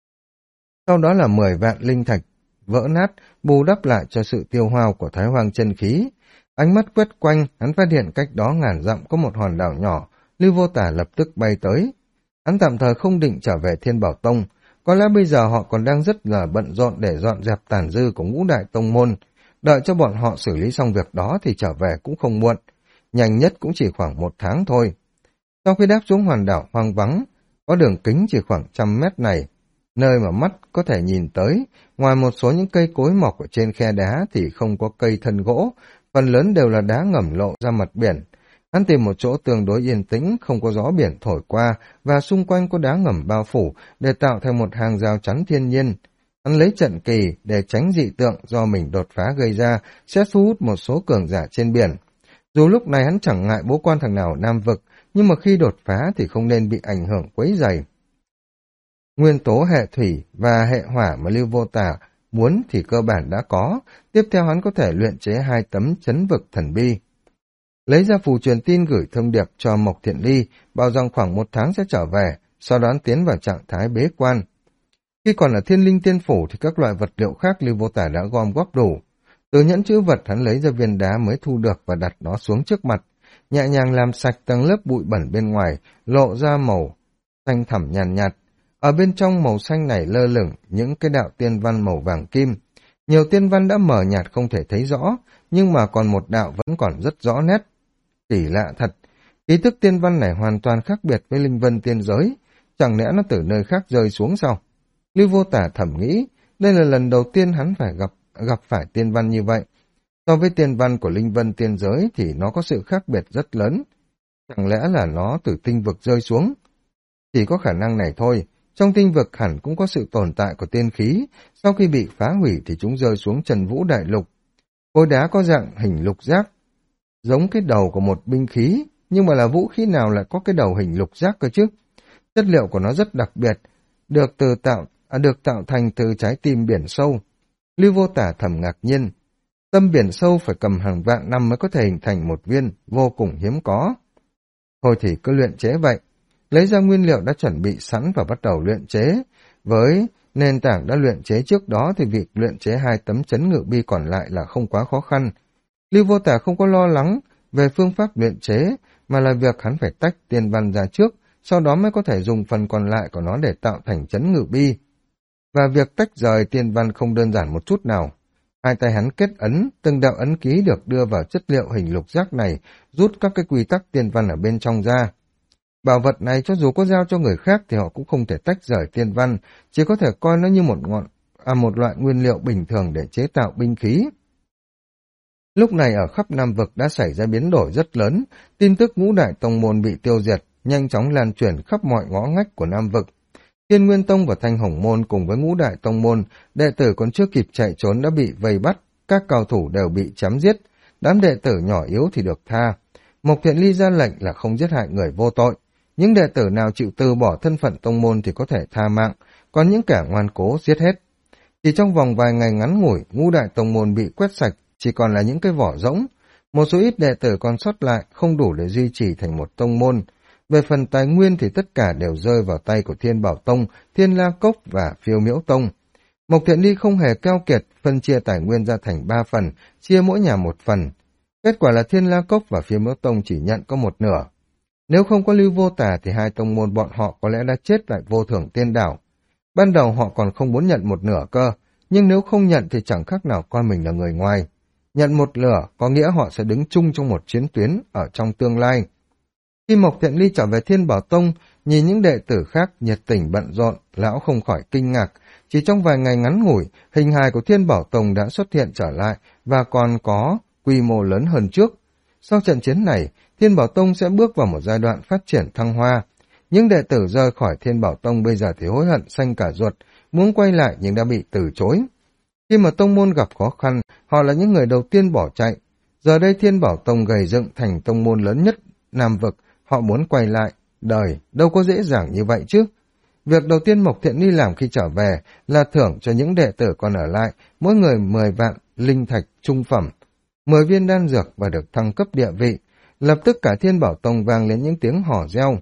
Sau đó là 10 vạn linh thạch vỡ nát, bù đắp lại cho sự tiêu hao của Thái Hoang chân khí. Ánh mắt quét quanh, hắn phát hiện cách đó ngàn dặm có một hòn đảo nhỏ, Lưu Vô Tả lập tức bay tới. Hắn tạm thời không định trở về Thiên Bảo Tông, có lẽ bây giờ họ còn đang rất là bận rộn để dọn dẹp tàn dư của ngũ đại tông môn. Đợi cho bọn họ xử lý xong việc đó thì trở về cũng không muộn, nhanh nhất cũng chỉ khoảng 1 tháng thôi. Sau khi đáp xuống hòn đảo hoang vắng, có đường kính chỉ khoảng 100 mét này, nơi mà mắt có thể nhìn tới, ngoài một số những cây cối mọc ở trên khe đá thì không có cây thân gỗ, phần lớn đều là đá ngầm lộ ra mặt biển. Hắn tìm một chỗ tương đối yên tĩnh, không có gió biển thổi qua và xung quanh có đá ngầm bao phủ để tạo thành một hàng rào chắn thiên nhiên. Hắn lấy trận kỳ để tránh dị tượng do mình đột phá gây ra sẽ thu hút một số cường giả trên biển. Dù lúc này hắn chẳng ngại bố quan thằng nào Nam Vực, nhưng mà khi đột phá thì không nên bị ảnh hưởng quấy rầy. Nguyên tố hệ thủy và hệ hỏa mà Lưu Vô Tả muốn thì cơ bản đã có, tiếp theo hắn có thể luyện chế 2 tấm chấn vực thần bi. Lấy ra phù truyền tin gửi thông điệp cho Mộc Thiện Ly, bảo rằng khoảng 1 tháng sẽ trở về, sau đó tiến vào trạng thái bế quan. Khi còn ở Thiên Linh Tiên Phủ thì các loại vật liệu khác Lưu Vô Tả đã gom góp đủ. Từ nhẫn chữ vật hắn lấy ra viên đá mới thu được và đặt nó xuống trước mặt, nhẹ nhàng làm sạch tầng lớp bụi bẩn bên ngoài, lộ ra màu xanh thẳm nhàn nhạt. Ở bên trong màu xanh này lơ lửng những cái đạo tiên văn màu vàng kim. Nhiều tiên văn đã mờ nhạt không thể thấy rõ, nhưng mà còn một đạo vẫn còn rất rõ nét. Kỳ lạ thật, ý thức tiên văn này hoàn toàn khác biệt với linh vân tiên giới, chẳng lẽ nó từ nơi khác rơi xuống sao? Lưu Vô Tả thầm nghĩ, đây là lần đầu tiên hắn phải gặp phải tiên văn như vậy. So với tiên văn của linh vân tiên giới thì nó có sự khác biệt rất lớn. Chẳng lẽ là nó từ tinh vực rơi xuống? Chỉ có khả năng này thôi, trong tinh vực hẳn cũng có sự tồn tại của tiên khí, sau khi bị phá hủy thì chúng rơi xuống Trần Vũ Đại Lục. Khối đá có dạng hình lục giác, giống cái đầu của một binh khí, nhưng mà là vũ khí nào lại có cái đầu hình lục giác cơ chứ? Chất liệu của nó rất đặc biệt, được tạo thành từ trái tim biển sâu. Lưu Vô Tả thầm ngạc nhiên, tâm biển sâu phải cầm hàng vạn năm mới có thể hình thành một viên, vô cùng hiếm có. Thôi thì cứ luyện chế vậy, lấy ra nguyên liệu đã chuẩn bị sẵn và bắt đầu luyện chế. Với nền tảng đã luyện chế trước đó thì việc luyện chế 2 tấm chấn ngự bi còn lại là không quá khó khăn. Lưu Vô Tả không có lo lắng về phương pháp luyện chế, mà là việc hắn phải tách tiên văn ra trước, sau đó mới có thể dùng phần còn lại của nó để tạo thành chấn ngự bi. Và việc tách rời tiên văn không đơn giản một chút nào. 2 tay hắn kết ấn, từng đạo ấn ký được đưa vào chất liệu hình lục giác này, rút các cái quy tắc tiên văn ở bên trong ra. Bảo vật này cho dù có giao cho người khác thì họ cũng không thể tách rời tiên văn, chỉ có thể coi nó như một loại nguyên liệu bình thường để chế tạo binh khí. Lúc này ở khắp Nam Vực đã xảy ra biến đổi rất lớn, tin tức ngũ đại tông môn bị tiêu diệt, nhanh chóng lan truyền khắp mọi ngõ ngách của Nam Vực. Thiên Nguyên Tông và Thanh Hồng Môn cùng với ngũ đại tông môn, đệ tử còn chưa kịp chạy trốn đã bị vây bắt, các cao thủ đều bị chém giết, đám đệ tử nhỏ yếu thì được tha. Mộc Thiện Ly ra lệnh là không giết hại người vô tội, những đệ tử nào chịu từ bỏ thân phận tông môn thì có thể tha mạng, còn những kẻ ngoan cố giết hết. Chỉ trong vòng vài ngày ngắn ngủi, ngũ đại tông môn bị quét sạch, chỉ còn là những cái vỏ rỗng. Một số ít đệ tử còn sót lại không đủ để duy trì thành một tông môn. Về phần tài nguyên thì tất cả đều rơi vào tay của Thiên Bảo Tông, Thiên La Cốc và Phiêu Miễu Tông. Mộc Thiện Ly không hề keo kiệt, phân chia tài nguyên ra thành 3 phần, chia mỗi nhà 1 phần. Kết quả là Thiên La Cốc và Phiêu Miễu Tông chỉ nhận có 1/2. Nếu không có Lưu Vô Tả thì 2 tông môn bọn họ có lẽ đã chết tại Vô Thưởng Tiên Đảo. Ban đầu họ còn không muốn nhận 1/2 cơ, nhưng nếu không nhận thì chẳng khác nào coi mình là người ngoài. Nhận 1/2 có nghĩa họ sẽ đứng chung trong một chiến tuyến ở trong tương lai. Khi Mộc Thiện Ly trở về Thiên Bảo Tông, nhìn những đệ tử khác nhiệt tình bận rộn, lão không khỏi kinh ngạc. Chỉ trong vài ngày ngắn ngủi, hình hài của Thiên Bảo Tông đã xuất hiện trở lại và còn có quy mô lớn hơn trước. Sau trận chiến này, Thiên Bảo Tông sẽ bước vào một giai đoạn phát triển thăng hoa. Những đệ tử rời khỏi Thiên Bảo Tông bây giờ thì hối hận xanh cả ruột, muốn quay lại nhưng đã bị từ chối. Khi mà tông môn gặp khó khăn, họ là những người đầu tiên bỏ chạy. Giờ đây Thiên Bảo Tông gầy dựng thành tông môn lớn nhất Nam Vực, họ muốn quay lại. Đời đâu có dễ dàng như vậy chứ. Việc đầu tiên Mộc Thiện Ly làm khi trở về là thưởng cho những đệ tử còn ở lại, mỗi người 10 vạn linh thạch trung phẩm, 10 viên đan dược và được thăng cấp địa vị. Lập tức cả Thiên Bảo Tông vang lên những tiếng hò reo.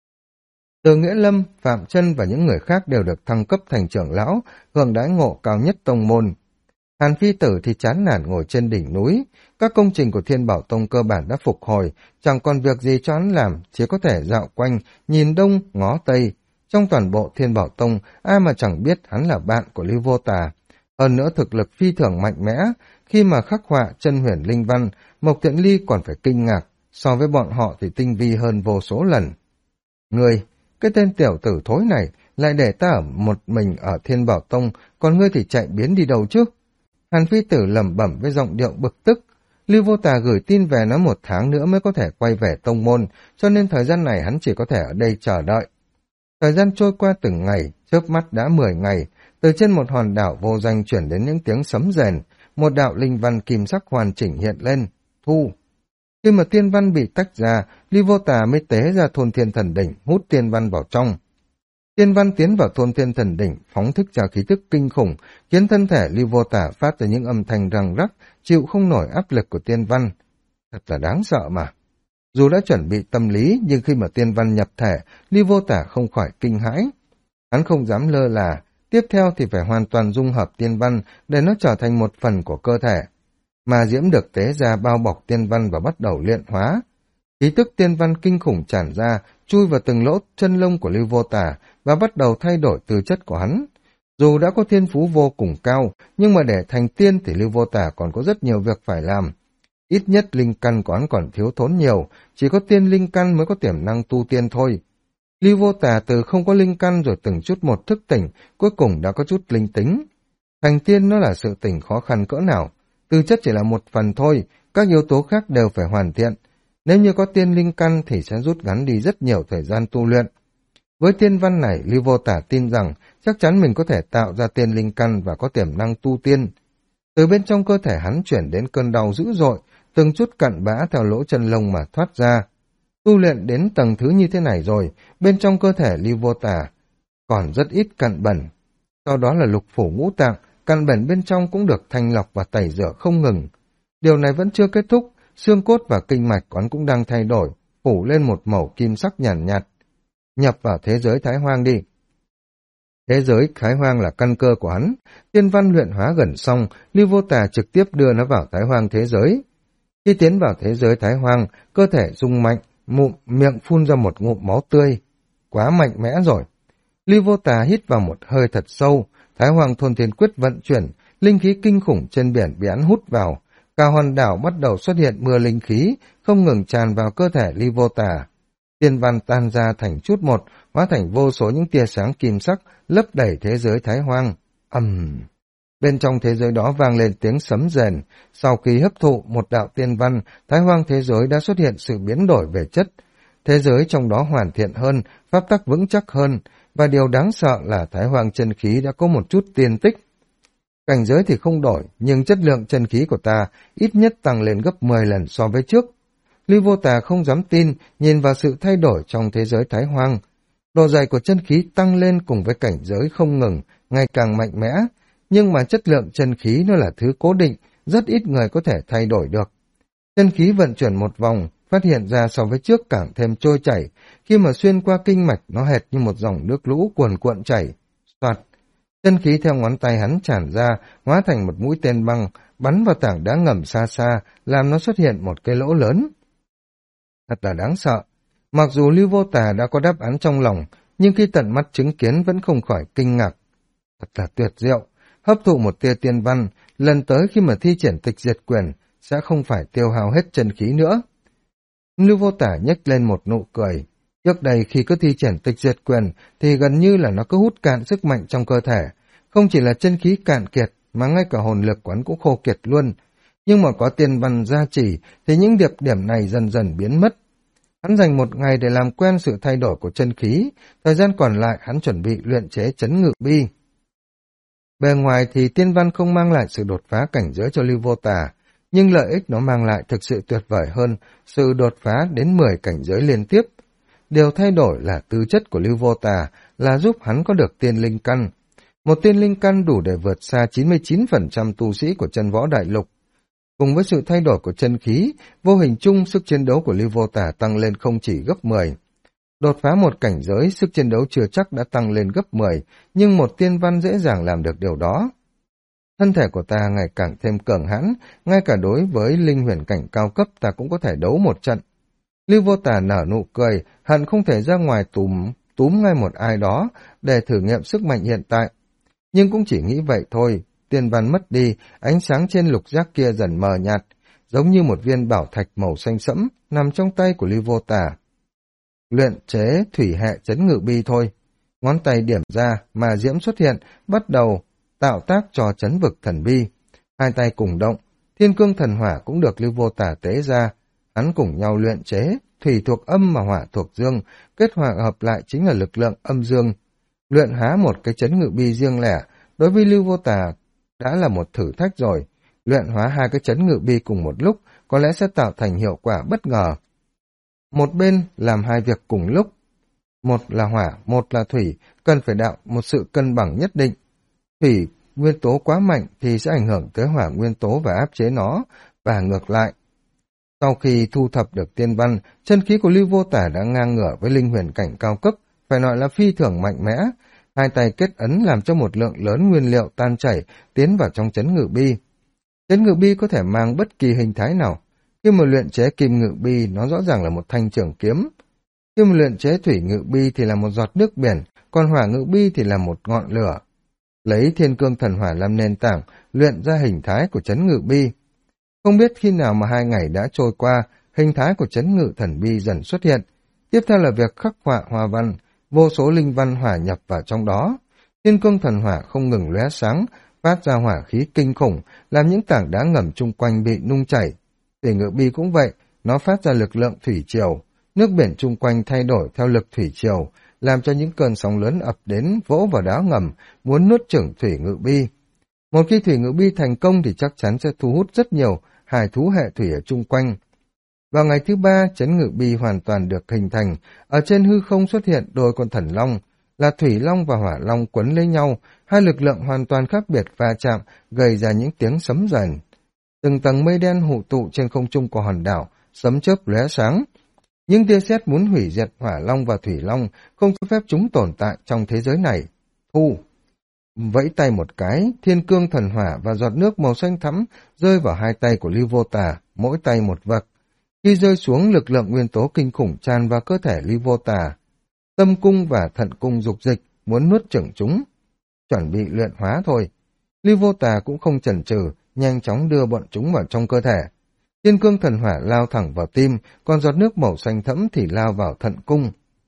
Từ Nghĩa Lâm, Phạm Chân và những người khác đều được thăng cấp thành trưởng lão, hưởng đãi ngộ cao nhất tông môn. Hàn Phi Tử thì chán nản ngồi trên đỉnh núi, các công trình của Thiên Bảo Tông cơ bản đã phục hồi, chẳng còn việc gì cho hắn làm, chỉ có thể dạo quanh, nhìn đông, ngó tây. Trong toàn bộ Thiên Bảo Tông, ai mà chẳng biết hắn là bạn của Lưu Vô Tà. Hơn nữa thực lực phi thường mạnh mẽ, khi mà khắc họa chân huyền linh văn, Mộc Thiện Ly còn phải kinh ngạc, so với bọn họ thì tinh vi hơn vô số lần. Ngươi, cái tên tiểu tử thối này, lại để ta ở một mình ở Thiên Bảo Tông, còn ngươi thì chạy biến đi đâu chứ? Hàn Phi Tử lẩm bẩm với giọng điệu bực tức. Lưu Vô Tà gửi tin về nói 1 tháng nữa mới có thể quay về tông môn, cho nên thời gian này hắn chỉ có thể ở đây chờ đợi. Thời gian trôi qua từng ngày, chớp mắt đã 10 ngày, từ trên một hòn đảo vô danh chuyển đến những tiếng sấm rền, một đạo linh văn kim sắc hoàn chỉnh hiện lên, thu. Khi mà tiên văn bị tách ra, Lưu Vô Tà mới tế ra thôn thiên thần đỉnh, hút tiên văn vào trong. Tiên văn tiến vào thôn thiên thần đỉnh, phóng thích ra khí tức kinh khủng, khiến thân thể Lưu Vô Tà phát ra những âm thanh răng rắc, chịu không nổi áp lực của tiên văn. Thật là đáng sợ mà. Dù đã chuẩn bị tâm lý, nhưng khi mà tiên văn nhập thể, Lưu Vô Tà không khỏi kinh hãi. Hắn không dám lơ là, tiếp theo thì phải hoàn toàn dung hợp tiên văn để nó trở thành một phần của cơ thể. Mà diễm được tế ra bao bọc tiên văn và bắt đầu luyện hóa. Khí tức tiên văn kinh khủng tràn ra, chui vào từng lỗ chân lông của Lưu Vô Tà và bắt đầu thay đổi tư chất của hắn. Dù đã có thiên phú vô cùng cao, nhưng mà để thành tiên thì Lưu Vô Tà còn có rất nhiều việc phải làm. Ít nhất linh căn của hắn còn thiếu thốn nhiều, chỉ có tiên linh căn mới có tiềm năng tu tiên thôi. Lưu Vô Tà từ không có linh căn rồi từng chút một thức tỉnh, cuối cùng đã có chút linh tính. Thành tiên nó là sự tỉnh khó khăn cỡ nào, tư chất chỉ là một phần thôi, các yếu tố khác đều phải hoàn thiện. Nếu như có tiên linh căn thì sẽ rút ngắn đi rất nhiều thời gian tu luyện. Với tiên văn này, Lưu Vô Tà tin rằng chắc chắn mình có thể tạo ra tiên linh căn và có tiềm năng tu tiên. Từ bên trong cơ thể hắn chuyển đến cơn đau dữ dội, từng chút cặn bã theo lỗ chân lông mà thoát ra. Tu luyện đến tầng thứ như thế này rồi, bên trong cơ thể Lưu Vô Tà còn rất ít cặn bẩn. Sau đó là lục phủ ngũ tạng, cặn bẩn bên trong cũng được thanh lọc và tẩy rửa không ngừng. Điều này vẫn chưa kết thúc, xương cốt và kinh mạch của hắn cũng đang thay đổi, phủ lên một màu kim sắc nhàn nhạt. Nhập vào thế giới Thái Hoang đi. Thế giới Thái Hoang là căn cơ của hắn, tiên văn luyện hóa gần xong, Lưu Vô Tà trực tiếp đưa nó vào Thái Hoang thế giới. Khi tiến vào thế giới Thái Hoang, cơ thể rung mạnh, miệng phun ra một ngụm máu tươi. Quá mạnh mẽ rồi. Lưu Vô Tà hít vào một hơi thật sâu, Thái Hoang thôn thiên quyết vận chuyển, linh khí kinh khủng trên biển bị hắn hút vào. Cả hòn đảo bắt đầu xuất hiện mưa linh khí, không ngừng tràn vào cơ thể Lưu Vô Tà. Tiên văn tan ra thành chút một, hóa thành vô số những tia sáng kim sắc, lấp đầy thế giới Thái Hoang. Bên trong thế giới đó vang lên tiếng sấm rền. Sau khi hấp thụ một đạo tiên văn, Thái Hoang thế giới đã xuất hiện sự biến đổi về chất. Thế giới trong đó hoàn thiện hơn, pháp tắc vững chắc hơn, và điều đáng sợ là Thái Hoang chân khí đã có một chút tiên tích. Cảnh giới thì không đổi, nhưng chất lượng chân khí của ta ít nhất tăng lên gấp 10 lần so với trước. Lưu Vô Tà không dám tin, nhìn vào sự thay đổi trong thế giới Thái Hoang. Độ dày của chân khí tăng lên cùng với cảnh giới không ngừng, ngày càng mạnh mẽ, nhưng mà chất lượng chân khí nó là thứ cố định, rất ít người có thể thay đổi được. Chân khí vận chuyển một vòng, phát hiện ra so với trước càng thêm trôi chảy, khi mà xuyên qua kinh mạch nó hệt như một dòng nước lũ cuồn cuộn chảy. Soạt, chân khí theo ngón tay hắn tràn ra, hóa thành một mũi tên băng, bắn vào tảng đá ngầm xa xa, làm nó xuất hiện một cái lỗ lớn. Thật là đáng sợ. Mặc dù Lưu Vô Tà đã có đáp án trong lòng, nhưng khi tận mắt chứng kiến vẫn không khỏi kinh ngạc. Thật là tuyệt diệu. Hấp thụ một tia tiên văn, lần tới khi mà thi triển tịch diệt quyền, sẽ không phải tiêu hao hết chân khí nữa. Lưu Vô Tà nhếch lên một nụ cười. Trước đây khi cứ thi triển tịch diệt quyền, thì gần như là nó cứ hút cạn sức mạnh trong cơ thể. Không chỉ là chân khí cạn kiệt, mà ngay cả hồn lực của hắn cũng khô kiệt luôn. Nhưng mà có tiên văn gia trì thì những điệp điểm này dần dần biến mất. Hắn dành một ngày để làm quen sự thay đổi của chân khí, thời gian còn lại hắn chuẩn bị luyện chế chấn ngự bi. Bề ngoài thì tiên văn không mang lại sự đột phá cảnh giới cho Lưu Vô Tà, nhưng lợi ích nó mang lại thực sự tuyệt vời hơn, sự đột phá đến 10 cảnh giới liên tiếp. Điều thay đổi là tư chất của Lưu Vô Tà, là giúp hắn có được tiên linh căn. Một tiên linh căn đủ để vượt xa 99% tu sĩ của chân võ đại lục. Cùng với sự thay đổi của chân khí, vô hình chung sức chiến đấu của Lưu Vô Tà tăng lên không chỉ gấp 10. Đột phá một cảnh giới, sức chiến đấu chưa chắc đã tăng lên gấp 10, nhưng một tiên văn dễ dàng làm được điều đó. Thân thể của ta ngày càng thêm cường hãn, ngay cả đối với linh huyền cảnh cao cấp ta cũng có thể đấu một trận. Lưu Vô Tà nở nụ cười, hận không thể ra ngoài túm ngay một ai đó để thử nghiệm sức mạnh hiện tại. Nhưng cũng chỉ nghĩ vậy thôi, tiên văn mất đi, ánh sáng trên lục giác kia dần mờ nhạt, giống như một viên bảo thạch màu xanh sẫm nằm trong tay của Lưu Vô Tà. Luyện chế thủy hệ chấn ngự bi thôi. Ngón tay điểm ra, mà diễm xuất hiện, bắt đầu tạo tác cho chấn vực thần bi. Hai tay cùng động, thiên cương thần hỏa cũng được Lưu Vô Tà tế ra. Hắn cùng nhau luyện chế, thủy thuộc âm mà hỏa thuộc dương, kết hòa hợp lại chính là lực lượng âm dương. Luyện hóa một cái chấn ngự bi riêng lẻ, đối với Lưu Vô Tà đã là một thử thách rồi. Luyện hóa hai cái chấn ngự bi cùng một lúc, có lẽ sẽ tạo thành hiệu quả bất ngờ. Một bên làm hai việc cùng lúc, một là hỏa, một là thủy, cần phải đạo một sự cân bằng nhất định. Thủy nguyên tố quá mạnh thì sẽ ảnh hưởng tới hỏa nguyên tố và áp chế nó, và ngược lại. Sau khi thu thập được tiên văn, chân khí của Lưu Vô Tà đã ngang ngửa với linh huyền cảnh cao cấp, phải nói là phi thường mạnh mẽ. Hai tay kết ấn làm cho một lượng lớn nguyên liệu tan chảy tiến vào trong chấn ngự bi. Chấn ngự bi có thể mang bất kỳ hình thái nào. Khi mà luyện chế kim ngự bi, nó rõ ràng là một thanh trường kiếm. Khi mà luyện chế thủy ngự bi thì là một giọt nước biển, còn hỏa ngự bi thì là một ngọn lửa. Lấy thiên cương thần hỏa làm nền tảng, luyện ra hình thái của chấn ngự bi. Không biết khi nào mà 2 ngày đã trôi qua, hình thái của chấn ngự thần bi dần xuất hiện. Tiếp theo là việc khắc họa hoa văn, vô số linh văn hỏa nhập vào trong đó. Thiên cương thần hỏa không ngừng lóe sáng, phát ra hỏa khí kinh khủng, làm những tảng đá ngầm chung quanh bị nung chảy. Thủy ngự bi cũng vậy, nó phát ra lực lượng thủy triều, nước biển chung quanh thay đổi theo lực thủy triều, làm cho những cơn sóng lớn ập đến vỗ vào đá ngầm, muốn nuốt chửng thủy ngự bi. Một khi thủy ngự bi thành công thì chắc chắn sẽ thu hút rất nhiều hải thú hệ thủy ở chung quanh. Vào ngày thứ 3, chấn ngự bi hoàn toàn được hình thành, ở trên hư không xuất hiện đôi con thần long, là thủy long và hỏa long quấn lấy nhau, hai lực lượng hoàn toàn khác biệt va chạm, gây ra những tiếng sấm rền. Từng tầng mây đen hụ tụ trên không trung của hòn đảo, sấm chớp lóe sáng. Những tia sét muốn hủy diệt hỏa long và thủy long, không cho phép chúng tồn tại trong thế giới này. Thu! Vẫy tay một cái, thiên cương thần hỏa và giọt nước màu xanh thẫm rơi vào hai tay của Lưu Vô Tà, mỗi tay một vật. Khi rơi xuống, lực lượng nguyên tố kinh khủng tràn vào cơ thể Lưu Vô Tà. Tâm cung và thận cung dục dịch, muốn nuốt chửng chúng. Chuẩn bị luyện hóa thôi. Lưu Vô Tà cũng không chần chừ, nhanh chóng đưa bọn chúng vào trong cơ thể. Thiên cương thần hỏa lao thẳng vào tim, còn giọt nước màu xanh thẫm thì lao vào thận cung.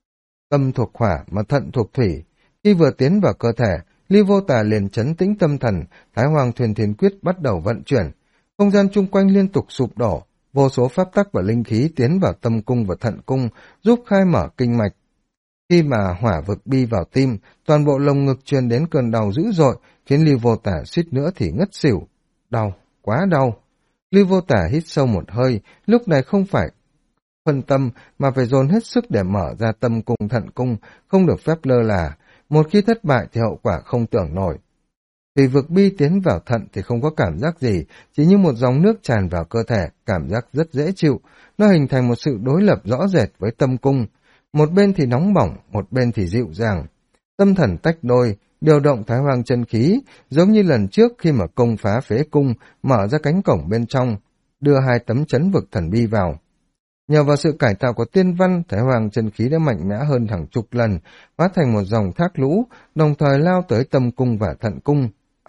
Tâm thuộc hỏa mà thận thuộc thủy. Khi vừa tiến vào cơ thể, Lưu Vô Tà liền trấn tĩnh tâm thần, Thái Hoàng Thuyền Thiên Quyết bắt đầu vận chuyển. Không gian chung quanh liên tục sụp đổ, vô số pháp tắc và linh khí tiến vào tâm cung và thận cung, giúp khai mở kinh mạch. Khi mà hỏa vực bi vào tim, toàn bộ lồng ngực truyền đến cơn đau dữ dội, khiến Lưu Vô Tà suýt nữa thì ngất xỉu. Đau, quá đau. Lưu Vô Tà hít sâu một hơi, lúc này không phải phân tâm mà phải dồn hết sức để mở ra tâm cung thận cung, không được phép lơ là. Một khi thất bại thì hậu quả không tưởng nổi. Thủy vực bi tiến vào thận thì không có cảm giác gì, chỉ như một dòng nước tràn vào cơ thể, cảm giác rất dễ chịu. Nó hình thành một sự đối lập rõ rệt với tâm cung. Một bên thì nóng bỏng, một bên thì dịu dàng. Tâm thần tách đôi, điều động Thái Hoàng chân khí, giống như lần trước khi mà công phá phế cung, mở ra cánh cổng bên trong, đưa hai tấm chấn vực thần bi vào. Nhờ vào sự cải tạo của tiên văn, Thái Hoàng chân khí đã mạnh mẽ hơn hàng chục lần, hóa thành một dòng thác lũ, đồng thời lao tới tâm cung và thận cung.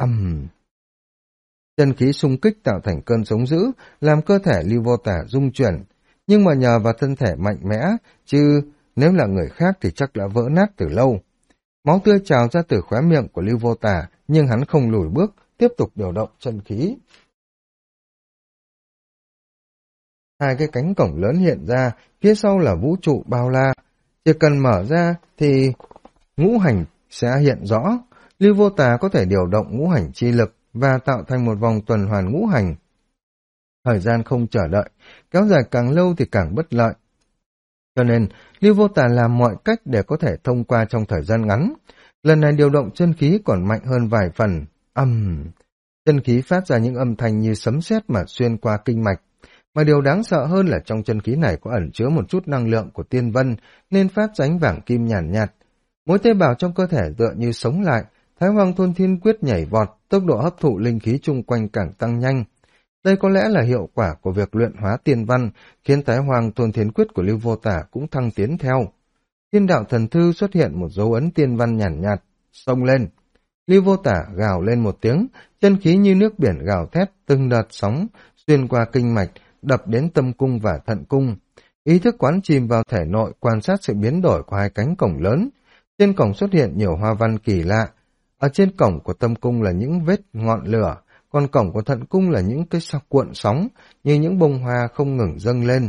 Chân khí xung kích tạo thành cơn sóng dữ, làm cơ thể Lưu Vô Tà rung chuyển. Nhưng mà nhờ vào thân thể mạnh mẽ, chứ nếu là người khác thì chắc đã vỡ nát từ lâu. Máu tươi trào ra từ khóe miệng của Lưu Vô Tà, nhưng hắn không lùi bước, tiếp tục điều động chân khí. Hai cái cánh cổng lớn hiện ra, phía sau là vũ trụ bao la. Chỉ cần mở ra thì ngũ hành sẽ hiện rõ. Lưu Vô Tà có thể điều động ngũ hành chi lực và tạo thành một vòng tuần hoàn ngũ hành. Thời gian không chờ đợi, kéo dài càng lâu thì càng bất lợi. Cho nên, Lưu Vô Tà làm mọi cách để có thể thông qua trong thời gian ngắn. Lần này điều động chân khí còn mạnh hơn vài phần. Chân khí phát ra những âm thanh như sấm sét mà xuyên qua kinh mạch. Mà điều đáng sợ hơn là trong chân khí này có ẩn chứa một chút năng lượng của tiên vân, nên phát ra ánh vàng kim nhàn nhạt. Mỗi tế bào trong cơ thể tựa như sống lại, Thái Hoàng Thôn Thiên Quyết nhảy vọt, tốc độ hấp thụ linh khí chung quanh càng tăng nhanh. Đây có lẽ là hiệu quả của việc luyện hóa tiên văn, khiến Thái Hoàng Thôn Thiên Quyết của Lưu Vô Tà cũng thăng tiến theo. Thiên đạo thần thư xuất hiện một dấu ấn tiên văn nhàn nhạt, xông lên. Lưu Vô Tà gào lên một tiếng, chân khí như nước biển gào thét, từng đợt sóng xuyên qua kinh mạch, đập đến tâm cung và thận cung. Ý thức quán chìm vào thể nội, quan sát sự biến đổi của hai cánh cổng lớn. Trên cổng xuất hiện nhiều hoa văn kỳ lạ. Ở trên cổng của tâm cung là những vết ngọn lửa, còn cổng của thận cung là những cái cuộn sóng, như những bông hoa không ngừng dâng lên.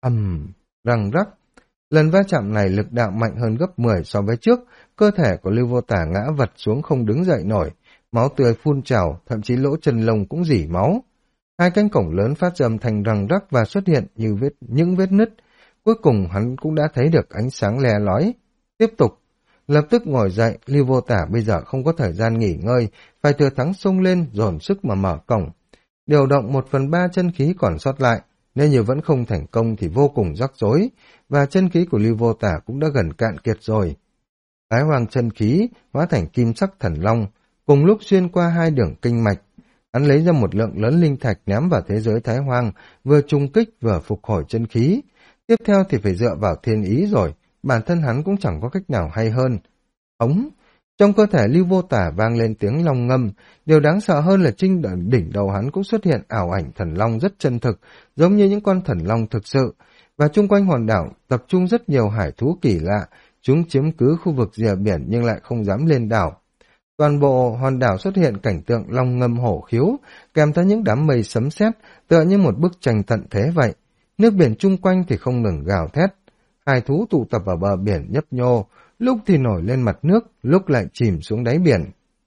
Răng rắc. Lần va chạm này lực đạo mạnh hơn gấp 10 so với trước, cơ thể của Lưu Vô Tà ngã vật xuống không đứng dậy nổi, máu tươi phun trào, thậm chí lỗ chân lông cũng rỉ máu. Hai cánh cổng lớn phát ra âm thanh răng rắc và xuất hiện như những vết nứt. Cuối cùng hắn cũng đã thấy được ánh sáng le lói. Tiếp tục. Lập tức ngồi dậy, Lưu Vô Tà bây giờ không có thời gian nghỉ ngơi, phải thừa thắng xông lên, dồn sức mà mở cổng. Điều động 1/3 chân khí còn sót lại, nếu như vẫn không thành công thì vô cùng rắc rối, và chân khí của Lưu Vô Tà cũng đã gần cạn kiệt rồi. Thái Hoàng chân khí hóa thành kim sắc thần long, cùng lúc xuyên qua hai đường kinh mạch. Hắn lấy ra một lượng lớn linh thạch ném vào thế giới Thái Hoàng, vừa trung kích vừa phục hồi chân khí. Tiếp theo thì phải dựa vào thiên ý rồi, bản thân hắn cũng chẳng có cách nào hay hơn. Trong cơ thể Lưu Vô Tà vang lên tiếng long ngâm, điều đáng sợ hơn là trên đỉnh đầu hắn cũng xuất hiện ảo ảnh thần long rất chân thực, giống như những con thần long thực sự, và chung quanh hòn đảo tập trung rất nhiều hải thú kỳ lạ, chúng chiếm cứ khu vực rìa biển nhưng lại không dám lên đảo. Toàn bộ hòn đảo xuất hiện cảnh tượng long ngâm hổ khiếu, kèm theo những đám mây sấm sét, tựa như một bức tranh tận thế vậy. Nước biển chung quanh thì không ngừng gào thét. Hải thú tụ tập ở bờ biển nhấp nhô, lúc thì nổi lên mặt nước, lúc lại chìm xuống đáy biển.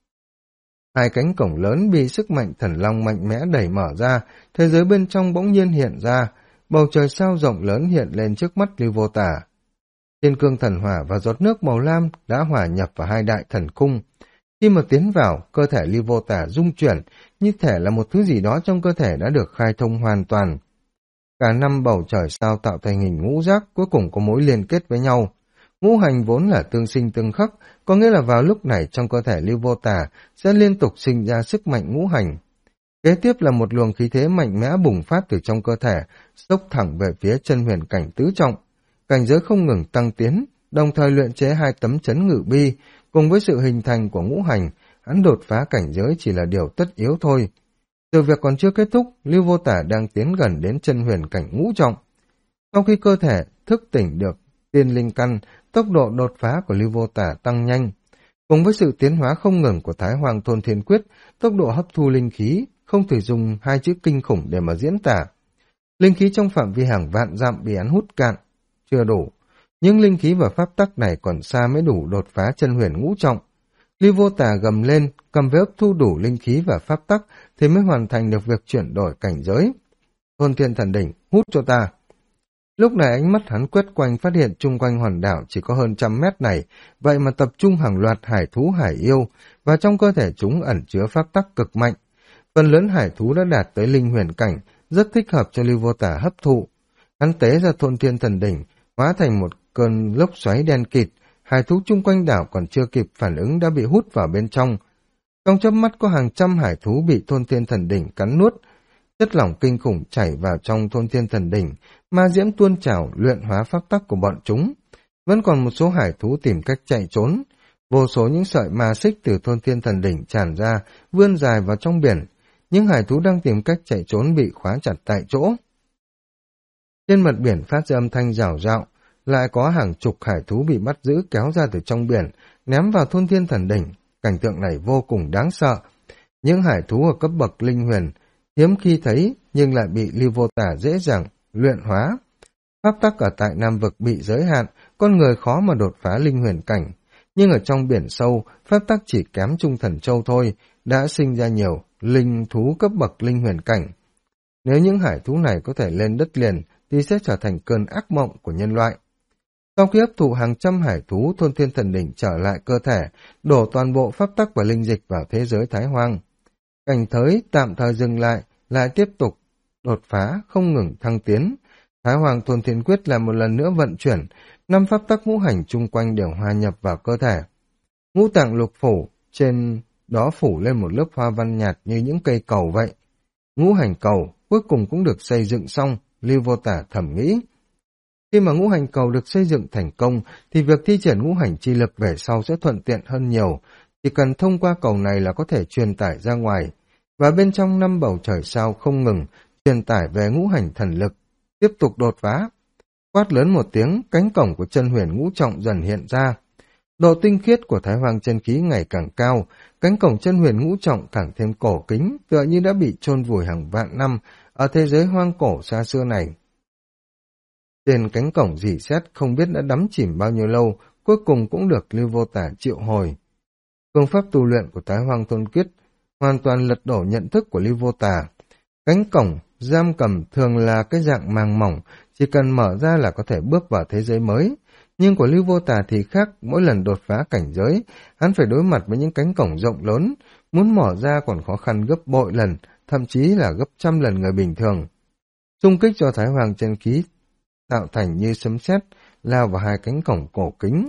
Hai cánh cổng lớn bị sức mạnh thần long mạnh mẽ đẩy mở ra, thế giới bên trong bỗng nhiên hiện ra, bầu trời sao rộng lớn hiện lên trước mắt Lưu Vô Tà. Thiên cương thần hỏa và giọt nước màu lam đã hòa nhập vào hai đại thần cung. Khi mà tiến vào, cơ thể Lưu Vô Tà rung chuyển, như thể là một thứ gì đó trong cơ thể đã được khai thông hoàn toàn. Cả năm bầu trời sao tạo thành hình ngũ giác cuối cùng có mối liên kết với nhau. Ngũ hành vốn là tương sinh tương khắc, có nghĩa là vào lúc này trong cơ thể Lưu Vô Tà sẽ liên tục sinh ra sức mạnh ngũ hành. Kế tiếp là một luồng khí thế mạnh mẽ bùng phát từ trong cơ thể, xốc thẳng về phía chân huyền cảnh tứ trọng. Cảnh giới không ngừng tăng tiến, đồng thời luyện chế hai tấm chấn ngự bi, cùng với sự hình thành của ngũ hành, hắn đột phá cảnh giới chỉ là điều tất yếu thôi. Sự việc còn chưa kết thúc, Lưu Vô Tà đang tiến gần đến chân huyền cảnh ngũ trọng. Sau khi cơ thể thức tỉnh được tiên linh căn, tốc độ đột phá của Lưu Vô Tà tăng nhanh. Cùng với sự tiến hóa không ngừng của Thái Hoàng Thôn Thiên Quyết, tốc độ hấp thu linh khí không thể dùng hai chữ kinh khủng để mà diễn tả. Linh khí trong phạm vi hàng vạn dặm bị hắn hút cạn, chưa đủ. Nhưng linh khí và pháp tắc này còn xa mới đủ đột phá chân huyền ngũ trọng. Lưu Vô Tà gầm lên, cầm với hấp thu đủ linh khí và pháp tắc thì mới hoàn thành được việc chuyển đổi cảnh giới. Thôn Thiên Thần Đỉnh, hút cho ta. Lúc này ánh mắt hắn quét quanh phát hiện chung quanh hòn đảo chỉ có hơn 100 mét này, vậy mà tập trung hàng loạt hải thú hải yêu, và trong cơ thể chúng ẩn chứa pháp tắc cực mạnh. Phần lớn hải thú đã đạt tới linh huyền cảnh, rất thích hợp cho Lưu Vô Tà hấp thụ. Hắn tế ra Thôn Thiên Thần Đỉnh, hóa thành một cơn lốc xoáy đen kịt, hải thú chung quanh đảo còn chưa kịp phản ứng đã bị hút vào bên trong. Trong chớp mắt có hàng trăm hải thú bị Thôn Thiên Thần Đỉnh cắn nuốt. Chất lỏng kinh khủng chảy vào trong Thôn Thiên Thần Đỉnh, ma diễm tuôn trào luyện hóa pháp tắc của bọn chúng. Vẫn còn một số hải thú tìm cách chạy trốn. Vô số những sợi ma xích từ Thôn Thiên Thần Đỉnh tràn ra, vươn dài vào trong biển. Những hải thú đang tìm cách chạy trốn bị khóa chặt tại chỗ. Trên mặt biển phát ra âm thanh rào rạo, lại có hàng chục hải thú bị bắt giữ kéo ra từ trong biển, ném vào Thôn Thiên Thần Đỉnh. Cảnh tượng này vô cùng đáng sợ. Những hải thú ở cấp bậc linh huyền hiếm khi thấy nhưng lại bị Lưu Vô Tà dễ dàng luyện hóa. Pháp tắc ở tại Nam Vực bị giới hạn, con người khó mà đột phá linh huyền cảnh. Nhưng ở trong biển sâu, pháp tắc chỉ kém Trung Thần Châu thôi, đã sinh ra nhiều linh thú cấp bậc linh huyền cảnh. Nếu những hải thú này có thể lên đất liền, thì sẽ trở thành cơn ác mộng của nhân loại. Sau khi hấp thụ hàng trăm hải thú, Thôn Thiên Thần Đỉnh trở lại cơ thể, đổ toàn bộ pháp tắc và linh dịch vào thế giới Thái Hoang. Cảnh giới tạm thời dừng lại tiếp tục đột phá, không ngừng thăng tiến. Thái Hoàng Thôn Thiên Quyết lại một lần nữa vận chuyển, 5 pháp tắc ngũ hành chung quanh đều hòa nhập vào cơ thể. Ngũ tạng lục phủ, trên đó phủ lên một lớp hoa văn nhạt như những cây cầu vậy. Ngũ hành cầu cuối cùng cũng được xây dựng xong, Lưu Vô Tả thầm nghĩ. Khi mà ngũ hành cầu được xây dựng thành công, thì việc thi triển ngũ hành chi lực về sau sẽ thuận tiện hơn nhiều. Chỉ cần thông qua cầu này là có thể truyền tải ra ngoài, và bên trong 5 bầu trời sao không ngừng truyền tải về ngũ hành thần lực, tiếp tục đột phá. Quát lớn một tiếng, cánh cổng của chân huyền ngũ trọng dần hiện ra. Độ tinh khiết của Thái Hoang chân khí ngày càng cao, cánh cổng chân huyền ngũ trọng càng thêm cổ kính, tựa như đã bị chôn vùi hàng vạn năm ở thế giới hoang cổ xa xưa này. Trên cánh cổng rỉ sét không biết đã đắm chìm bao nhiêu lâu, cuối cùng cũng được Lưu Vô Tả triệu hồi. Phương pháp tu luyện của Thái Hoang Thôn Quyết hoàn toàn lật đổ nhận thức của Lưu Vô Tả. Cánh cổng giam cầm thường là cái dạng màng mỏng, chỉ cần mở ra là có thể bước vào thế giới mới. Nhưng của Lưu Vô Tả thì khác, mỗi lần đột phá cảnh giới, hắn phải đối mặt với những cánh cổng rộng lớn, muốn mở ra còn khó khăn gấp bội lần, thậm chí là gấp trăm lần người bình thường. Xung kích cho Thái Hoàng chân khí tạo thành như sấm sét lao vào hai cánh cổng cổ kính.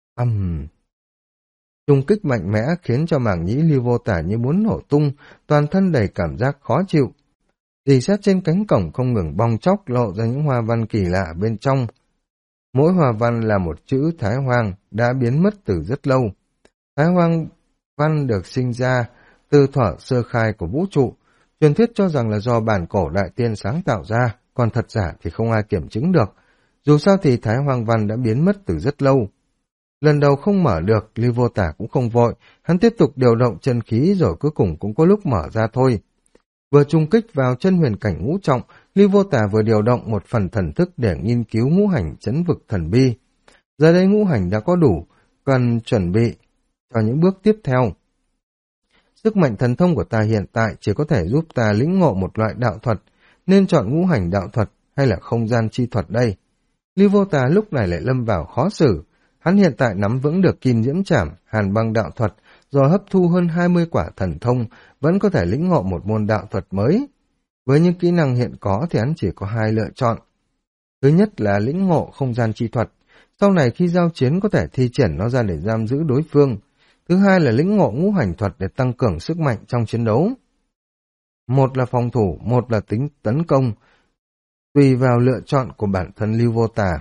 Xung kích mạnh mẽ khiến cho màng nhĩ Lưu Vô Tả như muốn nổ tung, toàn thân đầy cảm giác khó chịu. Rỉ sét trên cánh cổng không ngừng bong chóc lộ ra những hoa văn kỳ lạ bên trong. Mỗi hoa văn là một chữ Thái Hoang đã biến mất từ rất lâu. Thái Hoang văn được sinh ra từ thuở sơ khai của vũ trụ, truyền thuyết cho rằng là do bản cổ đại tiên sáng tạo ra, còn thật giả thì không ai kiểm chứng được. Dù sao thì Thái Hoang văn đã biến mất từ rất lâu. Lần đầu không mở được, Lưu Vô Tả cũng không vội, hắn tiếp tục điều động chân khí rồi cuối cùng cũng có lúc mở ra thôi. Vừa trung kích vào chân huyền cảnh ngũ trọng, Lưu Vô Tả vừa điều động một phần thần thức để nghiên cứu ngũ hành trấn vực thần bi. Giờ đây ngũ hành đã có đủ, cần chuẩn bị cho những bước tiếp theo. Sức mạnh thần thông của ta hiện tại chỉ có thể giúp ta lĩnh ngộ một loại đạo thuật, nên chọn ngũ hành đạo thuật hay là không gian chi thuật đây. Lưu Vô Tả lúc này lại lâm vào khó xử. Hắn hiện tại nắm vững được kim diễm trảm, hàn băng đạo thuật, do hấp thu hơn 20 quả thần thông, vẫn có thể lĩnh ngộ một môn đạo thuật mới. Với những kỹ năng hiện có thì hắn chỉ có 2 lựa chọn. Thứ nhất là lĩnh ngộ không gian chi thuật, sau này khi giao chiến có thể thi triển nó ra để giam giữ đối phương. Thứ hai là lĩnh ngộ ngũ hành thuật để tăng cường sức mạnh trong chiến đấu. Một là phòng thủ, một là tính tấn công, tùy vào lựa chọn của bản thân Lưu Vô Tả.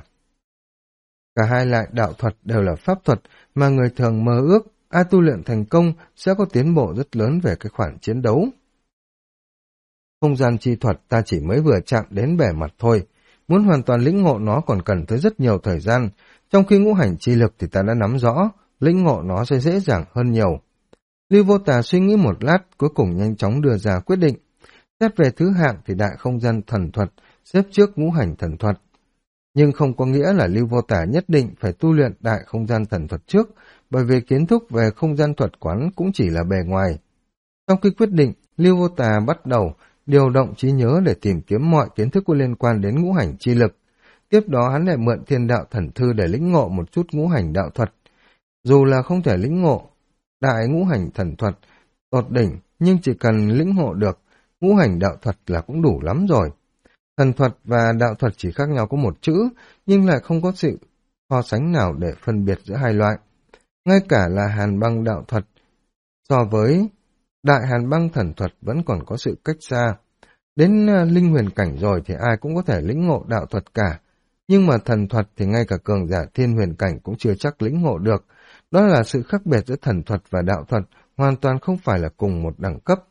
Cả hai loại đạo thuật đều là pháp thuật mà người thường mơ ước, ai tu luyện thành công sẽ có tiến bộ rất lớn về cái khoản chiến đấu. Không gian chi thuật ta chỉ mới vừa chạm đến bề mặt thôi, muốn hoàn toàn lĩnh ngộ nó còn cần tới rất nhiều thời gian, trong khi ngũ hành chi lực thì ta đã nắm rõ, lĩnh ngộ nó sẽ dễ dàng hơn nhiều. Lưu Vô Tả suy nghĩ một lát, cuối cùng nhanh chóng đưa ra quyết định. Xét về thứ hạng thì đại không gian thần thuật xếp trước ngũ hành thần thuật. Nhưng không có nghĩa là Lưu Vô Tả nhất định phải tu luyện đại không gian thần thuật trước, bởi vì kiến thức về không gian thuật quán cũng chỉ là bề ngoài. Trong khi quyết định, Lưu Vô Tả bắt đầu điều động trí nhớ để tìm kiếm mọi kiến thức có liên quan đến ngũ hành chi lực. Tiếp đó hắn lại mượn thiên đạo thần thư để lĩnh ngộ một chút ngũ hành đạo thuật. Dù là không thể lĩnh ngộ đại ngũ hành thần thuật tột đỉnh, nhưng chỉ cần lĩnh ngộ được ngũ hành đạo thuật là cũng đủ lắm rồi. Thần thuật và đạo thuật chỉ khác nhau có một chữ, nhưng lại không có sự so sánh nào để phân biệt giữa hai loại. Ngay cả là hàn băng đạo thuật, so với đại hàn băng thần thuật vẫn còn có sự cách xa. Đến linh huyền cảnh rồi thì ai cũng có thể lĩnh ngộ đạo thuật cả, nhưng mà thần thuật thì ngay cả cường giả thiên huyền cảnh cũng chưa chắc lĩnh ngộ được. Đó là sự khác biệt giữa thần thuật và đạo thuật, hoàn toàn không phải là cùng một đẳng cấp.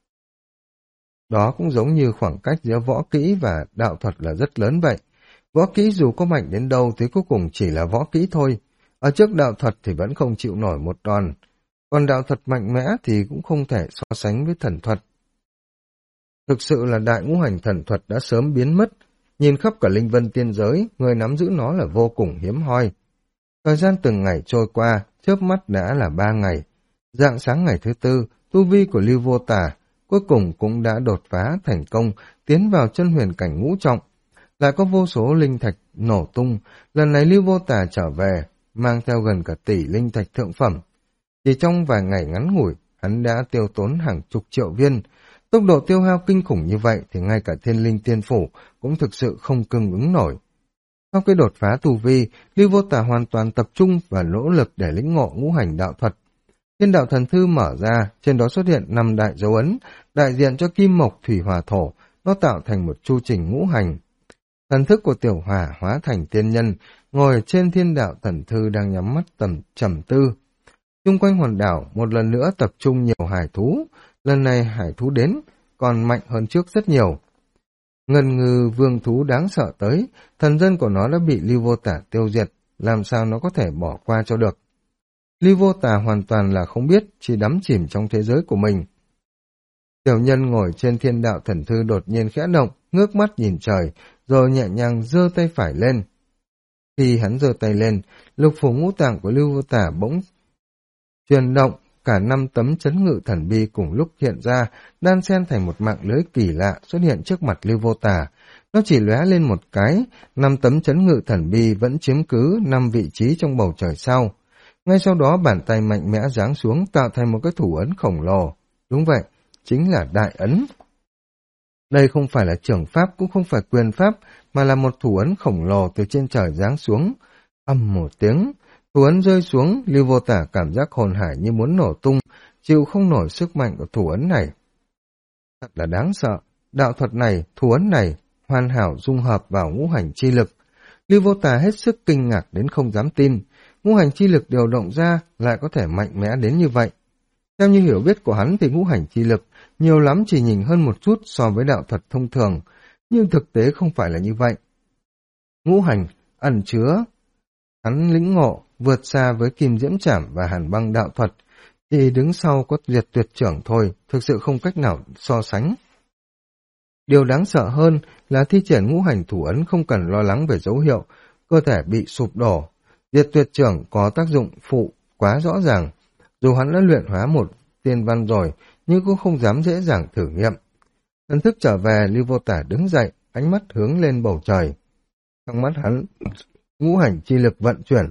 Đó cũng giống như khoảng cách giữa võ kỹ và đạo thuật là rất lớn vậy. Võ kỹ dù có mạnh đến đâu thì cuối cùng chỉ là võ kỹ thôi. Ở trước đạo thuật thì vẫn không chịu nổi một đòn. Còn đạo thuật mạnh mẽ thì cũng không thể so sánh với thần thuật. Thực sự là đại ngũ hành thần thuật đã sớm biến mất Nhìn khắp cả linh vân tiên giới, người nắm giữ nó là vô cùng hiếm hoi. Thời gian từng ngày trôi qua, chớp mắt đã là 3 ngày. Rạng sáng ngày thứ tư, tu vi của Lưu Vô Tà cuối cùng cũng đã đột phá thành công, tiến vào chân huyền cảnh ngũ trọng. Lại có vô số linh thạch nổ tung, lần này Lưu Vô Tà trở về, mang theo gần cả tỷ linh thạch thượng phẩm. Chỉ trong vài ngày ngắn ngủi, hắn đã tiêu tốn hàng chục triệu viên. Tốc độ tiêu hao kinh khủng như vậy thì ngay cả thiên linh tiên phủ cũng thực sự không cứng ứng nổi. Sau cái đột phá tu vi, Lưu Vô Tà hoàn toàn tập trung và nỗ lực để lĩnh ngộ ngũ hành đạo thuật. Thiên đạo thần thư mở ra, trên đó xuất hiện 5 đại dấu ấn, đại diện cho kim mộc thủy hỏa thổ, nó tạo thành một chu trình ngũ hành. Thần thức của Tiểu Hỏa hóa thành tiên nhân, ngồi trên thiên đạo thần thư đang nhắm mắt trầm tư. Chung quanh hòn đảo một lần nữa tập trung nhiều hải thú, lần này hải thú đến, còn mạnh hơn trước rất nhiều. Ngân ngư vương thú đáng sợ tới, thần dân của nó đã bị Lưu Vô Tà tiêu diệt, làm sao nó có thể bỏ qua cho được. Lưu Vô Tà hoàn toàn là không biết, chỉ đắm chìm trong thế giới của mình. Tiểu nhân ngồi trên thiên đạo thần thư đột nhiên khẽ động, ngước mắt nhìn trời, rồi nhẹ nhàng giơ tay phải lên. Khi hắn giơ tay lên, lục phủ ngũ tạng của Lưu Vô Tà bỗng chuyển động, cả 5 tấm chấn ngự thần bi cùng lúc hiện ra, đan xen thành một mạng lưới kỳ lạ xuất hiện trước mặt Lưu Vô Tà. Nó chỉ lóe lên một cái, 5 tấm chấn ngự thần bi vẫn chiếm cứ 5 vị trí trong bầu trời sao. Ngay sau đó bàn tay mạnh mẽ giáng xuống tạo thành một cái thủ ấn khổng lồ. Đúng vậy, chính là đại ấn. Đây không phải là trưởng pháp cũng không phải quyền pháp, mà là một thủ ấn khổng lồ từ trên trời giáng xuống. Ầm một tiếng, thủ ấn rơi xuống, Lưu Vô Tà cảm giác hồn hải như muốn nổ tung, chịu không nổi sức mạnh của thủ ấn này. Thật là đáng sợ, đạo thuật này, thủ ấn này, hoàn hảo dung hợp vào ngũ hành chi lực. Lưu Vô Tà hết sức kinh ngạc đến không dám tin, ngũ hành chi lực điều động ra lại có thể mạnh mẽ đến như vậy. Theo như hiểu biết của hắn thì ngũ hành chi lực nhiều lắm chỉ nhìn hơn một chút so với đạo thuật thông thường, nhưng thực tế không phải là như vậy. Ngũ hành ẩn chứa hắn lĩnh ngộ vượt xa với kim diễm trảm và hàn băng đạo thuật, chỉ đứng sau có diệt tuyệt trưởng thôi, thực sự không cách nào so sánh. Điều đáng sợ hơn là thi triển ngũ hành thủ ấn không cần lo lắng về dấu hiệu, cơ thể bị sụp đổ. Diệt tuyệt trưởng có tác dụng phụ quá rõ ràng, dù hắn đã luyện hóa một tiên văn rồi, nhưng cũng không dám dễ dàng thử nghiệm. Thần thức trở về, Lưu Vô Tà đứng dậy, ánh mắt hướng lên bầu trời. Trong mắt hắn, ngũ hành chi lực vận chuyển,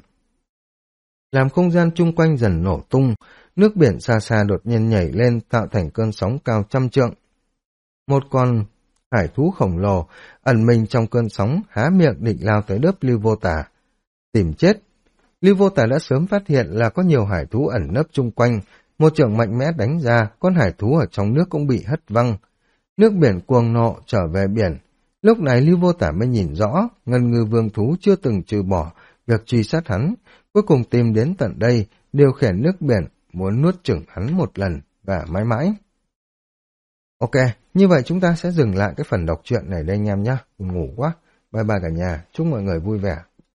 làm không gian chung quanh dần nổ tung, nước biển xa xa đột nhiên nhảy lên tạo thành cơn sóng cao 100 trượng. Một con hải thú khổng lồ ẩn mình trong cơn sóng há miệng định lao tới đớp Lưu Vô Tà. Tìm chết! Lưu Vô Tà đã sớm phát hiện là có nhiều hải thú ẩn nấp chung quanh, một chưởng mạnh mẽ đánh ra, con hải thú ở trong nước cũng bị hất văng. Nước biển cuồng nộ trở về biển. Lúc này Lưu Vô Tà mới nhìn rõ, ngân ngư vương thú chưa từng trừ bỏ việc truy sát hắn, cuối cùng tìm đến tận đây, điều khiển nước biển, muốn nuốt chửng hắn một lần và mãi mãi. Ok, như vậy chúng ta sẽ dừng lại cái phần đọc truyện này đây anh em nhé. Ngủ quá. Bye bye cả nhà, chúc mọi người vui vẻ.